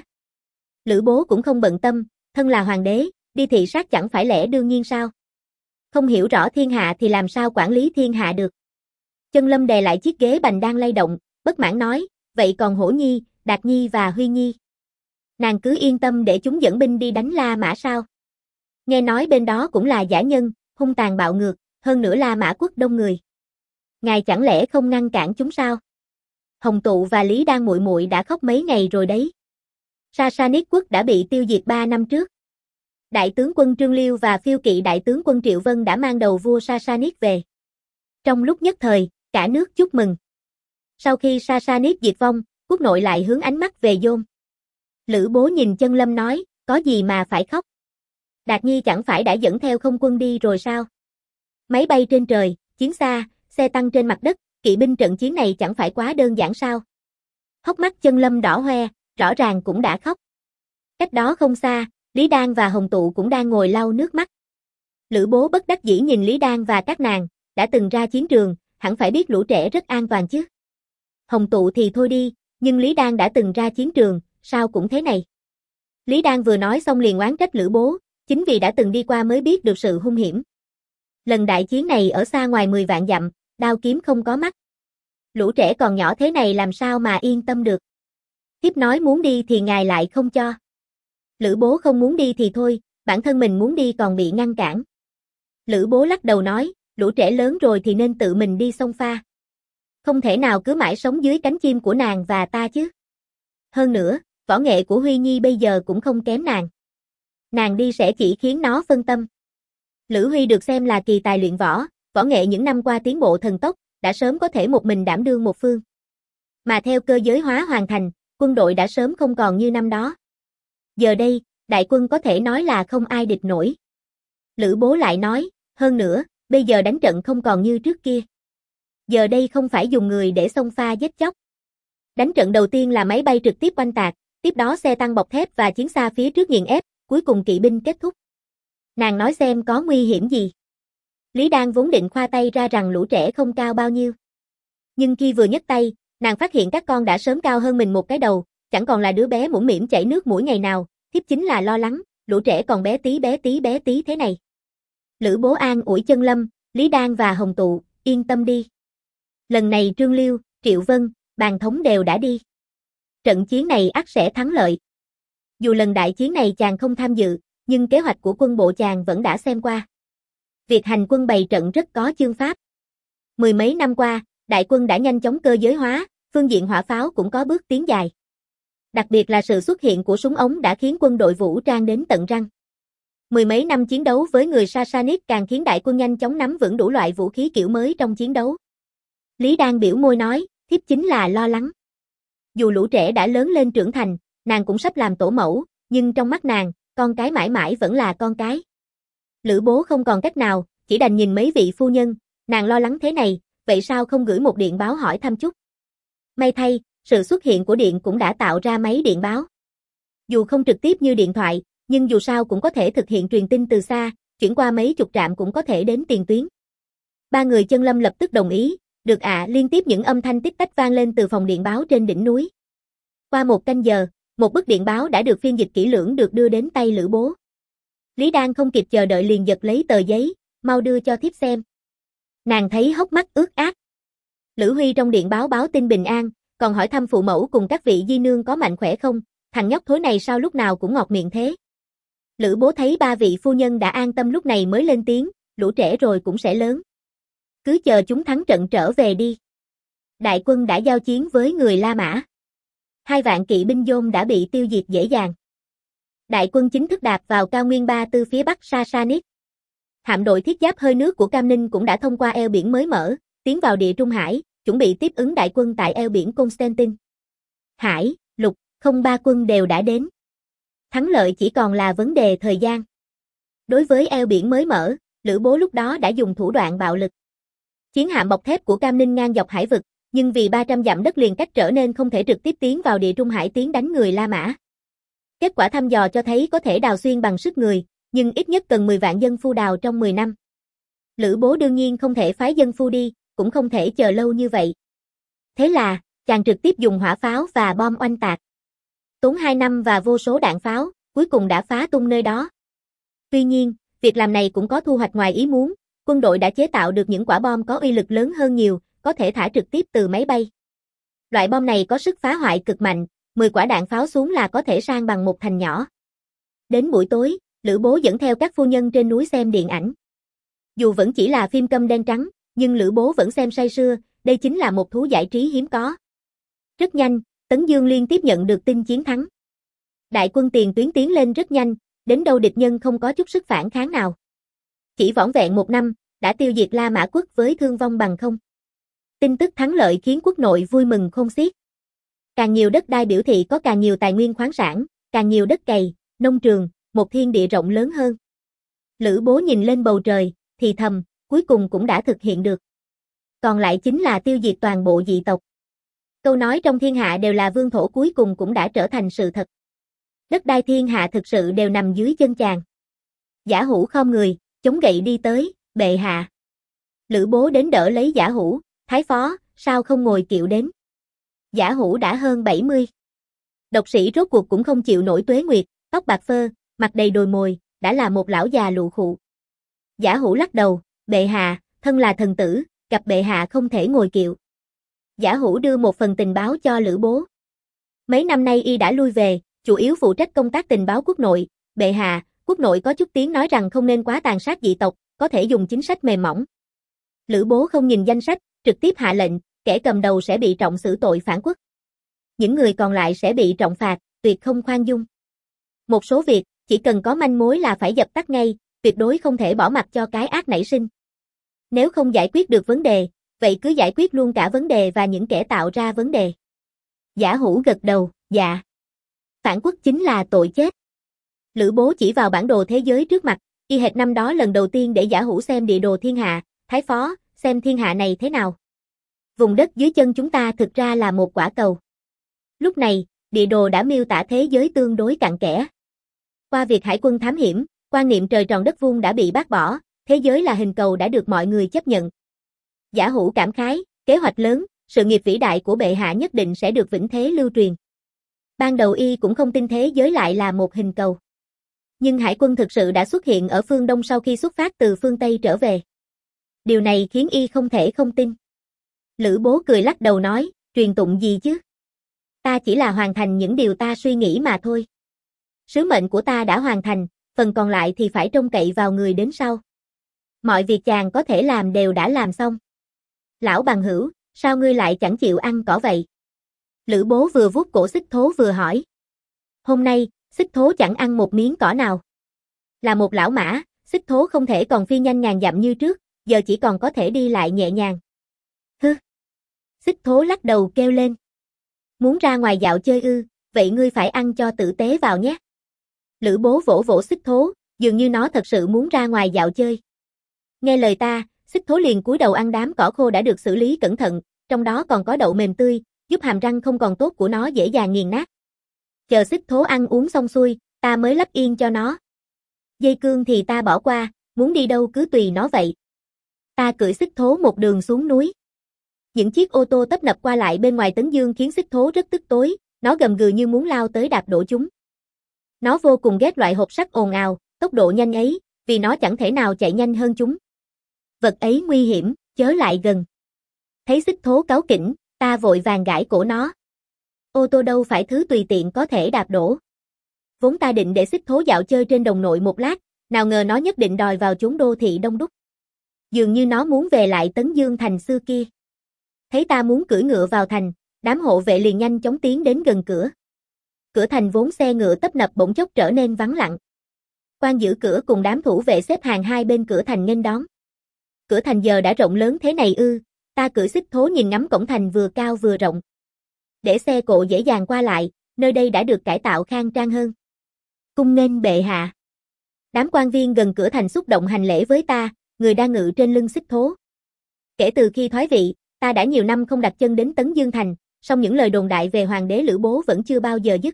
A: Lữ Bố cũng không bận tâm, thân là hoàng đế, đi thị sát chẳng phải lẽ đương nhiên sao? Không hiểu rõ thiên hạ thì làm sao quản lý thiên hạ được. Chân Lâm đè lại chiếc ghế bành đang lay động, bất mãn nói, vậy còn Hổ Nhi, Đạt Nhi và Huy Nhi? Nàng cứ yên tâm để chúng dẫn binh đi đánh La Mã sao? Nghe nói bên đó cũng là dã nhân, hung tàn bạo ngược, hơn nữa La Mã quốc đông người. Ngài chẳng lẽ không ngăn cản chúng sao? Hồng Tụ và Lý Đan muội muội đã khóc mấy ngày rồi đấy. Sassanid quốc đã bị tiêu diệt ba năm trước. Đại tướng quân Trương Liêu và phiêu kỵ đại tướng quân Triệu Vân đã mang đầu vua Sassanid về. Trong lúc nhất thời, cả nước chúc mừng. Sau khi Sassanid diệt vong, quốc nội lại hướng ánh mắt về Dôn. Lữ Bố nhìn Chân Lâm nói, có gì mà phải khóc? Đạt Nhi chẳng phải đã dẫn theo không quân đi rồi sao? Máy bay trên trời, chiến xa, xe tăng trên mặt đất, kỵ binh trận chiến này chẳng phải quá đơn giản sao? Hốc mắt Chân Lâm đỏ hoe, rõ ràng cũng đã khóc. Cách đó không xa, Lý Đan và Hồng Tụ cũng đang ngồi lau nước mắt. Lữ Bố bất đắc dĩ nhìn Lý Đan và các nàng, đã từng ra chiến trường, hẳn phải biết lũ trẻ rất an toàn chứ. Hồng Tụ thì thôi đi, nhưng Lý Đan đã từng ra chiến trường, sao cũng thế này. Lý Đan vừa nói xong liền oán trách Lữ Bố, chính vì đã từng đi qua mới biết được sự hung hiểm. Lần đại chiến này ở xa ngoài mười vạn dặm, đao kiếm không có mắt. Lũ trẻ còn nhỏ thế này làm sao mà yên tâm được. Thiếp nói muốn đi thì ngài lại không cho. Lữ Bố không muốn đi thì thôi, bản thân mình muốn đi còn bị ngăn cản. Lữ Bố lắc đầu nói, lũ trẻ lớn rồi thì nên tự mình đi xông pha. Không thể nào cứ mãi sống dưới cánh chim của nàng và ta chứ. Hơn nữa, võ nghệ của Huy Nhi bây giờ cũng không kém nàng. Nàng đi sẽ chỉ khiến nó phân tâm. Lữ Huy được xem là kỳ tài luyện võ, võ nghệ những năm qua tiến bộ thần tốc, đã sớm có thể một mình đảm đương một phương. Mà theo cơ giới hóa hoàn thành, quân đội đã sớm không còn như năm đó. Giờ đây, đại quân có thể nói là không ai địch nổi. Lữ Bố lại nói, hơn nữa, bây giờ đánh trận không còn như trước kia. Giờ đây không phải dùng người để xông pha giết chóc. Đánh trận đầu tiên là máy bay trực tiếp oanh tạc, tiếp đó xe tăng bọc thép và chiến xa phía trước nghiền ép, cuối cùng kỵ binh kết thúc. Nàng nói xem có nguy hiểm gì. Lý Đan vốn định khoa tay ra rằng lũ trẻ không cao bao nhiêu. Nhưng khi vừa nhấc tay, nàng phát hiện các con đã sớm cao hơn mình một cái đầu, chẳng còn là đứa bé mũm mĩm chảy nước mũi ngày nào, thiếp chính là lo lắng, lũ trẻ còn bé tí bé tí bé tí thế này. Lữ Bố an ủi Chân Lâm, Lý Đan và Hồng Tụ, yên tâm đi. Lần này Trương Liêu, Triệu Vân, Bàn Thống đều đã đi. Trận chiến này ắt sẽ thắng lợi. Dù lần đại chiến này chàng không tham dự, nhưng kế hoạch của quân bộ chàng vẫn đã xem qua. Việc hành quân bày trận rất có chương pháp. Mười mấy năm qua, đại quân đã nhanh chóng cơ giới hóa, phương diện hỏa pháo cũng có bước tiến dài. Đặc biệt là sự xuất hiện của súng ống đã khiến quân đội vũ trang đến tận răng. Mười mấy năm chiến đấu với người Sassanid càng khiến đại quân nhanh chóng nắm vững đủ loại vũ khí kiểu mới trong chiến đấu. Lý Đan biểu môi nói, thiếp chính là lo lắng. Dù lũ trẻ đã lớn lên trưởng thành, nàng cũng sắp làm tổ mẫu, nhưng trong mắt nàng, con cái mãi mãi vẫn là con cái. Lữ Bố không còn cách nào, chỉ đành nhìn mấy vị phu nhân, nàng lo lắng thế này, vậy sao không gửi một điện báo hỏi thăm chút. May thay, sự xuất hiện của điện cũng đã tạo ra máy điện báo. Dù không trực tiếp như điện thoại, nhưng dù sao cũng có thể thực hiện truyền tin từ xa, chuyển qua mấy chục trạm cũng có thể đến tiền tuyến. Ba người Chân Lâm lập tức đồng ý, được ạ, à, liên tiếp những âm thanh tích tách vang lên từ phòng điện báo trên đỉnh núi. Qua một canh giờ, một bức điện báo đã được phiên dịch kỹ lưỡng được đưa đến tay Lữ Bố. Lý Đan không kịp chờ đợi liền giật lấy tờ giấy, mau đưa cho thiếp xem. Nàng thấy hốc mắt ướt át. Lữ Huy trong điện báo báo tin bình an, còn hỏi thăm phụ mẫu cùng các vị di nương có mạnh khỏe không, thằng nhóc thối này sao lúc nào cũng ngọt miệng thế. Lữ Bố thấy ba vị phu nhân đã an tâm lúc này mới lên tiếng, lũ trẻ rồi cũng sẽ lớn. Cứ chờ chúng thắng trận trở về đi. Đại quân đã giao chiến với người La Mã. Hai vạn kỵ binh Dôn đã bị tiêu diệt dễ dàng. Đại quân chính thức đạp vào cao nguyên Ba Tư phía bắc Sassanid. Hạm đội thiết giáp hơi nước của Cam Ninh cũng đã thông qua eo biển mới mở, tiến vào địa Trung Hải, chuẩn bị tiếp ứng đại quân tại eo biển Constantine. Hải, lục, không ba quân đều đã đến. Thắng lợi chỉ còn là vấn đề thời gian. Đối với eo biển mới mở, Lữ Bố lúc đó đã dùng thủ đoạn bạo lực. Chiến hạm bọc thép của Cam Ninh ngang dọc hải vực, nhưng vì ba trăm dặm đất liền cách trở nên không thể trực tiếp tiến vào địa Trung Hải tiến đánh người La Mã. Kết quả thăm dò cho thấy có thể đào xuyên bằng sức người, nhưng ít nhất cần mười vạn dân phu đào trong mười năm. Lữ Bố đương nhiên không thể phái dân phu đi, cũng không thể chờ lâu như vậy. Thế là, chàng trực tiếp dùng hỏa pháo và bom oanh tạc. Tốn hai năm và vô số đạn pháo, cuối cùng đã phá tung nơi đó. Tuy nhiên, việc làm này cũng có thu hoạch ngoài ý muốn, quân đội đã chế tạo được những quả bom có uy lực lớn hơn nhiều, có thể thả trực tiếp từ máy bay. Loại bom này có sức phá hoại cực mạnh, mười quả đạn pháo xuống là có thể san bằng một thành nhỏ. Đến buổi tối, Lữ Bố dẫn theo các phu nhân trên núi xem điện ảnh. Dù vẫn chỉ là phim câm đen trắng, nhưng Lữ Bố vẫn xem say sưa, đây chính là một thú giải trí hiếm có. Rất nhanh, Tấn Dương liên tiếp nhận được tin chiến thắng. Đại quân tiền tuyến tiến lên rất nhanh, đến đâu địch nhân không có chút sức phản kháng nào. Chỉ vỏn vẹn một năm, đã tiêu diệt La Mã quốc với thương vong bằng không. Tin tức thắng lợi khiến quốc nội vui mừng khôn xiết. Càng nhiều đất đai biểu thị có càng nhiều tài nguyên khoáng sản, càng nhiều đất cày, nông trường, một thiên địa rộng lớn hơn. Lữ Bố nhìn lên bầu trời, thì thầm, cuối cùng cũng đã thực hiện được. Còn lại chính là tiêu diệt toàn bộ dị tộc. Câu nói trong thiên hạ đều là vương thổ cuối cùng cũng đã trở thành sự thật. Đất đai thiên hạ thực sự đều nằm dưới chân chàng. Giả Hủ khom người, chống gậy đi tới, bệ hạ. Lữ Bố đến đỡ lấy Giả Hủ, thái phó, sao không ngồi kiệu đến. Giả Hủ đã hơn bảy mươi. Độc sĩ rốt cuộc cũng không chịu nổi tuế nguyệt, tóc bạc phơ, mặt đầy đồi mồi, đã là một lão già lụ khụ. Giả Hủ lắc đầu, bệ hạ, thân là thần tử, gặp bệ hạ không thể ngồi kiệu. Giả Hủ đưa một phần tình báo cho Lữ Bố. Mấy năm nay y đã lui về, chủ yếu phụ trách công tác tình báo quốc nội, bệ hạ, quốc nội có chút tiếng nói rằng không nên quá tàn sát dị tộc, có thể dùng chính sách mềm mỏng. Lữ Bố không nhìn danh sách, trực tiếp hạ lệnh, kẻ cầm đầu sẽ bị trọng xử tội phản quốc. Những người còn lại sẽ bị trọng phạt, tuyệt không khoan dung. Một số việc, chỉ cần có manh mối là phải dập tắt ngay, tuyệt đối không thể bỏ mặc cho cái ác nảy sinh. Nếu không giải quyết được vấn đề, vậy cứ giải quyết luôn cả vấn đề và những kẻ tạo ra vấn đề. Giả Hủ gật đầu, dạ. Phản quốc chính là tội chết. Lữ Bố chỉ vào bản đồ thế giới trước mặt, y hệt năm đó lần đầu tiên để Giả Hủ xem địa đồ thiên hạ, thái phó, xem thiên hạ này thế nào. Vùng đất dưới chân chúng ta thực ra là một quả cầu. Lúc này, địa đồ đã miêu tả thế giới tương đối cặn kẽ. Qua việc hải quân thám hiểm, quan niệm trời tròn đất vuông đã bị bác bỏ, thế giới là hình cầu đã được mọi người chấp nhận. Giả Hủ cảm khái, kế hoạch lớn, sự nghiệp vĩ đại của bệ hạ nhất định sẽ được vĩnh thế lưu truyền. Ban đầu y cũng không tin thế giới lại là một hình cầu. Nhưng hải quân thực sự đã xuất hiện ở phương Đông sau khi xuất phát từ phương Tây trở về. Điều này khiến y không thể không tin. Lữ Bố cười lắc đầu nói, truyền tụng gì chứ? Ta chỉ là hoàn thành những điều ta suy nghĩ mà thôi. Sứ mệnh của ta đã hoàn thành, phần còn lại thì phải trông cậy vào người đến sau. Mọi việc chàng có thể làm đều đã làm xong. Lão bằng hữu, sao ngươi lại chẳng chịu ăn cỏ vậy? Lữ Bố vừa vuốt cổ Xích Thố vừa hỏi. Hôm nay, Xích Thố chẳng ăn một miếng cỏ nào. Là một lão mã, Xích Thố không thể còn phi nhanh ngàn dặm như trước, giờ chỉ còn có thể đi lại nhẹ nhàng. Hứ. Xích Thố lắc đầu kêu lên. Muốn ra ngoài dạo chơi ư, vậy ngươi phải ăn cho tử tế vào nhé. Lữ Bố vỗ vỗ Xích Thố, dường như nó thật sự muốn ra ngoài dạo chơi. Nghe lời ta, Xích Thố liền cúi đầu ăn đám cỏ khô đã được xử lý cẩn thận, trong đó còn có đậu mềm tươi, giúp hàm răng không còn tốt của nó dễ dàng nghiền nát. Chờ Xích Thố ăn uống xong xuôi, ta mới lấp yên cho nó. Dây cương thì ta bỏ qua, muốn đi đâu cứ tùy nó vậy. Ta cưỡi Xích Thố một đường xuống núi. Những chiếc ô tô tấp nập qua lại bên ngoài Tấn Dương khiến Xích Thố rất tức tối, nó gầm gừ như muốn lao tới đạp đổ chúng. Nó vô cùng ghét loại hộp sắt ồn ào, tốc độ nhanh ấy, vì nó chẳng thể nào chạy nhanh hơn chúng. Vật ấy nguy hiểm, chớ lại gần. Thấy Xích Thố cáu kỉnh, ta vội vàng gãi cổ nó. Ô tô đâu phải thứ tùy tiện có thể đạp đổ. Vốn ta định để Xích Thố dạo chơi trên đồng nội một lát, nào ngờ nó nhất định đòi vào chốn đô thị đông đúc. Dường như nó muốn về lại Tấn Dương thành xưa kia. Thấy ta muốn cưỡi ngựa vào thành, đám hộ vệ liền nhanh chóng tiến đến gần cửa. Cửa thành vốn xe ngựa tấp nập bỗng chốc trở nên vắng lặng. Quan giữ cửa cùng đám thủ vệ xếp hàng hai bên cửa thành nghênh đón. Cửa thành giờ đã rộng lớn thế này ư? Ta cưỡi Xích Thố nhìn ngắm cổng thành vừa cao vừa rộng. Để xe cộ dễ dàng qua lại, nơi đây đã được cải tạo khang trang hơn. Cung nghênh bệ hạ. Đám quan viên gần cửa thành xúc động hành lễ với ta, người đang ngự trên lưng Xích Thố. Kể từ khi thoái vị, ta đã nhiều năm không đặt chân đến Tấn Dương thành, song những lời đồn đại về hoàng đế Lữ Bố vẫn chưa bao giờ dứt.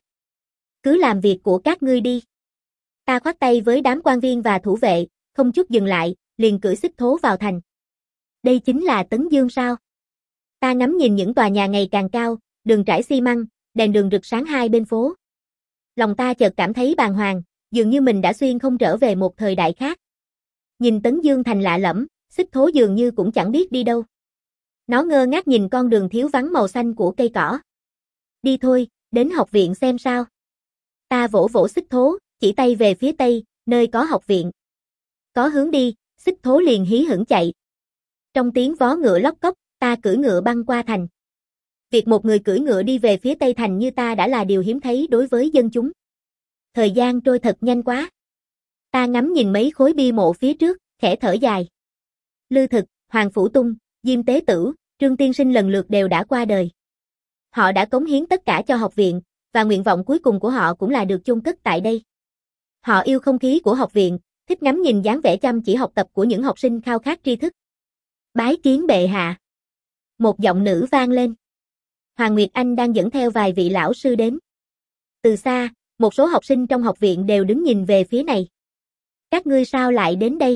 A: Cứ làm việc của các ngươi đi. Ta khoát tay với đám quan viên và thủ vệ, không chút dừng lại, liền cưỡi Xích Thố vào thành. Đây chính là Tấn Dương sao? Ta ngắm nhìn những tòa nhà ngày càng cao, đường trải xi măng, đèn đường rực sáng hai bên phố. Lòng ta chợt cảm thấy bàng hoàng, dường như mình đã xuyên không trở về một thời đại khác. Nhìn Tấn Dương thành lạ lẫm, Xích Thố dường như cũng chẳng biết đi đâu. Nó ngơ ngác nhìn con đường thiếu vắng màu xanh của cây cỏ. Đi thôi, đến học viện xem sao. Ta vỗ vỗ Xích Thố, chỉ tay về phía tây, nơi có học viện. Có hướng đi, Xích Thố liền hí hửng chạy. Trong tiếng vó ngựa lóc cóc, ta cưỡi ngựa băng qua thành. Việc một người cưỡi ngựa đi về phía tây thành như ta đã là điều hiếm thấy đối với dân chúng. Thời gian trôi thật nhanh quá. Ta ngắm nhìn mấy khối bia mộ phía trước, khẽ thở dài. Lư Thực, Hoàng Phủ Tung, Diêm Tế Tử, Trương Tiên Sinh lần lượt đều đã qua đời. Họ đã cống hiến tất cả cho học viện, và nguyện vọng cuối cùng của họ cũng là được chôn cất tại đây. Họ yêu không khí của học viện, thích ngắm nhìn dáng vẻ chăm chỉ học tập của những học sinh khao khát tri thức. Bái kiến bệ hạ. Một giọng nữ vang lên. Hoàng Nguyệt Anh đang dẫn theo vài vị lão sư đến. Từ xa, một số học sinh trong học viện đều đứng nhìn về phía này. Các ngươi sao lại đến đây?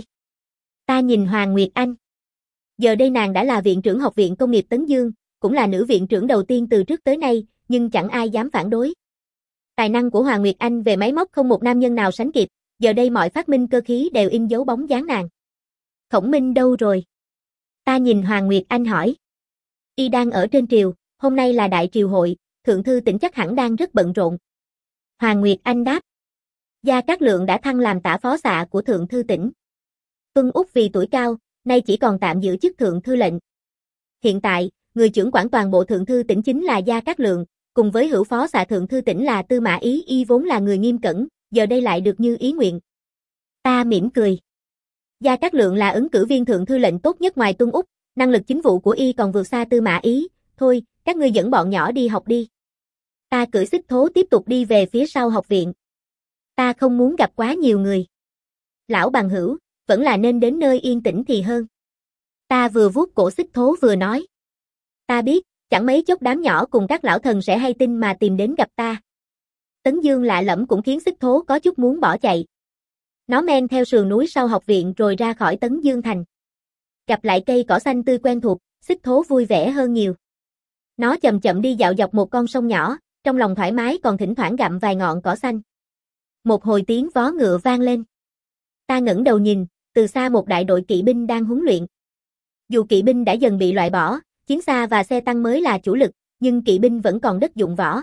A: Ta nhìn Hoàng Nguyệt Anh. Giờ đây nàng đã là viện trưởng học viện công nghiệp Tấn Dương, cũng là nữ viện trưởng đầu tiên từ trước tới nay, nhưng chẳng ai dám phản đối. Tài năng của Hoàng Nguyệt Anh về máy móc không một nam nhân nào sánh kịp, giờ đây mọi phát minh cơ khí đều in dấu bóng dáng nàng. Khổng Minh đâu rồi? Ta nhìn Hoàng Nguyệt Anh hỏi. Y đang ở trên triều, hôm nay là đại triều hội, thượng thư tỉnh chắc hẳn đang rất bận rộn. Hoàng Nguyệt Anh đáp. Gia Cát Lượng đã thăng làm tả phó xạ của thượng thư tỉnh. Tuân Úc vì tuổi cao, nay chỉ còn tạm giữ chức thượng thư lệnh. Hiện tại, người trưởng quản toàn bộ thượng thư tỉnh chính là Gia Cát Lượng, cùng với hữu phó xạ thượng thư tỉnh là Tư Mã Ý, y vốn là người nghiêm cẩn, giờ đây lại được như ý nguyện. Ta mỉm cười. Gia Cát Lượng là ứng cử viên thượng thư lệnh tốt nhất ngoài Tuân Úc, năng lực chính vụ của y còn vượt xa Tư Mã Ý, thôi, các ngươi dẫn bọn nhỏ đi học đi. Ta cưỡi Xích Thố tiếp tục đi về phía sau học viện. Ta không muốn gặp quá nhiều người. Lão bằng hữu, vẫn là nên đến nơi yên tĩnh thì hơn. Ta vừa vuốt cổ Xích Thố vừa nói. Ta biết, chẳng mấy chốc đám nhỏ cùng các lão thần sẽ hay tin mà tìm đến gặp ta. Tấn Dương lạ lẫm cũng khiến Xích Thố có chút muốn bỏ chạy. Nó men theo sườn núi sau học viện rồi ra khỏi Tấn Dương thành. Gặp lại cây cỏ xanh tươi quen thuộc, Xích Thố vui vẻ hơn nhiều. Nó chậm chậm đi dạo dọc một con sông nhỏ, trong lòng thoải mái còn thỉnh thoảng gặm vài ngọn cỏ xanh. Một hồi tiếng vó ngựa vang lên. Ta ngẩng đầu nhìn, từ xa một đại đội kỵ binh đang huấn luyện. Dù kỵ binh đã dần bị loại bỏ, chiến xa và xe tăng mới là chủ lực, nhưng kỵ binh vẫn còn đất dụng võ.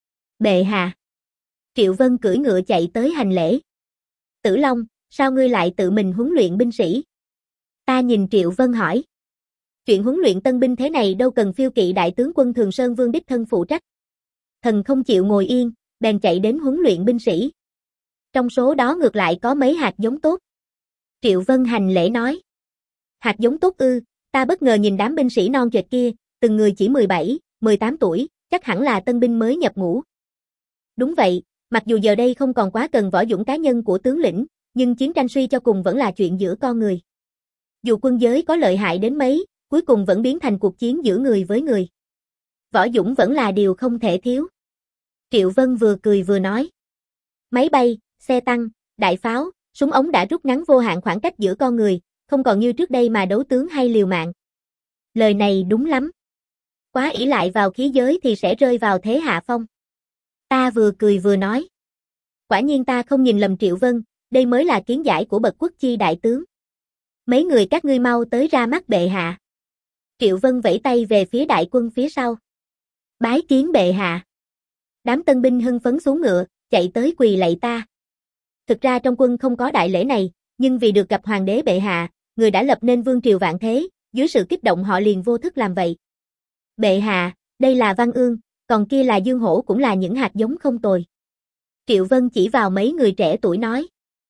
A: Bệ hạ. Triệu Vân cưỡi ngựa chạy tới hành lễ. Tử Long, sao ngươi lại tự mình huấn luyện binh sĩ? Ta nhìn Triệu Vân hỏi. Chuyện huấn luyện tân binh thế này đâu cần phiêu kỵ đại tướng quân Thường Sơn Vương đích thân phụ trách, Thần không chịu ngồi yên, bèn chạy đến huấn luyện binh sĩ. Trong số đó ngược lại có mấy hạt giống tốt. Triệu Vân hành lễ nói. Hạt giống tốt ư, ta bất ngờ nhìn đám binh sĩ non choẹt kia, từng người chỉ mười bảy, mười tám tuổi, chắc hẳn là tân binh mới nhập ngũ. Đúng vậy, mặc dù giờ đây không còn quá cần võ dũng cá nhân của tướng lĩnh, nhưng chiến tranh suy cho cùng vẫn là chuyện giữa con người. Dù quân giới có lợi hại đến mấy, cuối cùng vẫn biến thành cuộc chiến giữa người với người. Võ dũng vẫn là điều không thể thiếu. Triệu Vân vừa cười vừa nói. Máy bay, xe tăng, đại pháo, súng ống đã rút ngắn vô hạn khoảng cách giữa con người, không còn như trước đây mà đấu tướng hay liều mạng. Lời này đúng lắm. Quá ỷ lại vào khí giới thì sẽ rơi vào thế hạ phong. Ta vừa cười vừa nói. Quả nhiên ta không nhìn lầm Triệu Vân, đây mới là kiến giải của bậc quốc chi đại tướng. Mấy người các ngươi mau tới ra mắt bệ hạ. Triệu Vân vẫy tay về phía đại quân phía sau. Bái kiến bệ hạ. Đám tân binh hưng phấn xuống ngựa, chạy tới quỳ lạy ta. Thực ra trong quân không có đại lễ này, nhưng vì được gặp hoàng đế bệ hạ, người đã lập nên vương triều vạn thế, dưới sự kích động họ liền vô thức làm vậy. Bệ hạ, đây là Văn Ương, còn kia là Dương Hổ cũng là những hạt giống không tồi. Triệu Vân chỉ vào mấy người trẻ tuổi nói.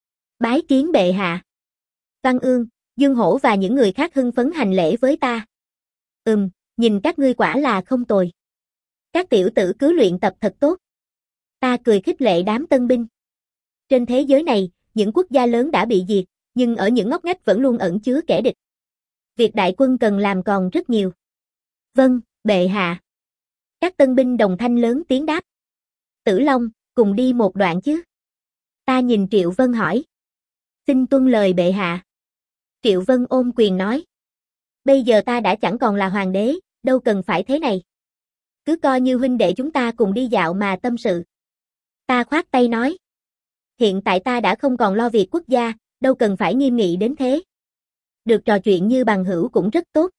A: Bái kiến bệ hạ. Văn Ương, Dương Hổ và những người khác hưng phấn hành lễ với ta. Ừm, nhìn các ngươi quả là không tồi. Các tiểu tử cứ luyện tập thật tốt. Ta cười khích lệ đám tân binh. Trên thế giới này, những quốc gia lớn đã bị diệt, nhưng ở những ngóc ngách vẫn luôn ẩn chứa kẻ địch. Việc đại quân cần làm còn rất nhiều. Vâng, bệ hạ. Các tân binh đồng thanh lớn tiếng đáp. Tử Long, cùng đi một đoạn chứ. Ta nhìn Triệu Vân hỏi. Xin tuân lời bệ hạ. Triệu Vân ôm quyền nói. Bây giờ ta đã chẳng còn là hoàng đế, đâu cần phải thế này. Cứ coi như huynh đệ chúng ta cùng đi dạo mà tâm sự. Ta khoát tay nói. Hiện tại ta đã không còn lo việc quốc gia, đâu cần phải nghiêm nghị đến thế. Được trò chuyện như bằng hữu cũng rất tốt.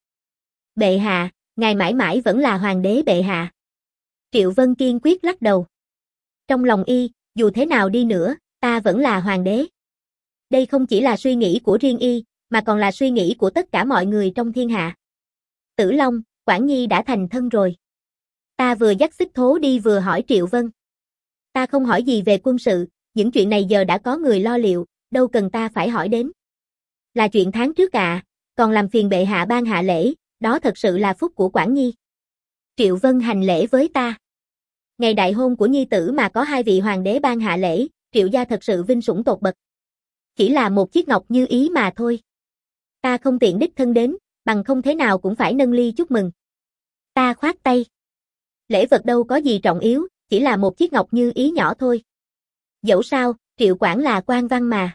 A: Bệ hạ, ngài mãi mãi vẫn là hoàng đế bệ hạ. Triệu Vân kiên quyết lắc đầu. Trong lòng y, dù thế nào đi nữa, ta vẫn là hoàng đế. Đây không chỉ là suy nghĩ của riêng y, mà còn là suy nghĩ của tất cả mọi người trong thiên hạ. Tử Long, Quảng Nhi đã thành thân rồi. Ta vừa dắt xích thố đi vừa hỏi Triệu Vân. Ta không hỏi gì về quân sự, những chuyện này giờ đã có người lo liệu, đâu cần ta phải hỏi đến. Là chuyện tháng trước à, còn làm phiền bệ hạ ban hạ lễ, đó thật sự là phúc của Quảng Nhi. Triệu Vân hành lễ với ta. Ngày đại hôn của Nhi tử mà có hai vị hoàng đế ban hạ lễ, Triệu gia thật sự vinh sủng tột bậc. Chỉ là một chiếc ngọc như ý mà thôi. Ta không tiện đích thân đến, bằng không thế nào cũng phải nâng ly chúc mừng. Ta khoát tay. Lễ vật đâu có gì trọng yếu, chỉ là một chiếc ngọc như ý nhỏ thôi. Dẫu sao, Triệu Quảng là quan văn mà.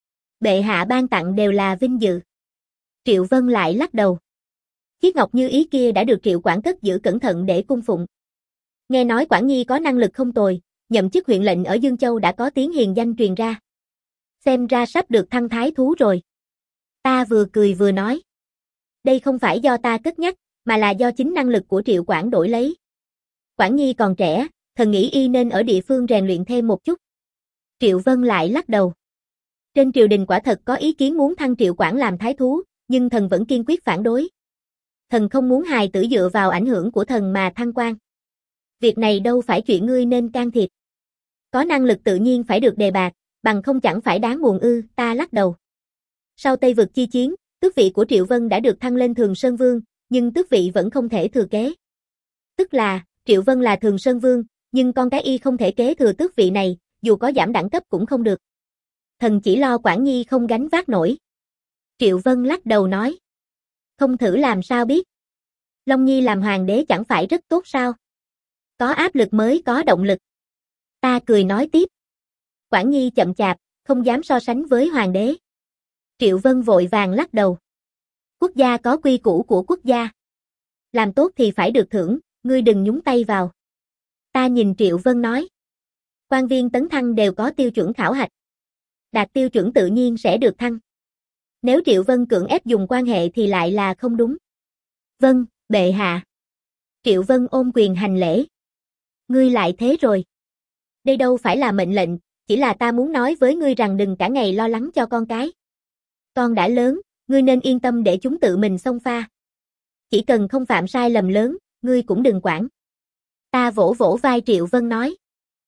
A: Bệ hạ ban tặng đều là vinh dự. Triệu Vân lại lắc đầu. Chiếc ngọc như ý kia đã được Triệu Quảng cất giữ cẩn thận để cung phụng. Nghe nói Quảng Nhi có năng lực không tồi, nhậm chức huyện lệnh ở Dương Châu đã có tiếng hiền danh truyền ra. Xem ra sắp được thăng thái thú rồi. Ta vừa cười vừa nói. Đây không phải do ta cất nhắc, mà là do chính năng lực của Triệu Quảng đổi lấy. Quảng Nhi còn trẻ, thần nghĩ y nên ở địa phương rèn luyện thêm một chút. Triệu Vân lại lắc đầu. Trên triều đình quả thật có ý kiến muốn thăng Triệu Quảng làm thái thú, nhưng thần vẫn kiên quyết phản đối. Thần không muốn hài tử dựa vào ảnh hưởng của thần mà thăng quan. Việc này đâu phải chuyện ngươi nên can thiệp. Có năng lực tự nhiên phải được đề bạt, bằng không chẳng phải đáng buồn ư, ta lắc đầu. Sau Tây vực chi chiến, tước vị của Triệu Vân đã được thăng lên Thường Sơn Vương, nhưng tước vị vẫn không thể thừa kế. Tức là, Triệu Vân là Thường Sơn Vương, nhưng con cái y không thể kế thừa tước vị này, dù có giảm đẳng cấp cũng không được. Thần chỉ lo Quảng Nhi không gánh vác nổi. Triệu Vân lắc đầu nói. Không thử làm sao biết. Long Nhi làm hoàng đế chẳng phải rất tốt sao? Có áp lực mới có động lực. Ta cười nói tiếp. Quảng Nhi chậm chạp, không dám so sánh với hoàng đế. Triệu Vân vội vàng lắc đầu. Quốc gia có quy củ của quốc gia. Làm tốt thì phải được thưởng, ngươi đừng nhúng tay vào. Ta nhìn Triệu Vân nói. Quan viên tấn thăng đều có tiêu chuẩn khảo hạch. Đạt tiêu chuẩn tự nhiên sẽ được thăng. Nếu Triệu Vân cưỡng ép dùng quan hệ thì lại là không đúng. Vâng, bệ hạ. Triệu Vân ôm quyền hành lễ. Ngươi lại thế rồi. Đây đâu phải là mệnh lệnh, chỉ là ta muốn nói với ngươi rằng đừng cả ngày lo lắng cho con cái. Con đã lớn, ngươi nên yên tâm để chúng tự mình xông pha. Chỉ cần không phạm sai lầm lớn, ngươi cũng đừng quản. Ta vỗ vỗ vai Triệu Vân nói.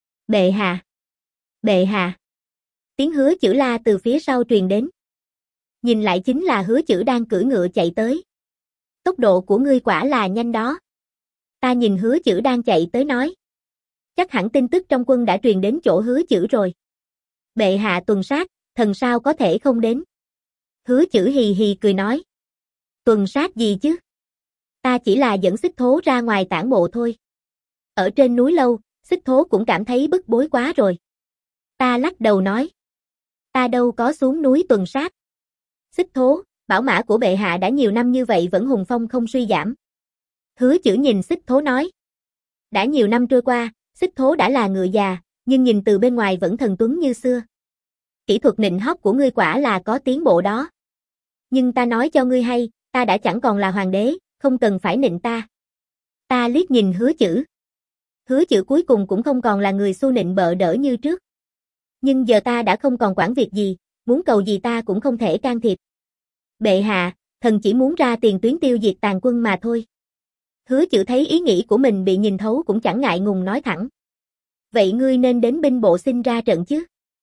A: Bệ hạ. Bệ hạ. Tiếng Hứa Chữ la từ phía sau truyền đến. Nhìn lại chính là Hứa Chữ đang cưỡi ngựa chạy tới. Tốc độ của ngươi quả là nhanh đó. Ta nhìn Hứa Chữ đang chạy tới nói. Chắc hẳn tin tức trong quân đã truyền đến chỗ Hứa Chữ rồi. Bệ hạ tuần sát, thần sao có thể không đến. Hứa Chữ hì hì cười nói. Tuần sát gì chứ? Ta chỉ là dẫn Xích Thố ra ngoài tản bộ thôi. Ở trên núi lâu, Xích Thố cũng cảm thấy bức bối quá rồi. Ta lắc đầu nói. Ta đâu có xuống núi tuần sát. Xích Thố, bảo mã của bệ hạ đã nhiều năm như vậy vẫn hùng phong không suy giảm. Hứa Chữ nhìn Xích Thố nói. Đã nhiều năm trôi qua, Xích Thố đã là ngựa già, nhưng nhìn từ bên ngoài vẫn thần tuấn như xưa. Kỹ thuật nịnh hót của ngươi quả là có tiến bộ đó. Nhưng ta nói cho ngươi hay, ta đã chẳng còn là hoàng đế, không cần phải nịnh ta. Ta liếc nhìn Hứa Chữ. Hứa Chữ cuối cùng cũng không còn là người xu nịnh bợ đỡ như trước. Nhưng giờ ta đã không còn quản việc gì, muốn cầu gì ta cũng không thể can thiệp. Bệ hạ, thần chỉ muốn ra tiền tuyến tiêu diệt tàn quân mà thôi. Hứa Chữ thấy ý nghĩ của mình bị nhìn thấu cũng chẳng ngại ngùng nói thẳng. Vậy ngươi nên đến binh bộ xin ra trận chứ?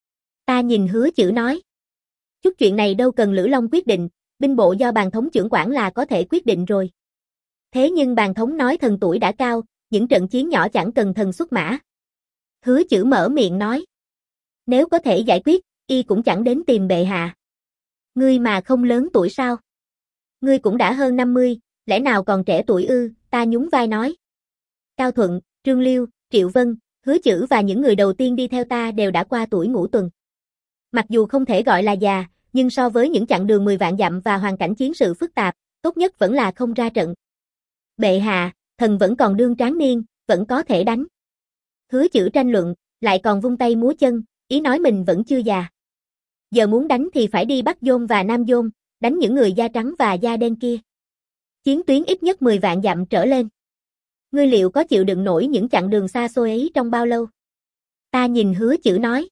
A: Ta nhìn Hứa Chữ nói. Chút chuyện này đâu cần Lữ Long quyết định, binh bộ do bàn thống trưởng quản là có thể quyết định rồi. Thế nhưng bàn thống nói thần tuổi đã cao, những trận chiến nhỏ chẳng cần thần xuất mã. Hứa Chữ mở miệng nói. Nếu có thể giải quyết, y cũng chẳng đến tìm bệ hạ. Ngươi mà không lớn tuổi sao? Ngươi cũng đã hơn năm mươi, lẽ nào còn trẻ tuổi ư? Ta nhún vai nói. Cao Thuận, Trương Liêu, Triệu Vân, Hứa Chữ và những người đầu tiên đi theo ta đều đã qua tuổi ngũ tuần. Mặc dù không thể gọi là già, nhưng so với những chặng đường mười vạn dặm và hoàn cảnh chiến sự phức tạp, tốt nhất vẫn là không ra trận. Bệ hạ, thần vẫn còn đương tráng niên, vẫn có thể đánh. Hứa Chữ tranh luận, lại còn vung tay múa chân, ý nói mình vẫn chưa già. Giờ muốn đánh thì phải đi Bắc Dôn và Nam Dôn, đánh những người da trắng và da đen kia. Chiến tuyến ít nhất mười vạn dặm trở lên. Ngươi liệu có chịu đựng nổi những chặng đường xa xôi ấy trong bao lâu? Ta nhìn Hứa Chữ nói.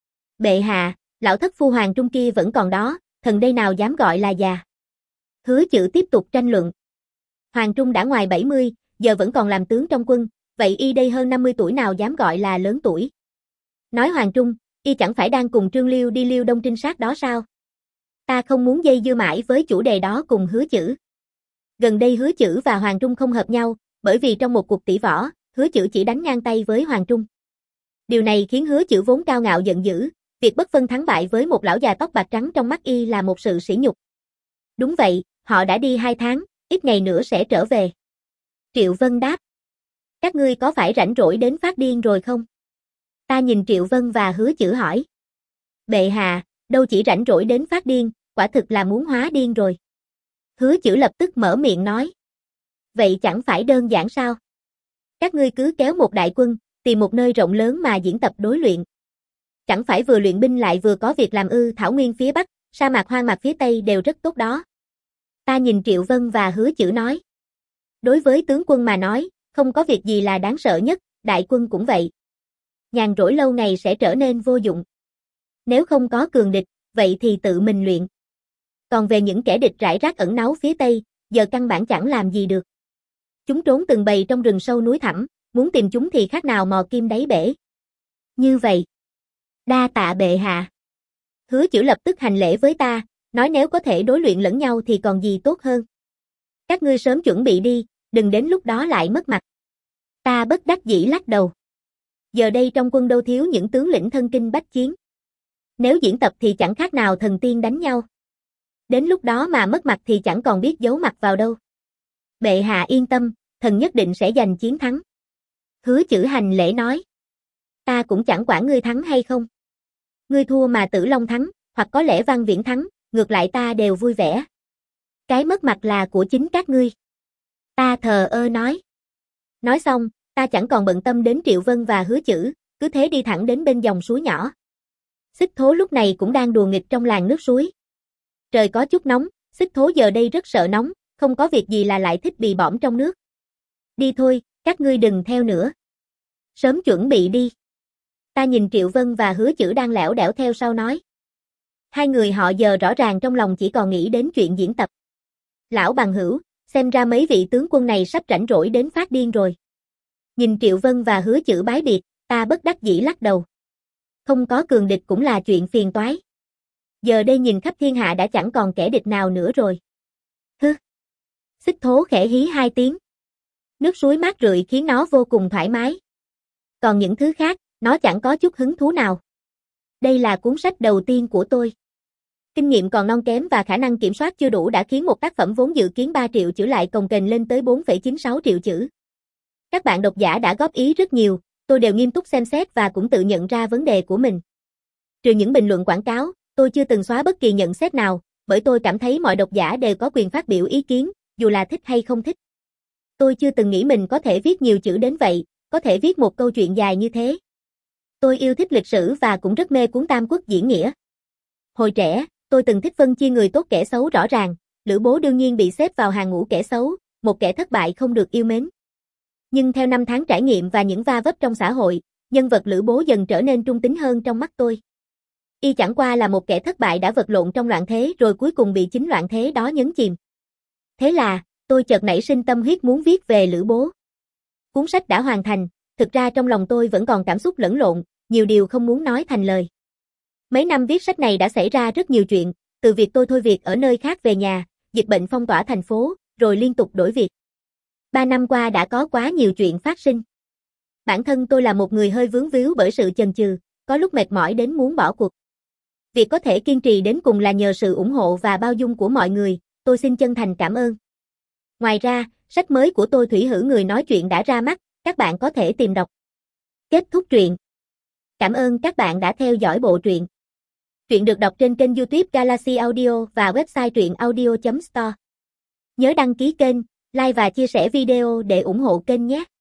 A: Bệ hạ, lão thất phu hoàng trung kia vẫn còn đó, thần đây nào dám gọi là già. Hứa Chữ tiếp tục tranh luận. Hoàng trung đã ngoài bảy mươi, giờ vẫn còn làm tướng trong quân, vậy y đây hơn năm mươi tuổi nào dám gọi là lớn tuổi. Nói Hoàng trung, y chẳng phải đang cùng Trương Liêu đi Liêu Đông trinh sát đó sao? Ta không muốn dây dưa mãi với chủ đề đó cùng Hứa Chữ. Gần đây Hứa Chữ và Hoàng trung không hợp nhau, bởi vì trong một cuộc tỷ võ, Hứa Chữ chỉ đánh ngang tay với Hoàng trung. Điều này khiến Hứa Chữ vốn cao ngạo giận dữ, việc bất phân thắng bại với một lão già tóc bạc trắng trong mắt y là một sự sỉ nhục. Đúng vậy, họ đã đi hai tháng, ít ngày nữa sẽ trở về. Triệu Vân đáp. Các ngươi có phải rảnh rỗi đến phát điên rồi không? Ta nhìn Triệu Vân và Hứa Chữ hỏi. Bệ hạ, đâu chỉ rảnh rỗi đến phát điên, quả thực là muốn hóa điên rồi. Hứa Chữ lập tức mở miệng nói. Vậy chẳng phải đơn giản sao? Các ngươi cứ kéo một đại quân, tìm một nơi rộng lớn mà diễn tập đối luyện. Chẳng phải vừa luyện binh lại vừa có việc làm ư? Thảo nguyên phía Bắc, sa mạc hoang mạc phía Tây đều rất tốt đó. Ta nhìn Triệu Vân và Hứa Chữ nói. Đối với tướng quân mà nói, không có việc gì là đáng sợ nhất, đại quân cũng vậy. Nhàn rỗi lâu ngày sẽ trở nên vô dụng. Nếu không có cường địch, vậy thì tự mình luyện. Còn về những kẻ địch rải rác ẩn náu phía Tây, giờ căn bản chẳng làm gì được. Chúng trốn từng bầy trong rừng sâu núi thẳm, muốn tìm chúng thì khác nào mò kim đáy bể. Như vậy. Đa tạ bệ hạ. Hứa Chữ lập tức hành lễ với ta, nói nếu có thể đối luyện lẫn nhau thì còn gì tốt hơn. Các ngươi sớm chuẩn bị đi, đừng đến lúc đó lại mất mặt. Ta bất đắc dĩ lắc đầu. Giờ đây trong quân đâu thiếu những tướng lĩnh thân kinh bách chiến. Nếu diễn tập thì chẳng khác nào thần tiên đánh nhau. Đến lúc đó mà mất mặt thì chẳng còn biết giấu mặt vào đâu. Bệ hạ yên tâm, thần nhất định sẽ giành chiến thắng. Hứa Chữ hành lễ nói. Ta cũng chẳng quản ngươi thắng hay không. Ngươi thua mà Tử Long thắng, hoặc có lẽ Văn Viễn thắng, ngược lại ta đều vui vẻ. Cái mất mặt là của chính các ngươi. Ta thờ ơ nói. Nói xong, ta chẳng còn bận tâm đến Triệu Vân và Hứa Chữ, cứ thế đi thẳng đến bên dòng suối nhỏ. Xích Thố lúc này cũng đang đùa nghịch trong làn nước suối. Trời có chút nóng, Xích Thố giờ đây rất sợ nóng, không có việc gì là lại thích bì bõm trong nước. Đi thôi, các ngươi đừng theo nữa. Sớm chuẩn bị đi. Ta nhìn Triệu Vân và Hứa Chữ đang lẻo đẻo theo sau nói. Hai người họ giờ rõ ràng trong lòng chỉ còn nghĩ đến chuyện diễn tập. Lão bằng hữu, xem ra mấy vị tướng quân này sắp rảnh rỗi đến phát điên rồi. Nhìn Triệu Vân và Hứa Chữ bái biệt, ta bất đắc dĩ lắc đầu. Không có cường địch cũng là chuyện phiền toái. Giờ đây nhìn khắp thiên hạ đã chẳng còn kẻ địch nào nữa rồi. Hứ. Xích Thố khẽ hí hai tiếng. Nước suối mát rượi khiến nó vô cùng thoải mái. Còn những thứ khác, nó chẳng có chút hứng thú nào. Đây là cuốn sách đầu tiên của tôi. Kinh nghiệm còn non kém và khả năng kiểm soát chưa đủ đã khiến một tác phẩm vốn dự kiến ba triệu chữ lại cồng kềnh lên tới bốn phẩy chín sáu triệu chữ. Các bạn độc giả đã góp ý rất nhiều, tôi đều nghiêm túc xem xét và cũng tự nhận ra vấn đề của mình. Trừ những bình luận quảng cáo, tôi chưa từng xóa bất kỳ nhận xét nào, bởi tôi cảm thấy mọi độc giả đều có quyền phát biểu ý kiến, dù là thích hay không thích. Tôi chưa từng nghĩ mình có thể viết nhiều chữ đến vậy, có thể viết một câu chuyện dài như thế. Tôi yêu thích lịch sử và cũng rất mê cuốn Tam Quốc diễn nghĩa. Hồi trẻ, tôi từng thích phân chia người tốt kẻ xấu rõ ràng, Lữ Bố đương nhiên bị xếp vào hàng ngũ kẻ xấu, một kẻ thất bại không được yêu mến. Nhưng theo năm tháng trải nghiệm và những va vấp trong xã hội, nhân vật Lữ Bố dần trở nên trung tính hơn trong mắt tôi. Y chẳng qua là một kẻ thất bại đã vật lộn trong loạn thế rồi cuối cùng bị chính loạn thế đó nhấn chìm. Thế là, tôi chợt nảy sinh tâm huyết muốn viết về Lữ Bố. Cuốn sách đã hoàn thành, thực ra trong lòng tôi vẫn còn cảm xúc lẫn lộn, nhiều điều không muốn nói thành lời. Mấy năm viết sách này đã xảy ra rất nhiều chuyện, từ việc tôi thôi việc ở nơi khác về nhà, dịch bệnh phong tỏa thành phố, rồi liên tục đổi việc. Ba năm qua đã có quá nhiều chuyện phát sinh. Bản thân tôi là một người hơi vướng víu bởi sự chần chừ, có lúc mệt mỏi đến muốn bỏ cuộc. Việc có thể kiên trì đến cùng là nhờ sự ủng hộ và bao dung của mọi người, tôi xin chân thành cảm ơn. Ngoài ra, sách mới của tôi Thủy Hử Người Nói Chuyện đã ra mắt, các bạn có thể tìm đọc. Kết thúc truyện. Cảm ơn các bạn đã theo dõi bộ truyện. Truyện được đọc trên kênh YouTube Galaxy Audio và website truyện audio chấm store. Nhớ đăng ký kênh, like và chia sẻ video để ủng hộ kênh nhé.